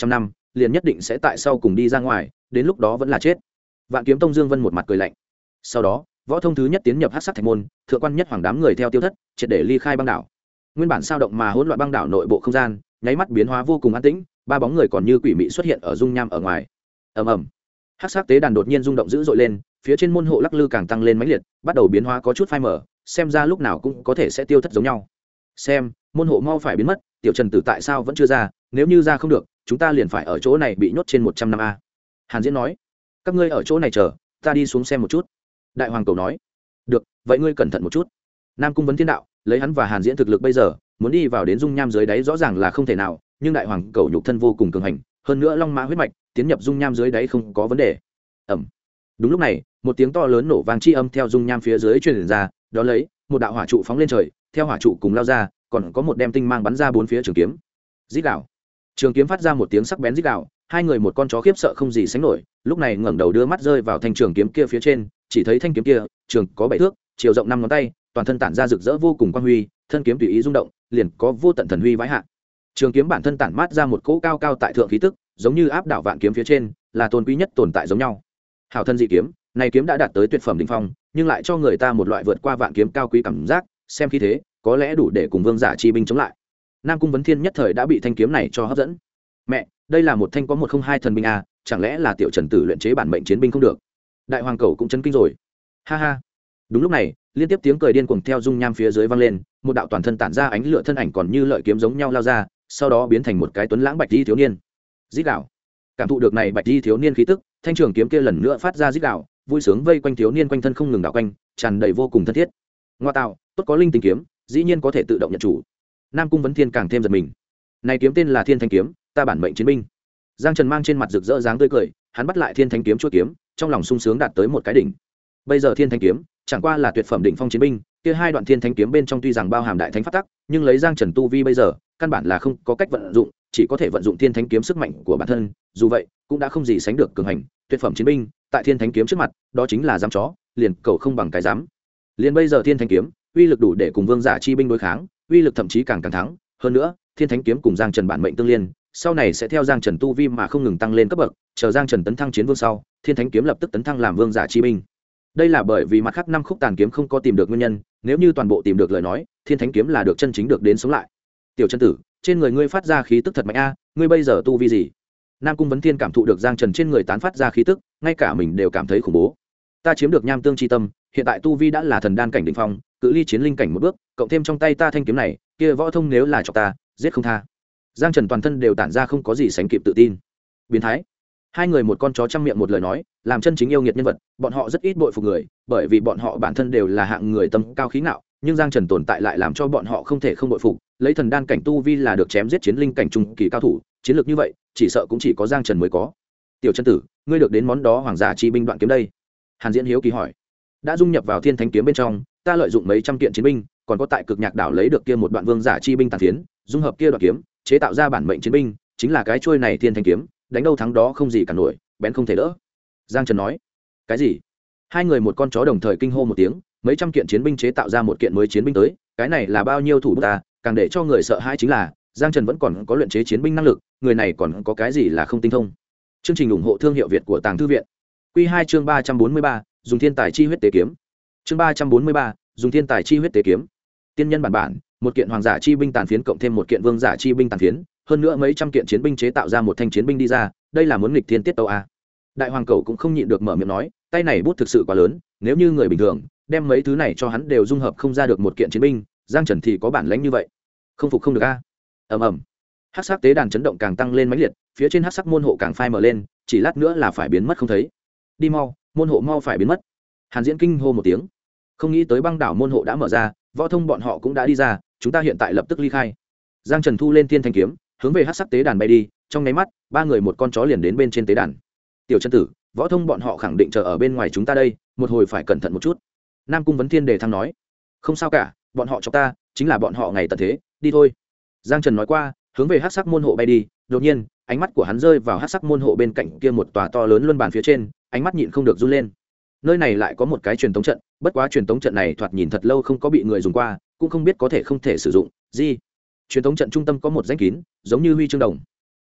liền nhất định sẽ tại sau cùng đi ra ngoài, đến lúc đó vẫn là chết. Vạn Kiếm Tông Dương Vân một mặt cười lạnh. Sau đó, võ thông thứ nhất tiến nhập hắc sắc thạch môn, thượng quan nhất hoàng đám người theo tiêu thất, triệt để ly khai băng đảo. Nguyên bản sao động mà hỗn loạn băng đảo nội bộ không gian, nháy mắt biến hóa vô cùng an tĩnh, ba bóng người còn như quỷ mị xuất hiện ở dung nham ở ngoài. Ầm ầm. Hắc sắc tế đàn đột nhiên rung động dữ dội lên, phía trên môn hộ lắc lư càng tăng lên mãnh liệt, bắt đầu biến hóa có chút phai mờ, xem ra lúc nào cũng có thể sẽ tiêu thất giống nhau. Xem, môn hộ mau phải biến mất, tiểu Trần Tử tại sao vẫn chưa ra, nếu như ra không được, chúng ta liền phải ở chỗ này bị nhốt trên 100 năm a. Hàn Diễn nói. Các ngươi ở chỗ này chờ, ta đi xuống xem một chút. Đại Hoàng Cầu nói. Được, vậy ngươi cẩn thận một chút. Nam Cung Vấn Thiên đạo, lấy hắn và Hàn Diễn thực lực bây giờ, muốn đi vào đến dung nham dưới đáy rõ ràng là không thể nào, nhưng Đại Hoàng Cầu nhục thân vô cùng cường hành, hơn nữa long mã huyết mạch, tiến nhập dung nham dưới đáy không có vấn đề. Ầm. Đúng lúc này, một tiếng to lớn nổ vang chi âm theo dung nham phía dưới truyền ra, đó lấy một đạo hỏa trụ phóng lên trời, theo hỏa trụ cùng lao ra, còn có một đem tinh mang bắn ra bốn phía trường kiếm. Rít gào. Trường kiếm phát ra một tiếng sắc bén rít gào, hai người một con chó khiếp sợ không gì sánh nổi, lúc này ngẩng đầu đưa mắt rơi vào thanh trường kiếm kia phía trên, chỉ thấy thanh kiếm kia, trường có 7 thước, chiều rộng 5 ngón tay, toàn thân tản ra rực rỡ vô cùng quang huy, thân kiếm tùy ý rung động, liền có vô tận thần huy vãi hạ. Trường kiếm bản thân tản mát ra một cỗ cao cao tại thượng khí tức, giống như áp đảo vạn kiếm phía trên, là tôn quý nhất tồn tại giống nhau. Hảo thân dị kiếm, này kiếm đã đạt tới tuyệt phẩm đỉnh phong, nhưng lại cho người ta một loại vượt qua vạn kiếm cao quý cảm giác, xem khí thế, có lẽ đủ để cùng vương giả chi binh chống lại. Nam Cung Vấn Thiên nhất thời đã bị thanh kiếm này cho hấp dẫn. Mẹ, đây là một thanh có 102 thần binh a, chẳng lẽ là tiểu Trần Tử luyện chế bản mệnh chiến binh không được? Đại Hoàng Cầu cũng chấn kinh rồi. Ha ha. Đúng lúc này, liên tiếp tiếng cười điên cuồng theo dung nham phía dưới vang lên, một đạo toàn thân tản ra ánh lửa thân ảnh còn như lợi kiếm giống nhau lao ra, sau đó biến thành một cái tuấn lãng bạch y thiếu niên. Rít gào. Cảm thụ được này bạch y thiếu niên khí tức, thanh trường kiếm kia lần nữa phát ra rít gào, vui sướng vây quanh thiếu niên quanh thân không ngừng đảo quanh, tràn đầy vô cùng thân thiết. Ngoa tạo, tốt có linh tính kiếm, dĩ nhiên có thể tự động nhận chủ. Nam Cung Vấn Thiên càng thêm giật mình. Này kiếm tên là Thiên Thanh kiếm, ta bản mệnh chiến binh. Giang Trần mang trên mặt rực rỡ dáng tươi cười, hắn bắt lại Thiên Thanh kiếm chuôi kiếm, trong lòng sung sướng đạt tới một cái đỉnh. Bây giờ Thiên Thanh kiếm chẳng qua là tuyệt phẩm đỉnh phong chiến binh, kia hai đoạn Thiên Thanh kiếm bên trong tuy rằng bao hàm đại thánh pháp tắc, nhưng lấy Giang Trần tu vi bây giờ, căn bản là không có cách vận dụng, chỉ có thể vận dụng Thiên Thanh kiếm sức mạnh của bản thân, dù vậy, cũng đã không gì sánh được cường hành, tuyệt phẩm chiến binh, tại Thiên Thanh kiếm trước mặt, đó chính là giám chó, liền cầu không bằng cái dám. Liền bây giờ Thiên Thanh kiếm, uy lực đủ để cùng vương giả chi binh đối kháng, uy lực thậm chí càng thắng, hơn nữa, Thiên Thánh kiếm cùng Giang Trần bản mệnh tương liên, sau này sẽ theo Giang Trần tu vi mà không ngừng tăng lên cấp bậc, chờ Giang Trần tấn thăng chiến vương sau, Thiên Thánh kiếm lập tức tấn thăng làm vương giả chi binh. Đây là bởi vì mặt khác 5 khúc tàn kiếm không có tìm được nguyên nhân, nếu như toàn bộ tìm được lời nói, Thiên Thánh kiếm là được chân chính được đến sống lại. Tiểu Trần Tử, trên người ngươi phát ra khí tức thật mạnh a, ngươi bây giờ tu vi gì? Nam Cung Vấn Thiên cảm thụ được Giang Trần trên người tán phát ra khí tức, ngay cả mình đều cảm thấy khủng bố. Ta chiếm được nham tương chi tâm, hiện tại tu vi đã là thần đan cảnh đỉnh phong, cự ly chiến linh cảnh một bước, cộng thêm trong tay ta thanh kiếm này, kia võ thông nếu là chọc ta, giết không tha. Giang Trần toàn thân đều tản ra không có gì sánh kịp tự tin. Biến thái. Hai người một con chó trăm miệng một lời nói, làm chân chính yêu nghiệt nhân vật, bọn họ rất ít bội phục người, bởi vì bọn họ bản thân đều là hạng người tâm cao khí ngạo, nhưng Giang Trần tồn tại lại làm cho bọn họ không thể không bội phục, lấy thần đan cảnh tu vi là được chém giết chiến linh cảnh trung kỳ cao thủ, chiến lược như vậy, chỉ sợ cũng chỉ có Giang Trần mới có. Tiểu Trần Tử, ngươi được đến món đó hoàng giả chi binh đoạn kiếm đây? Hàn Diễn hiếu kỳ hỏi. Đã dung nhập vào Thiên Thánh kiếm bên trong, ta lợi dụng mấy trăm kiện chiến binh, còn có tại Cực Nhạc đảo lấy được kia một đoạn vương giả chi binh tàn phiến, dung hợp kia đoạn kiếm, chế tạo ra bản mệnh chiến binh, chính là cái chuôi này Thiên Thánh kiếm, đánh đâu thắng đó không gì cả nổi, bén không thể đỡ. Giang Trần nói. Cái gì? Hai người một con chó đồng thời kinh hô một tiếng, mấy trăm kiện chiến binh chế tạo ra một kiện mới chiến binh tới, cái này là bao nhiêu thủ bút ta, càng để cho người sợ hãi chính là, Giang Trần vẫn còn có luyện chế chiến binh năng lực, người này còn có cái gì là không tinh thông. Chương trình ủng hộ thương hiệu Việt của Tàng Thư viện. Quy 2 chương 343, dùng thiên tài chi huyết tế kiếm. Chương 343, dùng thiên tài chi huyết tế kiếm. Tiên nhân bản, một kiện hoàng giả chi binh tàn phiến cộng thêm một kiện vương giả chi binh tàn phiến, hơn nữa mấy trăm kiện chiến binh chế tạo ra một thanh chiến binh đi ra, đây là muốn nghịch thiên tiết tấu a. Đại Hoàng Cầu cũng không nhịn được mở miệng nói, tay này bút thực sự quá lớn, nếu như người bình thường đem mấy thứ này cho hắn đều dung hợp không ra được một kiện chiến binh, Giang Trần thì có bản lĩnh như vậy, không phục không được a. Ầm ầm. Hắc sắc tế đàn chấn động càng tăng lên mãnh liệt, phía trên hắc sắc môn hộ càng phai mở lên, chỉ lát nữa là phải biến mất không thấy. Đi mau, môn hộ mau phải biến mất. Hàn Diễn kinh hô một tiếng, không nghĩ tới băng đảo môn hộ đã mở ra, võ thông bọn họ cũng đã đi ra, chúng ta hiện tại lập tức ly khai. Giang Trần thu lên Thiên Thanh kiếm, hướng về hắc sắc tế đàn bay đi, trong nháy mắt, ba người một con chó liền đến bên trên tế đàn. Tiểu Trần Tử, võ thông bọn họ khẳng định chờ ở bên ngoài chúng ta đây, một hồi phải cẩn thận một chút. Nam Cung Vấn Thiên đề thăng nói. Không sao cả, bọn họ cho ta, chính là bọn họ ngày tận thế, đi thôi. Giang Trần nói qua, hướng về hắc sắc môn hộ bay đi, đột nhiên, ánh mắt của hắn rơi vào hắc sắc môn hộ bên cạnh kia một tòa to lớn luân bàn phía trên, ánh mắt nhịn không được run lên. Nơi này lại có một cái truyền tống trận, bất quá truyền tống trận này thoạt nhìn thật lâu không có bị người dùng qua, cũng không biết có thể không thể sử dụng. Gì? Truyền tống trận trung tâm có một rãnh kín, giống như huy chương đồng.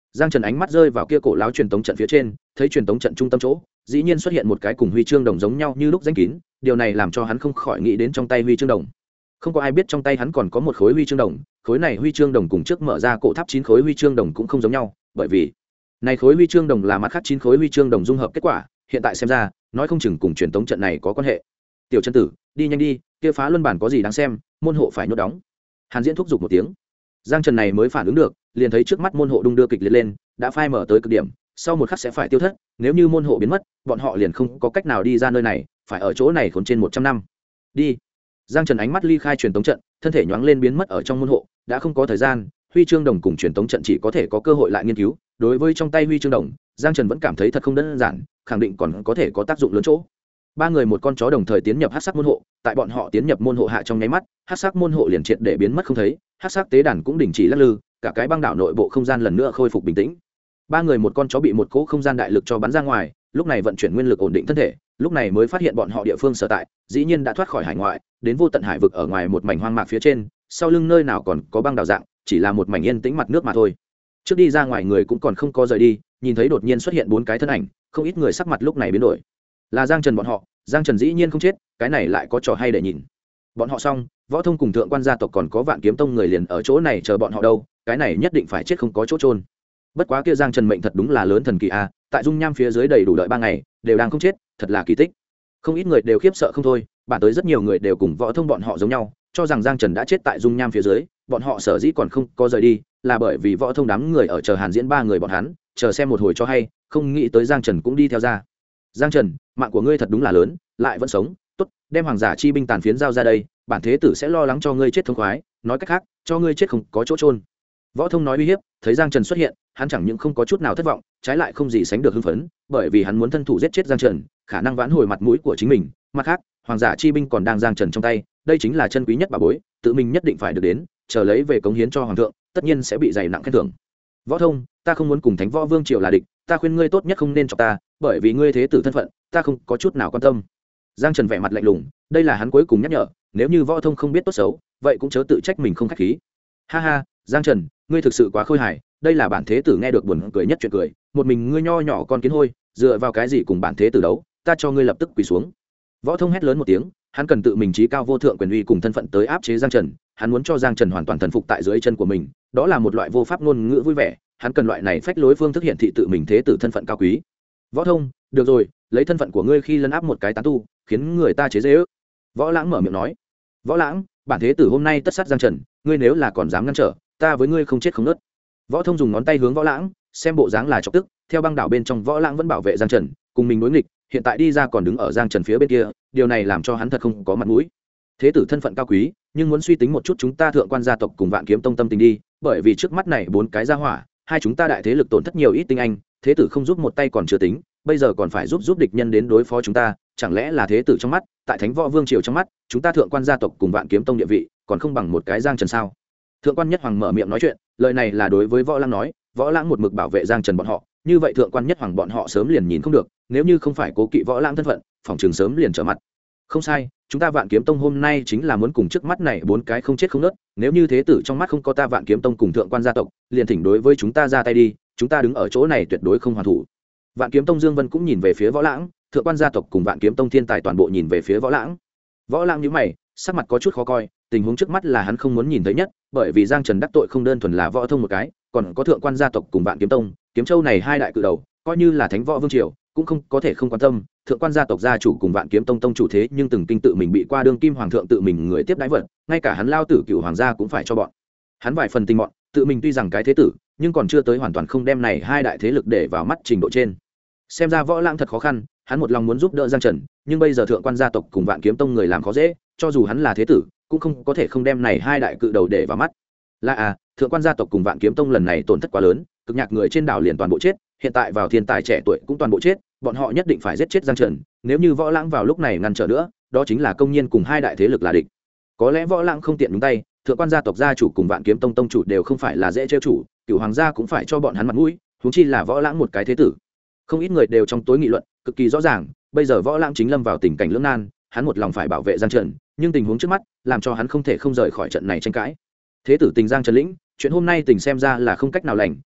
Giang Trần ánh mắt rơi vào kia cổ lão truyền tống trận phía trên, thấy truyền tống trận trung tâm chỗ dĩ nhiên xuất hiện một cái cùng huy chương đồng giống nhau như lúc danh kín, điều này làm cho hắn không khỏi nghĩ đến trong tay huy chương đồng. Không có ai biết trong tay hắn còn có một khối huy chương đồng, khối này huy chương đồng cùng trước mở ra cổ tháp 9 khối huy chương đồng cũng không giống nhau, bởi vì này khối huy chương đồng là mặt khác 9 khối huy chương đồng dung hợp kết quả, hiện tại xem ra, nói không chừng cùng truyền tống trận này có quan hệ. Tiểu chân tử, đi nhanh đi, kia phá luân bản có gì đáng xem, môn hộ phải nhốt đóng. Hàn Diễn thúc giục một tiếng. Giang Trần này mới phản ứng được, liền thấy trước mắt môn hộ đung đưa kịch liệt lên, đã phai mở tới cực điểm, sau một khắc sẽ phải tiêu thất, nếu như môn hộ biến mất, bọn họ liền không có cách nào đi ra nơi này, phải ở chỗ này khốn trên 100 năm. Đi. Giang Trần ánh mắt ly khai truyền tống trận, thân thể nhoáng lên biến mất ở trong môn hộ, đã không có thời gian, huy chương đồng cùng truyền tống trận chỉ có thể có cơ hội lại nghiên cứu, đối với trong tay huy chương đồng, Giang Trần vẫn cảm thấy thật không đơn giản, khẳng định còn có thể có tác dụng lớn chỗ. Ba người một con chó đồng thời tiến nhập hắc sắc môn hộ, tại bọn họ tiến nhập môn hộ hạ trong nháy mắt, hắc sắc môn hộ liền triệt để biến mất không thấy, hắc sắc tế đàn cũng đình chỉ lắc lư, cả cái băng đảo nội bộ không gian lần nữa khôi phục bình tĩnh. Ba người một con chó bị một cỗ không gian đại lực cho bắn ra ngoài, lúc này vận chuyển nguyên lực ổn định thân thể, lúc này mới phát hiện bọn họ địa phương sở tại, dĩ nhiên đã thoát khỏi hải ngoại, đến vô tận hải vực ở ngoài một mảnh hoang mạc phía trên, sau lưng nơi nào còn có băng đảo dạng, chỉ là một mảnh yên tĩnh mặt nước mà thôi. Trước đi ra ngoài người cũng còn không có rời đi, nhìn thấy đột nhiên xuất hiện 4 cái thân ảnh, không ít người sắc mặt lúc này biến đổi. Là Giang Trần bọn họ, Giang Trần dĩ nhiên không chết, cái này lại có trò hay để nhìn. Bọn họ xong, Võ Thông cùng Thượng Quan gia tộc còn có Vạn Kiếm Tông người liền ở chỗ này chờ bọn họ đâu, cái này nhất định phải chết không có chỗ trôn. Bất quá kia Giang Trần mệnh thật đúng là lớn thần kỳ a, tại dung nham phía dưới đầy đủ đợi 3 ngày, đều đang không chết, thật là kỳ tích. Không ít người đều khiếp sợ không thôi, bản tới rất nhiều người đều cùng Võ Thông bọn họ giống nhau, cho rằng Giang Trần đã chết tại dung nham phía dưới, bọn họ sở dĩ còn không có rời đi, là bởi vì Võ Thông đám người ở chờ Hàn Diễn 3 người bọn hắn, chờ xem một hồi cho hay, không nghĩ tới Giang Trần cũng đi theo ra. Giang Trần, mạng của ngươi thật đúng là lớn, lại vẫn sống, tốt, đem hoàng giả chi binh tàn phiến giao ra đây, bản thế tử sẽ lo lắng cho ngươi chết thống khoái, nói cách khác, cho ngươi chết không có chỗ trôn. Võ Thông nói uy hiếp, thấy Giang Trần xuất hiện, hắn chẳng những không có chút nào thất vọng, trái lại không gì sánh được hưng phấn, bởi vì hắn muốn thân thủ giết chết Giang Trần, khả năng vãn hồi mặt mũi của chính mình, mặt khác, hoàng giả chi binh còn đang Giang Trần trong tay, đây chính là chân quý nhất bà bối, tự mình nhất định phải được đến, chờ lấy về cống hiến cho hoàng thượng, tất nhiên sẽ bị dày nặng khen thưởng. Võ Thông, ta không muốn cùng Thánh Võ Vương triều là địch, ta khuyên ngươi tốt nhất không nên chọc ta, bởi vì ngươi thế tử thân phận, ta không có chút nào quan tâm. Giang Trần vẻ mặt lạnh lùng, đây là hắn cuối cùng nhắc nhở, nếu như Võ Thông không biết tốt xấu, vậy cũng chớ tự trách mình không khách khí. Ha ha, Giang Trần, ngươi thực sự quá khôi hài, đây là bản thế tử nghe được buồn cười nhất chuyện cười, một mình ngươi nho nhỏ con kiến hôi, dựa vào cái gì cùng bản thế tử đấu, ta cho ngươi lập tức quỳ xuống. Võ Thông hét lớn một tiếng, hắn cần tự mình trí cao vô thượng quyền uy cùng thân phận tới áp chế Giang Trần, hắn muốn cho Giang Trần hoàn toàn thần phục tại dưới chân của mình, đó là một loại vô pháp ngôn ngữ vui vẻ, hắn cần loại này phách lối phương thức hiện thị tự mình thế tử thân phận cao quý. Võ Thông, được rồi, lấy thân phận của ngươi khi lấn áp một cái tán tu, khiến người ta chế giễu. Võ Lãng mở miệng nói. Võ Lãng, bản thế tử hôm nay tất sát Giang Trần, ngươi nếu là còn dám ngăn trở, ta với ngươi không chết không nứt. Võ Thông dùng ngón tay hướng Võ Lãng, xem bộ dáng là chọc tức, theo băng đảo bên trong Võ Lãng vẫn bảo vệ Giang Trần, cùng mình đối nghịch, hiện tại đi ra còn đứng ở Giang Trần phía bên kia, điều này làm cho hắn thật không có mặt mũi. Thế tử thân phận cao quý, nhưng muốn suy tính một chút chúng ta Thượng Quan gia tộc cùng Vạn Kiếm Tông tâm tình đi, bởi vì trước mắt này 4 cái gia hỏa, hai chúng ta đại thế lực tổn thất nhiều ít tinh anh, thế tử không giúp một tay còn chưa tính, bây giờ còn phải giúp địch nhân đến đối phó chúng ta, chẳng lẽ là thế tử trong mắt, tại Thánh Võ Vương triều trong mắt, chúng ta Thượng Quan gia tộc cùng Vạn Kiếm Tông địa vị, còn không bằng một cái Giang Trần sao? Thượng Quan Nhất Hoàng mở miệng nói chuyện, lời này là đối với Võ Lãng nói, Võ Lãng một mực bảo vệ Giang Trần bọn họ, như vậy Thượng Quan Nhất Hoàng bọn họ sớm liền nhìn không được, nếu như không phải cố kỵ Võ Lãng thân phận, phòng trường sớm liền trở mặt. Không sai, chúng ta Vạn Kiếm Tông hôm nay chính là muốn cùng trước mắt này 4 cái không chết không nứt, nếu như thế tử trong mắt không có ta Vạn Kiếm Tông cùng Thượng Quan gia tộc, liền thỉnh đối với chúng ta ra tay đi, chúng ta đứng ở chỗ này tuyệt đối không hoàn thủ. Vạn Kiếm Tông Dương Vân cũng nhìn về phía Võ Lãng, Thượng Quan gia tộc cùng Vạn Kiếm Tông thiên tài toàn bộ nhìn về phía Võ Lãng. Võ Lãng nhíu mày, sắc mặt có chút khó coi, tình huống trước mắt là hắn không muốn nhìn thấy nhất, bởi vì Giang Trần đắc tội không đơn thuần là Võ Thông một cái, còn có Thượng Quan gia tộc cùng Vạn Kiếm Tông, Kiếm Châu này hai đại cự đầu, coi như là Thánh Võ Vương triều, cũng không có thể không quan tâm. Thượng Quan gia tộc gia chủ cùng Vạn Kiếm Tông tông chủ thế nhưng từng kinh tự mình bị qua đương kim hoàng thượng tự mình người tiếp đãi vật, ngay cả hắn lao tử cửu hoàng gia cũng phải cho bọn hắn vài phần tình mọn, tự mình tuy rằng cái thế tử, nhưng còn chưa tới hoàn toàn không đem này hai đại thế lực để vào mắt trình độ trên. Xem ra Võ Lãng thật khó khăn, hắn một lòng muốn giúp đỡ Giang Trần, nhưng bây giờ Thượng Quan gia tộc cùng Vạn Kiếm Tông người làm khó dễ, cho dù hắn là thế tử, cũng không có thể không đem này hai đại cự đầu để vào mắt. Là Thượng Quan gia tộc cùng Vạn Kiếm Tông lần này tổn thất quá lớn, cực nhạc người trên đảo liền toàn bộ chết, hiện tại vào thiên tài trẻ tuổi cũng toàn bộ chết, bọn họ nhất định phải giết chết Giang Trần, nếu như Võ Lãng vào lúc này ngăn trở nữa, đó chính là công nhiên cùng hai đại thế lực là địch. Có lẽ Võ Lãng không tiện nhúng tay, Thượng Quan gia tộc gia chủ cùng Vạn Kiếm Tông tông chủ đều không phải là dễ trêu chủ, cửu hoàng gia cũng phải cho bọn hắn mặt mũi, huống chi là Võ Lãng một cái thế tử. Không ít người đều trong tối nghị luận, cực kỳ rõ ràng, bây giờ Võ Lãng chính lâm vào tình cảnh lưỡng nan, hắn một lòng phải bảo vệ Giang Trần, nhưng tình huống trước mắt làm cho hắn không thể không rời khỏi trận này tranh cãi. Thế tử tình Giang Trần lĩnh, chuyện hôm nay tình xem ra là không cách nào lành,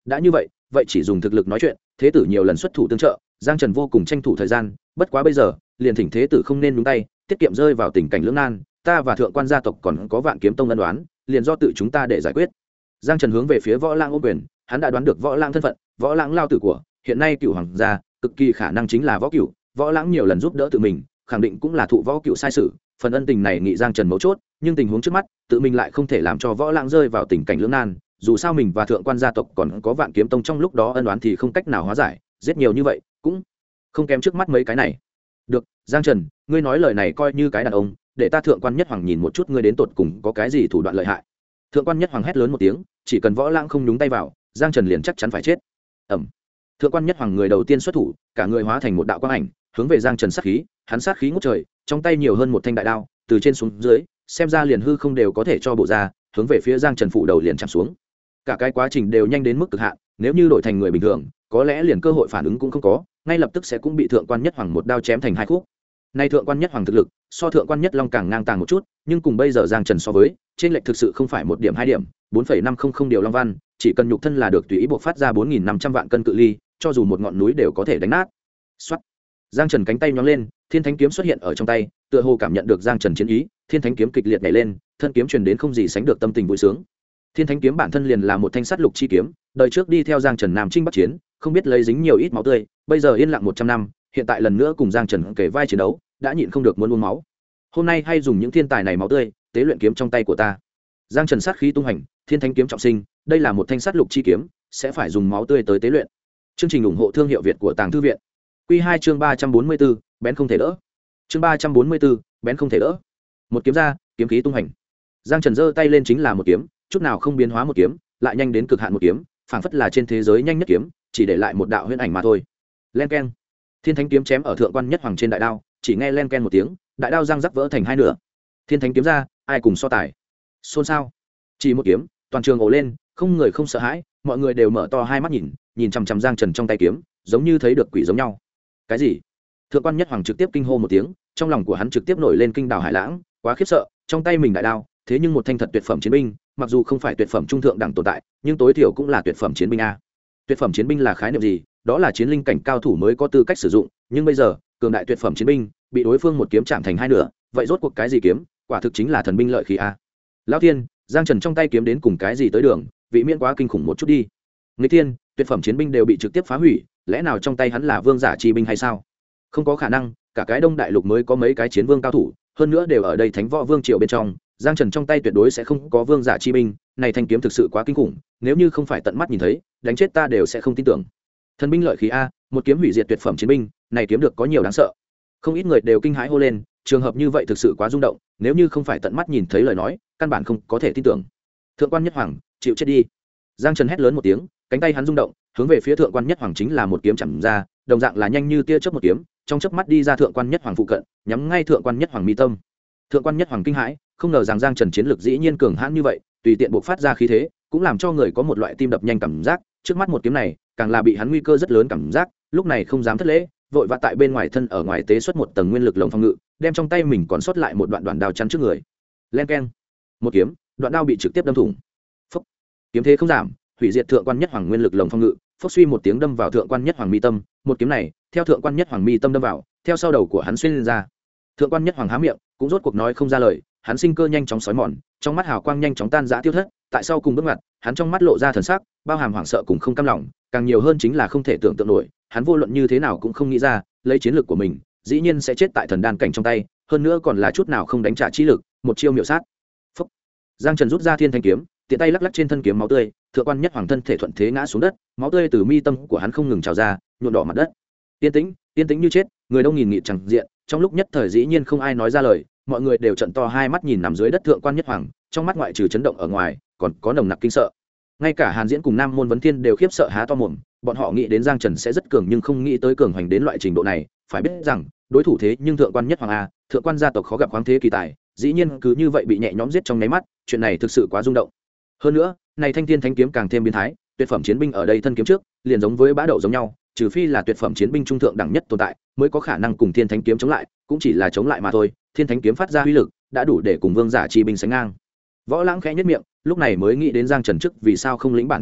đã như vậy vậy chỉ dùng thực lực nói chuyện. Thế tử nhiều lần xuất thủ tương trợ, Giang Trần vô cùng tranh thủ thời gian, bất quá bây giờ liền thỉnh thế tử không nên nhúng tay, tiết kiệm rơi vào tình cảnh lưỡng nan. Ta và thượng quan gia tộc còn có Vạn Kiếm Tông ân đoán, liền do tự chúng ta để giải quyết. Giang Trần hướng về phía Võ Lãng ôm quyền, hắn đã đoán được Võ Lãng thân phận, Võ Lãng lao tử của hiện nay Cựu hoàng gia, cực kỳ khả năng chính là Võ Cựu. Võ Lãng nhiều lần giúp đỡ tự mình, khẳng định cũng là thụ Võ Cựu sai sự, phần ân tình này nghị Giang Trần mấu chốt, nhưng tình huống trước mắt, tự mình lại không thể làm cho Võ Lãng rơi vào tình cảnh lưỡng nan. Dù sao mình và thượng quan gia tộc còn có Vạn Kiếm Tông trong lúc đó ân oán thì không cách nào hóa giải, giết nhiều như vậy cũng không kém trước mắt mấy cái này. Được, Giang Trần, ngươi nói lời này coi như cái đàn ông, để ta thượng quan nhất hoàng nhìn một chút ngươi đến tột cùng có cái gì thủ đoạn lợi hại. Thượng quan nhất hoàng hét lớn một tiếng, chỉ cần Võ Lãng không nhúng tay vào, Giang Trần liền chắc chắn phải chết. Ẩm. Thượng quan nhất hoàng người đầu tiên xuất thủ, cả người hóa thành một đạo quang ảnh, hướng về Giang Trần sát khí, hắn sát khí ngút trời, trong tay nhiều hơn một thanh đại đao, từ trên xuống dưới, xem ra liền hư không đều có thể cho bộ ra, hướng về phía Giang Trần phủ đầu liền chạm xuống. Cả cái quá trình đều nhanh đến mức cực hạn, nếu như đổi thành người bình thường, có lẽ liền cơ hội phản ứng cũng không có, ngay lập tức sẽ cũng bị thượng quan nhất hoàng một đao chém thành hai khúc. Nay thượng quan nhất hoàng thực lực, so thượng quan nhất long càng ngang tàng một chút, nhưng cùng bây giờ Giang Trần so với, trên lệch thực sự không phải một điểm hai điểm, 4,500 điều long văn, chỉ cần nhục thân là được tùy ý buộc phát ra 4.500 vạn cân cự ly, cho dù một ngọn núi đều có thể đánh nát. Soát. Giang Trần cánh tay nhón lên, Thiên Thánh kiếm xuất hiện ở trong tay, tựa hồ cảm nhận được Giang Trần chiến ý, Thiên Thánh kiếm kịch liệt nhảy lên, thân kiếm truyền đến không gì sánh được tâm tình vui sướng. Thiên Thánh kiếm bản thân liền là một thanh sắt lục chi kiếm, đời trước đi theo Giang Trần Nam Chinh Bắc chiến, không biết lấy dính nhiều ít máu tươi, bây giờ yên lặng 100 năm, hiện tại lần nữa cùng Giang Trần kể vai chiến đấu, đã nhịn không được muốn uống máu. Hôm nay hay dùng những thiên tài này máu tươi, tế luyện kiếm trong tay của ta. Giang Trần sát khí tung hành, Thiên Thánh kiếm trọng sinh, đây là một thanh sắt lục chi kiếm, sẽ phải dùng máu tươi tới tế luyện. Chương trình ủng hộ thương hiệu Việt của Tàng Thư viện. Quy 2 chương 344, bén không thể đỡ. Chương 344, bén không thể đỡ. Một kiếm ra, kiếm khí tung hành. Giang Trần giơ tay lên chính là một kiếm, chút nào không biến hóa một kiếm, lại nhanh đến cực hạn một kiếm, phảng phất là trên thế giới nhanh nhất kiếm, chỉ để lại một đạo huyễn ảnh mà thôi. Len keng. Thiên Thánh kiếm chém ở thượng quan nhất hoàng trên đại đao, chỉ nghe len ken một tiếng, đại đao răng rắc vỡ thành hai nửa. Thiên Thánh kiếm ra, ai cùng so tài? Xôn xao. Chỉ một kiếm, toàn trường ồ lên, không người không sợ hãi, mọi người đều mở to hai mắt nhìn, nhìn chằm chằm Giang Trần trong tay kiếm, giống như thấy được quỷ giống nhau. Cái gì? Thượng quan nhất hoàng trực tiếp kinh hô một tiếng, trong lòng của hắn trực tiếp nổi lên kinh đảo hải lãng, quá khiếp sợ, trong tay mình đại đao, thế nhưng một thanh thật tuyệt phẩm chiến binh, mặc dù không phải tuyệt phẩm trung thượng đẳng tồn tại, nhưng tối thiểu cũng là tuyệt phẩm chiến binh a. Tuyệt phẩm chiến binh là khái niệm gì? Đó là chiến linh cảnh cao thủ mới có tư cách sử dụng, nhưng bây giờ, cường đại tuyệt phẩm chiến binh bị đối phương một kiếm chạm thành hai nửa, vậy rốt cuộc cái gì kiếm? Quả thực chính là thần binh lợi khí a. Lão thiên, Giang Trần trong tay kiếm đến cùng cái gì tới đường, vị miễn quá kinh khủng một chút đi. Người thiên, tuyệt phẩm chiến binh đều bị trực tiếp phá hủy, lẽ nào trong tay hắn là vương giả chi binh hay sao? Không có khả năng, cả cái Đông Đại Lục mới có mấy cái chiến vương cao thủ, hơn nữa đều ở đây Thánh Võ Vương triều bên trong, Giang Trần trong tay tuyệt đối sẽ không có vương giả chi binh, này thanh kiếm thực sự quá kinh khủng, nếu như không phải tận mắt nhìn thấy, đánh chết ta đều sẽ không tin tưởng. Thần binh lợi khí a, một kiếm hủy diệt tuyệt phẩm chiến binh, này kiếm được có nhiều đáng sợ. Không ít người đều kinh hãi hô lên, trường hợp như vậy thực sự quá rung động, nếu như không phải tận mắt nhìn thấy lời nói, căn bản không có thể tin tưởng. Thượng quan nhất hoàng, chịu chết đi. Giang Trần hét lớn một tiếng, cánh tay hắn rung động, hướng về phía thượng quan nhất hoàng chính là một kiếm chạm ra, đồng dạng là nhanh như tia chớp một kiếm, trong chớp mắt đi ra thượng quan nhất hoàng phụ cận, nhắm ngay thượng quan nhất hoàng mi tâm. Thượng quan nhất hoàng kinh hãi, không ngờ rằng Giang Trần chiến lực dĩ nhiên cường hãn như vậy, tùy tiện bộc phát ra khí thế, cũng làm cho người có một loại tim đập nhanh cảm giác, trước mắt một kiếm này, càng là bị hắn nguy cơ rất lớn cảm giác, lúc này không dám thất lễ, vội vã tại bên ngoài thân ở ngoài tế xuất một tầng nguyên lực lồng phòng ngự, đem trong tay mình còn sót lại một đoạn đao chắn trước người. Len keng. Một kiếm, đoạn đao bị trực tiếp đâm thủng. Phốc. Kiếm thế không giảm, hủy diệt thượng quan nhất hoàng nguyên lực lồng phòng ngự, phốc suy một tiếng đâm vào thượng quan nhất hoàng mi tâm, một kiếm này, theo thượng quan nhất hoàng mi tâm đâm vào, theo sau đầu của hắn xuyên lên ra. Thượng quan nhất hoàng há miệng, cũng rốt cuộc nói không ra lời, hắn sinh cơ nhanh chóng xói mòn, trong mắt hào quang nhanh chóng tan rã tiêu thất, tại sau cùng bước ngoặt, hắn trong mắt lộ ra thần sắc, bao hàm hoảng sợ cùng không cam lòng, càng nhiều hơn chính là không thể tưởng tượng nổi, hắn vô luận như thế nào cũng không nghĩ ra, lấy chiến lược của mình, dĩ nhiên sẽ chết tại thần đan cảnh trong tay, hơn nữa còn là chút nào không đánh trả chi lực, một chiêu miểu sát. Phốc. Giang Trần rút ra Thiên Thanh kiếm, tiện tay lắc lắc trên thân kiếm máu tươi, thượng quan nhất hoàng thân thể thuận thế ngã xuống đất, máu tươi từ mi tâm của hắn không ngừng trào ra, nhuộm đỏ mặt đất. Yên tĩnh như chết, người đông nghìn nghịt chẳng diện, trong lúc nhất thời dĩ nhiên không ai nói ra lời, mọi người đều trợn to hai mắt nhìn nằm dưới đất thượng quan nhất hoàng, trong mắt ngoại trừ chấn động ở ngoài, còn có nồng nặc kinh sợ. Ngay cả Hàn Diễn cùng Nam Môn Vấn Thiên đều khiếp sợ há to mồm, bọn họ nghĩ đến Giang Trần sẽ rất cường nhưng không nghĩ tới cường hoành đến loại trình độ này, phải biết rằng, đối thủ thế nhưng thượng quan nhất hoàng a, thượng quan gia tộc khó gặp khoáng thế kỳ tài, dĩ nhiên cứ như vậy bị nhẹ nhõm giết trong nháy mắt, chuyện này thực sự quá rung động. Hơn nữa, này thanh thiên thánh kiếm càng thêm biến thái, tuyệt phẩm chiến binh ở đây thân kiếm trước, liền giống với bã đậu giống nhau, trừ phi là tuyệt phẩm chiến binh trung thượng đẳng nhất tồn tại, mới có khả năng cùng thiên thánh kiếm chống lại, cũng chỉ là chống lại mà thôi, thiên thánh kiếm phát ra uy lực, đã đủ để cùng vương giả chi binh sánh ngang. Võ Lãng khẽ nhất miệng, lúc này mới nghĩ đến Giang Trần trước vì sao không lĩnh bản thân tình,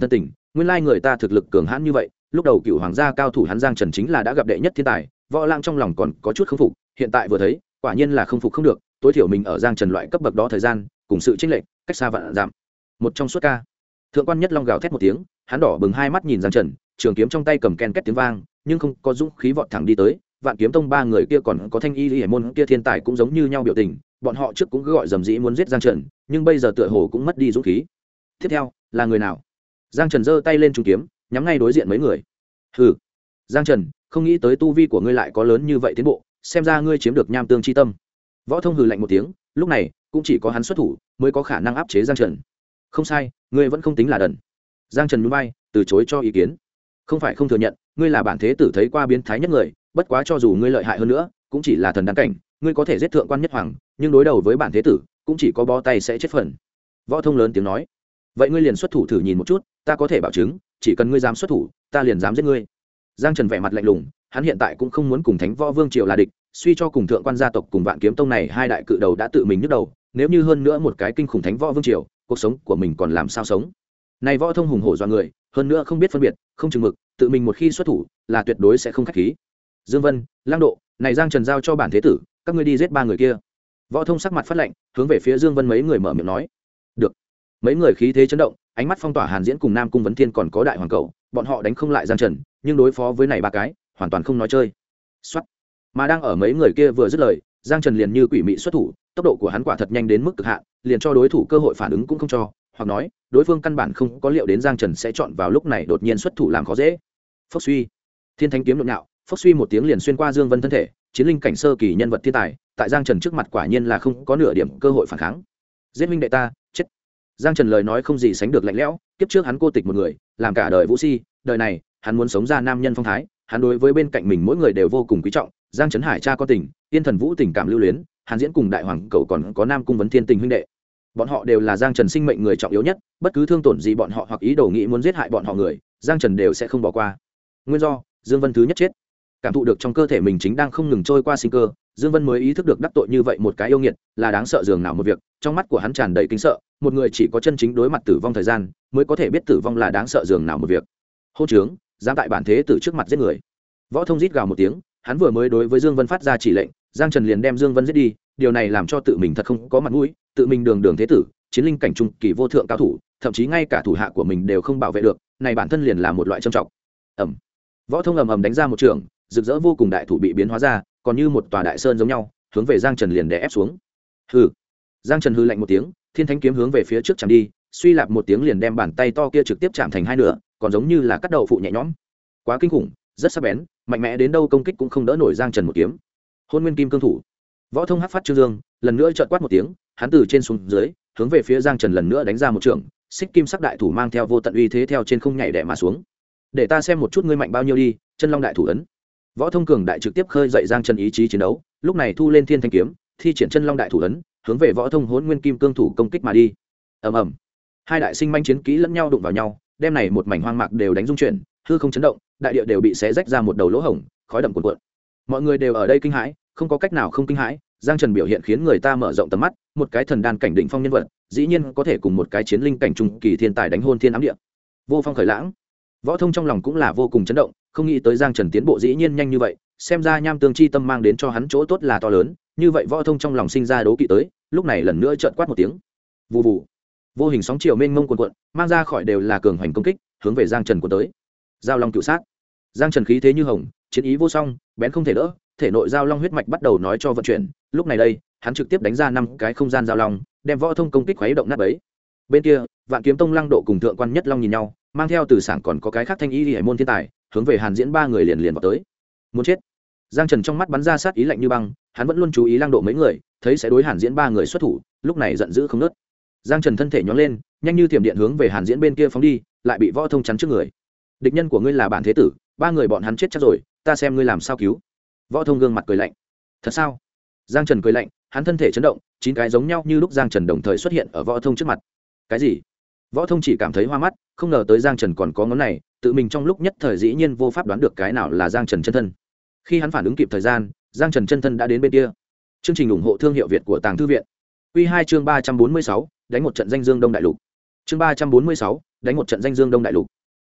nguyên lai người ta thực lực cường hãn như vậy. Lúc đầu cựu hoàng gia cao thủ hắn Giang Trần chính là đã gặp đệ nhất thiên tài, Võ Lãng trong lòng còn có chút không phục, hiện tại vừa thấy quả nhiên là không phục không được, tối thiểu mình ở Giang Trần loại cấp bậc đó thời gian cùng sự chênh lệch cách xa vạn dặm. Một trong suốt ca, thượng quan Nhất Long gào thét một tiếng, hắn đỏ bừng hai mắt nhìn Giang Trần, trường kiếm trong tay cầm ken két tiếng vang, nhưng không có dũng khí vọt thẳng đi tới. Vạn Kiếm Tông ba người kia còn có Thanh Y Liễu môn kia thiên tài cũng giống như nhau biểu tình, bọn họ trước cũng cứ gọi dầm dĩ muốn giết Giang Trần, nhưng bây giờ tựa hồ cũng mất đi dũng khí. Tiếp theo là người nào? Giang Trần giơ tay lên trung kiếm, nhắm ngay đối diện mấy người. Hừ, Giang Trần, không nghĩ tới tu vi của ngươi lại có lớn như vậy tiến bộ, xem ra ngươi chiếm được nham tương chi tâm. Võ Thông hừ lạnh một tiếng, lúc này cũng chỉ có hắn xuất thủ mới có khả năng áp chế Giang Trần. Không sai, ngươi vẫn không tính là đần. Giang Trần nhún vai, từ chối cho ý kiến. Không phải không thừa nhận, ngươi là bản thế tử thấy qua biến thái nhất người, bất quá cho dù ngươi lợi hại hơn nữa, cũng chỉ là thần đan cảnh, ngươi có thể giết thượng quan Nhất Hoàng, nhưng đối đầu với bản thế tử, cũng chỉ có bó tay sẽ chết phần. Võ Thông lớn tiếng nói, vậy ngươi liền xuất thủ thử nhìn một chút, ta có thể bảo chứng, chỉ cần ngươi dám xuất thủ, ta liền dám giết ngươi. Giang Trần vẻ mặt lạnh lùng, hắn hiện tại cũng không muốn cùng Thánh Võ Vương triều là địch, suy cho cùng thượng quan gia tộc cùng Vạn Kiếm Tông này hai đại cự đầu đã tự mình nhức đầu, nếu như hơn nữa một cái kinh khủng Thánh Võ Vương triều, cuộc sống của mình còn làm sao sống. Này Võ Thông hùng hổ do người, hơn nữa không biết phân biệt, không chừng mực, tự mình một khi xuất thủ, là tuyệt đối sẽ không khách khí. Dương Vân, Lang Độ, này Giang Trần giao cho bản thế tử, các ngươi đi giết ba người kia. Võ Thông sắc mặt phát lạnh, hướng về phía Dương Vân mấy người mở miệng nói. Được. Mấy người khí thế chấn động, ánh mắt phong tỏa Hàn Diễn cùng Nam Cung Vấn Thiên còn có Đại Hoàng Cầu, bọn họ đánh không lại Giang Trần, nhưng đối phó với này ba cái, hoàn toàn không nói chơi. Soát. Mà đang ở mấy người kia vừa dứt lời, Giang Trần liền như quỷ mị xuất thủ, tốc độ của hắn quả thật nhanh đến mức cực hạn, liền cho đối thủ cơ hội phản ứng cũng không cho, hoặc nói, đối phương căn bản không có liệu đến Giang Trần sẽ chọn vào lúc này đột nhiên xuất thủ làm khó dễ. Phốc suy. Thiên Thánh kiếm nhộn nhạo, phốc suy một tiếng liền xuyên qua Dương Vân thân thể, chiến linh cảnh sơ kỳ nhân vật thiên tài, tại Giang Trần trước mặt quả nhiên là không có nửa điểm cơ hội phản kháng. Giết huynh đệ ta, chết. Giang Trần lời nói không gì sánh được lạnh lẽo, kiếp trước hắn cô tịch một người, làm cả đời vũ si, đời này, hắn muốn sống ra nam nhân phong thái, hắn đối với bên cạnh mình mỗi người đều vô cùng quý trọng, Giang Trấn Hải cha con tình, Tiên Thần Vũ tình cảm lưu luyến, Hàn Diễn cùng Đại Hoàng Cầu còn có Nam Cung Vấn Thiên tình huynh đệ. Bọn họ đều là Giang Trần sinh mệnh người trọng yếu nhất, bất cứ thương tổn gì bọn họ hoặc ý đồ nghĩ muốn giết hại bọn họ người, Giang Trần đều sẽ không bỏ qua. Nguyên do, Dương Vân thứ nhất chết. Cảm thụ được trong cơ thể mình chính đang không ngừng trôi qua sinh cơ, Dương Vân mới ý thức được đắc tội như vậy một cái yêu nghiệt là đáng sợ dường nào một việc, trong mắt của hắn tràn đầy kính sợ, một người chỉ có chân chính đối mặt tử vong thời gian, mới có thể biết tử vong là đáng sợ dường nào một việc. Hôn trướng, dám tại bản thế tử trước mặt giết người. Võ Thông rít gào một tiếng, hắn vừa mới đối với Dương Vân phát ra chỉ lệnh, Giang Trần liền đem Dương Vân giết đi, điều này làm cho tự mình thật không có mặt mũi, tự mình đường đường thế tử, chiến linh cảnh trung kỳ vô thượng cao thủ, thậm chí ngay cả thủ hạ của mình đều không bảo vệ được, này bản thân liền là một loại trầm trọng. Ầm. Võ Thông ầm ầm đánh ra một trường, rực rỡ vô cùng đại thủ bị biến hóa ra, còn như một tòa đại sơn giống nhau, hướng về Giang Trần liền đè ép xuống. Hừ. Giang Trần hừ lạnh một tiếng, Thiên Thánh kiếm hướng về phía trước chạm đi, suy lạp một tiếng liền đem bàn tay to kia trực tiếp chạm thành hai nửa, còn giống như là cắt đầu phụ nhẹ nhõm. Quá kinh khủng, rất sắc bén, mạnh mẽ đến đâu công kích cũng không đỡ nổi Giang Trần một kiếm. Hôn Nguyên Kim Cương thủ. Võ Thông hắc phát trương dương, lần nữa chợt quát một tiếng, hắn từ trên xuống dưới, hướng về phía Giang Trần lần nữa đánh ra một trường, xích kim sắc đại thủ mang theo vô tận uy thế theo trên không nhảy đè mà xuống. Để ta xem một chút ngươi mạnh bao nhiêu đi, Chân Long đại thủ ấn. Võ Thông cường đại trực tiếp khơi dậy Giang Trần ý chí chiến đấu, lúc này thu lên Thiên Thanh kiếm, thi triển Chân Long đại thủ ấn, hướng về Võ Thông Hỗn Nguyên Kim Cương thủ công kích mà đi. Ầm ầm. Hai đại sinh manh chiến kỹ lẫn nhau đụng vào nhau, đem này một mảnh hoang mạc đều đánh rung chuyển, hư không chấn động, đại địa đều bị xé rách ra một đầu lỗ hổng, khói đậm cuồn cuộn. Mọi người đều ở đây kinh hãi, không có cách nào không kinh hãi, Giang Trần biểu hiện khiến người ta mở rộng tầm mắt, một cái thần đan cảnh đỉnh phong nhân vật, dĩ nhiên có thể cùng một cái chiến linh cảnh trung kỳ thiên tài đánh hôn thiên ám địa. Vô phong khởi lãng. Võ Thông trong lòng cũng là vô cùng chấn động, không nghĩ tới Giang Trần tiến bộ dĩ nhiên nhanh như vậy, xem ra nham tương chi tâm mang đến cho hắn chỗ tốt là to lớn, như vậy Võ Thông trong lòng sinh ra đố kỵ tới, lúc này lần nữa chợt quát một tiếng. Vù vù. Vô hình sóng chiều mênh mông cuồn cuộn, mang ra khỏi đều là cường hành công kích, hướng về Giang Trần của tới. Giao long cựu sát. Giang Trần khí thế như hồng, chiến ý vô song, bén không thể đỡ, thể nội giao long huyết mạch bắt đầu nói cho vận chuyển, lúc này đây, hắn trực tiếp đánh ra 5 cái không gian giao long, đem Võ Thông công kích khuấy động nát bấy. Bên kia, Vạn Kiếm Tông Lăng Độ cùng Thượng quan Nhất Long nhìn nhau, mang theo từ sảng còn có cái khác Thanh Y Liễu môn thiên tài, hướng về Hàn Diễn ba người liền liền vào tới. Muốn chết. Giang Trần trong mắt bắn ra sát ý lạnh như băng, hắn vẫn luôn chú ý Lăng Độ mấy người, thấy sẽ đối Hàn Diễn ba người xuất thủ, lúc này giận dữ không ngớt. Giang Trần thân thể nhón lên, nhanh như thiểm điện hướng về Hàn Diễn bên kia phóng đi, lại bị Võ Thông chắn trước người. Địch nhân của ngươi là bản thế tử, ba người bọn hắn chết chắc rồi, ta xem ngươi làm sao cứu. Võ Thông gương mặt cười lạnh. Thật sao? Giang Trần cười lạnh, hắn thân thể chấn động, 9 cái giống nhau như lúc Giang Trần đồng thời xuất hiện ở Võ Thông trước mặt. Cái gì? Võ Thông chỉ cảm thấy hoa mắt, không ngờ tới Giang Trần còn có ngón này, tự mình trong lúc nhất thời dĩ nhiên vô pháp đoán được cái nào là Giang Trần chân thân. Khi hắn phản ứng kịp thời gian, Giang Trần chân thân đã đến bên kia. Chương trình ủng hộ thương hiệu Việt của Tàng Thư viện. Quy 2 chương 346, đánh một trận danh Dương Đông Đại Lục. Chương 346, đánh một trận danh Dương Đông Đại Lục.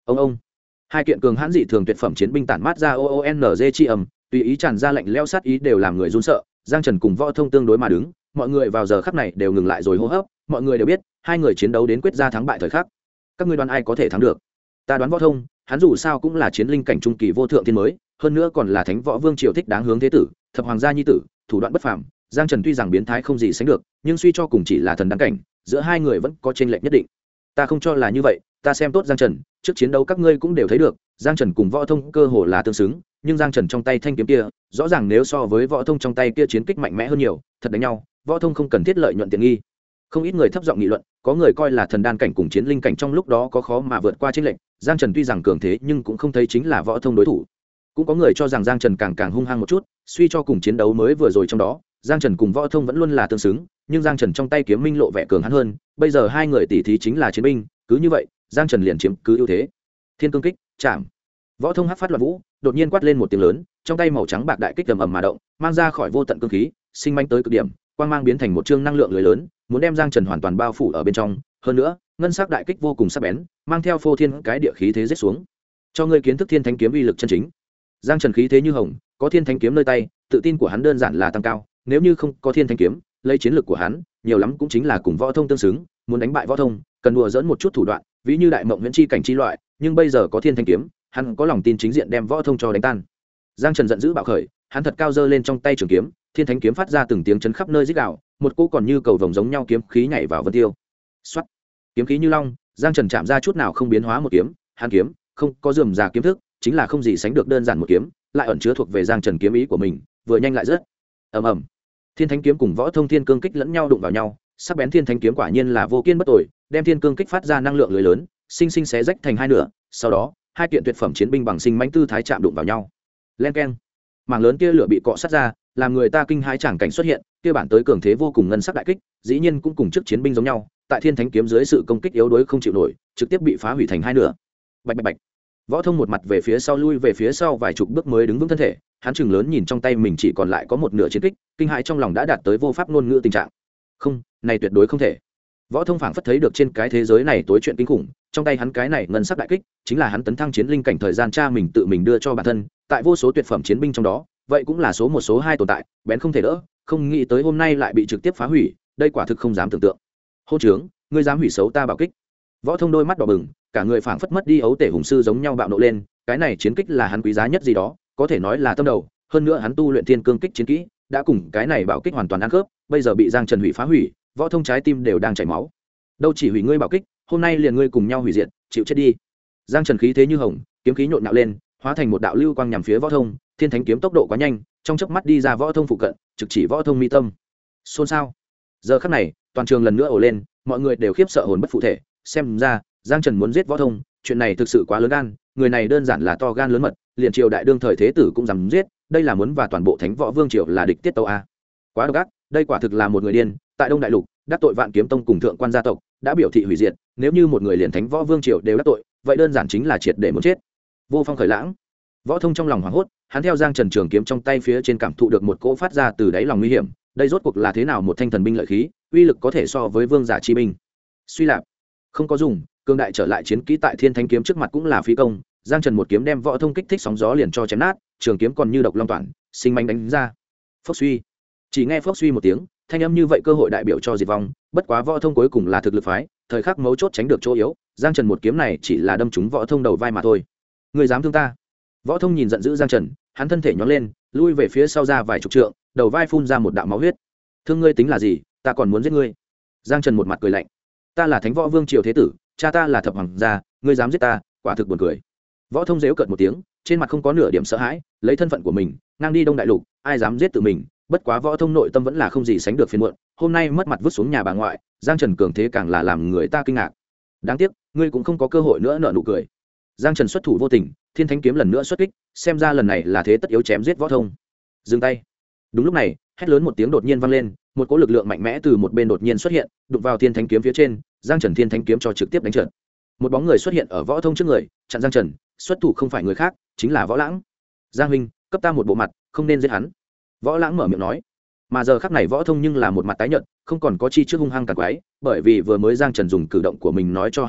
Ông hai kiện cường hãn dị thường tuyệt phẩm chiến binh tản mát ra oonz chi âm, tùy ý tràn ra lạnh lẽo sát ý đều làm người run sợ. Giang Trần cùng Võ Thông tương đối mà đứng, mọi người vào giờ khắc này đều ngừng lại rồi hô hấp, mọi người đều biết hai người chiến đấu đến quyết ra thắng bại thời khắc. Các ngươi đoán ai có thể thắng được? Ta đoán Võ Thông, hắn dù sao cũng là chiến linh cảnh trung kỳ vô thượng thiên mới, hơn nữa còn là Thánh Võ Vương triều thích đáng hướng thế tử, thập hoàng gia nhi tử, thủ đoạn bất phàm. Giang Trần tuy rằng biến thái không gì sánh được, nhưng suy cho cùng chỉ là thần đáng cảnh, giữa hai người vẫn có chênh lệch nhất định. Ta không cho là như vậy, ta xem tốt Giang Trần, trước chiến đấu các ngươi cũng đều thấy được, Giang Trần cùng Võ Thông cơ hồ là tương xứng, nhưng Giang Trần trong tay thanh kiếm kia, rõ ràng nếu so với Võ Thông trong tay kia chiến kích mạnh mẽ hơn nhiều, thật đánh nhau, Võ Thông không cần thiết lợi nhuận tiện nghi. Không ít người thấp giọng nghị luận, có người coi là thần đan cảnh cùng chiến linh cảnh trong lúc đó có khó mà vượt qua chênh lệch, Giang Trần tuy rằng cường thế nhưng cũng không thấy chính là Võ Thông đối thủ. Cũng có người cho rằng Giang Trần càng hung hăng một chút, suy cho cùng chiến đấu mới vừa rồi trong đó, Giang Trần cùng Võ Thông vẫn luôn là tương xứng, nhưng Giang Trần trong tay kiếm minh lộ vẻ cường hắn hơn, bây giờ hai người tỷ thí chính là chiến binh, cứ như vậy, Giang Trần liền chiếm cứ ưu thế. Thiên cương kích, chạm. Võ Thông hắc phát loạn vũ, đột nhiên quát lên một tiếng lớn, trong tay màu trắng bạc đại kích ầm ầm mà động, mang ra khỏi vô tận cương khí, sinh manh tới cực điểm, quang mang biến thành một chương năng lượng lưới lớn, muốn đem Giang Trần hoàn toàn bao phủ ở bên trong, hơn nữa, ngân sắc đại kích vô cùng sắc bén, mang theo phô thiên cái địa khí thế giết xuống. Cho ngươi kiến thức Thiên Thánh kiếm uy lực chân chính. Giang Trần khí thế như hồng, có Thiên Thánh kiếm nơi tay, tự tin của hắn đơn giản là tăng cao, nếu như không có Thiên Thánh kiếm, lấy chiến lược của hắn, nhiều lắm cũng chính là cùng Võ Thông tương xứng, muốn đánh bại Võ Thông, cần đùa dẫn một chút thủ đoạn, ví như đại mộng viễn chi cảnh chi loại, nhưng bây giờ có Thiên Thánh kiếm, hắn có lòng tin chính diện đem Võ Thông cho đánh tan. Giang Trần giận dữ bạo khởi, hắn thật cao giơ lên trong tay trường kiếm, Thiên Thánh kiếm phát ra từng tiếng chấn khắp nơi rít gào, một cỗ còn như cầu vồng giống nhau kiếm khí nhảy vào vân tiêu. Soát. Kiếm khí như long, Giang Trần chạm ra chút nào không biến hóa một kiếm, hắn kiếm, không có rườm rà kiếm thức, chính là không gì sánh được đơn giản một kiếm, lại ẩn chứa thuộc về Giang Trần kiếm ý của mình, vừa nhanh lại rất. Ầm ầm. Thiên Thánh kiếm cùng Võ Thông Thiên Cương kích lẫn nhau đụng vào nhau, sắc bén Thiên Thánh kiếm quả nhiên là vô kiên bất tồi, đem Thiên Cương kích phát ra năng lượng lưới lớn, sinh sinh xé rách thành hai nửa, sau đó, hai kiện tuyệt phẩm chiến binh bằng sinh mãnh tư thái chạm đụng vào nhau. Len keng. Mảng lớn tia lửa bị cọ sát ra, làm người ta kinh hãi chẳng cảnh xuất hiện, kia bản tới cường thế vô cùng ngân sắc đại kích, dĩ nhiên cũng cùng trước chiến binh giống nhau, tại Thiên Thánh kiếm dưới sự công kích yếu đuối không chịu nổi, trực tiếp bị phá hủy thành hai nửa. Bạch bạch bạch. Võ Thông một mặt về phía sau lui về phía sau vài chục bước mới đứng vững thân thể, hắn chừng lớn nhìn trong tay mình chỉ còn lại có một nửa chiến kích, kinh hãi trong lòng đã đạt tới vô pháp ngôn ngữ tình trạng. Không, này tuyệt đối không thể. Võ Thông phảng phất thấy được trên cái thế giới này tối chuyện kinh khủng, trong tay hắn cái này ngân sắc đại kích, chính là hắn tấn thăng chiến linh cảnh thời gian cha mình tự mình đưa cho bản thân, tại vô số tuyệt phẩm chiến binh trong đó, vậy cũng là số một số hai tồn tại, bén không thể đỡ, không nghĩ tới hôm nay lại bị trực tiếp phá hủy, đây quả thực không dám tưởng tượng. Hô trướng, ngươi dám hủy xấu ta bảo kích? Võ Thông đôi mắt đỏ bừng, cả người phảng phất mất đi ấu tể hùng sư giống nhau bạo nộ lên, cái này chiến kích là hắn quý giá nhất gì đó, có thể nói là tâm đầu, hơn nữa hắn tu luyện thiên cương kích chiến kỹ, đã cùng cái này bảo kích hoàn toàn ăn khớp, bây giờ bị Giang Trần hủy phá hủy, Võ Thông trái tim đều đang chảy máu. Đâu chỉ hủy ngươi bảo kích, hôm nay liền ngươi cùng nhau hủy diệt, chịu chết đi. Giang Trần khí thế như hồng, kiếm khí nhộn nhạo lên, hóa thành một đạo lưu quang nhằm phía Võ Thông, Thiên Thánh kiếm tốc độ quá nhanh, trong chớp mắt đi ra Võ Thông phụ cận, trực chỉ Võ Thông mi tâm. Xôn xao. Giờ khắc này, toàn trường lần nữa ồ lên, mọi người đều khiếp sợ hồn bất phụ thể, xem ra Giang Trần muốn giết Võ Thông, chuyện này thực sự quá lớn gan, người này đơn giản là to gan lớn mật, liền triều đại đương thời thế tử cũng dám giết, đây là muốn và toàn bộ Thánh Võ Vương triều là địch tiết tâu a. Quá độc ác, đây quả thực là một người điên, tại Đông Đại Lục, đắc tội Vạn Kiếm Tông cùng thượng quan gia tộc, đã biểu thị hủy diệt, nếu như một người liền Thánh Võ Vương triều đều đắc tội, vậy đơn giản chính là triệt để muốn chết. Vô Phong khởi lãng. Võ Thông trong lòng hoảng hốt, hắn theo Giang Trần trường kiếm trong tay phía trên cảm thụ được một cỗ phát ra từ đáy lòng nguy hiểm, đây rốt cuộc là thế nào một thanh thần binh lợi khí, uy lực có thể so với vương giả chi binh. Suy lạp, không có dùng, cương đại trở lại chiến kỹ tại Thiên Thánh kiếm trước mặt cũng là phí công, Giang Trần một kiếm đem Võ Thông kích thích sóng gió liền cho chém nát, trường kiếm còn như độc long toản, sinh manh đánh ra. Phốc suy. Chỉ nghe phốc suy một tiếng, thanh âm như vậy cơ hội đại biểu cho diệt vong, bất quá Võ Thông cuối cùng là thực lực phái, thời khắc mấu chốt tránh được chỗ yếu, Giang Trần một kiếm này chỉ là đâm trúng Võ Thông đầu vai mà thôi. Người dám thương ta? Võ Thông nhìn giận dữ Giang Trần, hắn thân thể nhón lên, lui về phía sau ra vài chục trượng, đầu vai phun ra một đạo máu huyết. Thương ngươi tính là gì, ta còn muốn giết ngươi. Giang Trần một mặt cười lạnh, ta là Thánh Võ Vương triều thế tử, cha ta là thập hoàng gia, ngươi dám giết ta, quả thực buồn cười. Võ Thông giễu cợt một tiếng, trên mặt không có nửa điểm sợ hãi, lấy thân phận của mình, ngang đi Đông Đại Lục, ai dám giết tự mình, bất quá Võ Thông nội tâm vẫn là không gì sánh được phiền muộn, hôm nay mất mặt vứt xuống nhà bà ngoại, Giang Trần cường thế càng là làm người ta kinh ngạc. Đáng tiếc, ngươi cũng không có cơ hội nữa nở nụ cười. Giang Trần xuất thủ vô tình, Thiên Thánh kiếm lần nữa xuất kích, xem ra lần này là thế tất yếu chém giết Võ Thông. Dừng tay. Đúng lúc này, hét lớn một tiếng đột nhiên vang lên, một cỗ lực lượng mạnh mẽ từ một bên đột nhiên xuất hiện, đụng vào Thiên Thánh kiếm phía trên, Giang Trần Thiên Thánh kiếm cho trực tiếp đánh trượt. Một bóng người xuất hiện ở Võ Thông trước người, chặn Giang Trần, xuất thủ không phải người khác, chính là Võ Lãng. Giang huynh, cấp ta một bộ mặt, không nên giết hắn. Võ Lãng mở miệng nói. Mà giờ khắc này Võ Thông nhưng là một mặt tái nhợt, không còn có chi trước hung hăng càng quái, bởi vì vừa mới Giang Trần dùng cử động của mình nói cho hắn biết,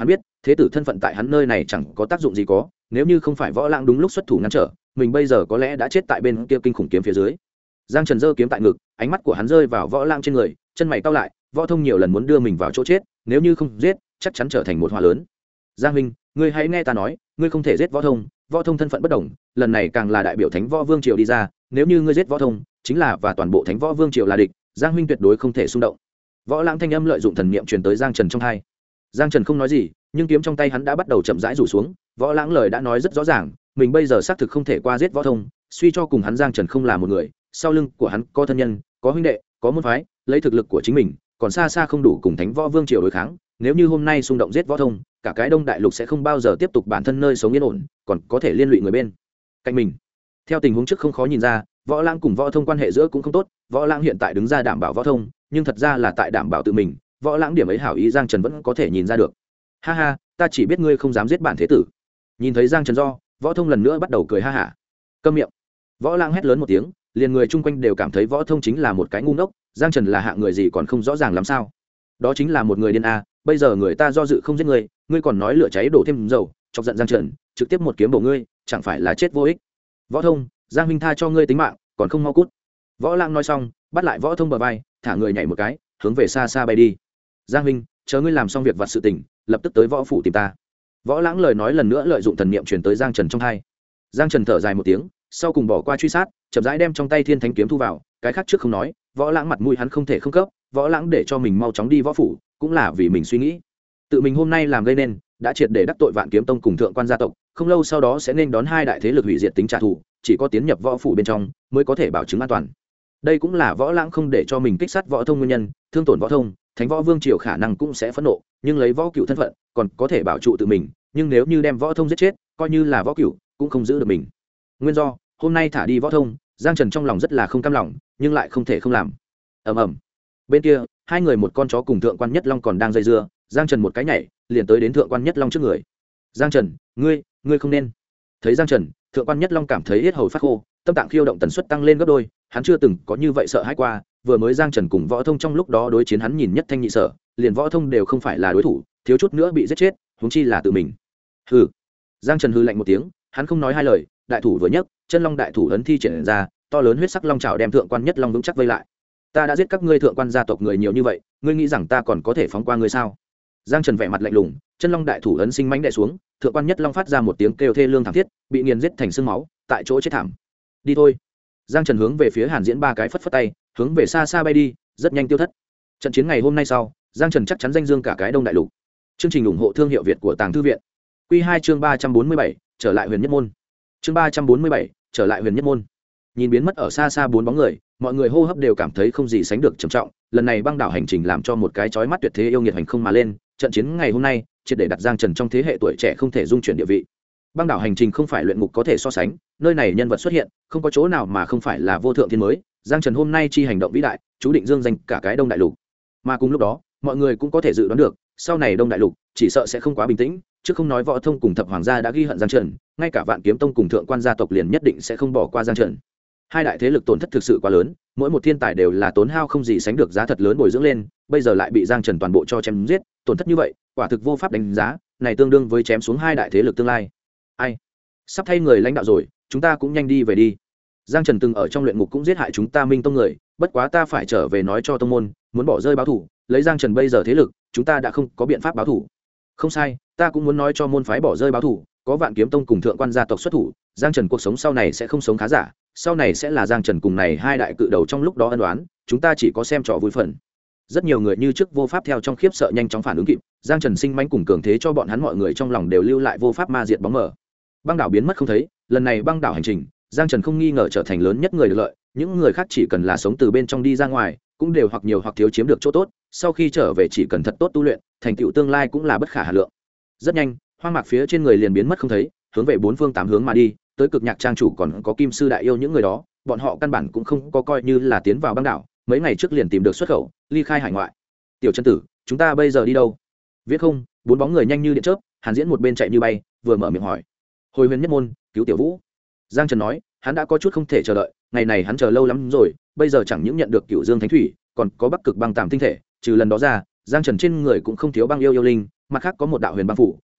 thế tử thân phận tại hắn nơi này chẳng có tác dụng gì có, nếu như không phải Võ Lãng đúng lúc xuất thủ ngăn trở, mình bây giờ có lẽ đã chết tại bên kia kinh khủng kiếm phía dưới. Giang Trần giơ kiếm tại ngực, ánh mắt của hắn rơi vào Võ Lãng trên người, chân mày cau lại, Võ Thông nhiều lần muốn đưa mình vào chỗ chết, nếu như không giết, chắc chắn trở thành một họa lớn. Giang huynh, ngươi hãy nghe ta nói, ngươi không thể giết Võ Thông, Võ Thông thân phận bất đồng, lần này càng là đại biểu Thánh Võ Vương triều đi ra, nếu như ngươi giết Võ Thông, chính là và toàn bộ Thánh Võ Vương triều là địch, Giang huynh tuyệt đối không thể xung động. Võ Lãng thanh âm lợi dụng thần niệm truyền tới Giang Trần trong tai. Giang Trần không nói gì, nhưng kiếm trong tay hắn đã bắt đầu chậm rãi rủ xuống. Võ Lãng lời đã nói rất rõ ràng, mình bây giờ xác thực không thể qua giết Võ Thông, suy cho cùng hắn Giang Trần không là một người, sau lưng của hắn có thân nhân, có huynh đệ, có môn phái, lấy thực lực của chính mình, còn xa xa không đủ cùng Thánh Võ Vương triều đối kháng. Nếu như hôm nay xung động giết Võ Thông, cả cái Đông Đại Lục sẽ không bao giờ tiếp tục bản thân nơi sống yên ổn, còn có thể liên lụy người bên cạnh mình. Theo tình huống trước không khó nhìn ra, Võ Lãng cùng Võ Thông quan hệ giữa cũng không tốt. Võ Lãng hiện tại đứng ra đảm bảo Võ Thông, nhưng thật ra là tại đảm bảo tự mình. Võ Lãng điểm ấy hảo ý Giang Trần vẫn có thể nhìn ra được. Ha ha, ta chỉ biết ngươi không dám giết bản thế tử. Nhìn thấy Giang Trần do, Võ Thông lần nữa bắt đầu cười ha hả. Câm miệng. Võ Lãng hét lớn một tiếng, liền người chung quanh đều cảm thấy Võ Thông chính là một cái ngu ngốc. Giang Trần là hạng người gì còn không rõ ràng làm sao? Đó chính là một người điên a. Bây giờ người ta do dự không giết ngươi, ngươi còn nói lửa cháy đổ thêm dầu, chọc giận Giang Trần, trực tiếp một kiếm bổ ngươi, chẳng phải là chết vô ích. Võ Thông, Giang huynh tha cho ngươi tính mạng, còn không mau cút. Võ Lãng nói xong, bắt lại Võ Thông bờ vai, thả người nhảy một cái, hướng về xa xa bay đi. Giang huynh, chờ ngươi làm xong việc vặt sự tình, lập tức tới võ phủ tìm ta. Võ Lãng lời nói lần nữa lợi dụng thần niệm truyền tới Giang Trần trong tai. Giang Trần thở dài một tiếng, sau cùng bỏ qua truy sát, chậm rãi đem trong tay Thiên Thánh kiếm thu vào, cái khác trước không nói, Võ Lãng mặt mũi hắn không thể không cấp, Võ Lãng để cho mình mau chóng đi võ phủ, cũng là vì mình suy nghĩ. Tự mình hôm nay làm gây nên, đã triệt để đắc tội Vạn Kiếm Tông cùng Thượng Quan gia tộc, không lâu sau đó sẽ nên đón hai đại thế lực hủy diệt tính trả thù, chỉ có tiến nhập võ phủ bên trong mới có thể bảo chứng an toàn. Đây cũng là Võ Lãng không để cho mình kích sát Võ Thông nguyên nhân, thương tổn Võ Thông, Thánh Võ Vương triều khả năng cũng sẽ phẫn nộ, nhưng lấy Võ Cửu thân phận, còn có thể bảo trụ tự mình, nhưng nếu như đem Võ Thông giết chết, coi như là Võ Cửu cũng không giữ được mình. Nguyên do, hôm nay thả đi Võ Thông, Giang Trần trong lòng rất là không cam lòng, nhưng lại không thể không làm. Ầm ầm. Bên kia, hai người một con chó cùng Thượng Quan Nhất Long còn đang dây dưa, Giang Trần một cái nhảy, liền tới đến Thượng Quan Nhất Long trước người. Giang Trần, ngươi không nên. Thấy Giang Trần, Thượng Quan Nhất Long cảm thấy yết hầu phát khô, tâm tạng khiêu động tần suất tăng lên gấp đôi, hắn chưa từng có như vậy sợ hãi qua, vừa mới Giang Trần cùng Võ Thông trong lúc đó đối chiến hắn nhìn nhất thanh nhị sở, liền Võ Thông đều không phải là đối thủ, thiếu chút nữa bị giết chết, huống chi là tự mình. Hừ. Giang Trần hừ lạnh một tiếng, hắn không nói hai lời, đại thủ vừa nhấc, chân long đại thủ ấn thi triển ra, to lớn huyết sắc long trảo đem Thượng Quan Nhất Long vững chắc vây lại. Ta đã giết các ngươi Thượng Quan gia tộc người nhiều như vậy, ngươi nghĩ rằng ta còn có thể phóng qua ngươi sao? Giang Trần vẻ mặt lạnh lùng, chân long đại thủ ấn sinh mãnh đè xuống, Thượng Quan Nhất Long phát ra một tiếng kêu thê lương thảm thiết, bị nghiền giết thành xương máu, tại chỗ chết thảm. Đi thôi. Giang Trần hướng về phía Hàn Diễn ba cái phất phất tay, hướng về xa xa bay đi, rất nhanh tiêu thất. Trận chiến ngày hôm nay sau, Giang Trần chắc chắn danh dương cả cái Đông Đại Lục. Chương trình ủng hộ thương hiệu Việt của Tàng Thư viện. Quy 2 chương 347, trở lại Huyền Nhất môn. Chương 347, trở lại Huyền Nhất môn. Nhìn biến mất ở xa xa bốn bóng người, mọi người hô hấp đều cảm thấy không gì sánh được trầm trọng. Lần này băng đảo hành trình làm cho một cái chói mắt tuyệt thế yêu nghiệt hành không mà lên. Trận chiến ngày hôm nay, triệt để đặt Giang Trần trong thế hệ tuổi trẻ không thể dung chuyển địa vị. Băng đảo hành trình không phải luyện ngục có thể so sánh, nơi này nhân vật xuất hiện, không có chỗ nào mà không phải là vô thượng thiên mới. Giang Trần hôm nay chi hành động vĩ đại, chú định dương danh cả cái Đông Đại Lục. Mà cùng lúc đó, mọi người cũng có thể dự đoán được, sau này Đông Đại Lục chỉ sợ sẽ không quá bình tĩnh, chứ không nói Võ Thông cùng Thập Hoàng gia đã ghi hận Giang Trần, ngay cả Vạn Kiếm Tông cùng Thượng Quan gia tộc liền nhất định sẽ không bỏ qua Giang Trần. Hai đại thế lực tổn thất thực sự quá lớn, mỗi một thiên tài đều là tốn hao không gì sánh được giá thật lớn bồi dưỡng lên, bây giờ lại bị Giang Trần toàn bộ cho chém giết, tổn thất như vậy, quả thực vô pháp đánh giá, này tương đương với chém xuống hai đại thế lực tương lai. Ai? Sắp thay người lãnh đạo rồi, chúng ta cũng nhanh đi về đi. Giang Trần từng ở trong luyện ngục cũng giết hại chúng ta Minh Tông người, bất quá ta phải trở về nói cho tông môn, muốn bỏ rơi báo thủ, lấy Giang Trần bây giờ thế lực, chúng ta đã không có biện pháp báo thủ. Không sai, ta cũng muốn nói cho môn phái bỏ rơi báo thủ, có Vạn Kiếm Tông cùng Thượng Quan gia tộc xuất thủ, Giang Trần cuộc sống sau này sẽ không sống khá giả, sau này sẽ là Giang Trần cùng này hai đại cự đầu trong lúc đó ân oán, chúng ta chỉ có xem trò vui phần. Rất nhiều người như trước vô pháp theo trong khiếp sợ nhanh chóng phản ứng kịp, Giang Trần sinh mãnh cùng cường thế cho bọn hắn mọi người trong lòng đều lưu lại vô pháp ma diệt bóng mờ. Băng đảo biến mất không thấy, lần này băng đảo hành trình, Giang Trần không nghi ngờ trở thành lớn nhất người được lợi, những người khác chỉ cần là sống từ bên trong đi ra ngoài, cũng đều hoặc nhiều hoặc thiếu chiếm được chỗ tốt, sau khi trở về chỉ cần thật tốt tu luyện, thành tựu tương lai cũng là bất khả hà lượng. Rất nhanh, hoang mạc phía trên người liền biến mất không thấy, hướng về bốn phương tám hướng mà đi, tới Cực Nhạc trang chủ còn có Kim sư đại yêu những người đó, bọn họ căn bản cũng không có coi như là tiến vào băng đảo, mấy ngày trước liền tìm được xuất khẩu, ly khai hải ngoại. Tiểu chân tử, chúng ta bây giờ đi đâu? Viết không, bốn bóng người nhanh như điện chớp, Hàn Diễn một bên chạy như bay, vừa mở miệng hỏi. Hồi Huyền Nhất môn, cứu Tiểu Vũ. Giang Trần nói, hắn đã có chút không thể chờ đợi, ngày này hắn chờ lâu lắm rồi, bây giờ chẳng những nhận được Cửu Dương Thánh Thủy, còn có Bắc Cực băng tạm tinh thể, trừ lần đó ra, Giang Trần trên người cũng không thiếu băng yêu linh, mặt khác có một đạo huyền băng phủ,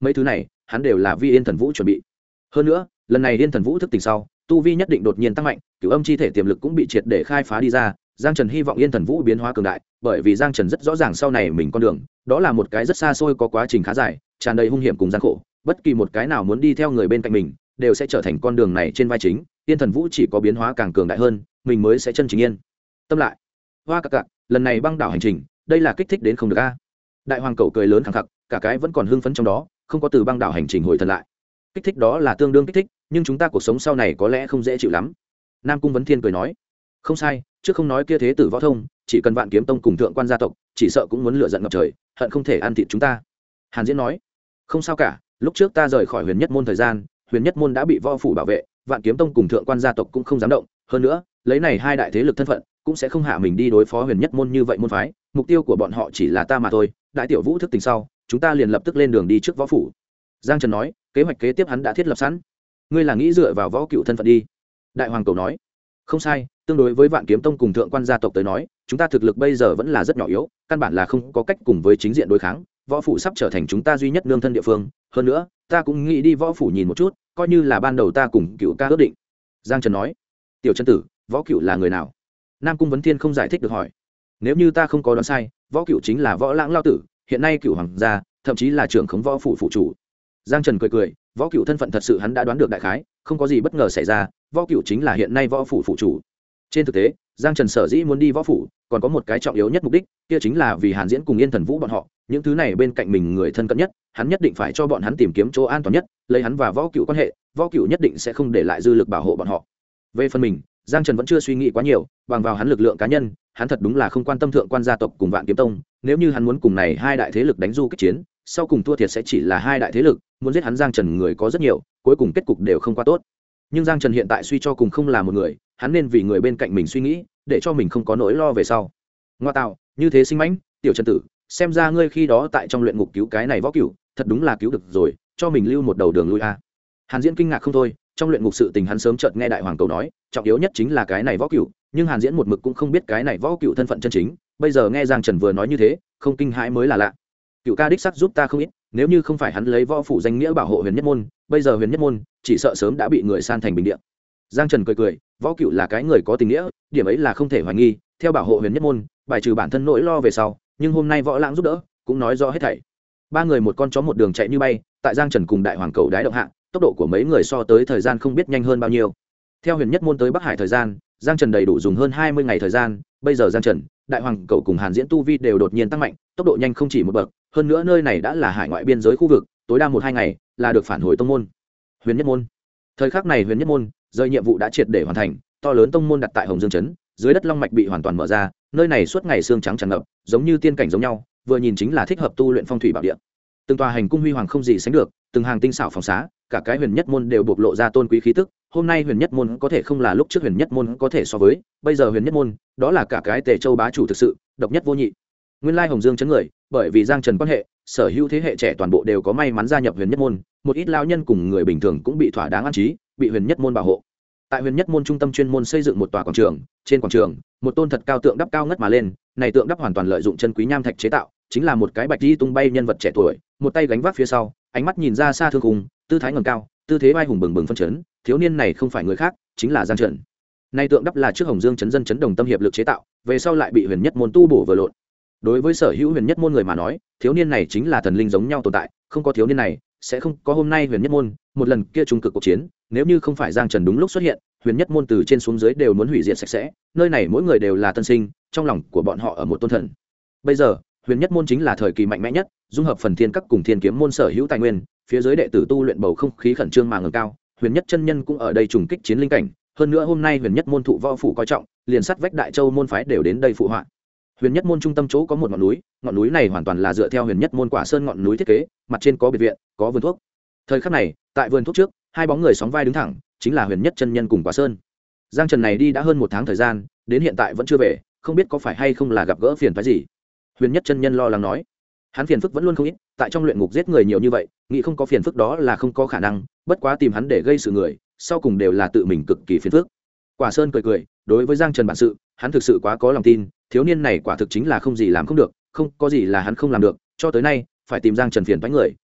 mấy thứ này hắn đều là vì Yên Thần Vũ chuẩn bị. Hơn nữa lần này Yên Thần Vũ thức tỉnh sau, tu vi nhất định đột nhiên tăng mạnh, cửu âm chi thể tiềm lực cũng bị triệt để khai phá đi ra. Giang Trần hy vọng Yên Thần Vũ biến hóa cường đại, bởi vì Giang Trần rất rõ ràng sau này mình con đường đó là một cái rất xa xôi, có quá trình khá dài, tràn đầy hung hiểm cùng gian khổ, bất kỳ một cái nào muốn đi theo người bên cạnh mình đều sẽ trở thành con đường này trên vai chính. Yên Thần Vũ chỉ có biến hóa càng cường đại hơn, mình mới sẽ chân chính yên tâm lại. Hoa cặc cặc, lần này băng đảo hành trình đây là kích thích đến không được a. Đại hoàng cẩu cười lớn khẳng khặc, cả cái vẫn còn hưng phấn trong đó, không có từ băng đảo hành trình hồi thần lại. Kích thích đó là tương đương kích thích, nhưng chúng ta cuộc sống sau này có lẽ không dễ chịu lắm. Nam Cung Vấn Thiên cười nói, không sai, trước không nói kia thế tử võ thông, chỉ cần Vạn Kiếm Tông cùng thượng quan gia tộc chỉ sợ cũng muốn lửa giận ngập trời, hận không thể ăn thịt chúng ta. Hàn Diễn nói, không sao cả, lúc trước ta rời khỏi Huyền Nhất môn thời gian, Huyền Nhất môn đã bị võ phủ bảo vệ, Vạn Kiếm Tông cùng thượng quan gia tộc cũng không dám động, hơn nữa lấy này hai đại thế lực thân phận cũng sẽ không hạ mình đi đối phó Huyền Nhất môn như vậy môn phái, mục tiêu của bọn họ chỉ là ta mà thôi. Đại tiểu Vũ thức tỉnh sau, chúng ta liền lập tức lên đường đi trước võ phủ. Giang Trần nói, kế hoạch kế tiếp hắn đã thiết lập sẵn. Ngươi là nghĩ dựa vào võ cựu thân phận đi. Đại hoàng cầu nói, không sai, tương đối với Vạn Kiếm Tông cùng thượng quan gia tộc tới nói, chúng ta thực lực bây giờ vẫn là rất nhỏ yếu, căn bản là không có cách cùng với chính diện đối kháng. Võ phủ sắp trở thành chúng ta duy nhất nương thân địa phương, hơn nữa ta cũng nghĩ đi võ phủ nhìn một chút, coi như là ban đầu ta cùng Cựu ca ước định. Giang Trần nói, tiểu chân tử, võ Cựu là người nào? Nam Cung Vấn Thiên không giải thích được hỏi. Nếu như ta không có đoán sai, võ Cựu chính là Võ Lãng lao tử, hiện nay Cựu hoàng gia, thậm chí là trưởng khống võ phủ phụ chủ. Giang Trần cười cười, võ Cựu thân phận thật sự hắn đã đoán được đại khái, không có gì bất ngờ xảy ra, võ Cựu chính là hiện nay võ phủ phụ chủ. Trên thực tế, Giang Trần sở dĩ muốn đi võ phủ, còn có một cái trọng yếu nhất mục đích, kia chính là vì Hàn Diễn cùng Yên Thần Vũ bọn họ, những thứ này bên cạnh mình người thân cận nhất, hắn nhất định phải cho bọn hắn tìm kiếm chỗ an toàn nhất, lấy hắn và võ Cựu quan hệ, võ Cựu nhất định sẽ không để lại dư lực bảo hộ bọn họ. Về phần mình, Giang Trần vẫn chưa suy nghĩ quá nhiều, bằng vào hắn lực lượng cá nhân, hắn thật đúng là không quan tâm thượng quan gia tộc cùng Vạn Kiếm Tông, nếu như hắn muốn cùng này hai đại thế lực đánh du kích chiến, sau cùng thua thiệt sẽ chỉ là hai đại thế lực, muốn giết hắn Giang Trần người có rất nhiều, cuối cùng kết cục đều không quá tốt. Nhưng Giang Trần hiện tại suy cho cùng không là một người, hắn nên vì người bên cạnh mình suy nghĩ, để cho mình không có nỗi lo về sau. Ngoa tạo, như thế sinh mãnh, tiểu Trần tử, xem ra ngươi khi đó tại trong luyện ngục cứu cái này võ Cựu, thật đúng là cứu được rồi, cho mình lưu một đầu đường lui a. Hàn Diễn kinh ngạc không thôi, trong luyện ngục sự tình hắn sớm chợt nghe đại hoàng cầu nói, trọng yếu nhất chính là cái này võ Cựu, nhưng Hàn Diễn một mực cũng không biết cái này võ Cựu thân phận chân chính, bây giờ nghe Giang Trần vừa nói như thế, không kinh hãi mới là lạ. Cựu ca đích sắc giúp ta không ít, nếu như không phải hắn lấy võ phủ danh nghĩa bảo hộ Huyền Nhất môn, bây giờ Huyền Nhất môn chỉ sợ sớm đã bị người san thành bình địa. Giang Trần cười cười, võ Cựu là cái người có tình nghĩa, điểm ấy là không thể hoài nghi, theo bảo hộ Huyền Nhất môn, bài trừ bản thân nỗi lo về sau, nhưng hôm nay Võ Lãng giúp đỡ, cũng nói rõ hết thảy. Ba người một con chó một đường chạy như bay, tại Giang Trần cùng đại hoàng cầu đái động hạ, tốc độ của mấy người so tới thời gian không biết nhanh hơn bao nhiêu. Theo Huyền Nhất môn tới Bắc Hải thời gian, Giang Trần đầy đủ dùng hơn 20 ngày thời gian, bây giờ Giang Trần, đại hoàng cầu cùng Hàn Diễn tu vi đều đột nhiên tăng mạnh, tốc độ nhanh không chỉ một bậc, hơn nữa nơi này đã là hải ngoại biên giới khu vực, tối đa 1-2 ngày là được phản hồi tông môn. Huyền Nhất môn. Thời khắc này Huyền Nhất môn, rời nhiệm vụ đã triệt để hoàn thành, to lớn tông môn đặt tại Hồng Dương trấn, dưới đất long mạch bị hoàn toàn mở ra, nơi này suốt ngày xương trắng tràn ngập, giống như tiên cảnh giống nhau, vừa nhìn chính là thích hợp tu luyện phong thủy bảo địa. Từng tòa hành cung huy hoàng không gì sánh được, từng hàng tinh xảo phòng xá, cả cái Huyền Nhất môn đều bộc lộ ra tôn quý khí tức. Hôm nay Huyền Nhất môn có thể không là lúc trước Huyền Nhất môn có thể so với, bây giờ Huyền Nhất môn, đó là cả cái Tề Châu bá chủ thực sự, độc nhất vô nhị. Nguyên lai Hồng Dương trấn người, bởi vì Giang Trần quan hệ, sở hữu thế hệ trẻ toàn bộ đều có may mắn gia nhập Huyền Nhất môn, một ít lao nhân cùng người bình thường cũng bị thỏa đáng an trí, bị Huyền Nhất môn bảo hộ. Tại Huyền Nhất môn trung tâm chuyên môn xây dựng một tòa quảng trường, trên quảng trường, một tôn thật cao tượng đắp cao ngất mà lên, này tượng đắp hoàn toàn lợi dụng chân quý nham thạch chế tạo, chính là một cái bạch y tung bay nhân vật trẻ tuổi, một tay gánh vác phía sau, ánh mắt nhìn ra xa thương khung, tư thái ngẩng cao, tư thế vai hùng bừng bừng phân chấn, thiếu niên này không phải người khác, chính là Giang Trần. Này tượng đắp là trước Hồng Dương trấn dân trấn đồng tâm hiệp lực chế tạo, về sau lại bị Huyền Nhất môn tu bổ vừa lộn. Đối với sở hữu Huyền Nhất môn người mà nói, thiếu niên này chính là thần linh giống nhau tồn tại, không có thiếu niên này, sẽ không có hôm nay Huyền Nhất môn, một lần kia trung cực cuộc chiến, nếu như không phải Giang Trần đúng lúc xuất hiện, Huyền Nhất môn từ trên xuống dưới đều muốn hủy diệt sạch sẽ, nơi này mỗi người đều là tân sinh, trong lòng của bọn họ ở một tôn thần. Bây giờ, Huyền Nhất môn chính là thời kỳ mạnh mẽ nhất, dung hợp phần thiên các cùng thiên kiếm môn sở hữu tài nguyên, phía dưới đệ tử tu luyện bầu không khí khẩn trương mà ngẩng cao, Huyền Nhất chân nhân cũng ở đây trùng kích chiến linh cảnh, hơn nữa hôm nay Huyền Nhất môn thụ võ phủ coi trọng, liền sát vách Đại Châu môn phái đều đến đây phụ họa. Huyền Nhất môn trung tâm chỗ có một ngọn núi này hoàn toàn là dựa theo Huyền Nhất môn Quả Sơn ngọn núi thiết kế, mặt trên có biệt viện, có vườn thuốc. Thời khắc này, tại vườn thuốc trước, hai bóng người sóng vai đứng thẳng, chính là Huyền Nhất chân nhân cùng Quả Sơn. Giang Trần này đi đã hơn 1 tháng thời gian, đến hiện tại vẫn chưa về, không biết có phải hay không là gặp gỡ phiền phức gì. Huyền Nhất chân nhân lo lắng nói, hắn phiền phức vẫn luôn không ít, tại trong luyện ngục giết người nhiều như vậy, nghĩ không có phiền phức đó là không có khả năng, bất quá tìm hắn để gây sự người, sau cùng đều là tự mình cực kỳ phiền phức. Quả Sơn cười cười, đối với Giang Trần bản sự, hắn thực sự quá có lòng tin, thiếu niên này quả thực chính là không gì làm không được, không có gì là hắn không làm được, cho tới nay, phải tìm Giang Trần phiền toái người,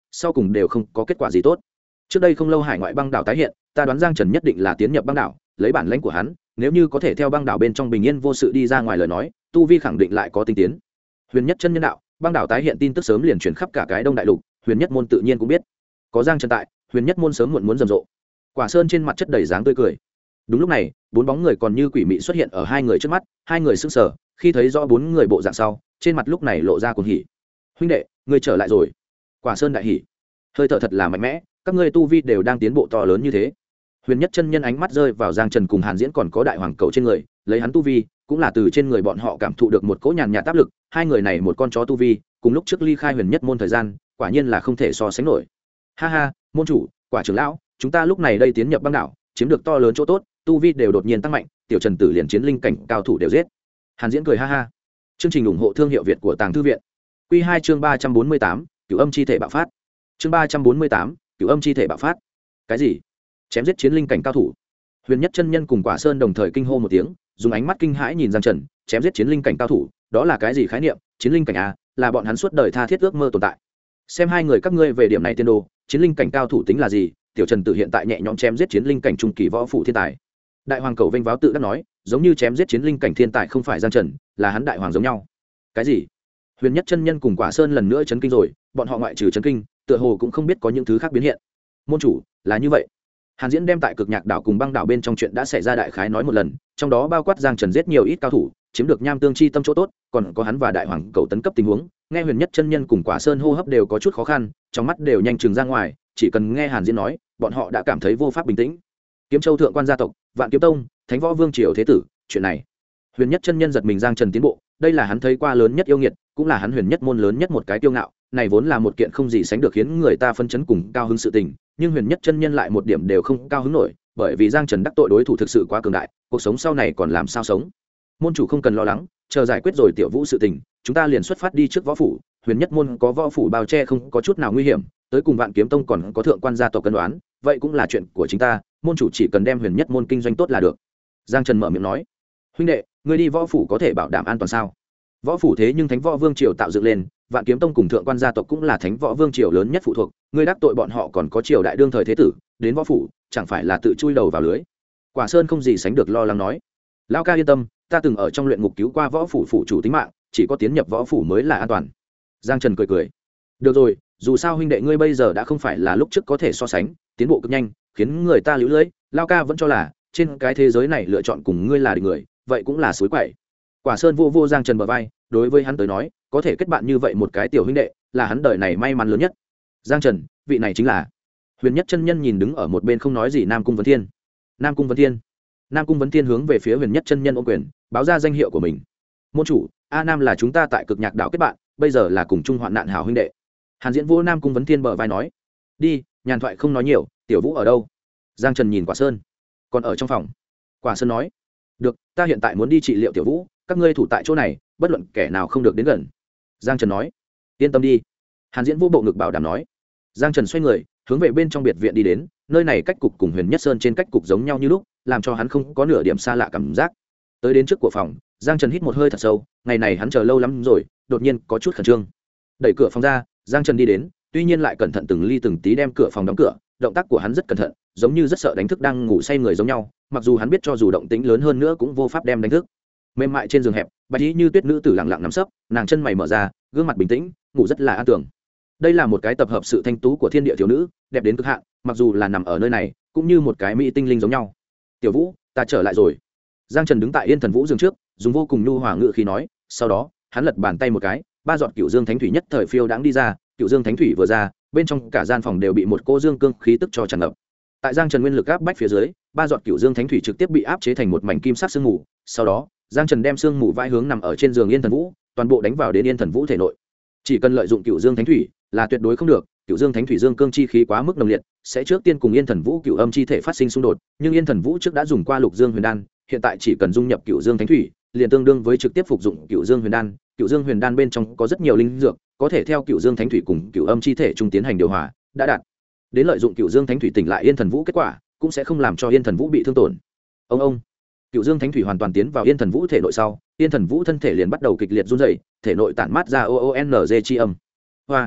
sau cùng đều không có kết quả gì tốt. Trước đây không lâu hải ngoại băng đảo tái hiện, ta đoán Giang Trần nhất định là tiến nhập băng đảo, lấy bản lãnh của hắn, nếu như có thể theo băng đảo bên trong bình yên vô sự đi ra ngoài lời nói, tu vi khẳng định lại có tinh tiến. Huyền Nhất chân nhân đạo, băng đảo tái hiện tin tức sớm liền truyền khắp cả cái Đông Đại Lục, Huyền Nhất môn tự nhiên cũng biết. Có Giang Trần tại, Huyền Nhất môn sớm muộn muốn rầm rộ. Quả Sơn trên mặt chất đầy dáng tươi cười. Đúng lúc này, bốn bóng người còn như quỷ mị xuất hiện ở hai người trước mắt, hai người sững sờ, khi thấy rõ bốn người bộ dạng sau, trên mặt lúc này lộ ra cuồng hỉ. Huynh đệ, ngươi trở lại rồi. Quả Sơn đại hỉ. Hơi thở thật là mạnh mẽ, các ngươi tu vi đều đang tiến bộ to lớn như thế. Huyền Nhất chân nhân ánh mắt rơi vào Giang Trần cùng Hàn Diễn còn có đại hoàng cầu trên người, lấy hắn tu vi, cũng là từ trên người bọn họ cảm thụ được một cỗ nhàn nhạt áp lực, hai người này một con chó tu vi, cùng lúc trước ly khai Huyền Nhất môn thời gian, quả nhiên là không thể so sánh nổi. Ha ha, môn chủ, Quả trưởng lão, chúng ta lúc này đây tiến nhập băng đảo, chiếm được to lớn chỗ tốt, tu vi đều đột nhiên tăng mạnh, tiểu Trần tử liền chiến linh cảnh cao thủ đều giết. Hàn Diễn cười ha ha. Chương trình ủng hộ thương hiệu Việt của Tàng Thư viện. Quy 2 chương 348, Cửu Âm chi thể bạo phát. Chương 348, Cửu Âm chi thể bạo phát. Cái gì? Chém giết chiến linh cảnh cao thủ? Huyền Nhất chân nhân cùng Quả Sơn đồng thời kinh hô một tiếng, dùng ánh mắt kinh hãi nhìn Giang Trần, chém giết chiến linh cảnh cao thủ, đó là cái gì khái niệm? Chiến linh cảnh à, là bọn hắn suốt đời tha thiết ước mơ tồn tại. Xem hai người các ngươi về điểm này tiên đồ, chiến linh cảnh cao thủ tính là gì? Tiểu Trần tự hiện tại nhẹ nhõm chém giết chiến linh cảnh trung kỳ võ phụ thiên tài. Đại hoàng cầu vênh váo tự đắc nói, giống như chém giết chiến linh cảnh thiên tài không phải Giang Trần, là hắn đại hoàng giống nhau. Cái gì? Huyền Nhất chân nhân cùng Quả Sơn lần nữa chấn kinh rồi, bọn họ ngoại trừ chấn kinh, tựa hồ cũng không biết có những thứ khác biến hiện. Môn chủ, là như vậy. Hàn Diễn đem tại Cực Nhạc đảo cùng băng đảo bên trong chuyện đã xảy ra đại khái nói một lần, trong đó bao quát Giang Trần giết nhiều ít cao thủ, chiếm được nham tương chi tâm chỗ tốt, còn có hắn và đại hoàng cầu tấn cấp tình huống. Nghe Huyền Nhất chân nhân cùng Quả Sơn hô hấp đều có chút khó khăn, trong mắt đều nhanh chừng ra ngoài, chỉ cần nghe Hàn Diễn nói, bọn họ đã cảm thấy vô pháp bình tĩnh. Kiếm Châu thượng quan gia tộc, Vạn Kiếm Tông, Thánh Võ Vương triều thế tử, chuyện này, Huyền Nhất chân nhân giật mình. Giang Trần tiến bộ, đây là hắn thấy qua lớn nhất yêu nghiệt, cũng là hắn Huyền Nhất môn lớn nhất một cái kiêu ngạo, này vốn là một kiện không gì sánh được khiến người ta phân chấn cùng cao hứng sự tình, nhưng Huyền Nhất chân nhân lại một điểm đều không cao hứng nổi, bởi vì Giang Trần đắc tội đối thủ thực sự quá cường đại, cuộc sống sau này còn làm sao sống. Môn chủ không cần lo lắng, chờ giải quyết rồi Tiểu Vũ sự tình, chúng ta liền xuất phát đi trước võ phủ. Huyền Nhất môn có võ phủ bao che, không có chút nào nguy hiểm, tới cùng Vạn Kiếm Tông còn có thượng quan gia tộc cân đoán, vậy cũng là chuyện của chính ta, môn chủ chỉ cần đem Huyền Nhất môn kinh doanh tốt là được. Giang Trần mở miệng nói. Huynh đệ, ngươi đi võ phủ có thể bảo đảm an toàn sao? Võ phủ thế nhưng Thánh Võ Vương triều tạo dựng lên, Vạn Kiếm Tông cùng thượng quan gia tộc cũng là Thánh Võ Vương triều lớn nhất phụ thuộc, ngươi đắc tội bọn họ còn có triều đại đương thời thế tử, đến võ phủ chẳng phải là tự chui đầu vào lưới. Quả Sơn không gì sánh được lo lắng nói. Lão ca yên tâm, ta từng ở trong luyện ngục cứu qua võ phủ phủ chủ tính mạng, chỉ có tiến nhập võ phủ mới là an toàn. Giang Trần cười cười. Được rồi, dù sao huynh đệ ngươi bây giờ đã không phải là lúc trước có thể so sánh, tiến bộ cực nhanh, khiến người ta líu lưỡi. Lão ca vẫn cho là trên cái thế giới này lựa chọn cùng ngươi là địch người, vậy cũng là suối quậy. Quả Sơn vô vô Giang Trần bờ vai, đối với hắn tới nói, có thể kết bạn như vậy một cái tiểu huynh đệ, là hắn đời này may mắn lớn nhất. Giang Trần, vị này chính là Huyền Nhất chân nhân nhìn đứng ở một bên không nói gì Nam Cung Vấn Thiên. Nam Cung Vấn Thiên. Nam Cung Vấn Thiên hướng về phía Huyền Nhất chân nhân ôm quyền, báo ra danh hiệu của mình. Môn chủ, A Nam là chúng ta tại Cực Nhạc đảo kết bạn, bây giờ là cùng chung hoạn nạn hảo huynh đệ. Hàn Diễn vô Nam Cung Vấn Thiên bờ vai nói. Đi, nhàn thoại không nói nhiều, Tiểu Vũ ở đâu? Giang Trần nhìn Quả Sơn. Còn ở trong phòng. Quả Sơn nói. Được, ta hiện tại muốn đi trị liệu Tiểu Vũ, các ngươi thủ tại chỗ này, bất luận kẻ nào không được đến gần. Giang Trần nói. Yên tâm đi. Hàn Diễn vô bộ ngực bảo đảm nói. Giang Trần xoay người hướng về bên trong biệt viện đi đến, nơi này cách cục cùng Huyền Nhất Sơn trên cách cục giống nhau như lúc, làm cho hắn không có nửa điểm xa lạ cảm giác. Tới đến trước của phòng, Giang Trần hít một hơi thật sâu, ngày này hắn chờ lâu lắm rồi, đột nhiên có chút khẩn trương. Đẩy cửa phòng ra, Giang Trần đi đến, tuy nhiên lại cẩn thận từng ly từng tí đem cửa phòng đóng cửa, động tác của hắn rất cẩn thận, giống như rất sợ đánh thức đang ngủ say người giống nhau, mặc dù hắn biết cho dù động tĩnh lớn hơn nữa cũng vô pháp đem đánh thức. Mềm mại trên giường hẹp, bạch y như tuyết nữ tử lặng lặng nằm sấp, nàng chân mày mở ra, gương mặt bình tĩnh, ngủ rất là an tưởng. Đây là một cái tập hợp sự thanh tú của thiên địa thiếu nữ, đẹp đến cực hạn, mặc dù là nằm ở nơi này, cũng như một cái mỹ tinh linh giống nhau. Tiểu Vũ, ta trở lại rồi. Giang Trần đứng tại Yên Thần Vũ giường trước, dùng vô cùng nhu hòa ngữ khí nói, sau đó, hắn lật bàn tay một cái, ba giọt Cửu Dương Thánh Thủy nhất thời phiêu đãng đi ra, Cửu Dương Thánh Thủy vừa ra, bên trong cả gian phòng đều bị một cô dương cương khí tức cho tràn ngập. Tại Giang Trần nguyên lực áp bách phía dưới, ba giọt Cửu Dương Thánh Thủy trực tiếp bị áp chế thành một mảnh kim sắc sương mù, sau đó, Giang Trần đem sương mù vai hướng nằm ở trên giường Yên Thần Vũ, toàn bộ đánh vào đến Yên Thần Vũ thể nội. Chỉ cần lợi dụng Cửu Dương Thánh Thủy, là tuyệt đối không được, Cửu Dương Thánh Thủy dương cương chi khí quá mức nồng liệt, sẽ trước tiên cùng Yên Thần Vũ Cửu Âm chi thể phát sinh xung đột, nhưng Yên Thần Vũ trước đã dùng qua Lục Dương Huyền Đan, hiện tại chỉ cần dung nhập Cửu Dương Thánh Thủy, liền tương đương với trực tiếp phục dụng Cửu Dương Huyền Đan. Cửu Dương Huyền Đan bên trong có rất nhiều linh dược, có thể theo Cửu Dương Thánh Thủy cùng Cửu Âm chi thể trung tiến hành điều hòa, đã đạt đến lợi dụng Cửu Dương Thánh Thủy tỉnh lại Yên Thần Vũ kết quả, cũng sẽ không làm cho Yên Thần Vũ bị thương tổn. Ông Cửu Dương Thánh Thủy hoàn toàn tiến vào Yên Thần Vũ thể nội sau, Yên Thần Vũ thân thể liền bắt đầu kịch liệt run rẩy, thể nội tản mát ra OONG chi âm. Hoa.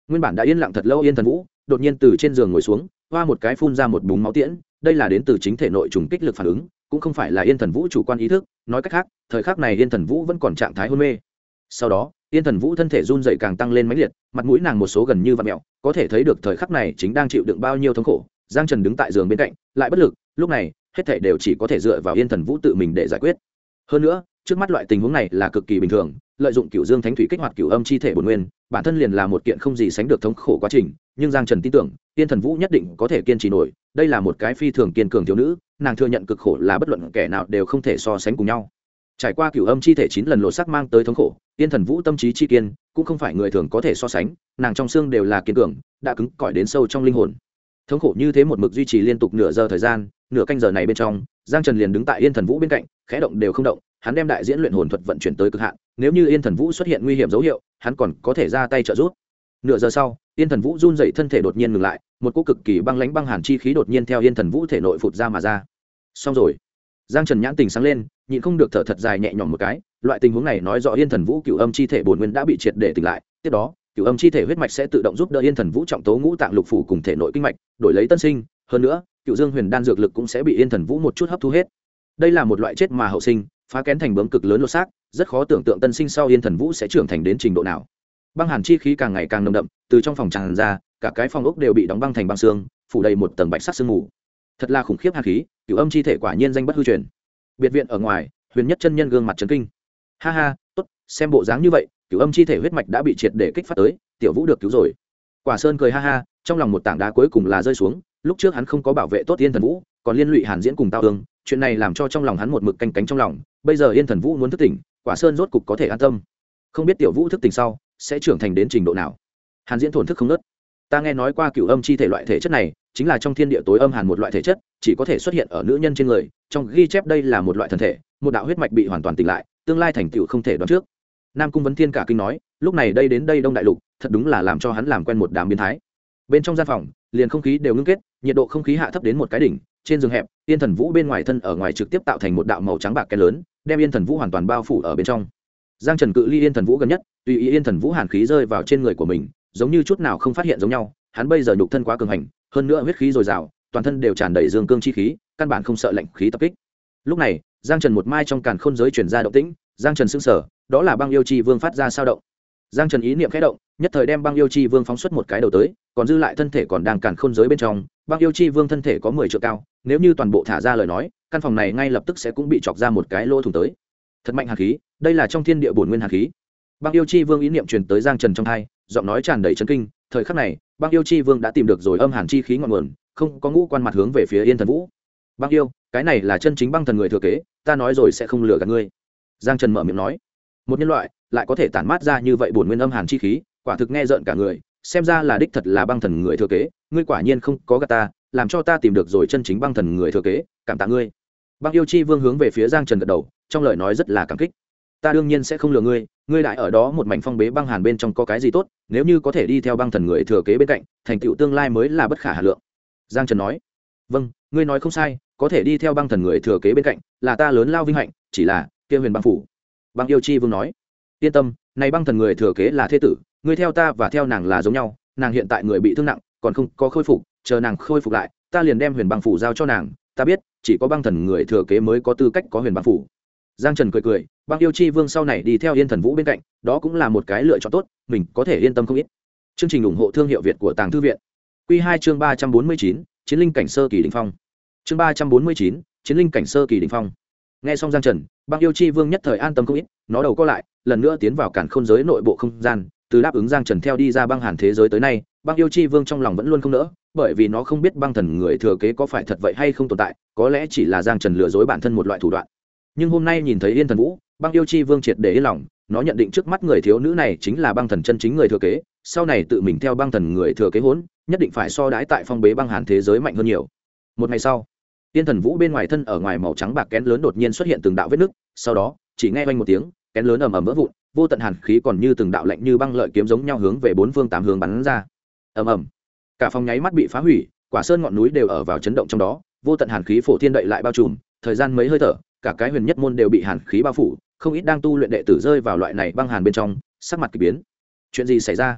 nguyên bản đã yên lặng thật lâu Yên Thần Vũ đột nhiên từ trên giường ngồi xuống, hoa một cái phun ra một búng máu tiễn. Đây là đến từ chính thể nội trùng kích lực phản ứng, cũng không phải là Yên Thần Vũ chủ quan ý thức. Nói cách khác, thời khắc này Yên Thần Vũ vẫn còn trạng thái hôn mê. Sau đó Yên Thần Vũ thân thể run dậy càng tăng lên mãnh liệt, mặt mũi nàng một số gần như vặn mẹo, có thể thấy được thời khắc này chính đang chịu đựng bao nhiêu thống khổ. Giang Trần đứng tại giường bên cạnh lại bất lực, lúc này hết thảy đều chỉ có thể dựa vào Yên Thần Vũ tự mình để giải quyết. Hơn nữa trước mắt loại tình huống này là cực kỳ bình thường, lợi dụng Cửu Dương Thánh Thủy kích hoạt Cửu Âm chi thể bổn nguyên, bản thân liền là một kiện không gì sánh được thống khổ quá trình, nhưng Giang Trần tin tưởng Yên Thần Vũ nhất định có thể kiên trì nổi. Đây là một cái phi thường kiên cường thiếu nữ, nàng thừa nhận cực khổ là bất luận kẻ nào đều không thể so sánh cùng nhau. Trải qua Cửu Âm chi thể 9 lần lộ sắc mang tới thống khổ, Yên Thần Vũ tâm trí chi kiên cũng không phải người thường có thể so sánh, nàng trong xương đều là kiên cường, đã cứng cỏi đến sâu trong linh hồn. Thống khổ như thế một mực duy trì liên tục nửa giờ thời gian, nửa canh giờ này bên trong, Giang Trần liền đứng tại Yên Thần Vũ bên cạnh, khẽ động đều không động, hắn đem đại diễn luyện hồn thuật vận chuyển tới cực hạn, nếu như Yên Thần Vũ xuất hiện nguy hiểm dấu hiệu, hắn còn có thể ra tay trợ giúp. Nửa giờ sau, Yên Thần Vũ run dậy thân thể đột nhiên ngừng lại, một cỗ cực kỳ băng lãnh băng hàn chi khí đột nhiên theo Yên Thần Vũ thể nội phụt ra mà ra. Xong rồi. Giang Trần nhãn tình sáng lên, nhịn không được thở thật dài nhẹ nhõm một cái, loại tình huống này nói rõ Yên Thần Vũ Cửu Âm chi thể bổn nguyên đã bị triệt để tỉnh lại, tiếp đó, Cửu Âm chi thể huyết mạch sẽ tự động giúp đỡ Yên Thần Vũ trọng tố ngũ tạng lục phủ cùng thể nội kinh mạch, đổi lấy tân sinh, hơn nữa, Cửu Dương Huyền đan dược lực cũng sẽ bị Yên Thần Vũ một chút hấp thu hết. Đây là một loại chết mà hậu sinh, phá kén thành bướm cực lớn lột xác, rất khó tưởng tượng tân sinh sau Yên Thần Vũ sẽ trưởng thành đến trình độ nào. Băng hàn chi khí càng ngày càng nồng đậm, từ trong phòng tràn ra, cả cái phòng ốc đều bị đóng băng thành băng xương, phủ đầy một tầng bạch sắc sương mù. Thật là khủng khiếp hàn khí, Cửu Âm chi thể quả nhiên danh bất hư truyền. Biệt viện ở ngoài, Huyền Nhất chân nhân gương mặt chấn kinh. Ha ha, tốt, xem bộ dáng như vậy, Cửu Âm chi thể huyết mạch đã bị triệt để kích phát tới, tiểu Vũ được cứu rồi. Quả Sơn cười ha ha, trong lòng một tảng đá cuối cùng là rơi xuống, lúc trước hắn không có bảo vệ tốt Yên Thần Vũ, còn liên lụy Hàn Diễn cùng Tao Ương, chuyện này làm cho trong lòng hắn một mực canh cánh trong lòng, bây giờ Yên Thần Vũ muốn thức tỉnh, Quả Sơn rốt cục có thể an tâm. Không biết tiểu Vũ thức tỉnh sau sẽ trưởng thành đến trình độ nào. Hàn Diễn thổn thức không ngớt. Ta nghe nói qua Cửu Âm chi thể loại thể chất này, chính là trong thiên địa tối âm hàn một loại thể chất, chỉ có thể xuất hiện ở nữ nhân trên người, trong ghi chép đây là một loại thần thể, một đạo huyết mạch bị hoàn toàn tỉnh lại, tương lai thành tựu không thể đoán trước. Nam Cung Vấn Thiên cả kinh nói, lúc này đây đến đây Đông Đại Lục, thật đúng là làm cho hắn làm quen một đám biến thái. Bên trong gian phòng, liền không khí đều ngưng kết, nhiệt độ không khí hạ thấp đến một cái đỉnh, trên giường hẹp, Yên Thần Vũ bên ngoài thân ở ngoài trực tiếp tạo thành một đạo màu trắng bạc kén lớn, đem Yên Thần Vũ hoàn toàn bao phủ ở bên trong. Giang Trần cự ly Yên Thần Vũ gần nhất, tùy ý Yên Thần Vũ hàn khí rơi vào trên người của mình, giống như chút nào không phát hiện giống nhau, hắn bây giờ nhục thân quá cường hành, hơn nữa huyết khí dồi dào, toàn thân đều tràn đầy dương cương chi khí, căn bản không sợ lạnh khí tập kích. Lúc này, Giang Trần một mai trong càn khôn giới truyền ra động tĩnh, Giang Trần sững sờ, đó là Băng Yêu Chi Vương phát ra sao động. Giang Trần ý niệm khẽ động, nhất thời đem Băng Yêu Chi Vương phóng xuất một cái đầu tới, còn dư lại thân thể còn đang càn khôn giới bên trong. Băng Yêu Chi Vương thân thể có 10 trượng cao, nếu như toàn bộ thả ra lời nói, căn phòng này ngay lập tức sẽ cũng bị chọc ra một cái lỗ thủng tới. Thật mạnh hàn khí, đây là trong thiên địa bổn nguyên hàn khí. Băng Yêu Chi Vương ý niệm truyền tới Giang Trần trong tai, giọng nói tràn đầy chấn kinh. Thời khắc này, Băng Yêu Chi Vương đã tìm được rồi âm hàn chi khí ngọn nguồn, không có ngũ quan mặt hướng về phía Yên Thần Vũ. Băng yêu, cái này là chân chính băng thần người thừa kế, ta nói rồi sẽ không lừa gạt ngươi. Giang Trần mở miệng nói, một nhân loại lại có thể tản mát ra như vậy bổn nguyên âm hàn chi khí, quả thực nghe rợn cả người, xem ra là đích thật là băng thần người thừa kế, ngươi quả nhiên không có gạt ta, làm cho ta tìm được rồi chân chính băng thần người thừa kế, cảm tạ ngươi. Băng yêu chi vương hướng về phía Giang Trần gật đầu, trong lời nói rất là cảm kích. Ta đương nhiên sẽ không lừa ngươi, ngươi lại ở đó một mảnh phong bế băng hàn bên trong có cái gì tốt, nếu như có thể đi theo băng thần người thừa kế bên cạnh, thành tựu tương lai mới là bất khả hà lượng. Giang Trần nói, vâng, ngươi nói không sai, có thể đi theo băng thần người thừa kế bên cạnh là ta lớn lao vinh hạnh, chỉ là kia huyền băng phủ. Băng yêu chi vương nói, yên tâm, này băng thần người thừa kế là thế tử, ngươi theo ta và theo nàng là giống nhau, nàng hiện tại người bị thương nặng, còn không có khôi phục, chờ nàng khôi phục lại, ta liền đem huyền băng phủ giao cho nàng, ta biết, chỉ có băng thần người thừa kế mới có tư cách có huyền băng phủ. Giang Trần cười cười, băng yêu chi vương sau này đi theo Yên Thần Vũ bên cạnh, đó cũng là một cái lựa chọn tốt, mình có thể yên tâm không ít. Chương trình ủng hộ thương hiệu Việt của Tàng Thư viện. Quy 2 chương 349, chiến linh cảnh sơ kỳ đỉnh phong. Chương 349, chiến linh cảnh sơ kỳ đỉnh phong. Nghe xong Giang Trần, băng yêu chi vương nhất thời an tâm không ít, nó đầu co lại, lần nữa tiến vào cản khôn giới nội bộ không gian, từ đáp ứng Giang Trần theo đi ra băng hàn thế giới tới nay, băng yêu chi vương trong lòng vẫn luôn không nỡ, bởi vì nó không biết băng thần người thừa kế có phải thật vậy hay không tồn tại, có lẽ chỉ là Giang Trần lừa dối bản thân một loại thủ đoạn. Nhưng hôm nay nhìn thấy Yên Thần Vũ, băng yêu chi vương triệt để yên lòng, nó nhận định trước mắt người thiếu nữ này chính là băng thần chân chính người thừa kế, sau này tự mình theo băng thần người thừa kế hỗn, nhất định phải so đãi tại phong bế băng hàn thế giới mạnh hơn nhiều. Một ngày sau, Yên Thần Vũ bên ngoài thân ở ngoài màu trắng bạc kén lớn đột nhiên xuất hiện từng đạo vết nứt, sau đó chỉ nghe oanh một tiếng, kén lớn ầm ầm vỡ vụn, vô tận hàn khí còn như từng đạo lạnh như băng lợi kiếm giống nhau hướng về bốn phương tám hướng bắn ra. Ầm ầm, cả phòng nháy mắt bị phá hủy, quả sơn ngọn núi đều ở vào chấn động trong đó, vô tận hàn khí phổ thiên đậy lại bao trùm, thời gian mấy hơi thở, cả cái huyền nhất môn đều bị hàn khí bao phủ, không ít đang tu luyện đệ tử rơi vào loại này băng hàn bên trong, sắc mặt kỳ biến. Chuyện gì xảy ra?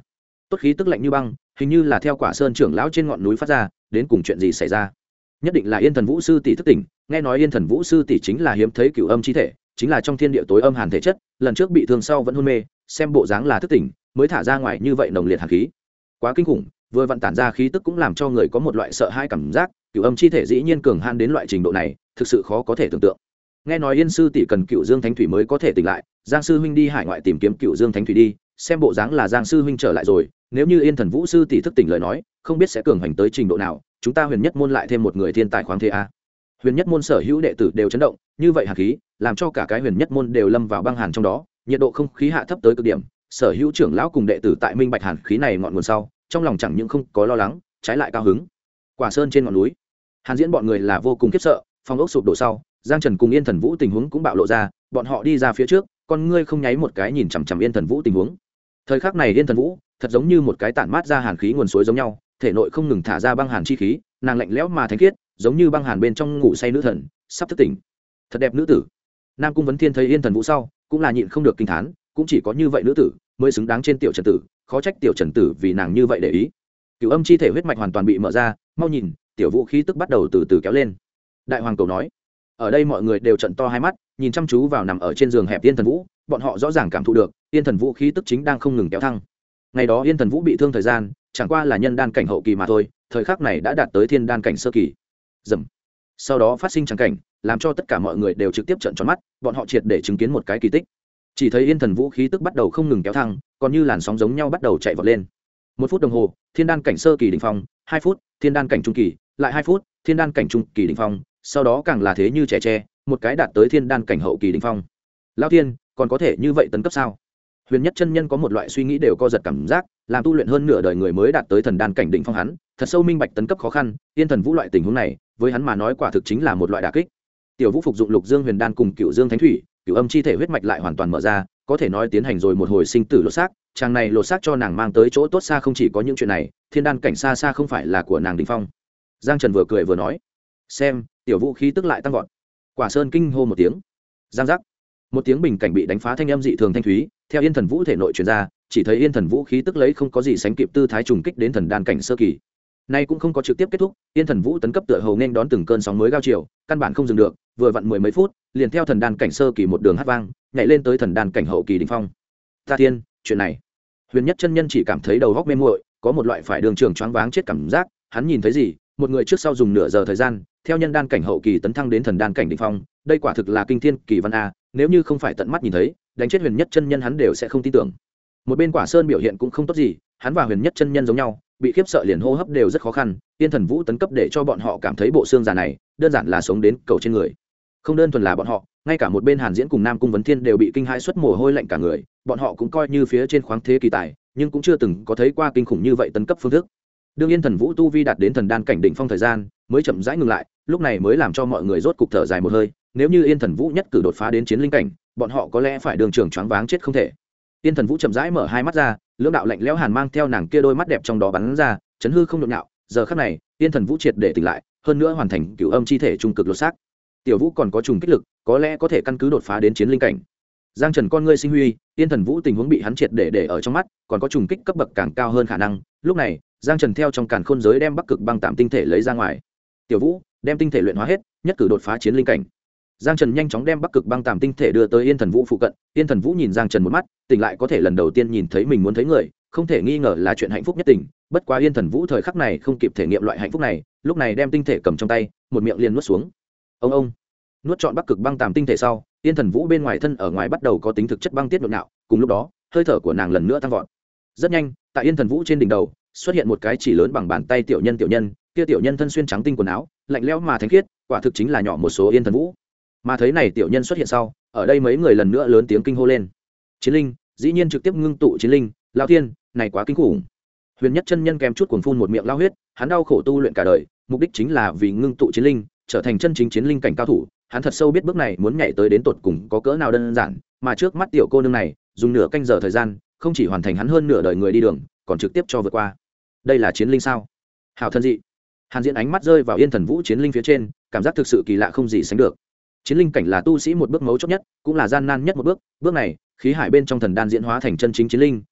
tốt khí tức lạnh như băng, hình như là theo Quả Sơn trưởng lão trên ngọn núi phát ra, đến cùng chuyện gì xảy ra? Nhất định là Yên Thần Vũ sư tỷ thức tỉnh, nghe nói Yên Thần Vũ sư tỷ chính là hiếm thấy cửu âm chi thể, chính là trong thiên địa tối âm hàn thể chất, lần trước bị thương sau vẫn hôn mê, xem bộ dáng là thức tỉnh, mới thả ra ngoài như vậy nồng liệt hàn khí. Quá kinh khủng, vừa vận tản ra khí tức cũng làm cho người có một loại sợ hãi cảm giác, cửu âm chi thể dĩ nhiên cường hãn đến loại trình độ này, thực sự khó có thể tưởng tượng. Nghe nói Yên sư tỷ cần Cửu Dương Thánh Thủy mới có thể tỉnh lại, Giang sư huynh đi hải ngoại tìm kiếm Cửu Dương Thánh Thủy đi, xem bộ dáng là Giang sư huynh trở lại rồi, nếu như Yên Thần Vũ sư tỷ thức tỉnh lời nói, không biết sẽ cường hành tới trình độ nào, chúng ta Huyền Nhất môn lại thêm một người thiên tài khoáng thế a. Huyền Nhất môn sở hữu đệ tử đều chấn động, như vậy hàn khí, làm cho cả cái Huyền Nhất môn đều lâm vào băng hàn trong đó, nhiệt độ không khí hạ thấp tới cực điểm, sở hữu trưởng lão cùng đệ tử tại minh bạch hàn khí này ngọn nguồn sau, trong lòng chẳng những không có lo lắng, trái lại cao hứng. Quả Sơn trên ngọn núi, Hàn Diễn bọn người là vô cùng khiếp sợ, phong ốc sụp đổ sau, Giang Trần cùng Yên Thần Vũ tình huống cũng bạo lộ ra, bọn họ đi ra phía trước, con ngươi không nháy một cái nhìn chằm chằm Yên Thần Vũ tình huống. Thời khắc này Yên Thần Vũ, thật giống như một cái tản mát ra hàn khí nguồn suối giống nhau, thể nội không ngừng thả ra băng hàn chi khí, nàng lạnh lẽo mà thánh khiết, giống như băng hàn bên trong ngủ say nữ thần, sắp thức tỉnh. Thật đẹp nữ tử. Nam Cung Vấn Thiên thấy Yên Thần Vũ sau, cũng là nhịn không được kinh thán, cũng chỉ có như vậy nữ tử mới xứng đáng trên tiểu Trần tử, khó trách tiểu Trần tử vì nàng như vậy để ý. Cửu âm chi thể huyết mạch hoàn toàn bị mở ra, mau nhìn, tiểu vũ khí tức bắt đầu từ từ kéo lên. Đại hoàng cầu nói. Ở đây mọi người đều trợn to hai mắt, nhìn chăm chú vào nằm ở trên giường hẹp Yên Thần Vũ, bọn họ rõ ràng cảm thụ được, Yên Thần Vũ khí tức chính đang không ngừng kéo thăng. Ngày đó Yên Thần Vũ bị thương thời gian, chẳng qua là nhân đan cảnh hậu kỳ mà thôi, thời khắc này đã đạt tới thiên đan cảnh sơ kỳ. Dầm. Sau đó phát sinh trắng cảnh, làm cho tất cả mọi người đều trực tiếp trợn tròn mắt, bọn họ triệt để chứng kiến một cái kỳ tích. Chỉ thấy Yên Thần Vũ khí tức bắt đầu không ngừng kéo thăng, còn như làn sóng giống nhau bắt đầu chạy vọt lên. 1 phút đồng hồ, thiên đan cảnh sơ kỳ đỉnh phong, 2 phút, thiên đan cảnh trung kỳ, lại 2 phút, thiên đan cảnh trung kỳ đỉnh phong, sau đó càng là thế như trẻ tre, một cái đạt tới thiên đan cảnh hậu kỳ đỉnh phong. Lão thiên, còn có thể như vậy tấn cấp sao? Huyền Nhất chân nhân có một loại suy nghĩ đều co giật cảm giác, làm tu luyện hơn nửa đời người mới đạt tới thần đan cảnh đỉnh phong hắn, thật sâu minh bạch tấn cấp khó khăn, Yên Thần Vũ loại tình huống này, với hắn mà nói quả thực chính là một loại đả kích. Tiểu Vũ phục dụng Lục Dương Huyền Đan cùng Cửu Dương Thánh Thủy, Cửu Âm chi thể huyết mạch lại hoàn toàn mở ra, có thể nói tiến hành rồi một hồi sinh tử lột xác, chàng này lột xác cho nàng mang tới chỗ tốt xa không chỉ có những chuyện này, thiên đan cảnh xa xa không phải là của nàng đỉnh phong. Giang Trần vừa cười vừa nói, xem, tiểu Vũ khí tức lại tăng vọt. Quả Sơn kinh hô một tiếng. Giang giác. Một tiếng bình cảnh bị đánh phá thanh âm dị thường thanh thúy, theo Yên Thần Vũ thể nội truyền ra, chỉ thấy Yên Thần Vũ khí tức lấy không có gì sánh kịp tư thái trùng kích đến thần đan cảnh sơ kỳ. Nay cũng không có trực tiếp kết thúc, Yên Thần Vũ tấn cấp tựa hồ nên đón từng cơn sóng mới cao chiều, căn bản không dừng được, vừa vặn 10 mấy phút, liền theo thần đan cảnh sơ kỳ một đường hát vang, nhảy lên tới thần đan cảnh hậu kỳ đỉnh phong. Ta thiên, chuyện này, Huyền Nhất chân nhân chỉ cảm thấy đầu óc mê muội, có một loại phải đường trường choáng váng chết cảm giác, hắn nhìn thấy gì, một người trước sau dùng nửa giờ thời gian, theo nhân đan cảnh hậu kỳ tấn thăng đến thần đan cảnh đỉnh phong, đây quả thực là kinh thiên kỳ văn a, nếu như không phải tận mắt nhìn thấy, đánh chết Huyền Nhất chân nhân hắn đều sẽ không tin tưởng. Một bên Quả Sơn biểu hiện cũng không tốt gì, hắn và Huyền Nhất chân nhân giống nhau, bị khiếp sợ liền hô hấp đều rất khó khăn, Yên Thần Vũ tấn cấp để cho bọn họ cảm thấy bộ xương già này đơn giản là sống đến cầu trên người. Không đơn thuần là bọn họ, ngay cả một bên Hàn Diễn cùng Nam Cung Vấn Thiên đều bị kinh hãi xuất mồ hôi lạnh cả người, bọn họ cũng coi như phía trên khoáng thế kỳ tài, nhưng cũng chưa từng có thấy qua kinh khủng như vậy tấn cấp phương thức. Đương Yên Thần Vũ tu vi đạt đến thần đan cảnh đỉnh phong thời gian, mới chậm rãi ngừng lại, lúc này mới làm cho mọi người rốt cục thở dài một hơi, nếu như Yên Thần Vũ nhất cử đột phá đến chiến linh cảnh, bọn họ có lẽ phải đường trường choáng váng chết không thể. Yên Thần Vũ chậm rãi mở hai mắt ra, lưỡng đạo lạnh lẽo hàn mang theo nàng kia đôi mắt đẹp trong đó bắn ra, chấn hư không nhộn nhạo, giờ khắc này, Yên Thần Vũ triệt để tỉnh lại, hơn nữa hoàn thành cửu âm chi thể trung cực lột xác. Tiểu Vũ còn có trùng kích lực, có lẽ có thể căn cứ đột phá đến chiến linh cảnh. Giang Trần con ngươi sinh huy, Yên Thần Vũ tình huống bị hắn triệt để ở trong mắt, còn có trùng kích cấp bậc càng cao hơn khả năng. Lúc này, Giang Trần theo trong càn khôn giới đem Bắc Cực băng tạm tinh thể lấy ra ngoài. Tiểu Vũ, đem tinh thể luyện hóa hết, nhất cử đột phá chiến linh cảnh. Giang Trần nhanh chóng đem Bắc Cực băng tạm tinh thể đưa tới Yên Thần Vũ phụ cận. Yên Thần Vũ nhìn Giang Trần một mắt, tỉnh lại có thể lần đầu tiên nhìn thấy mình muốn thấy người, không thể nghi ngờ là chuyện hạnh phúc nhất tình. Bất quá Yên Thần Vũ thời khắc này không kịp thể nghiệm loại hạnh phúc này, lúc này đem tinh thể cầm trong tay, một miệng liền nuốt xuống. Ông nuốt trọn Bắc Cực băng tạm tinh thể sau, Yên Thần Vũ bên ngoài thân ở ngoài bắt đầu có tính thực chất băng tiết nhộn nhạo, cùng lúc đó, hơi thở của nàng lần nữa tăng vọt. Rất nhanh, tại Yên Thần Vũ trên đỉnh đầu xuất hiện một cái chỉ lớn bằng bàn tay tiểu nhân, kia tiểu nhân thân xuyên trắng tinh quần áo, lạnh lẽo mà thánh khiết, quả thực chính là nhỏ một số Yên Thần Vũ. Mà thấy này tiểu nhân xuất hiện sau, ở đây mấy người lần nữa lớn tiếng kinh hô lên. Chiến linh, dĩ nhiên trực tiếp ngưng tụ chiến linh, lão thiên, này quá kinh khủng. Huyền Nhất chân nhân kèm chút cuồng phun một miệng lao huyết, hắn đau khổ tu luyện cả đời, mục đích chính là vì ngưng tụ chiến linh, trở thành chân chính chiến linh cảnh cao thủ. Hắn thật sâu biết bước này muốn nhảy tới đến tột cùng có cỡ nào đơn giản, mà trước mắt tiểu cô nương này, dùng nửa canh giờ thời gian, không chỉ hoàn thành hắn hơn nửa đời người đi đường, còn trực tiếp cho vượt qua. Đây là chiến linh sao? Hảo thân dị. Hàn Diễn ánh mắt rơi vào Yên Thần Vũ chiến linh phía trên, cảm giác thực sự kỳ lạ không gì sánh được. Chiến linh cảnh là tu sĩ một bước mấu chốt nhất, cũng là gian nan nhất một bước, bước này, khí hải bên trong thần đan diễn hóa thành chân chính chiến linh,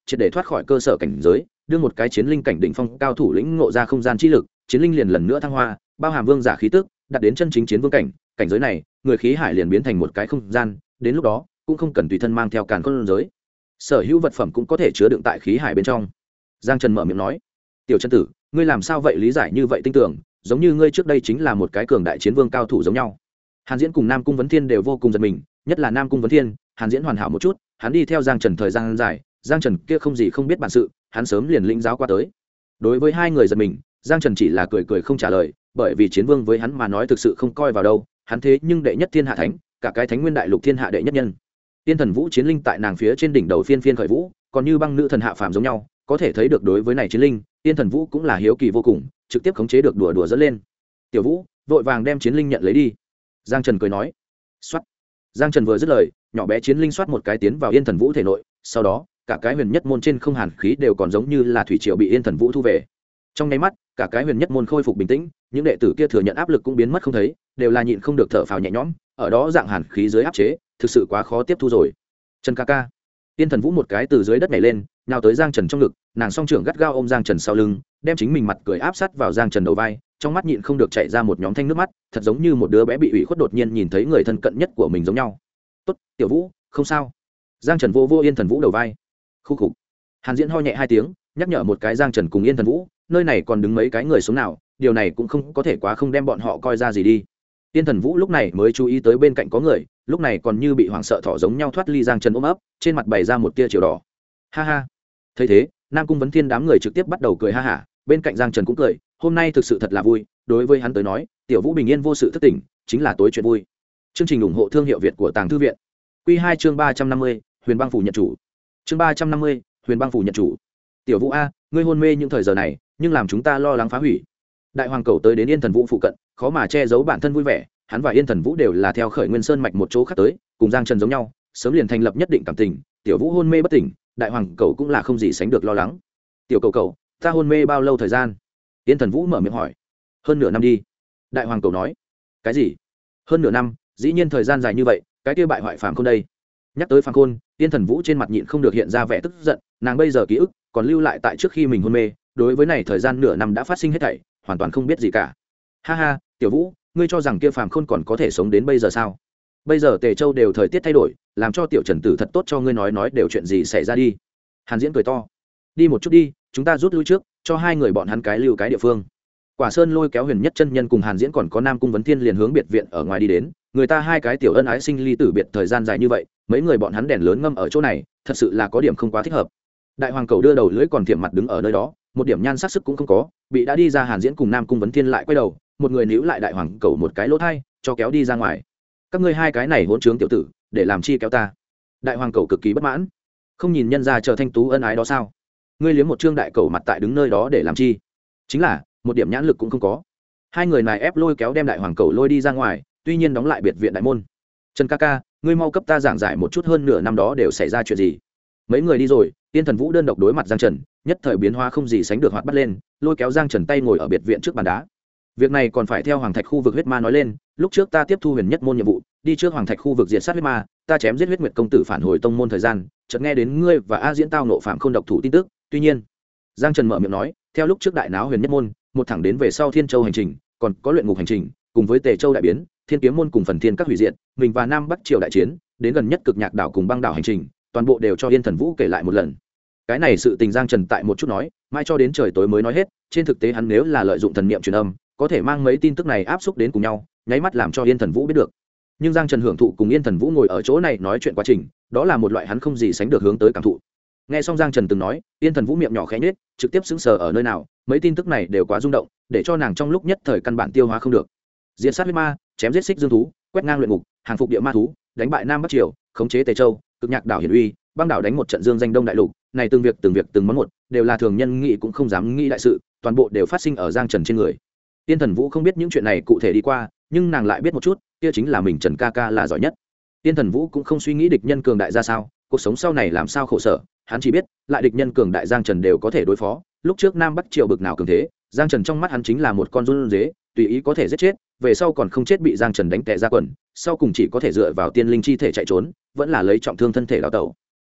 triệt để thoát khỏi cơ sở cảnh giới, đưa một cái chiến linh cảnh đỉnh phong cao thủ lĩnh ngộ ra không gian chi lực, chiến linh liền lần nữa thăng hoa, bao hàm vương giả khí tức, đạt đến chân chính chiến vương cảnh, cảnh giới này, người khí hải liền biến thành một cái không gian, đến lúc đó, cũng không cần tùy thân mang theo càn khôn giới. Sở hữu vật phẩm cũng có thể chứa đựng tại khí hải bên trong. Giang Trần mở miệng nói: "Tiểu chân tử, ngươi làm sao vậy lý giải như vậy tinh tưởng, giống như ngươi trước đây chính là một cái cường đại chiến vương cao thủ giống nhau." Hàn Diễn cùng Nam Cung Vấn Thiên đều vô cùng giật mình, nhất là Nam Cung Vấn Thiên, Hàn Diễn hoàn hảo một chút, hắn đi theo Giang Trần thời gian dài, Giang Trần kia không gì không biết bản sự, hắn sớm liền lĩnh giáo qua tới. Đối với hai người giật mình, Giang Trần chỉ là cười cười không trả lời, bởi vì chiến vương với hắn mà nói thực sự không coi vào đâu, hắn thế nhưng đệ nhất thiên hạ thánh, cả cái Thánh Nguyên Đại Lục thiên hạ đệ nhất nhân. Tiên Thần Vũ chiến linh tại nàng phía trên đỉnh đầu phiên phiên khởi vũ, còn như băng nữ thần hạ phàm giống nhau, có thể thấy được đối với này chiến linh, Tiên Thần Vũ cũng là hiếu kỳ vô cùng, trực tiếp khống chế được đùa dẫn lên. "Tiểu Vũ, vội vàng đem chiến linh nhận lấy đi." Giang Trần cười nói. Soát. Giang Trần vừa dứt lời, nhỏ bé chiến linh soát một cái tiến vào Yên Thần Vũ thể nội, sau đó, cả cái huyền nhất môn trên không hàn khí đều còn giống như là thủy triều bị Yên Thần Vũ thu về. Trong nháy mắt, cả cái huyền nhất môn khôi phục bình tĩnh, những đệ tử kia thừa nhận áp lực cũng biến mất không thấy, đều là nhịn không được thở phào nhẹ nhõm, ở đó dạng hàn khí dưới áp chế, thực sự quá khó tiếp thu rồi. Trần ca ca. Yên Thần Vũ một cái từ dưới đất nhảy lên, nhào tới Giang Trần trong ngực, nàng song trưởng gắt gao ôm Giang Trần sau lưng, đem chính mình mặt cười áp sát vào Giang Trần đầu vai, trong mắt nhịn không được chảy ra một nhóm thanh nước mắt, thật giống như một đứa bé bị ủy khuất đột nhiên nhìn thấy người thân cận nhất của mình giống nhau. "Tốt, Tiểu Vũ, không sao." Giang Trần vô vô Yên Thần Vũ đầu vai. Khúc khục. Hàn Diễn ho nhẹ hai tiếng, nhắc nhở một cái Giang Trần cùng Yên Thần Vũ, nơi này còn đứng mấy cái người sống nào, điều này cũng không có thể quá không đem bọn họ coi ra gì đi. Yên Thần Vũ lúc này mới chú ý tới bên cạnh có người, lúc này còn như bị hoảng sợ thỏ giống nhau thoát ly Giang Trần ôm ấp, trên mặt bày ra một tia chiều đỏ. Ha ha. Thấy thế, Nam Cung Vấn Thiên đám người trực tiếp bắt đầu cười ha hả, bên cạnh Giang Trần cũng cười, hôm nay thực sự thật là vui, đối với hắn tới nói, Tiểu Vũ bình yên vô sự thức tỉnh, chính là tối chuyện vui. Chương trình ủng hộ thương hiệu Việt của Tàng Thư viện. Quy 2 chương 350, Huyền Băng phủ nhận chủ. Chương 350, Huyền Băng phủ nhận chủ. Tiểu Vũ a, ngươi hôn mê những thời giờ này, nhưng làm chúng ta lo lắng phá hủy. Đại hoàng cầu tới đến Yên Thần Vũ phụ cận, khó mà che giấu bản thân vui vẻ, hắn và Yên Thần Vũ đều là theo Khởi Nguyên Sơn mạch một chỗ khác tới, cùng Giang Trần giống nhau, sớm liền thành lập nhất định cảm tình, Tiểu Vũ hôn mê bất tỉnh, đại hoàng cầu cũng là không gì sánh được lo lắng. "Tiểu cầu cầu, ta hôn mê bao lâu thời gian?" Yên Thần Vũ mở miệng hỏi. "Hơn nửa năm đi." Đại hoàng cầu nói. "Cái gì? Hơn nửa năm? Dĩ nhiên thời gian dài như vậy, cái kia bại hoại phàm khôn đây?" Nhắc tới phàm khôn, Yên Thần Vũ trên mặt nhịn không được hiện ra vẻ tức giận, nàng bây giờ ký ức còn lưu lại tại trước khi mình hôn mê, đối với này thời gian nửa năm đã phát sinh hết thảy, hoàn toàn không biết gì cả. "Ha ha, Tiểu Vũ, ngươi cho rằng kia phàm khôn còn có thể sống đến bây giờ sao? Bây giờ Tề Châu đều thời tiết thay đổi, làm cho Tiểu Trần Tử thật tốt cho ngươi nói đều chuyện gì xảy ra đi." Hàn Diễn cười to. "Đi một chút đi, chúng ta rút lui trước, cho hai người bọn hắn cái lưu cái địa phương." Quả Sơn lôi kéo Huyền Nhất chân nhân cùng Hàn Diễn còn có Nam Cung Vấn Thiên liền hướng biệt viện ở ngoài đi đến, người ta hai cái tiểu ân ái sinh ly tử biệt thời gian dài như vậy, mấy người bọn hắn đèn lớn ngâm ở chỗ này, thật sự là có điểm không quá thích hợp. Đại hoàng cầu đưa đầu lưỡi còn thiệm mặt đứng ở nơi đó, một điểm nhan sắc sức cũng không có, bị đã đi ra Hàn Diễn cùng Nam Cung Vấn Thiên lại quay đầu, một người níu lại đại hoàng cầu một cái lỗ thai, cho kéo đi ra ngoài. "Các ngươi hai cái này hỗn trướng tiểu tử, để làm chi kéo ta?" Đại hoàng cầu cực kỳ bất mãn. "Không nhìn nhân ra chờ thanh tú ân ái đó sao? Ngươi liếm một trương đại cầu mặt tại đứng nơi đó để làm chi? Chính là một điểm nhãn lực cũng không có." Hai người này ép lôi kéo đem đại hoàng cầu lôi đi ra ngoài, tuy nhiên đóng lại biệt viện đại môn. "Trần ca ca, ngươi mau cấp ta giảng giải một chút hơn nửa năm đó đều xảy ra chuyện gì." Mấy người đi rồi, Tiên Thần Vũ đơn độc đối mặt Giang Trần, nhất thời biến hóa không gì sánh được hoạt bắt lên, lôi kéo Giang Trần tay ngồi ở biệt viện trước bàn đá. "Việc này còn phải theo Hoàng Thạch khu vực huyết ma nói lên, lúc trước ta tiếp thu Huyền Nhất môn nhiệm vụ, đi trước Hoàng Thạch khu vực diệt sát huyết ma, ta chém giết Huyết Nguyệt công tử phản hồi tông môn thời gian, chợt nghe đến ngươi và A Diễn tao nộ phạm không độc thủ tin tức, tuy nhiên." Giang Trần mở miệng nói, theo lúc trước đại náo Huyền Nhất môn, một thẳng đến về sau Thiên Châu hành trình, còn có luyện ngục hành trình, cùng với Tề Châu đại biến, Thiên Kiếm môn cùng Phần Thiên các hủy diệt, mình và Nam Bắc triều đại chiến, đến gần nhất Cực Nhạc đảo cùng Băng đảo hành trình, toàn bộ đều cho Yên Thần Vũ kể lại một lần. Cái này sự tình Giang Trần tại một chút nói, mai cho đến trời tối mới nói hết, trên thực tế hắn nếu là lợi dụng thần niệm truyền âm, có thể mang mấy tin tức này áp xúc đến cùng nhau, nháy mắt làm cho Yên Thần Vũ biết được. Nhưng Giang Trần hưởng thụ cùng Yên Thần Vũ ngồi ở chỗ này nói chuyện quá trình, đó là một loại hắn không gì sánh được hướng tới cảm thụ. Nghe xong Giang Trần từng nói, Yên Thần Vũ miệng nhỏ khẽ nhếch, trực tiếp sững sờ ở nơi nào, mấy tin tức này đều quá rung động, để cho nàng trong lúc nhất thời căn bản tiêu hóa không được. Diệt sát huyết ma, chém giết xích dương thú, quét ngang luyện ngục, hàng phục địa ma thú, đánh bại Nam Bắc triều, khống chế Tề Châu, Cực Nhạc đảo hiển uy, Băng đảo đánh một trận dương danh đông đại lục, này từng việc từng món một, đều là thường nhân nghĩ cũng không dám nghĩ đại sự, toàn bộ đều phát sinh ở Giang Trần trên người. Yên Thần Vũ không biết những chuyện này cụ thể đi qua, nhưng nàng lại biết một chút, kia chính là mình Trần ca ca là giỏi nhất. Yên Thần Vũ cũng không suy nghĩ địch nhân cường đại ra sao, cuộc sống sau này làm sao khổ sở, hắn chỉ biết, lại địch nhân cường đại Giang Trần đều có thể đối phó, lúc trước Nam Bắc triều bực nào cường thế, Giang Trần trong mắt hắn chính là một con run dế, tùy ý có thể giết chết, về sau còn không chết bị Giang Trần đánh tè ra quần, sau cùng chỉ có thể dựa vào tiên linh chi thể chạy trốn, vẫn là lấy trọng thương thân thể đào tẩu.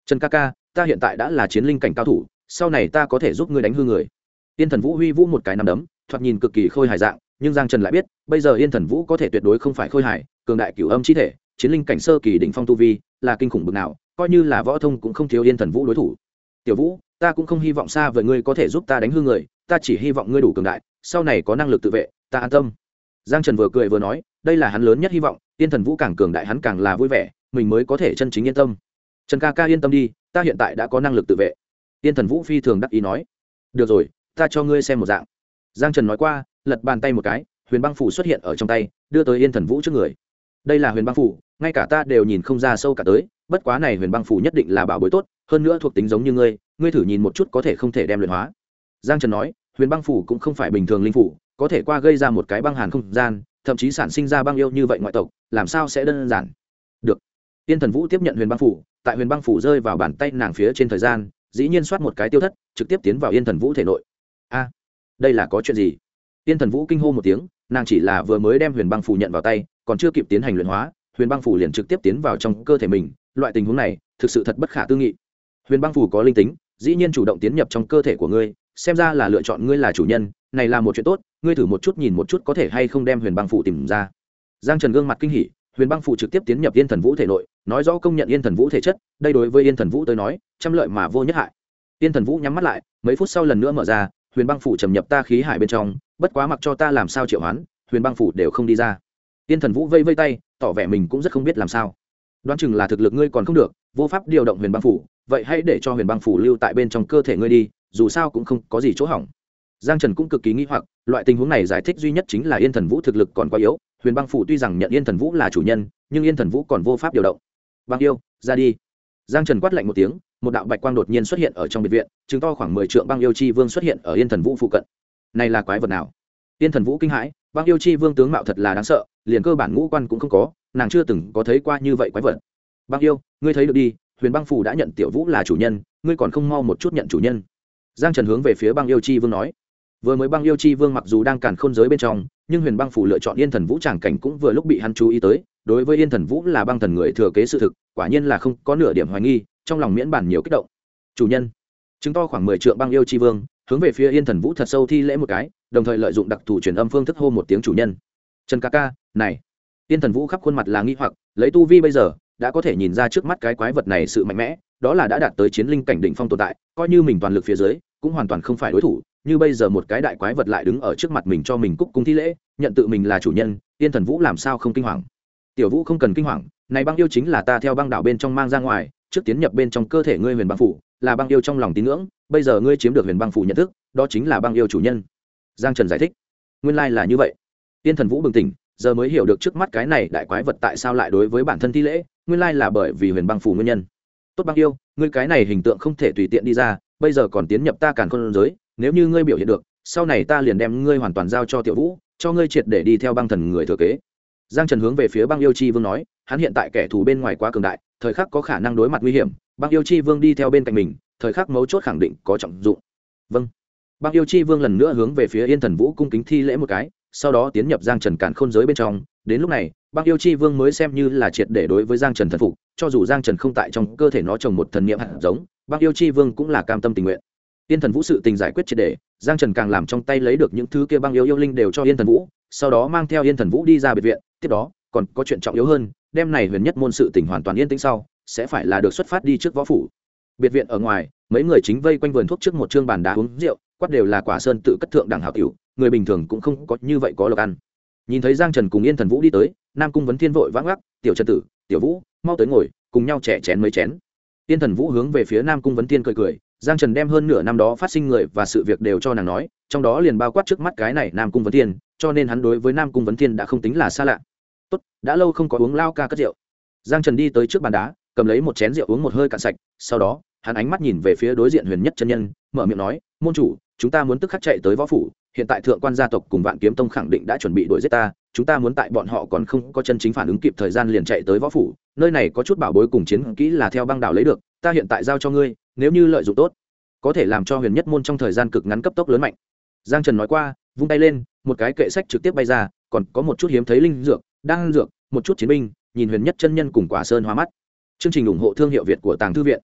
Trần ca ca, ta hiện tại đã là chiến linh cảnh cao thủ, sau này ta có thể giúp ngươi đánh hư người. Yên Thần Vũ huy vũ một cái nắm đấm, thoạt nhìn cực kỳ khôi hài dạng, nhưng Giang Trần lại biết bây giờ Yên Thần Vũ có thể tuyệt đối không phải khôi hài, cường đại cửu âm chi thể, chiến linh cảnh sơ kỳ đỉnh phong tu vi, là kinh khủng bực nào, coi như là võ thông cũng không thiếu Yên Thần Vũ đối thủ. Tiểu Vũ, ta cũng không hy vọng xa vời ngươi có thể giúp ta đánh hư người, ta chỉ hy vọng ngươi đủ cường đại, sau này có năng lực tự vệ, ta an tâm. Giang Trần vừa cười vừa nói, đây là hắn lớn nhất hy vọng, Yên Thần Vũ càng cường đại hắn càng là vui vẻ, mình mới có thể chân chính yên tâm. Trần ca ca yên tâm đi, ta hiện tại đã có năng lực tự vệ. Yên Thần Vũ phi thường đắc ý nói. Được rồi, ta cho ngươi xem một dạng. Giang Trần nói qua, lật bàn tay một cái, huyền băng phủ xuất hiện ở trong tay, đưa tới Yên Thần Vũ trước người. Đây là huyền băng phủ, ngay cả ta đều nhìn không ra sâu cả tới, bất quá này huyền băng phủ nhất định là bảo bối tốt, hơn nữa thuộc tính giống như ngươi thử nhìn một chút có thể không thể đem luyện hóa. Giang Trần nói, huyền băng phủ cũng không phải bình thường linh phủ, có thể qua gây ra một cái băng hàn không gian, thậm chí sản sinh ra băng yêu như vậy ngoại tộc, làm sao sẽ đơn giản. Được. Yên Thần Vũ tiếp nhận huyền băng phủ, tại huyền băng phủ rơi vào bàn tay nàng phía trên thời gian, dĩ nhiên soát một cái tiêu thất, trực tiếp tiến vào Yên Thần Vũ thể nội. A, đây là có chuyện gì? Yên Thần Vũ kinh hô một tiếng, nàng chỉ là vừa mới đem huyền băng phủ nhận vào tay, còn chưa kịp tiến hành luyện hóa, huyền băng phủ liền trực tiếp tiến vào trong cơ thể mình, loại tình huống này thực sự thật bất khả tư nghị. Huyền băng phủ có linh tính, dĩ nhiên chủ động tiến nhập trong cơ thể của ngươi, xem ra là lựa chọn ngươi là chủ nhân, này là một chuyện tốt, ngươi thử một chút nhìn một chút có thể hay không đem huyền băng phủ tìm ra. Giang Trần gương mặt kinh hỉ, huyền băng phủ trực tiếp tiến nhập Yên Thần Vũ thể nội, nói rõ công nhận Yên Thần Vũ thể chất, đây đối với Yên Thần Vũ tới nói, trăm lợi mà vô nhất hại. Yên Thần Vũ nhắm mắt lại, mấy phút sau lần nữa mở ra, huyền băng phủ trầm nhập ta khí hải bên trong, bất quá mặc cho ta làm sao triệu hoán, huyền băng phủ đều không đi ra. Yên Thần Vũ vây vây tay, tỏ vẻ mình cũng rất không biết làm sao. Đoán chừng là thực lực ngươi còn không được, vô pháp điều động huyền băng phủ, vậy hãy để cho huyền băng phủ lưu tại bên trong cơ thể ngươi đi, dù sao cũng không có gì chỗ hỏng. Giang Trần cũng cực kỳ nghi hoặc, loại tình huống này giải thích duy nhất chính là Yên Thần Vũ thực lực còn quá yếu, huyền băng phủ tuy rằng nhận Yên Thần Vũ là chủ nhân, nhưng Yên Thần Vũ còn vô pháp điều động. Băng yêu, ra đi. Giang Trần quát lạnh một tiếng, một đạo bạch quang đột nhiên xuất hiện ở trong biệt viện, chứng to khoảng 10 trượng băng yêu chi vương xuất hiện ở Yên Thần Vũ phụ cận. Này là quái vật nào? Yên Thần Vũ kinh hãi, băng yêu chi vương tướng mạo thật là đáng sợ, liền cơ bản ngũ quan cũng không có, nàng chưa từng có thấy qua như vậy quái vật. Băng yêu, ngươi thấy được đi, huyền băng phủ đã nhận Tiểu Vũ là chủ nhân, ngươi còn không mau một chút nhận chủ nhân. Giang Trần hướng về phía băng yêu chi vương nói. Vừa mới băng yêu chi vương mặc dù đang càn khôn giới bên trong, nhưng huyền băng phủ lựa chọn Yên Thần Vũ tràng cảnh cũng vừa lúc bị hắn chú ý tới, đối với Yên Thần Vũ là băng thần người thừa kế sự thực, quả nhiên là không có nửa điểm hoài nghi, trong lòng miễn bản nhiều kích động. Chủ nhân, chứng to khoảng 10 trượng băng yêu chi vương, hướng về phía Yên Thần Vũ thật sâu thi lễ một cái, đồng thời lợi dụng đặc thù truyền âm phương thức hô một tiếng chủ nhân. Trần ca ca, này. Yên Thần Vũ khắp khuôn mặt là nghi hoặc, lấy tu vi bây giờ, đã có thể nhìn ra trước mắt cái quái vật này sự mạnh mẽ, đó là đã đạt tới chiến linh cảnh đỉnh phong tồn tại, coi như mình toàn lực phía dưới, cũng hoàn toàn không phải đối thủ, như bây giờ một cái đại quái vật lại đứng ở trước mặt mình cho mình cúc cung thi lễ, nhận tự mình là chủ nhân, Yên Thần Vũ làm sao không kinh hoàng. Tiểu Vũ không cần kinh hoàng, này băng yêu chính là ta theo băng đảo bên trong mang ra ngoài, trước tiến nhập bên trong cơ thể ngươi huyền băng phủ, là băng yêu trong lòng tín ngưỡng, bây giờ ngươi chiếm được huyền băng phủ nhận thức, đó chính là băng yêu chủ nhân. Giang Trần giải thích. Nguyên lai là như vậy. Yên Thần Vũ bừng tỉnh, giờ mới hiểu được trước mắt cái này đại quái vật tại sao lại đối với bản thân thi lễ, nguyên lai là bởi vì huyền băng phủ nguyên nhân. Tốt băng yêu, ngươi cái này hình tượng không thể tùy tiện đi ra, bây giờ còn tiến nhập ta càn khôn giới, nếu như ngươi biểu hiện được, sau này ta liền đem ngươi hoàn toàn giao cho Tiểu Vũ, cho ngươi triệt để đi theo băng thần người thừa kế. Giang Trần hướng về phía băng yêu chi vương nói, hắn hiện tại kẻ thù bên ngoài quá cường đại, thời khắc có khả năng đối mặt nguy hiểm, băng yêu chi vương đi theo bên cạnh mình, thời khắc mấu chốt khẳng định có trọng dụng. Vâng. Băng yêu chi vương lần nữa hướng về phía Yên Thần Vũ cung kính thi lễ một cái, sau đó tiến nhập Giang Trần càn khôn giới bên trong, đến lúc này, băng yêu chi vương mới xem như là triệt để đối với Giang Trần thần phục, cho dù Giang Trần không tại trong cơ thể nó trồng một thần niệm hạt giống, băng yêu chi vương cũng là cam tâm tình nguyện. Yên Thần Vũ sự tình giải quyết triệt để, Giang Trần càng làm trong tay lấy được những thứ kia băng yêu linh đều cho Yên Thần Vũ, sau đó mang theo Yên Thần Vũ đi ra biệt viện, tiếp đó, còn có chuyện trọng yếu hơn, đêm này huyền nhất môn sự tình hoàn toàn yên tĩnh sau, sẽ phải là được xuất phát đi trước võ phủ. Biệt viện ở ngoài, mấy người chính vây quanh vườn thuốc trước một trương bàn đá uống rượu, quát đều là Quả Sơn tự cất thượng đẳng hảo tiểu, người bình thường cũng không có như vậy có lộc ăn. Nhìn thấy Giang Trần cùng Yên Thần Vũ đi tới, Nam Cung Vấn Thiên vội vã ngắc, "Tiểu Trần tử, Tiểu Vũ, mau tới ngồi, cùng nhau chè chén mấy chén." Yên Thần Vũ hướng về phía Nam Cung Vấn Thiên cười cười, Giang Trần đem hơn nửa năm đó phát sinh người và sự việc đều cho nàng nói, trong đó liền bao quát trước mắt cái này Nam Cung Vấn Thiên, cho nên hắn đối với Nam Cung Vấn Thiên đã không tính là xa lạ. "Tốt, đã lâu không có uống lao ca cất rượu." Giang Trần đi tới trước bàn đá, cầm lấy một chén rượu uống một hơi cạn sạch, sau đó, hắn ánh mắt nhìn về phía đối diện Huyền Nhất chân nhân, mở miệng nói, "Môn chủ, chúng ta muốn tức khắc chạy tới võ phủ, hiện tại thượng quan gia tộc cùng Vạn Kiếm Tông khẳng định đã chuẩn bị đuổi giết ta, chúng ta muốn tại bọn họ còn không có chân chính phản ứng kịp thời gian liền chạy tới võ phủ, nơi này có chút bảo bối cùng chiến kỹ là theo băng đảo lấy được, ta hiện tại giao cho ngươi, nếu như lợi dụng tốt, có thể làm cho Huyền Nhất môn trong thời gian cực ngắn cấp tốc lớn mạnh." Giang Trần nói qua, vung tay lên, một cái kệ sách trực tiếp bay ra, còn có một chút hiếm thấy linh dược, đan dược, một chút chiến binh, nhìn Huyền Nhất chân nhân cùng Quả Sơn hóa mắt. Chương trình ủng hộ thương hiệu Việt của Tàng Thư viện.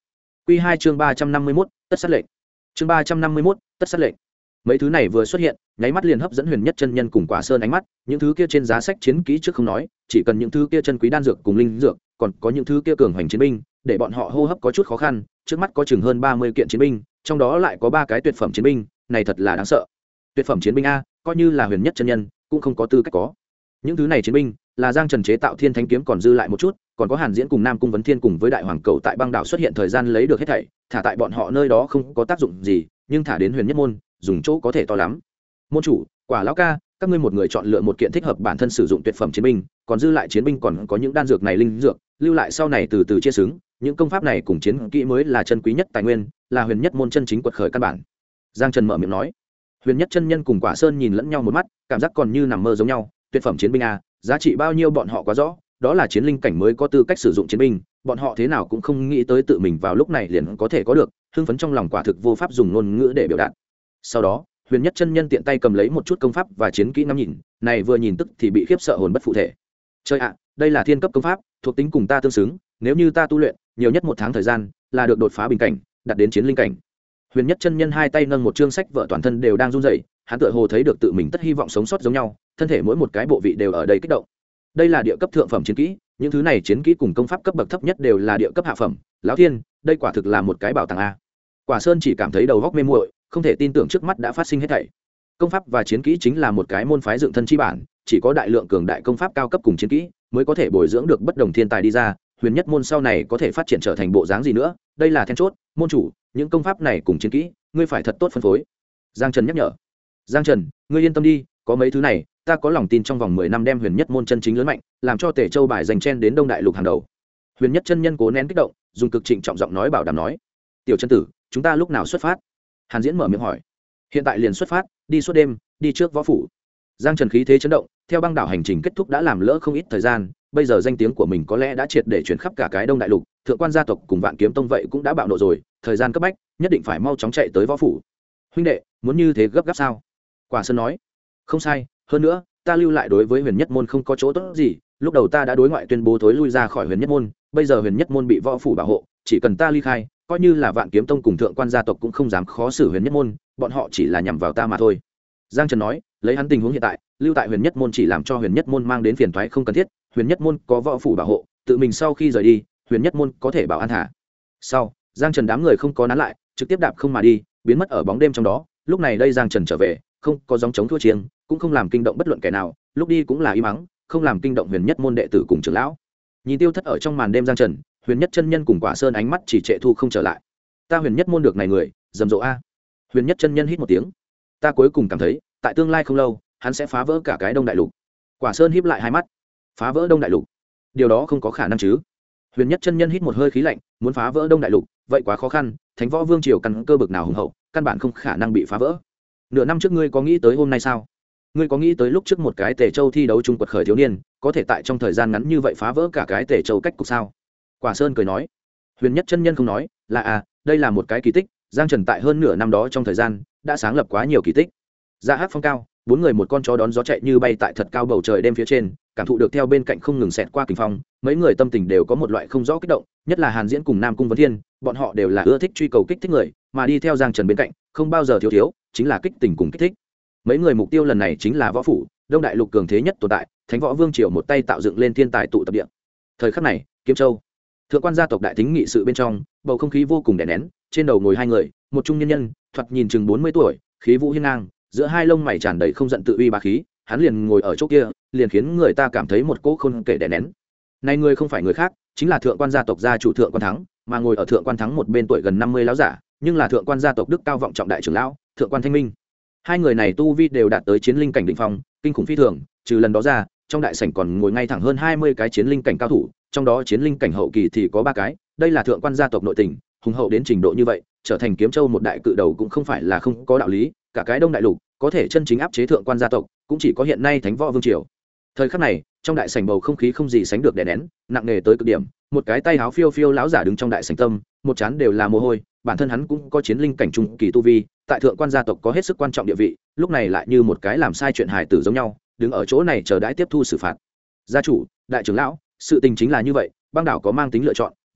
Quy 2 chương 351, tất sát lệnh. Chương 351, tất sát lệnh. Mấy thứ này vừa xuất hiện, nháy mắt liền hấp dẫn Huyền Nhất chân nhân cùng Quả Sơn ánh mắt, những thứ kia trên giá sách chiến kỹ trước không nói, chỉ cần những thứ kia chân quý đan dược cùng linh dược, còn có những thứ kia cường hành chiến binh, để bọn họ hô hấp có chút khó khăn, trước mắt có chừng hơn 30 kiện chiến binh, trong đó lại có 3 cái tuyệt phẩm chiến binh, này thật là đáng sợ. Tuyệt phẩm chiến binh a, coi như là Huyền Nhất chân nhân, cũng không có tư cách có. Những thứ này chiến binh, là Giang Trần chế tạo Thiên Thánh kiếm còn dư lại một chút, còn có Hàn Diễn cùng Nam Cung Vấn Thiên cùng với Đại Hoàng Cầu tại băng đảo xuất hiện thời gian lấy được hết thảy, thả tại bọn họ nơi đó không có tác dụng gì, nhưng thả đến Huyền Nhất môn, dùng chỗ có thể to lắm. Môn chủ, Quả lão ca, các ngươi một người chọn lựa một kiện thích hợp bản thân sử dụng tuyệt phẩm chiến binh, còn dư lại chiến binh còn có những đan dược này linh dược, lưu lại sau này từ từ chia xứng, những công pháp này cùng chiến kỹ mới là chân quý nhất tài nguyên, là Huyền Nhất môn chân chính quật khởi căn bản. Giang Trần mở miệng nói. Huyền Nhất chân nhân cùng Quả Sơn nhìn lẫn nhau một mắt, cảm giác còn như nằm mơ giống nhau, tuyệt phẩm chiến binh a, giá trị bao nhiêu bọn họ quá rõ, đó là chiến linh cảnh mới có tư cách sử dụng chiến binh, bọn họ thế nào cũng không nghĩ tới tự mình vào lúc này liền có thể có được, hưng phấn trong lòng quả thực vô pháp dùng ngôn ngữ để biểu đạt. Sau đó, Huyền Nhất chân nhân tiện tay cầm lấy một chút công pháp và chiến kỹ ngắm nhìn, này vừa nhìn tức thì bị khiếp sợ hồn bất phụ thể. Chơi ạ, đây là thiên cấp công pháp, thuộc tính cùng ta tương xứng, nếu như ta tu luyện, nhiều nhất 1 tháng thời gian, là được đột phá bình cảnh, đạt đến chiến linh cảnh. Huyền Nhất chân nhân hai tay nâng một chương sách vở toàn thân đều đang run rẩy, hắn tựa hồ thấy được tự mình tất hy vọng sống sót giống nhau, thân thể mỗi một cái bộ vị đều ở đây kích động. Đây là địa cấp thượng phẩm chiến kỹ, những thứ này chiến kỹ cùng công pháp cấp bậc thấp nhất đều là địa cấp hạ phẩm. Lão thiên, đây quả thực là một cái bảo tàng a. Quả Sơn chỉ cảm thấy đầu óc mê muội, không thể tin tưởng trước mắt đã phát sinh hết thảy. Công pháp và chiến kỹ chính là một cái môn phái dựng thân chi bản, chỉ có đại lượng cường đại công pháp cao cấp cùng chiến kỹ mới có thể bồi dưỡng được bất đồng thiên tài đi ra. Huyền Nhất môn sau này có thể phát triển trở thành bộ dáng gì nữa, đây là then chốt. Môn chủ, những công pháp này cùng chiến kỹ, ngươi phải thật tốt phân phối. Giang Trần nhắc nhở. Giang Trần, ngươi yên tâm đi, có mấy thứ này, ta có lòng tin trong vòng 10 năm đem Huyền Nhất môn chân chính lớn mạnh, làm cho Tề Châu bài giành chen đến Đông Đại Lục hàng đầu. Huyền Nhất chân nhân cố nén kích động, dùng cực trịnh trọng giọng nói bảo đảm nói: "Tiểu chân tử, chúng ta lúc nào xuất phát?" Hàn Diễn mở miệng hỏi. "Hiện tại liền xuất phát, đi suốt đêm, đi trước võ phủ." Giang Trần khí thế chấn động, theo băng đảo hành trình kết thúc đã làm lỡ không ít thời gian, bây giờ danh tiếng của mình có lẽ đã triệt để chuyển khắp cả cái Đông Đại Lục, Thượng Quan gia tộc cùng Vạn Kiếm tông vậy cũng đã bạo nộ rồi, thời gian cấp bách, nhất định phải mau chóng chạy tới võ phủ. "Huynh đệ, muốn như thế gấp gáp sao?" Quả Sơn nói. "Không sai, hơn nữa, ta lưu lại đối với Huyền Nhất môn không có chỗ tốt gì, lúc đầu ta đã đối ngoại tuyên bố thối lui ra khỏi Huyền Nhất môn, bây giờ Huyền Nhất môn bị võ phủ bảo hộ, chỉ cần ta ly khai, coi như là Vạn Kiếm tông cùng Thượng Quan gia tộc cũng không dám khó xử Huyền Nhất môn, bọn họ chỉ là nhằm vào ta mà thôi." Giang Trần nói, lấy hắn tình huống hiện tại, lưu tại Huyền Nhất môn chỉ làm cho Huyền Nhất môn mang đến phiền toái không cần thiết, Huyền Nhất môn có võ phủ bảo hộ, tự mình sau khi rời đi, Huyền Nhất môn có thể bảo an thả. Sau, Giang Trần đám người không có nán lại, trực tiếp đạp không mà đi, biến mất ở bóng đêm trong đó. Lúc này đây Giang Trần trở về, không có gióng chống thua chiêng, cũng không làm kinh động bất luận kẻ nào, lúc đi cũng là im mắng, không làm kinh động Huyền Nhất môn đệ tử cùng trưởng lão. Nhìn tiêu thất ở trong màn đêm Giang Trần, Huyền Nhất chân nhân cùng Quả Sơn ánh mắt chỉ trệ thu không trở lại. Ta Huyền Nhất môn được này người, rầm rộ a. Huyền Nhất chân nhân hít một tiếng. Ta cuối cùng cảm thấy, tại tương lai không lâu, hắn sẽ phá vỡ cả cái Đông Đại Lục. Quả Sơn híp lại hai mắt. Phá vỡ Đông Đại Lục? Điều đó không có khả năng chứ? Huyền Nhất chân nhân hít một hơi khí lạnh, muốn phá vỡ Đông Đại Lục, vậy quá khó khăn, Thánh Võ Vương triều căn cơ bực nào hùng hậu, căn bản không khả năng bị phá vỡ. Nửa năm trước ngươi có nghĩ tới hôm nay sao? Ngươi có nghĩ tới lúc trước một cái Tề Châu thi đấu chung quật khởi thiếu niên, có thể tại trong thời gian ngắn như vậy phá vỡ cả cái Tề Châu cách cục sao? Quả Sơn cười nói. Huyền Nhất chân nhân không nói, là đây là một cái kỳ tích, Giang Trần tại hơn nửa năm đó trong thời gian, đã sáng lập quá nhiều kỳ tích. Dạ hát phong cao, 4 người một con chó đón gió chạy như bay tại thật cao bầu trời đêm phía trên, cảm thụ được theo bên cạnh không ngừng xẹt qua kình phong, mấy người tâm tình đều có một loại không rõ kích động, nhất là Hàn Diễn cùng Nam Cung Vấn Thiên, bọn họ đều là ưa thích truy cầu kích thích người, mà đi theo Giang Trần bên cạnh, không bao giờ thiếu chính là kích tình cùng kích thích. Mấy người mục tiêu lần này chính là võ phủ, Đông Đại Lục cường thế nhất tồn tại, Thánh Võ Vương triều một tay tạo dựng lên thiên tài tụ tập địa. Thời khắc này, Kiếm Châu, Thượng Quan gia tộc đại thính nghị sự bên trong, bầu không khí vô cùng đè nén, trên đầu ngồi hai người, một trung nhân nhân, thoạt nhìn chừng 40 tuổi, khí vũ hiên ngang, giữa hai lông mày tràn đầy không giận tự uy bá khí, hắn liền ngồi ở chỗ kia, liền khiến người ta cảm thấy một cỗ không kể đè nén. Này người không phải người khác, chính là Thượng Quan gia tộc gia chủ Thượng Quan Thắng, mà ngồi ở Thượng Quan Thắng một bên tuổi gần 50 lão giả, nhưng là Thượng Quan gia tộc đức cao vọng trọng đại trưởng lão, Thượng Quan Thanh Minh. Hai người này tu vi đều đạt tới chiến linh cảnh đỉnh phong, kinh khủng phi thường, trừ lần đó ra, trong đại sảnh còn ngồi ngay thẳng hơn 20 cái chiến linh cảnh cao thủ, trong đó chiến linh cảnh hậu kỳ thì có 3 cái, đây là Thượng Quan gia tộc nội tình, hùng hậu đến trình độ như vậy, trở thành Kiếm Châu một đại cự đầu cũng không phải là không có đạo lý, cả cái Đông Đại Lục có thể chân chính áp chế Thượng Quan gia tộc, cũng chỉ có hiện nay Thánh Võ Vương triều. Thời khắc này, trong đại sảnh bầu không khí không gì sánh được đè nén, nặng nề tới cực điểm, một cái tay áo phiêu phiêu lão giả đứng trong đại sảnh tâm, một trán đều là mồ hôi, bản thân hắn cũng có chiến linh cảnh trung kỳ tu vi, tại Thượng Quan gia tộc có hết sức quan trọng địa vị, lúc này lại như một cái làm sai chuyện hài tử giống nhau, đứng ở chỗ này chờ đãi tiếp thu xử phạt. Gia chủ, đại trưởng lão, sự tình chính là như vậy, băng đảo có mang tính lựa chọn,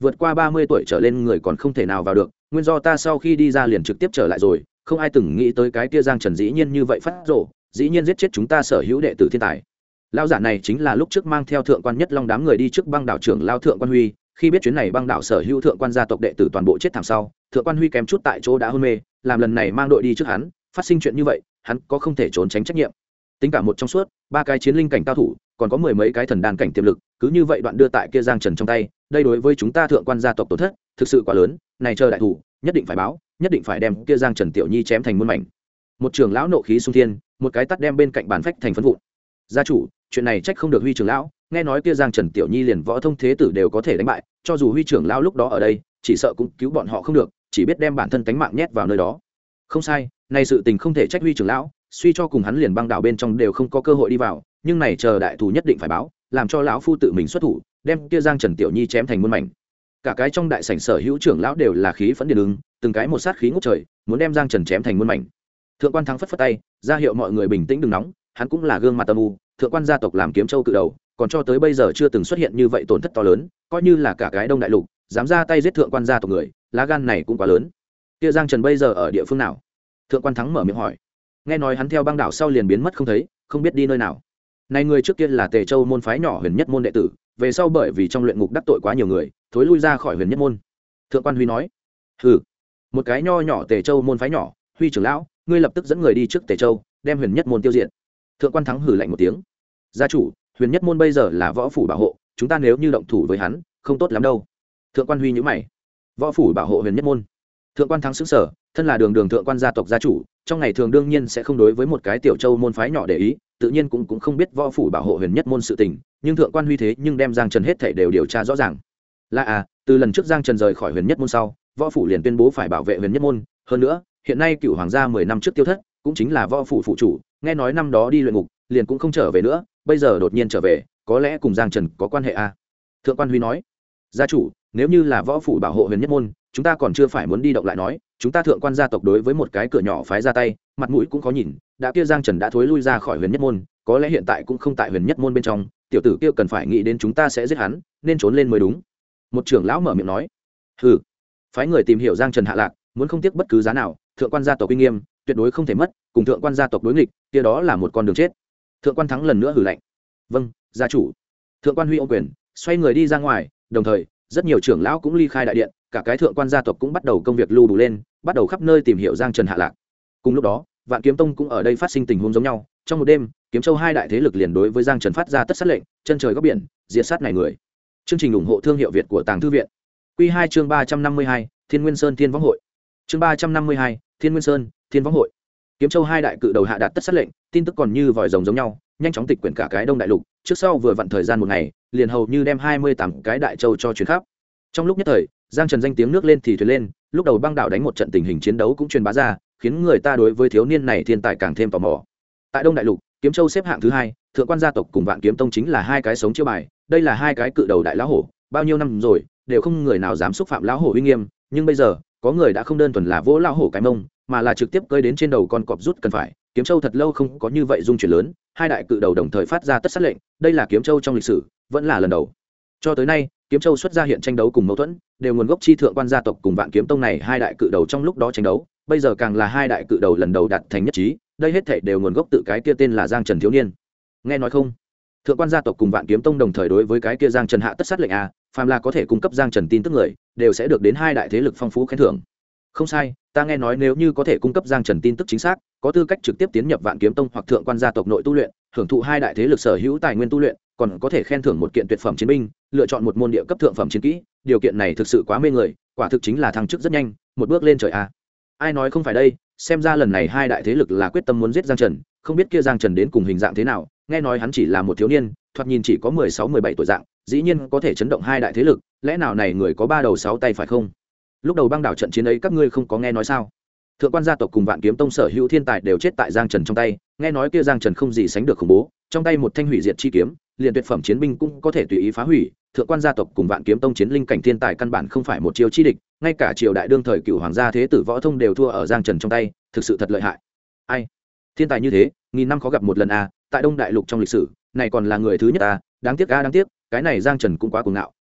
vượt qua 30 tuổi trở lên người còn không thể nào vào được, nguyên do ta sau khi đi ra liền trực tiếp trở lại rồi, không ai từng nghĩ tới cái kia Giang Trần dĩ nhiên như vậy phát rồ, dĩ nhiên giết chết chúng ta sở hữu đệ tử thiên tài. Lão giả này chính là lúc trước mang theo thượng quan nhất long đám người đi trước băng đảo trưởng lao thượng quan Huy, khi biết chuyến này băng đảo sở hữu thượng quan gia tộc đệ tử toàn bộ chết thảm sau, thượng quan Huy kém chút tại chỗ đã hôn mê, làm lần này mang đội đi trước hắn, phát sinh chuyện như vậy, hắn có không thể trốn tránh trách nhiệm. Tính cả một trong suốt, 3 cái chiến linh cảnh cao thủ, còn có 10 mấy cái thần đan cảnh tiềm lực, cứ như vậy đoạn đưa tại kia Giang Trần trong tay, đây đối với chúng ta thượng quan gia tộc tổn thất, thực sự quá lớn, này chờ đại thủ, nhất định phải báo, nhất định phải đem kia Giang Trần tiểu nhi chém thành muôn mảnh. Một trưởng lão nộ khí xung thiên, một cái tát đem bên cạnh bàn phách thành phấn vụn. Gia chủ, chuyện này trách không được Huy trưởng lão, nghe nói kia Giang Trần tiểu nhi liền võ thông thế tử đều có thể đánh bại, cho dù Huy trưởng lão lúc đó ở đây, chỉ sợ cũng cứu bọn họ không được, chỉ biết đem bản thân tánh mạng nhét vào nơi đó. Không sai, này sự tình không thể trách Huy trưởng lão, suy cho cùng hắn liền băng đảo bên trong đều không có cơ hội đi vào, nhưng này chờ đại thủ nhất định phải báo, làm cho lão phu tự mình xuất thủ, đem kia Giang Trần tiểu nhi chém thành muôn mảnh. Cả cái trong đại sảnh sở hữu trưởng lão đều là khí phẫn điên ứng, từng cái một sát khí ngút trời, muốn đem Giang Trần chém thành muôn mảnh. Thượng quan Thắng phất phất tay, ra hiệu mọi người bình tĩnh đừng nóng, hắn cũng là gương mặt âm u, thượng quan gia tộc làm Kiếm Châu cự đầu, còn cho tới bây giờ chưa từng xuất hiện như vậy tổn thất to lớn, coi như là cả cái Đông đại lục, dám ra tay giết thượng quan gia tộc người, lá gan này cũng quá lớn. Kia Giang Trần bây giờ ở địa phương nào? Thượng quan Thắng mở miệng hỏi. Nghe nói hắn theo băng đảo sau liền biến mất không thấy, không biết đi nơi nào. Này người trước kia là Tề Châu môn phái nhỏ Huyền Nhất môn đệ tử, về sau bởi vì trong luyện ngục đắc tội quá nhiều người, thối lui ra khỏi Huyền Nhất môn. Thượng quan Huy nói. Hừ, một cái nho nhỏ Tề Châu môn phái nhỏ, Huy trưởng lão, ngươi lập tức dẫn người đi trước Tề Châu, đem Huyền Nhất môn tiêu diệt. Thượng quan Thắng hừ lạnh một tiếng. Gia chủ, Huyền Nhất môn bây giờ là võ phủ bảo hộ, chúng ta nếu như động thủ với hắn, không tốt lắm đâu. Thượng quan Huy nhíu mày. Võ phủ bảo hộ Huyền Nhất môn? Thượng quan Thắng sững sờ, thân là đường thượng quan gia tộc gia chủ, trong ngày thường đương nhiên sẽ không đối với một cái tiểu châu môn phái nhỏ để ý, tự nhiên cũng không biết võ phủ bảo hộ Huyền Nhất môn sự tình, nhưng thượng quan Huy thế nhưng đem Giang Trần hết thảy đều điều tra rõ ràng. Là từ lần trước Giang Trần rời khỏi Huyền Nhất môn sau, võ phủ liền tuyên bố phải bảo vệ Huyền Nhất môn, hơn nữa, hiện nay cựu hoàng gia 10 năm trước tiêu thất, cũng chính là võ phủ phụ chủ, nghe nói năm đó đi luyện ngục, liền cũng không trở về nữa, bây giờ đột nhiên trở về, có lẽ cùng Giang Trần có quan hệ Thượng quan Huy nói. Gia chủ, nếu như là võ phủ bảo hộ Huyền Nhất môn, chúng ta còn chưa phải muốn đi động lại nói, chúng ta thượng quan gia tộc đối với một cái cửa nhỏ phái ra tay, mặt mũi cũng có nhìn, đã kia Giang Trần đã thối lui ra khỏi Huyền Nhất môn, có lẽ hiện tại cũng không tại Huyền Nhất môn bên trong, tiểu tử kia cần phải nghĩ đến chúng ta sẽ giết hắn, nên trốn lên mới đúng. Một trưởng lão mở miệng nói. Hừ, phái người tìm hiểu Giang Trần hạ lạc, muốn không tiếc bất cứ giá nào, thượng quan gia tộc uy nghiêm tuyệt đối không thể mất, cùng thượng quan gia tộc đối nghịch, kia đó là một con đường chết. Thượng quan Thắng lần nữa hừ lạnh. Vâng, gia chủ. Thượng quan Huy ôm quyền, xoay người đi ra ngoài, đồng thời rất nhiều trưởng lão cũng ly khai đại điện, cả cái thượng quan gia tộc cũng bắt đầu công việc lưu đủ lên, bắt đầu khắp nơi tìm hiểu Giang Trần hạ lạc. Cùng lúc đó, Vạn Kiếm Tông cũng ở đây phát sinh tình huống giống nhau, trong một đêm, Kiếm Châu hai đại thế lực liền đối với Giang Trần phát ra tất sát lệnh, chân trời góc biển, diệt sát này người. Chương trình ủng hộ thương hiệu Việt của Tàng Thư viện. Quy 2 chương 352, Thiên Nguyên Sơn Thiên Võng Hội. Chương 352, Thiên Nguyên Sơn, Thiên Võng Hội. Kiếm Châu hai đại cự đầu hạ đạt tất sát lệnh, tin tức còn như vòi rồng giống nhau, nhanh chóng tịch quyển cả cái Đông đại lục, trước sau vừa vặn thời gian một ngày, liền hầu như đem 28 cái đại châu cho truyền khắp. Trong lúc nhất thời, Giang Trần danh tiếng nước lên thì thuyền lên, lúc đầu băng đảo đánh một trận tình hình chiến đấu cũng truyền bá ra, khiến người ta đối với thiếu niên này thiên tài càng thêm tò mò. Tại Đông đại lục, Kiếm Châu xếp hạng thứ 2, thượng quan gia tộc cùng Vạn Kiếm Tông chính là hai cái sống chiêu bài, đây là hai cái cự đầu đại lão hổ, bao nhiêu năm rồi, đều không người nào dám xúc phạm lão hổ uy nghiêm, nhưng bây giờ, có người đã không đơn thuần là vỗ lão hổ cái mông, mà là trực tiếp cơi đến trên đầu con cọp rút cần phải. Kiếm Châu thật lâu không có như vậy dung chuyển lớn, hai đại cự đầu đồng thời phát ra tất sát lệnh, đây là Kiếm Châu trong lịch sử vẫn là lần đầu. Cho tới nay, Kiếm Châu xuất ra hiện tranh đấu cùng mâu thuẫn, đều nguồn gốc chi thượng quan gia tộc cùng Vạn Kiếm Tông này hai đại cự đầu trong lúc đó tranh đấu, bây giờ càng là hai đại cự đầu lần đầu đạt thành nhất trí, đây hết thảy đều nguồn gốc tự cái kia tên là Giang Trần thiếu niên. Nghe nói không? Thượng quan gia tộc cùng Vạn Kiếm Tông đồng thời đối với cái kia Giang Trần hạ tất sát lệnh phàm là có thể cung cấp Giang Trần tin tức người, đều sẽ được đến hai đại thế lực phong phú khen thưởng. Không sai, ta nghe nói nếu như có thể cung cấp Giang Trần tin tức chính xác, có tư cách trực tiếp tiến nhập Vạn Kiếm Tông hoặc thượng quan gia tộc nội tu luyện, hưởng thụ hai đại thế lực sở hữu tài nguyên tu luyện, còn có thể khen thưởng một kiện tuyệt phẩm chiến binh, lựa chọn một môn địa cấp thượng phẩm chiến kỹ, điều kiện này thực sự quá mê người, quả thực chính là thăng chức rất nhanh, một bước lên trời Ai nói không phải đây, xem ra lần này hai đại thế lực là quyết tâm muốn giết Giang Trần, không biết kia Giang Trần đến cùng hình dạng thế nào, nghe nói hắn chỉ là một thiếu niên, thoạt nhìn chỉ có 16-17 tuổi dạng, dĩ nhiên có thể chấn động hai đại thế lực, lẽ nào này người có 3 đầu 6 tay phải không? Lúc đầu băng đảo trận chiến ấy các ngươi không có nghe nói sao? Thượng quan gia tộc cùng Vạn Kiếm Tông sở hữu thiên tài đều chết tại Giang Trần trong tay, nghe nói kia Giang Trần không gì sánh được khủng bố, trong tay một thanh hủy diệt chi kiếm, liền tuyệt phẩm chiến binh cũng có thể tùy ý phá hủy. Thượng quan gia tộc cùng Vạn Kiếm Tông chiến linh cảnh thiên tài căn bản không phải một chiêu chi địch, ngay cả triều đại đương thời cựu hoàng gia thế tử võ thông đều thua ở Giang Trần trong tay, thực sự thật lợi hại. Ai? Thiên tài như thế, nghìn năm khó gặp một lần tại Đông đại lục trong lịch sử, này còn là người thứ nhất đáng tiếc đáng tiếc, cái này Giang Trần cũng quá cuồng ngạo,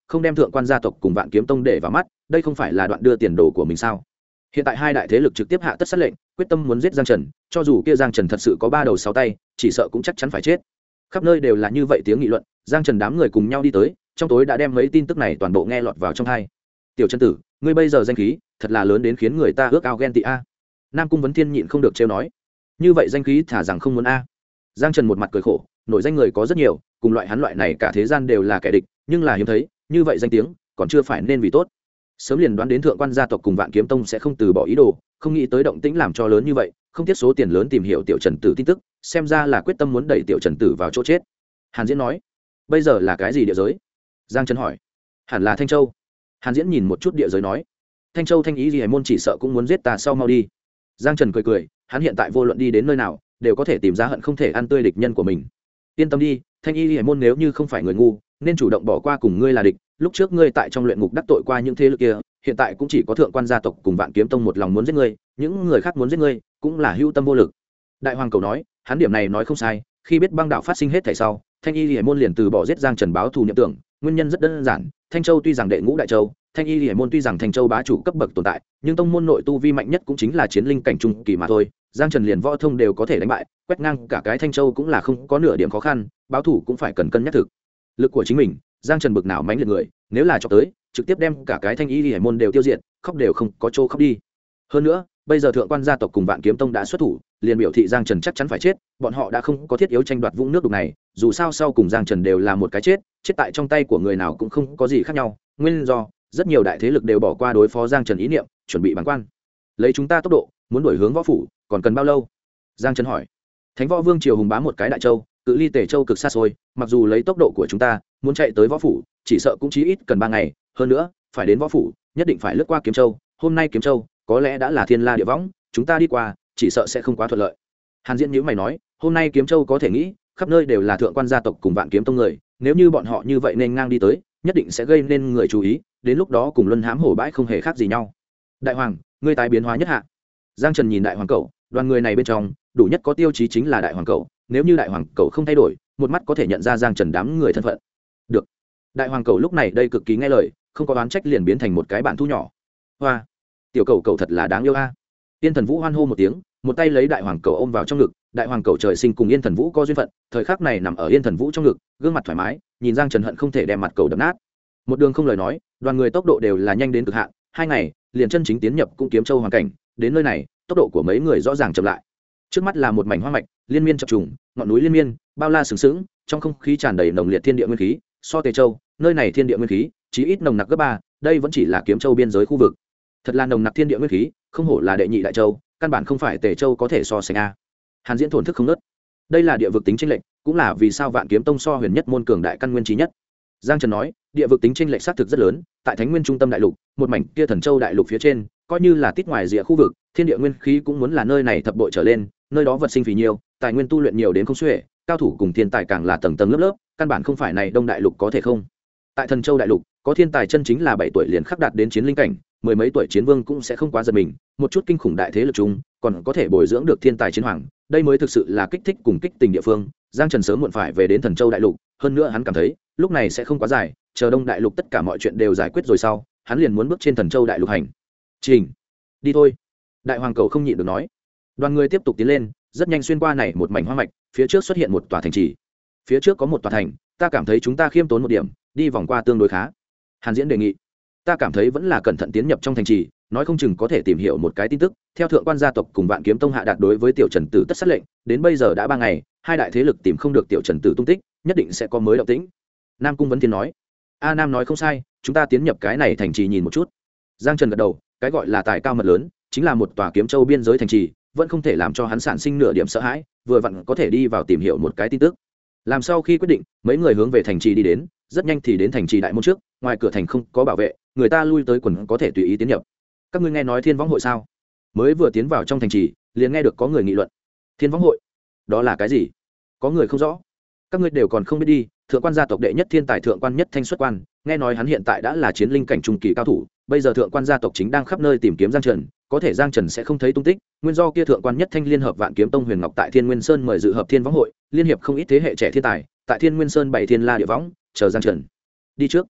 không đem thượng quan gia tộc cùng vạn kiếm tông để vào mắt, đây không phải là đoạn đưa tiền đồ của mình sao? Hiện tại hai đại thế lực trực tiếp hạ tất sát lệnh, quyết tâm muốn giết Giang Trần, cho dù kia Giang Trần thật sự có 3 đầu 6 tay, chỉ sợ cũng chắc chắn phải chết. Khắp nơi đều là như vậy tiếng nghị luận, Giang Trần đám người cùng nhau đi tới, trong tối đã đem mấy tin tức này toàn bộ nghe lọt vào trong tai. Tiểu Trần tử, ngươi bây giờ danh khí thật là lớn đến khiến người ta ước ao ghen tị a. Nam Cung Vấn Thiên nhịn không được trêu nói, như vậy danh khí thả rằng không muốn a. Giang Trần một mặt cười khổ, nổi danh người có rất nhiều, cùng loại hắn loại này cả thế gian đều là kẻ địch, nhưng là hiếm thấy, như vậy danh tiếng còn chưa phải nên vì tốt. Sớm liền đoán đến thượng quan gia tộc cùng Vạn Kiếm Tông sẽ không từ bỏ ý đồ, không nghĩ tới động tĩnh làm cho lớn như vậy, không tiếc số tiền lớn tìm hiểu Tiểu Trần Tử tin tức, xem ra là quyết tâm muốn đẩy Tiểu Trần Tử vào chỗ chết. Hàn Diễn nói, bây giờ là cái gì địa giới? Giang Trần hỏi. Hẳn là Thanh Châu. Hàn Diễn nhìn một chút địa giới nói, Thanh Châu Thanh Ý Gì Hải môn chỉ sợ cũng muốn giết ta sau mau đi. Giang Trần cười cười, hắn hiện tại vô luận đi đến nơi nào, đều có thể tìm ra hận không thể ăn tươi địch nhân của mình. Yên tâm đi, Thanh Y Hải môn nếu như không phải người ngu, nên chủ động bỏ qua cùng ngươi là địch. Lúc trước ngươi tại trong luyện ngục đắc tội qua những thế lực kia, hiện tại cũng chỉ có thượng quan gia tộc cùng Vạn Kiếm Tông một lòng muốn giết ngươi, những người khác muốn giết ngươi, cũng là hữu tâm vô lực. Đại Hoàng Cầu nói, hắn điểm này nói không sai, khi biết băng đạo phát sinh hết thảy sau, Thanh Y Hải môn liền từ bỏ giết Giang Trần báo thù niệm tưởng, nguyên nhân rất đơn giản, Thanh Châu tuy rằng đệ ngũ đại châu, Thanh Y Hải môn tuy rằng Thanh Châu bá chủ cấp bậc tồn tại, nhưng tông môn nội tu vi mạnh nhất cũng chính là chiến linh cảnh trung kỳ mà thôi. Giang Trần liền võ thông đều có thể đánh bại, quét ngang cả cái Thanh Châu cũng là không có nửa điểm khó khăn, báo thủ cũng phải cần cân nhắc thực lực của chính mình. Giang Trần bực nào mãnh liệt người, nếu là cho tới, trực tiếp đem cả cái Thanh Y Hải môn đều tiêu diệt, khóc đều không có chỗ khóc đi. Hơn nữa, bây giờ thượng quan gia tộc cùng Vạn Kiếm Tông đã xuất thủ, liền biểu thị Giang Trần chắc chắn phải chết, bọn họ đã không có thiết yếu tranh đoạt vũng nước đục này, dù sao sau cùng Giang Trần đều là một cái chết, chết tại trong tay của người nào cũng không có gì khác nhau. Nguyên do, rất nhiều đại thế lực đều bỏ qua đối phó Giang Trần ý niệm, chuẩn bị bàng quan. Lấy chúng ta tốc độ, muốn đuổi hướng võ phủ, còn cần bao lâu? Giang Trần hỏi. Thánh Võ Vương triều hùng bá một cái đại châu, cự ly Tề Châu cực xa xôi, mặc dù lấy tốc độ của chúng ta, muốn chạy tới võ phủ, chỉ sợ cũng chí ít cần 3 ngày, hơn nữa, phải đến võ phủ, nhất định phải lướt qua Kiếm Châu, hôm nay Kiếm Châu có lẽ đã là thiên la địa võng, chúng ta đi qua, chỉ sợ sẽ không quá thuận lợi. Hàn Diễn nhíu mày nói, hôm nay Kiếm Châu có thể nghĩ, khắp nơi đều là thượng quan gia tộc cùng Vạn Kiếm Tông người, nếu như bọn họ như vậy nên ngang đi tới, nhất định sẽ gây nên người chú ý, đến lúc đó cùng Luân Hãm Hổ bãi không hề khác gì nhau. Đại hoàng, ngươi tái biến hóa nhất hạ. Giang Trần nhìn Đại Hoàng Cẩu, đoàn người này bên trong, đủ nhất có tiêu chí chính là Đại Hoàng Cẩu, nếu như Đại Hoàng Cẩu không thay đổi, một mắt có thể nhận ra Giang Trần đám người thân phận. Được. Đại Hoàng Cẩu lúc này đây cực kỳ nghe lời, không có đoán trách liền biến thành một cái bạn thu nhỏ. Hoa, tiểu cẩu cẩu thật là đáng yêu a. Yên Thần Vũ hoan hô một tiếng, một tay lấy Đại Hoàng Cẩu ôm vào trong ngực. Đại Hoàng Cẩu trời sinh cùng Yên Thần Vũ có duyên phận, thời khắc này nằm ở Yên Thần Vũ trong ngực, gương mặt thoải mái, nhìn Giang Trần hận không thể đem mặt cẩu đập nát. Một đường không lời nói, đoàn người tốc độ đều là nhanh đến cực hạn, 2 ngày liền chân chính tiến nhập cung Kiếm Châu hoàn cảnh. Đến nơi này, tốc độ của mấy người rõ ràng chậm lại. Trước mắt là một mảnh hoang mạch, liên miên chập trùng, ngọn núi liên miên, bao la sừng sững, trong không khí tràn đầy nồng liệt thiên địa nguyên khí. So Tề Châu, nơi này thiên địa nguyên khí chí ít nồng nặc gấp 3, đây vẫn chỉ là Kiếm Châu biên giới khu vực. Thật là nồng nặc thiên địa nguyên khí, không hổ là đệ nhị đại châu, căn bản không phải Tề Châu có thể so sánh a. Hàn Diễn thổn thức không nớt. Đây là địa vực tính chênh lệch, cũng là vì sao Vạn Kiếm Tông so huyền nhất môn cường đại căn nguyên chí nhất. Giang Trần nói, địa vực tính chênh lệch xác thực rất lớn, tại Thánh Nguyên trung tâm đại lục, một mảnh kia Thần Châu đại lục phía trên, coi như là tít ngoài rìa khu vực, thiên địa nguyên khí cũng muốn là nơi này thập bội trở lên, nơi đó vật sinh phì nhiều, tài nguyên tu luyện nhiều đến không xuể, cao thủ cùng thiên tài càng là tầng tầng lớp lớp, căn bản không phải này Đông đại lục có thể không. Tại Thần Châu đại lục, có thiên tài chân chính là 7 tuổi liền khắc đạt đến chiến linh cảnh, mười mấy tuổi chiến vương cũng sẽ không quá giật mình, một chút kinh khủng đại thế lực chung, còn có thể bồi dưỡng được thiên tài chiến hoàng, đây mới thực sự là kích thích cùng kích tình địa phương. Giang Trần sớm muộn phải về đến Thần Châu đại lục, hơn nữa hắn cảm thấy, lúc này sẽ không quá dài, chờ Đông đại lục tất cả mọi chuyện đều giải quyết rồi sau, hắn liền muốn bước trên Thần Châu đại lục hành trình. Đi thôi. Đại Hoàng Cầu không nhịn được nói. Đoàn người tiếp tục tiến lên, rất nhanh xuyên qua này một mảnh hoang mạch, phía trước xuất hiện một tòa thành trì. Phía trước có một tòa thành, ta cảm thấy chúng ta khiêm tốn một điểm, đi vòng qua tương đối khá. Hàn Diễn đề nghị. Ta cảm thấy vẫn là cẩn thận tiến nhập trong thành trì, nói không chừng có thể tìm hiểu một cái tin tức. Theo thượng quan gia tộc cùng Vạn Kiếm Tông hạ đạt đối với Tiểu Trần Tử tất sát lệnh, đến bây giờ đã 3 ngày, hai đại thế lực tìm không được Tiểu Trần Tử tung tích, nhất định sẽ có mới động tĩnh. Nam Cung Vấn Thiên nói. A Nam nói không sai, chúng ta tiến nhập cái này thành trì nhìn một chút. Giang Trần gật đầu, cái gọi là tài cao mật lớn, chính là một tòa Kiếm Châu biên giới thành trì, vẫn không thể làm cho hắn sản sinh nửa điểm sợ hãi, vừa vặn có thể đi vào tìm hiểu một cái tin tức. Làm sau khi quyết định, mấy người hướng về thành trì đi đến, rất nhanh thì đến thành trì đại môn trước, ngoài cửa thành không có bảo vệ, người ta lui tới quần có thể tùy ý tiến nhập. Các ngươi nghe nói Thiên Võng hội sao? Mới vừa tiến vào trong thành trì, liền nghe được có người nghị luận. Thiên Võng hội? Đó là cái gì? Có người không rõ. Các ngươi đều còn không biết đi, thượng quan gia tộc đệ nhất thiên tài thượng quan nhất thanh xuất quan, nghe nói hắn hiện tại đã là chiến linh cảnh trung kỳ cao thủ, bây giờ thượng quan gia tộc chính đang khắp nơi tìm kiếm Giang Trần, có thể Giang Trần sẽ không thấy tung tích, nguyên do kia thượng quan nhất thanh liên hợp Vạn Kiếm Tông Huyền Ngọc tại Thiên Nguyên Sơn mời dự hợp Thiên Võng hội, liên hiệp không ít thế hệ trẻ thiên tài, tại Thiên Nguyên Sơn bày thiên la địa võng, chờ Giang Trần. Đi trước.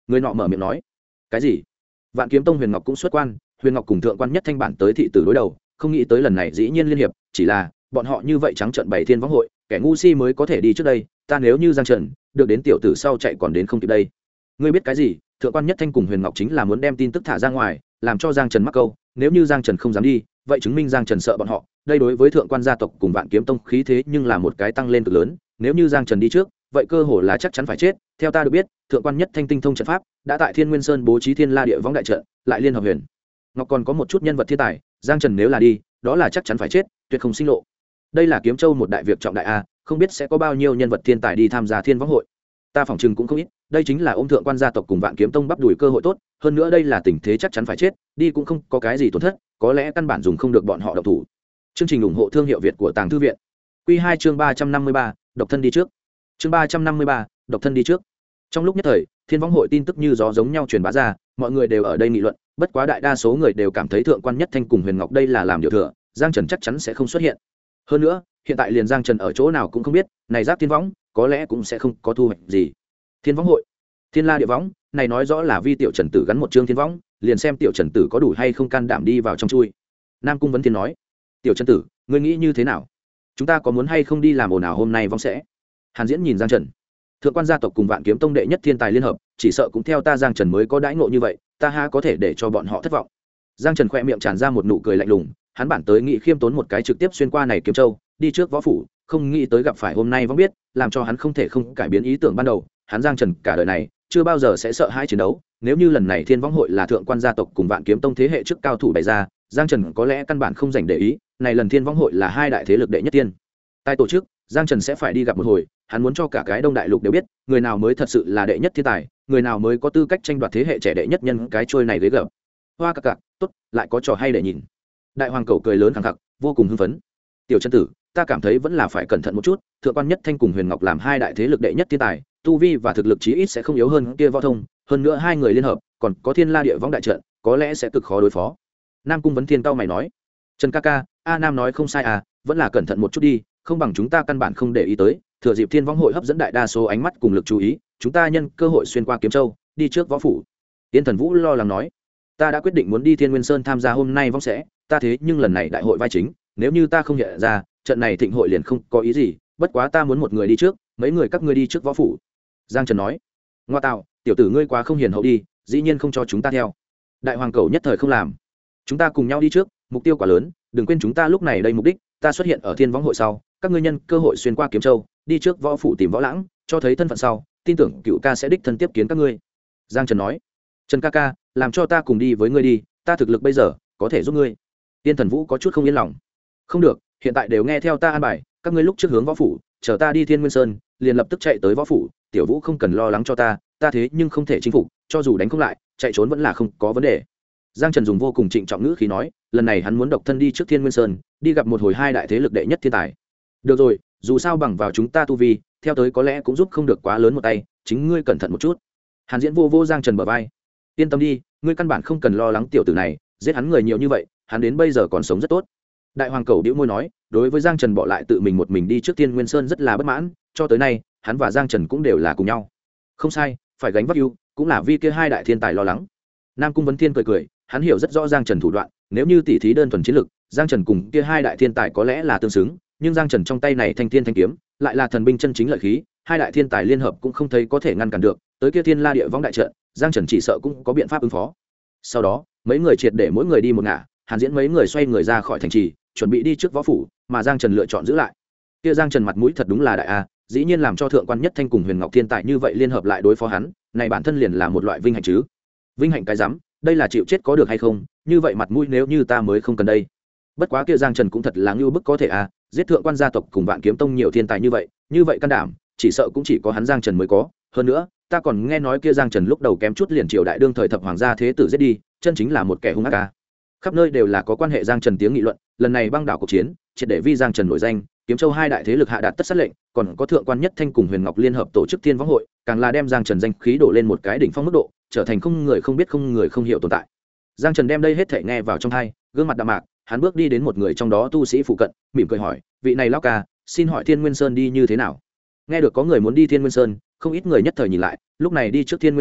người nọ mở miệng nói. Cái gì? Vạn Kiếm Tông Huyền Ngọc cũng xuất quan, Huyền Ngọc cùng thượng quan nhất thanh bản tới thị tử đối đầu, không nghĩ tới lần này dĩ nhiên liên hiệp, chỉ là bọn họ như vậy trắng trợn bày thiên võng hội, kẻ ngu si mới có thể đi trước đây, ta nếu như Giang Trần được đến tiểu tử sau chạy còn đến không kịp đây. Ngươi biết cái gì? Thượng quan nhất thanh cùng Huyền Ngọc chính là muốn đem tin tức thả ra ngoài, làm cho Giang Trần mắc câu, nếu như Giang Trần không dám đi, vậy chứng minh Giang Trần sợ bọn họ, đây đối với thượng quan gia tộc cùng Vạn Kiếm Tông khí thế nhưng là một cái tăng lên cực lớn, nếu như Giang Trần đi trước, vậy cơ hồ là chắc chắn phải chết. Theo ta được biết, thượng quan nhất thanh tinh thông trận pháp, đã tại Thiên Nguyên Sơn bố trí Thiên La Địa Võng đại trận, lại liên hợp Huyền Ngọc còn có một chút nhân vật thiên tài, Giang Trần nếu là đi, đó là chắc chắn phải chết, tuyệt không sinh lộ. Đây là Kiếm Châu một đại việc trọng đại a, không biết sẽ có bao nhiêu nhân vật thiên tài đi tham gia Thiên Võng hội. Ta phỏng chừng cũng không ít, đây chính là ôm thượng quan gia tộc cùng Vạn Kiếm Tông bắp đùi cơ hội tốt, hơn nữa đây là tình thế chắc chắn phải chết, đi cũng không có cái gì tổn thất, có lẽ căn bản dùng không được bọn họ động thủ. Chương trình ủng hộ thương hiệu Việt của Tàng Thư viện. Quy 2 chương 353, độc thân đi trước. Chương 353, độc thân đi trước. Trong lúc nhất thời, Thiên Võng hội tin tức như gió giống nhau truyền bá ra, mọi người đều ở đây nghị luận, bất quá đại đa số người đều cảm thấy thượng quan nhất thanh cùng Huyền Ngọc đây là làm điều thừa, Giang Trần chắc chắn sẽ không xuất hiện. Hơn nữa, hiện tại liền Giang Trần ở chỗ nào cũng không biết, này Giác Thiên Võng, có lẽ cũng sẽ không có thu hoạch gì. Thiên Võng hội, Thiên La Địa Võng, này nói rõ là Vi tiểu Trần Tử gắn một chương Thiên Võng, liền xem tiểu Trần Tử có đủ hay không can đảm đi vào trong chui. Nam Cung Vấn Thiên nói, tiểu Trần Tử, ngươi nghĩ như thế nào? Chúng ta có muốn hay không đi làm ồn ào hôm nay vong sẽ? Hàn Diễn nhìn Giang Trần, thượng quan gia tộc cùng Vạn Kiếm Tông đệ nhất thiên tài liên hợp, chỉ sợ cũng theo ta Giang Trần mới có đãi ngộ như vậy, ta ha có thể để cho bọn họ thất vọng. Giang Trần khẽ miệng tràn ra một nụ cười lạnh lùng, hắn bản tới nghĩ khiêm tốn một cái trực tiếp xuyên qua này Kiếm Châu, đi trước võ phủ, không nghĩ tới gặp phải hôm nay vong biết, làm cho hắn không thể không cải biến ý tưởng ban đầu, hắn Giang Trần cả đời này chưa bao giờ sẽ sợ hãi chiến đấu, nếu như lần này Thiên Võng hội là thượng quan gia tộc cùng Vạn Kiếm Tông thế hệ trước cao thủ bày ra, Giang Trần có lẽ căn bản không dành để ý, này lần Thiên Võng hội là hai đại thế lực đệ nhất tiên tài tổ chức, Giang Trần sẽ phải đi gặp một hồi, hắn muốn cho cả cái Đông Đại Lục đều biết, người nào mới thật sự là đệ nhất thiên tài, người nào mới có tư cách tranh đoạt thế hệ trẻ đệ nhất nhân cái trôi này ghế gập. Hoa cặc cặc, tốt, lại có trò hay để nhìn. Đại Hoàng Cẩu cười lớn khẳng khặc, vô cùng hưng phấn. Tiểu Trần Tử, ta cảm thấy vẫn là phải cẩn thận một chút, thượng quan nhất thanh cùng Huyền Ngọc làm hai đại thế lực đệ nhất thiên tài, tu vi và thực lực chí ít sẽ không yếu hơn kia võ thông, hơn nữa hai người liên hợp, còn có Thiên La Địa Võng đại trận, có lẽ sẽ cực khó đối phó. Nam Cung Vấn Thiên cao mày nói, Trần ca ca, A Nam nói không sai à, vẫn là cẩn thận một chút đi, không bằng chúng ta căn bản không để ý tới, thừa dịp Thiên Võng hội hấp dẫn đại đa số ánh mắt cùng lực chú ý, chúng ta nhân cơ hội xuyên qua Kiếm Châu, đi trước võ phủ. Tiên Thần Vũ lo lắng nói, ta đã quyết định muốn đi Thiên Nguyên Sơn tham gia hôm nay vong sẽ, ta thế nhưng lần này đại hội vai chính, nếu như ta không hiện ra, trận này thịnh hội liền không có ý gì, bất quá ta muốn một người đi trước, mấy người các ngươi đi trước võ phủ. Giang Trần nói, ngoa tạo, tiểu tử ngươi quá không hiền hậu đi, dĩ nhiên không cho chúng ta theo. Đại Hoàng Cẩu nhất thời không làm, chúng ta cùng nhau đi trước, mục tiêu quá lớn, đừng quên chúng ta lúc này đây mục đích, ta xuất hiện ở Thiên Võng hội sau, các ngươi nhân cơ hội xuyên qua Kiếm Châu, đi trước võ phủ tìm Võ Lãng, cho thấy thân phận sau, tin tưởng cựu ca sẽ đích thân tiếp kiến các ngươi. Giang Trần nói, Trần ca ca, làm cho ta cùng đi với ngươi đi, ta thực lực bây giờ có thể giúp ngươi. Tiên Thần Vũ có chút không yên lòng, không được, hiện tại đều nghe theo ta an bài, các ngươi lúc trước hướng võ phủ, chờ ta đi Thiên Nguyên Sơn, liền lập tức chạy tới võ phủ, tiểu Vũ không cần lo lắng cho ta, ta thế nhưng không thể chinh phục, cho dù đánh không lại, chạy trốn vẫn là không có vấn đề. Giang Trần dùng vô cùng trịnh trọng ngữ khí nói, lần này hắn muốn độc thân đi trước Thiên Nguyên Sơn, đi gặp một hồi hai đại thế lực đệ nhất thiên tài. Được rồi, dù sao bằng vào chúng ta tu vi, theo tới có lẽ cũng giúp không được quá lớn một tay, chính ngươi cẩn thận một chút. Hàn Diễn vô Giang Trần bờ vai, yên tâm đi, ngươi căn bản không cần lo lắng tiểu tử này, giết hắn người nhiều như vậy, hắn đến bây giờ còn sống rất tốt. Đại Hoàng Cẩu bĩu môi nói, đối với Giang Trần bỏ lại tự mình một mình đi trước Thiên Nguyên Sơn rất là bất mãn, cho tới nay, hắn và Giang Trần cũng đều là cùng nhau. Không sai, phải gánh vác ưu, cũng là vì kia hai đại thiên tài lo lắng. Nam Cung Vấn Thiên cười cười, hắn hiểu rất rõ Giang Trần thủ đoạn, nếu như tỉ thí đơn thuần chiến lực, Giang Trần cùng kia hai đại thiên tài có lẽ là tương xứng, nhưng Giang Trần trong tay này thanh thiên thanh kiếm, lại là thần binh chân chính lợi khí, hai đại thiên tài liên hợp cũng không thấy có thể ngăn cản được, tới kia Thiên La Địa Võng đại trận, Giang Trần chỉ sợ cũng có biện pháp ứng phó. Sau đó, mấy người triệt để mỗi người đi một ngả, Hàn Diễn mấy người xoay người ra khỏi thành trì, chuẩn bị đi trước võ phủ, mà Giang Trần lựa chọn giữ lại. Kia Giang Trần mặt mũi thật đúng là đại a, dĩ nhiên làm cho thượng quan nhất thanh cùng Huyền Ngọc thiên tài như vậy liên hợp lại đối phó hắn, này bản thân liền là một loại vinh hạnh chứ. Vinh hạnh cái rắm, đây là chịu chết có được hay không, như vậy mặt mũi nếu như ta mới không cần đây. Bất quá kia Giang Trần cũng thật là ngưu bức có thể a, giết thượng quan gia tộc cùng Vạn Kiếm Tông nhiều thiên tài như vậy can đảm, chỉ sợ cũng chỉ có hắn Giang Trần mới có. Hơn nữa, ta còn nghe nói kia Giang Trần lúc đầu kém chút liền triều đại đương thời thập hoàng gia thế tử giết đi, chân chính là một kẻ hung ác a. Khắp nơi đều là có quan hệ Giang Trần tiếng nghị luận, lần này băng đảo cuộc chiến, triệt để vi Giang Trần nổi danh, Kiếm Châu hai đại thế lực hạ đạt tất sát lệnh, còn có thượng quan nhất thanh cùng Huyền Ngọc liên hợp tổ chức Thiên Võng hội, càng là đem Giang Trần danh khí đổ lên một cái đỉnh phong mức độ, trở thành không người không biết không người không hiểu tồn tại. Giang Trần đem đây hết thảy nghe vào trong tai, gương mặt đạm mạc, hắn bước đi đến một người trong đó tu sĩ phụ cận, mỉm cười hỏi, vị này lão ca, xin hỏi Thiên Nguyên Sơn đi như thế nào? Nghe được có người muốn đi Thiên Nguyên Sơn, không ít người nhất thời nhìn lại, lúc này đi trước Thiên Nguyên Sơn,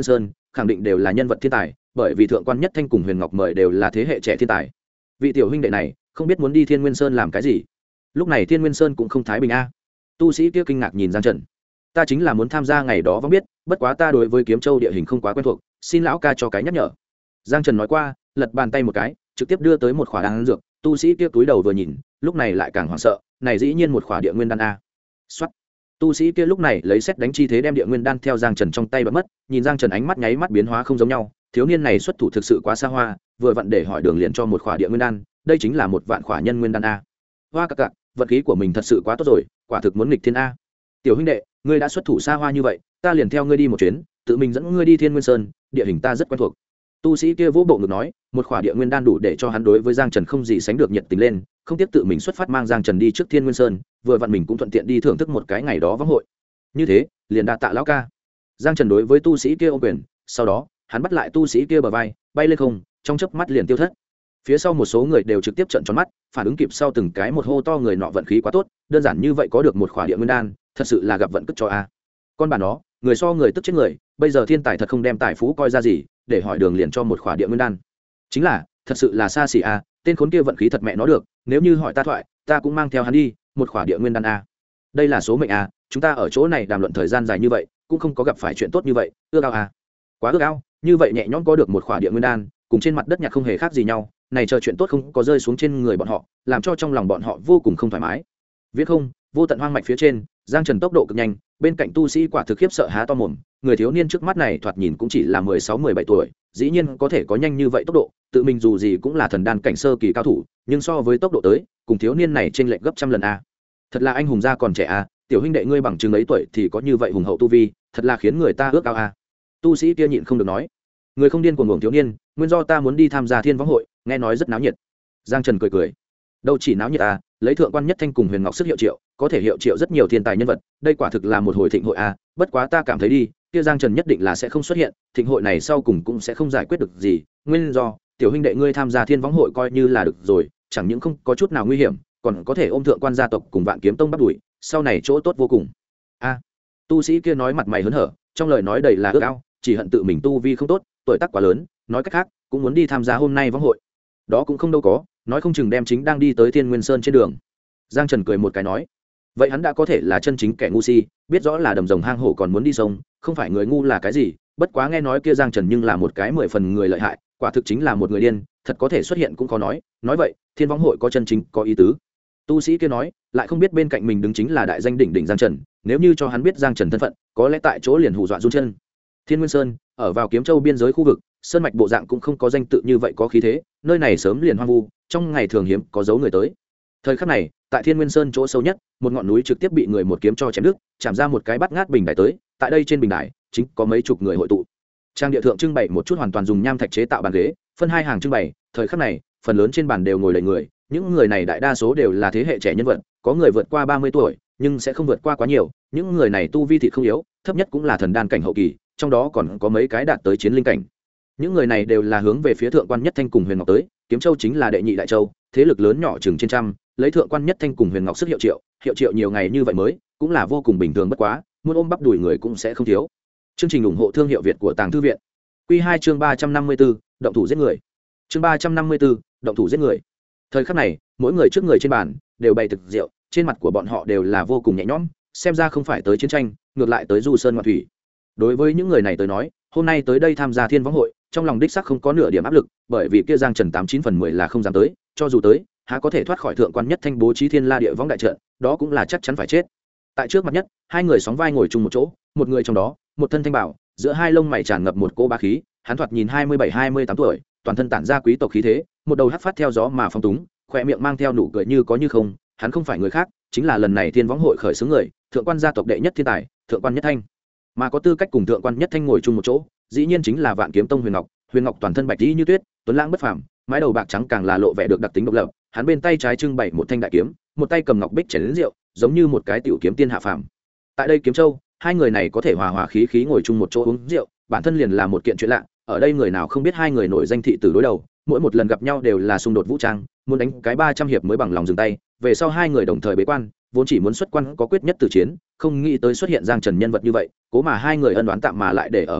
khẳng định đều là nhân vật thiên tài, bởi vì thượng quan nhất thanh cùng Huyền Ngọc mời đều là thế hệ trẻ thiên tài. Vị tiểu huynh đệ này không biết muốn đi Thiên Nguyên Sơn làm cái gì. Lúc này Thiên Nguyên Sơn cũng không thái bình a. Tu sĩ kia kinh ngạc nhìn Giang Trần. Ta chính là muốn tham gia ngày đó vắng biết, bất quá ta đối với Kiếm Châu địa hình không quá quen thuộc, xin lão ca cho cái nhắc nhở. Giang Trần nói qua, lật bàn tay một cái, trực tiếp đưa tới một khỏa đan dược. Tu sĩ kia túi đầu vừa nhìn, lúc này lại càng hoảng sợ, này dĩ nhiên một khỏa địa nguyên đan a. Soát. Tu sĩ kia lúc này lấy xét đánh chi thế đem địa nguyên đan theo Giang Trần trong tay bật mất, nhìn Giang Trần ánh mắt nháy mắt biến hóa không giống nhau, thiếu niên này xuất thủ thực sự quá xa hoa, vừa vặn để hỏi đường liền cho một khỏa địa nguyên đan, đây chính là một vạn khỏa nhân nguyên đan a. Hoa cặc cặc, vật khí của mình thật sự quá tốt rồi, quả thực muốn nghịch thiên a. Tiểu huynh đệ, ngươi đã xuất thủ xa hoa như vậy, ta liền theo ngươi đi một chuyến, tự mình dẫn ngươi đi Thiên Nguyên Sơn, địa hình ta rất quen thuộc. Tu sĩ kia vỗ bộ ngực nói, một khỏa địa nguyên đan đủ để cho hắn đối với Giang Trần không gì sánh được nhiệt tình lên, không tiếp tự mình xuất phát mang Giang Trần đi trước Thiên Nguyên Sơn, vừa vặn mình cũng thuận tiện đi thưởng thức một cái ngày đó vắng hội. Như thế, liền đa tạ lão ca. Giang Trần đối với tu sĩ kia ôm quyền, sau đó, hắn bắt lại tu sĩ kia bờ vai, bay lên không, trong chớp mắt liền tiêu thất. Phía sau một số người đều trực tiếp trợn tròn mắt, phản ứng kịp sau từng cái một hô to người nọ vận khí quá tốt, đơn giản như vậy có được một khỏa địa nguyên đan, thật sự là gặp vận cất cho a. Con bà nó, người so người tức chết người, bây giờ thiên tài thật không đem tài phú coi ra gì, để hỏi đường liền cho một khỏa địa nguyên đan. Chính là, thật sự là xa xỉ a, tên khốn kia vận khí thật mẹ nó được, nếu như hỏi ta thoại, ta cũng mang theo hắn đi, một khỏa địa nguyên đan a. Đây là số mệnh a, chúng ta ở chỗ này đàm luận thời gian dài như vậy, cũng không có gặp phải chuyện tốt như vậy, ước ao a. Quá ước ao, như vậy nhẹ nhõm có được một khỏa địa nguyên đan, cùng trên mặt đất nhặt không hề khác gì nhau, này chờ chuyện tốt không có rơi xuống trên người bọn họ, làm cho trong lòng bọn họ vô cùng không thoải mái. Viết không, vô tận hoang mạch phía trên, Giang Trần tốc độ cực nhanh, bên cạnh tu sĩ quả thực khiếp sợ há to mồm, người thiếu niên trước mắt này thoạt nhìn cũng chỉ là 16-17 tuổi, dĩ nhiên có thể có nhanh như vậy tốc độ, tự mình dù gì cũng là thần đan cảnh sơ kỳ cao thủ, nhưng so với tốc độ tới, cùng thiếu niên này chênh lệch gấp trăm lần a. Thật là anh hùng gia còn trẻ a, tiểu huynh đệ ngươi bằng chừng ấy tuổi thì có như vậy hùng hậu tu vi, thật là khiến người ta ước ao a. Tu sĩ kia nhịn không được nói, người không điên cuồng ngưỡng thiếu niên, nguyên do ta muốn đi tham gia Thiên Võng hội, nghe nói rất náo nhiệt. Giang Trần cười cười, đâu chỉ náo nhiệt a, lấy thượng quan nhất thanh cùng Huyền Ngọc sức hiệu triệu, có thể hiệu triệu rất nhiều thiên tài nhân vật, đây quả thực là một hồi thịnh hội a. Bất quá ta cảm thấy đi, kia Giang Trần nhất định là sẽ không xuất hiện, thịnh hội này sau cùng cũng sẽ không giải quyết được gì, nguyên do tiểu huynh đệ ngươi tham gia Thiên Võng hội coi như là được rồi, chẳng những không có chút nào nguy hiểm, còn có thể ôm thượng quan gia tộc cùng Vạn Kiếm Tông bắt đuổi, sau này chỗ tốt vô cùng. A. Tu sĩ kia nói mặt mày hớn hở, trong lời nói đầy là ước ao, chỉ hận tự mình tu vi không tốt, tuổi tác quá lớn, nói cách khác, cũng muốn đi tham gia hôm nay võng hội. Đó cũng không đâu có, nói không chừng đem chính đang đi tới Thiên Nguyên Sơn trên đường. Giang Trần cười một cái nói, vậy hắn đã có thể là chân chính kẻ ngu si, biết rõ là đầm rồng hang hổ còn muốn đi sông, không phải người ngu là cái gì, bất quá nghe nói kia Giang Trần nhưng là một cái 10 phần người lợi hại, quả thực chính là một người điên, thật có thể xuất hiện cũng khó nói vậy, Thiên Võng hội có chân chính có ý tứ. Tu sĩ kia nói, lại không biết bên cạnh mình đứng chính là đại danh đỉnh đỉnh Giang Trần, nếu như cho hắn biết Giang Trần thân phận, có lẽ tại chỗ liền hù dọa run chân. Thiên Nguyên Sơn, ở vào Kiếm Châu biên giới khu vực, sơn mạch bộ dạng cũng không có danh tự như vậy có khí thế, nơi này sớm liền hoang vu, trong ngày thường hiếm có dấu người tới. Thời khắc này, tại Thiên Nguyên Sơn chỗ sâu nhất, một ngọn núi trực tiếp bị người một kiếm cho chém đứt, chạm ra một cái bát ngát bình đài tới, tại đây trên bình đài, chính có mấy chục người hội tụ. Trang địa thượng trưng bày một chút hoàn toàn dùng nham thạch chế tạo bàn ghế, phân hai hàng trưng bày, thời khắc này, phần lớn trên bàn đều ngồi đầy người, những người này đại đa số đều là thế hệ trẻ nhân vật, có người vượt qua 30 tuổi, nhưng sẽ không vượt qua quá nhiều, những người này tu vi thì không yếu, thấp nhất cũng là thần đan cảnh hậu kỳ, trong đó còn có mấy cái đạt tới chiến linh cảnh. Những người này đều là hướng về phía thượng quan nhất thanh cùng Huyền Ngọc tới, Kiếm Châu chính là đệ nhị đại châu, thế lực lớn nhỏ chừng trên trăm, lấy thượng quan nhất thanh cùng Huyền Ngọc sức hiệu triệu nhiều ngày như vậy mới, cũng là vô cùng bình thường bất quá, muốn ôm bắp đùi người cũng sẽ không thiếu. Chương trình ủng hộ thương hiệu Việt của Tàng Thư viện. Quy 2 chương 354, động thủ giết người. Chương 354, động thủ giết người. Thời khắc này, mỗi người trước người trên bàn đều bày thực rượu, trên mặt của bọn họ đều là vô cùng nhẹ nhõm, xem ra không phải tới chiến tranh, ngược lại tới du sơn ngoạn thủy. Đối với những người này tới nói, hôm nay tới đây tham gia Thiên Võng hội, trong lòng đích xác không có nửa điểm áp lực, bởi vì kia Giang Trần 89 phần 10 là không dám tới, cho dù tới, há có thể thoát khỏi thượng quan nhất thanh bố trí Thiên La địa võng đại trận, đó cũng là chắc chắn phải chết. Tại trước mặt nhất, hai người sóng vai ngồi chung một chỗ, một người trong đó, một thân thanh bảo, giữa hai lông mày tràn ngập một cỗ bá khí, hắn thoạt nhìn 27-28 tuổi, toàn thân tản ra quý tộc khí thế, một đầu hắc phát theo gió mà phong túng, khóe miệng mang theo nụ cười như có như không, hắn không phải người khác, chính là lần này Thiên Võng hội khởi xướng người, thượng quan gia tộc đệ nhất thiên tài, thượng quan nhất thanh. Mà có tư cách cùng thượng quan nhất thanh ngồi chung một chỗ, dĩ nhiên chính là Vạn Kiếm Tông Huyền Ngọc. Huyền Ngọc toàn thân bạch y như tuyết, tuấn lãng bất phàm, mái đầu bạc trắng càng là lộ vẻ được đặc tính độc lập, hắn bên tay trái trưng bày một thanh đại kiếm, một tay cầm ngọc bích chén rượu, giống như một cái tiểu kiếm tiên hạ phàm. Tại đây Kiếm Châu, hai người này có thể hòa hòa khí khí ngồi chung một chỗ uống rượu, bản thân liền là một kiện chuyện lạ, ở đây người nào không biết hai người nổi danh thị tử đối đầu, mỗi một lần gặp nhau đều là xung đột vũ trang, muốn đánh cái 300 hiệp mới bằng lòng dừng tay, về sau hai người đồng thời bế quan, vốn chỉ muốn xuất quan có quyết nhất tử chiến, không nghĩ tới xuất hiện Giang Trần nhân vật như vậy, cố mà hai người ân oán tạm mà lại để ở một bên,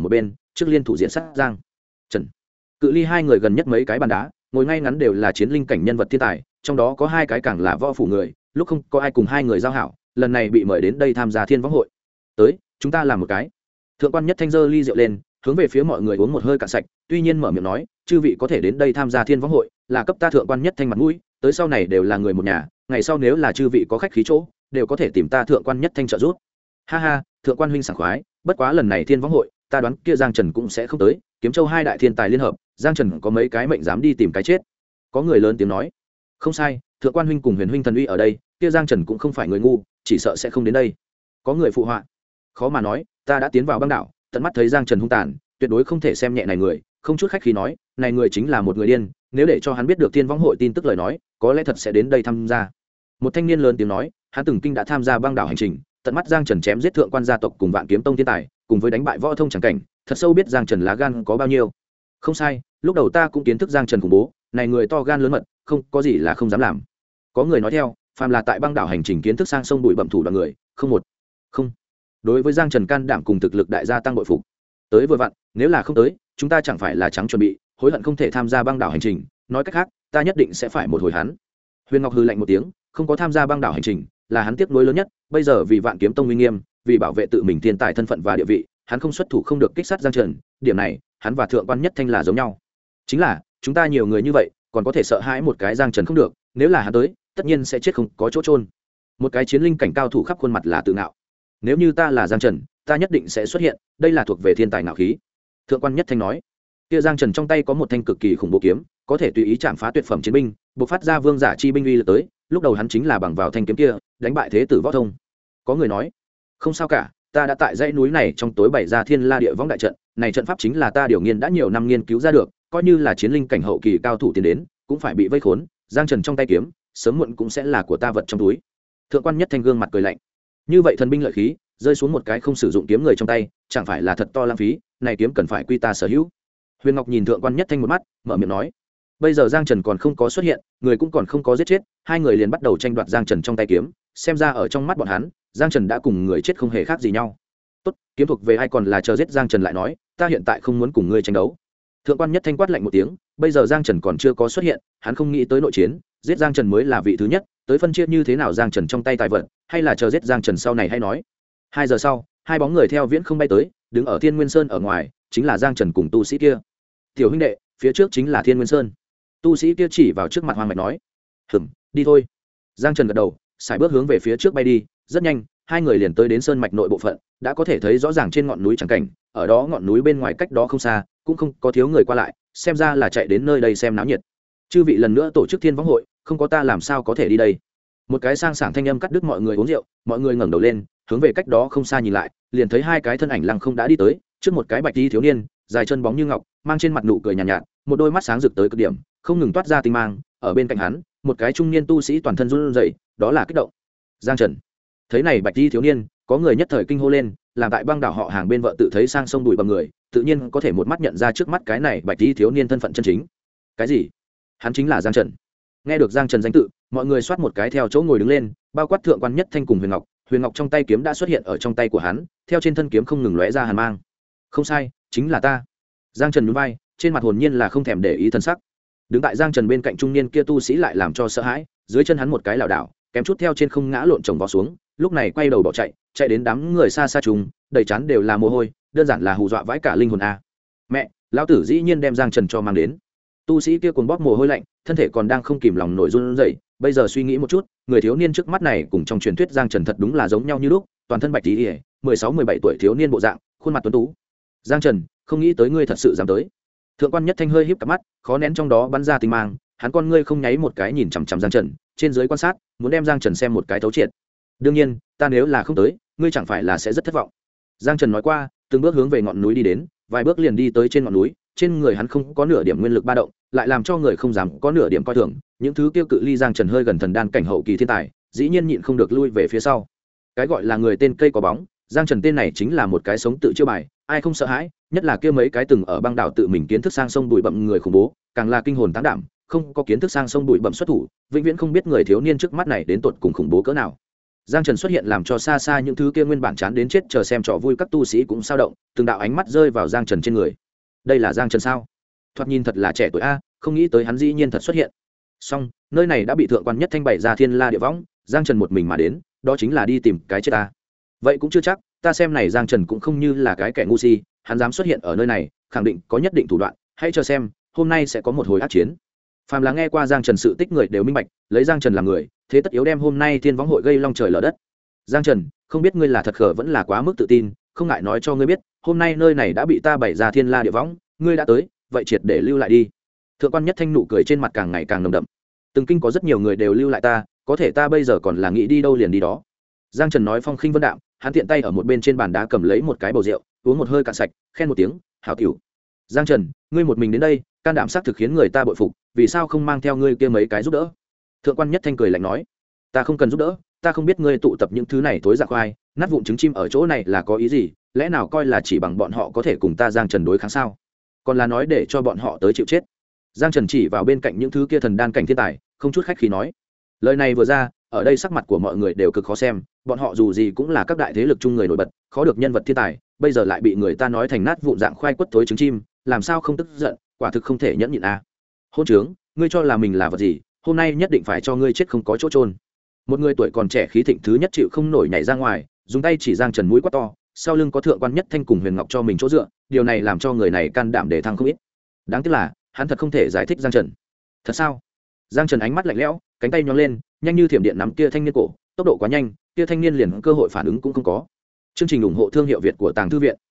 trước liên thủ diện sát giang trần. Cự ly hai người gần nhất mấy cái bàn đá ngồi ngay ngắn đều là chiến linh cảnh nhân vật thiên tài, trong đó có hai cái càng là võ phủ người, lúc không có ai cùng hai người giao hảo, lần này bị mời đến đây tham gia thiên võng hội. Tới, chúng ta làm một cái. Thượng quan Nhất Thanh giơ ly rượu lên, hướng về phía mọi người uống một hơi cạn sạch, tuy nhiên mở miệng nói, chư vị có thể đến đây tham gia thiên võng hội, là cấp ta Thượng quan Nhất Thanh mặt mũi, tới sau này đều là người một nhà, ngày sau nếu là chư vị có khách khí chỗ, đều có thể tìm ta Thượng quan Nhất Thanh trợ giúp. Ha ha, Thượng quan huynh sảng khoái, bất quá lần này thiên võng hội, ta đoán kia Giang Trần cũng sẽ không tới, Kiếm Châu hai đại thiên tài liên hợp, Giang Trần có mấy cái mệnh dám đi tìm cái chết. Có người lớn tiếng nói, không sai, Thượng quan huynh cùng Huyền huynh thần uy ở đây, kia Giang Trần cũng không phải người ngu, chỉ sợ sẽ không đến đây. Có người phụ họa, khó mà nói, ta đã tiến vào băng đảo, tận mắt thấy Giang Trần hung tàn, tuyệt đối không thể xem nhẹ này người, không chút khách khí nói, này người chính là một người điên, nếu để cho hắn biết được thiên võng hội tin tức lời nói, có lẽ thật sẽ đến đây tham gia. Một thanh niên lớn tiếng nói, hắn từng kinh đã tham gia băng đảo hành trình, tận mắt Giang Trần chém giết thượng quan gia tộc cùng Vạn Kiếm Tông thiên tài, cùng với đánh bại võ thông chẳng cảnh, thật sâu biết Giang Trần lá gan có bao nhiêu. Không sai, lúc đầu ta cũng kiến thức Giang Trần khủng bố, này người to gan lớn mật, không có gì là không dám làm. Có người nói theo, phàm là tại băng đảo hành trình kiến thức sang sông bụi bẩm thủ đoàn người, không một không. Đối với Giang Trần can đảm cùng thực lực đại gia tăng bội phục. Tới vừa vặn, nếu là không tới, chúng ta chẳng phải là trắng chuẩn bị, hối hận không thể tham gia băng đảo hành trình, nói cách khác, ta nhất định sẽ phải một hồi hắn. Huyền Ngọc hừ lạnh một tiếng, không có tham gia băng đảo hành trình, là hắn tiếc nuối lớn nhất, bây giờ vì Vạn Kiếm Tông uy nghiêm, vì bảo vệ tự mình thiên tài thân phận và địa vị, hắn không xuất thủ không được kích sát Giang Trần, điểm này, hắn và Thượng quan Nhất Thanh là giống nhau. Chính là, chúng ta nhiều người như vậy, còn có thể sợ hãi một cái Giang Trần không được, nếu là hắn tới, tất nhiên sẽ chết không có chỗ chôn. Một cái chiến linh cảnh cao thủ khắp khuôn mặt là tự ngạo. Nếu như ta là Giang Trần, ta nhất định sẽ xuất hiện, đây là thuộc về thiên tài ngạo khí. Thượng quan Nhất Thanh nói. Kia Giang Trần trong tay có một thanh cực kỳ khủng bố kiếm, có thể tùy ý chạm phá tuyệt phẩm chiến binh, bộc phát ra vương giả chi binh uy lực tới, lúc đầu hắn chính là bằng vào thanh kiếm kia, đánh bại thế tử võ thông. Có người nói, không sao cả, ta đã tại dãy núi này trong tối bày ra thiên la địa võng đại trận, này trận pháp chính là ta điều nghiên đã nhiều năm nghiên cứu ra được, coi như là chiến linh cảnh hậu kỳ cao thủ tiến đến, cũng phải bị vây khốn. Giang Trần trong tay kiếm, sớm muộn cũng sẽ là của ta vật trong túi. Thượng quan Nhất Thanh gương mặt cười lạnh. Như vậy thần binh lợi khí, rơi xuống một cái không sử dụng kiếm người trong tay, chẳng phải là thật to lãng phí, này kiếm cần phải quy ta sở hữu. Huyền Ngọc nhìn Thượng quan Nhất Thanh một mắt, mở miệng nói, bây giờ Giang Trần còn không có xuất hiện, người cũng còn không có giết chết, hai người liền bắt đầu tranh đoạt Giang Trần trong tay kiếm, xem ra ở trong mắt bọn hắn, Giang Trần đã cùng người chết không hề khác gì nhau. Tốt, kiếm thuộc về ai còn là chờ giết Giang Trần lại nói, ta hiện tại không muốn cùng ngươi tranh đấu. Thượng quan Nhất Thanh quát lạnh một tiếng, bây giờ Giang Trần còn chưa có xuất hiện, hắn không nghĩ tới nội chiến, giết Giang Trần mới là vị thứ nhất, tới phân chia như thế nào Giang Trần trong tay tài vật, hay là chờ giết Giang Trần sau này hay nói. 2 giờ sau, hai bóng người theo viễn không bay tới, đứng ở Thiên Nguyên Sơn ở ngoài, chính là Giang Trần cùng tu sĩ kia. Tiểu huynh đệ, phía trước chính là Thiên Nguyên Sơn. Tu sĩ kia chỉ vào trước mặt Hoang Mạch nói, đi thôi. Giang Trần gật đầu, sải bước hướng về phía trước bay đi, rất nhanh, hai người liền tới đến sơn mạch nội bộ phận, đã có thể thấy rõ ràng trên ngọn núi chẳng cảnh, ở đó ngọn núi bên ngoài cách đó không xa, cũng không có thiếu người qua lại, xem ra là chạy đến nơi đây xem náo nhiệt. Chư vị lần nữa tổ chức thiên võng hội, không có ta làm sao có thể đi đây. Một cái sang sảng thanh âm cắt đứt mọi người uống rượu, mọi người ngẩng đầu lên, hướng về cách đó không xa nhìn lại, liền thấy hai cái thân ảnh lăng không đã đi tới, trước một cái bạch y thiếu niên, dài chân bóng như ngọc, mang trên mặt nụ cười nhàn nhạt, một đôi mắt sáng rực tới cực điểm, không ngừng toát ra tinh mang, ở bên cạnh hắn, một cái trung niên tu sĩ toàn thân run rẩy, đó là kích động. Giang Trần. Thấy này bạch y thiếu niên, có người nhất thời kinh hô lên, làm tại băng đảo họ hàng bên vợ tự thấy sang sông đùi bằng người, tự nhiên có thể một mắt nhận ra trước mắt cái này bạch y thiếu niên thân phận chân chính. Cái gì? Hắn chính là Giang Trần. Nghe được Giang Trần danh tự, mọi người xoát một cái theo chỗ ngồi đứng lên, bao quát Thượng quan Nhất Thanh cùng Huyền Ngọc trong tay kiếm đã xuất hiện ở trong tay của hắn, theo trên thân kiếm không ngừng lóe ra hàn mang. Không sai, chính là ta. Giang Trần nhún vai, trên mặt hồn nhiên là không thèm để ý thân sắc. Đứng tại Giang Trần bên cạnh trung niên kia tu sĩ lại làm cho sợ hãi, dưới chân hắn một cái lảo đảo, kém chút theo trên không ngã lộn chồng vó xuống, lúc này quay đầu bỏ chạy, chạy đến đám người xa xa trùng, đầy trán đều là mồ hôi, đơn giản là hù dọa vãi cả linh hồn a. Mẹ, lão tử dĩ nhiên đem Giang Trần cho mang đến. Tu sĩ kia cuồng bóp mồ hôi lạnh, thân thể còn đang không kìm lòng nổi run rẩy, bây giờ suy nghĩ một chút, người thiếu niên trước mắt này cùng trong truyền thuyết Giang Trần thật đúng là giống nhau như lúc, toàn thân bạch tí, 16-17 tuổi thiếu niên bộ dạng, khuôn mặt tuấn tú. Giang Trần, không nghĩ tới ngươi thật sự dám tới. Thượng quan Nhất Thanh hơi híp cặp mắt, khó nén trong đó bắn ra tinh mang, hắn con ngươi không nháy một cái nhìn chằm chằm Giang Trần, trên dưới quan sát, muốn đem Giang Trần xem một cái thấu triệt. Đương nhiên, ta nếu là không tới, ngươi chẳng phải là sẽ rất thất vọng. Giang Trần nói qua, từng bước hướng về ngọn núi đi đến, vài bước liền đi tới trên ngọn núi, trên người hắn không có nửa điểm nguyên lực ba động, lại làm cho người không dám có nửa điểm coi thường. Những thứ kia cự ly Giang Trần hơi gần thần đan cảnh hậu kỳ thiên tài, dĩ nhiên nhịn không được lui về phía sau. Cái gọi là người tên cây có bóng, Giang Trần tên này chính là một cái sống tự chiêu bài, ai không sợ hãi, nhất là kia mấy cái từng ở băng đảo tự mình kiến thức sang sông bụi bặm người khủng bố, càng là kinh hồn táng đảm, không có kiến thức sang sông bụi bặm xuất thủ, vĩnh viễn không biết người thiếu niên trước mắt này đến tột cùng khủng bố cỡ nào. Giang Trần xuất hiện làm cho xa xa những thứ kia nguyên bản chán đến chết chờ xem trò vui các tu sĩ cũng sao động, từng đạo ánh mắt rơi vào Giang Trần trên người. Đây là Giang Trần sao? Thoạt nhìn thật là trẻ tuổi a, không nghĩ tới hắn dĩ nhiên thật xuất hiện. Song, nơi này đã bị thượng quan nhất thanh bày ra thiên la địa võng, Giang Trần một mình mà đến, đó chính là đi tìm cái chết ta. Vậy cũng chưa chắc, ta xem này Giang Trần cũng không như là cái kẻ ngu si, hắn dám xuất hiện ở nơi này, khẳng định có nhất định thủ đoạn, hãy cho xem, hôm nay sẽ có một hồi ác chiến. Phàm là nghe qua Giang Trần sự tích người đều minh bạch, lấy Giang Trần làm người, thế tất yếu đem hôm nay thiên võng hội gây long trời lở đất. Giang Trần, không biết ngươi là thật khờ vẫn là quá mức tự tin, không ngại nói cho ngươi biết, hôm nay nơi này đã bị ta bày ra thiên la địa võng, ngươi đã tới, vậy triệt để lưu lại đi. Thượng quan nhất thanh nụ cười trên mặt càng ngày càng nồng đậm. Từng kinh có rất nhiều người đều lưu lại ta, có thể ta bây giờ còn là nghĩ đi đâu liền đi đó. Giang Trần nói phong khinh vân đạm, hắn tiện tay ở một bên trên bàn đá cầm lấy một cái bầu rượu, uống một hơi cạn sạch, khen một tiếng, hảo tiểu. Giang Trần, ngươi một mình đến đây, can đảm xác thực khiến người ta bội phục, vì sao không mang theo ngươi kia mấy cái giúp đỡ? Thượng quan nhất thanh cười lạnh nói, ta không cần giúp đỡ, ta không biết ngươi tụ tập những thứ này thối giặc khoai, nát vụn trứng chim ở chỗ này là có ý gì, lẽ nào coi là chỉ bằng bọn họ có thể cùng ta Giang Trần đối kháng sao? Còn là nói để cho bọn họ tới chịu chết? Giang Trần chỉ vào bên cạnh những thứ kia thần đan cảnh thiên tài, không chút khách khí nói. Lời này vừa ra, ở đây sắc mặt của mọi người đều cực khó xem, bọn họ dù gì cũng là các đại thế lực chung người nổi bật, khó được nhân vật thiên tài, bây giờ lại bị người ta nói thành nát vụn dạng khoai quất thối trứng chim, làm sao không tức giận, quả thực không thể nhẫn nhịn a. Hôn trướng, ngươi cho là mình là vật gì, hôm nay nhất định phải cho ngươi chết không có chỗ trôn. Một người tuổi còn trẻ khí thịnh thứ nhất chịu không nổi nhảy ra ngoài, dùng tay chỉ Giang Trần mũi quát to, sau lưng có thượng quan nhất thanh cùng Huyền Ngọc cho mình chỗ dựa, điều này làm cho người này can đảm để thăng không ít. Đáng tiếc là, hắn thật không thể giải thích Giang Trần. Thật sao? Giang Trần ánh mắt lạnh lẽo, cánh tay nhón lên, nhanh như thiểm điện nắm kia thanh niên cổ, tốc độ quá nhanh, kia thanh niên liền cơ hội phản ứng cũng không có. Chương trình ủng hộ thương hiệu Việt của Tàng Thư viện.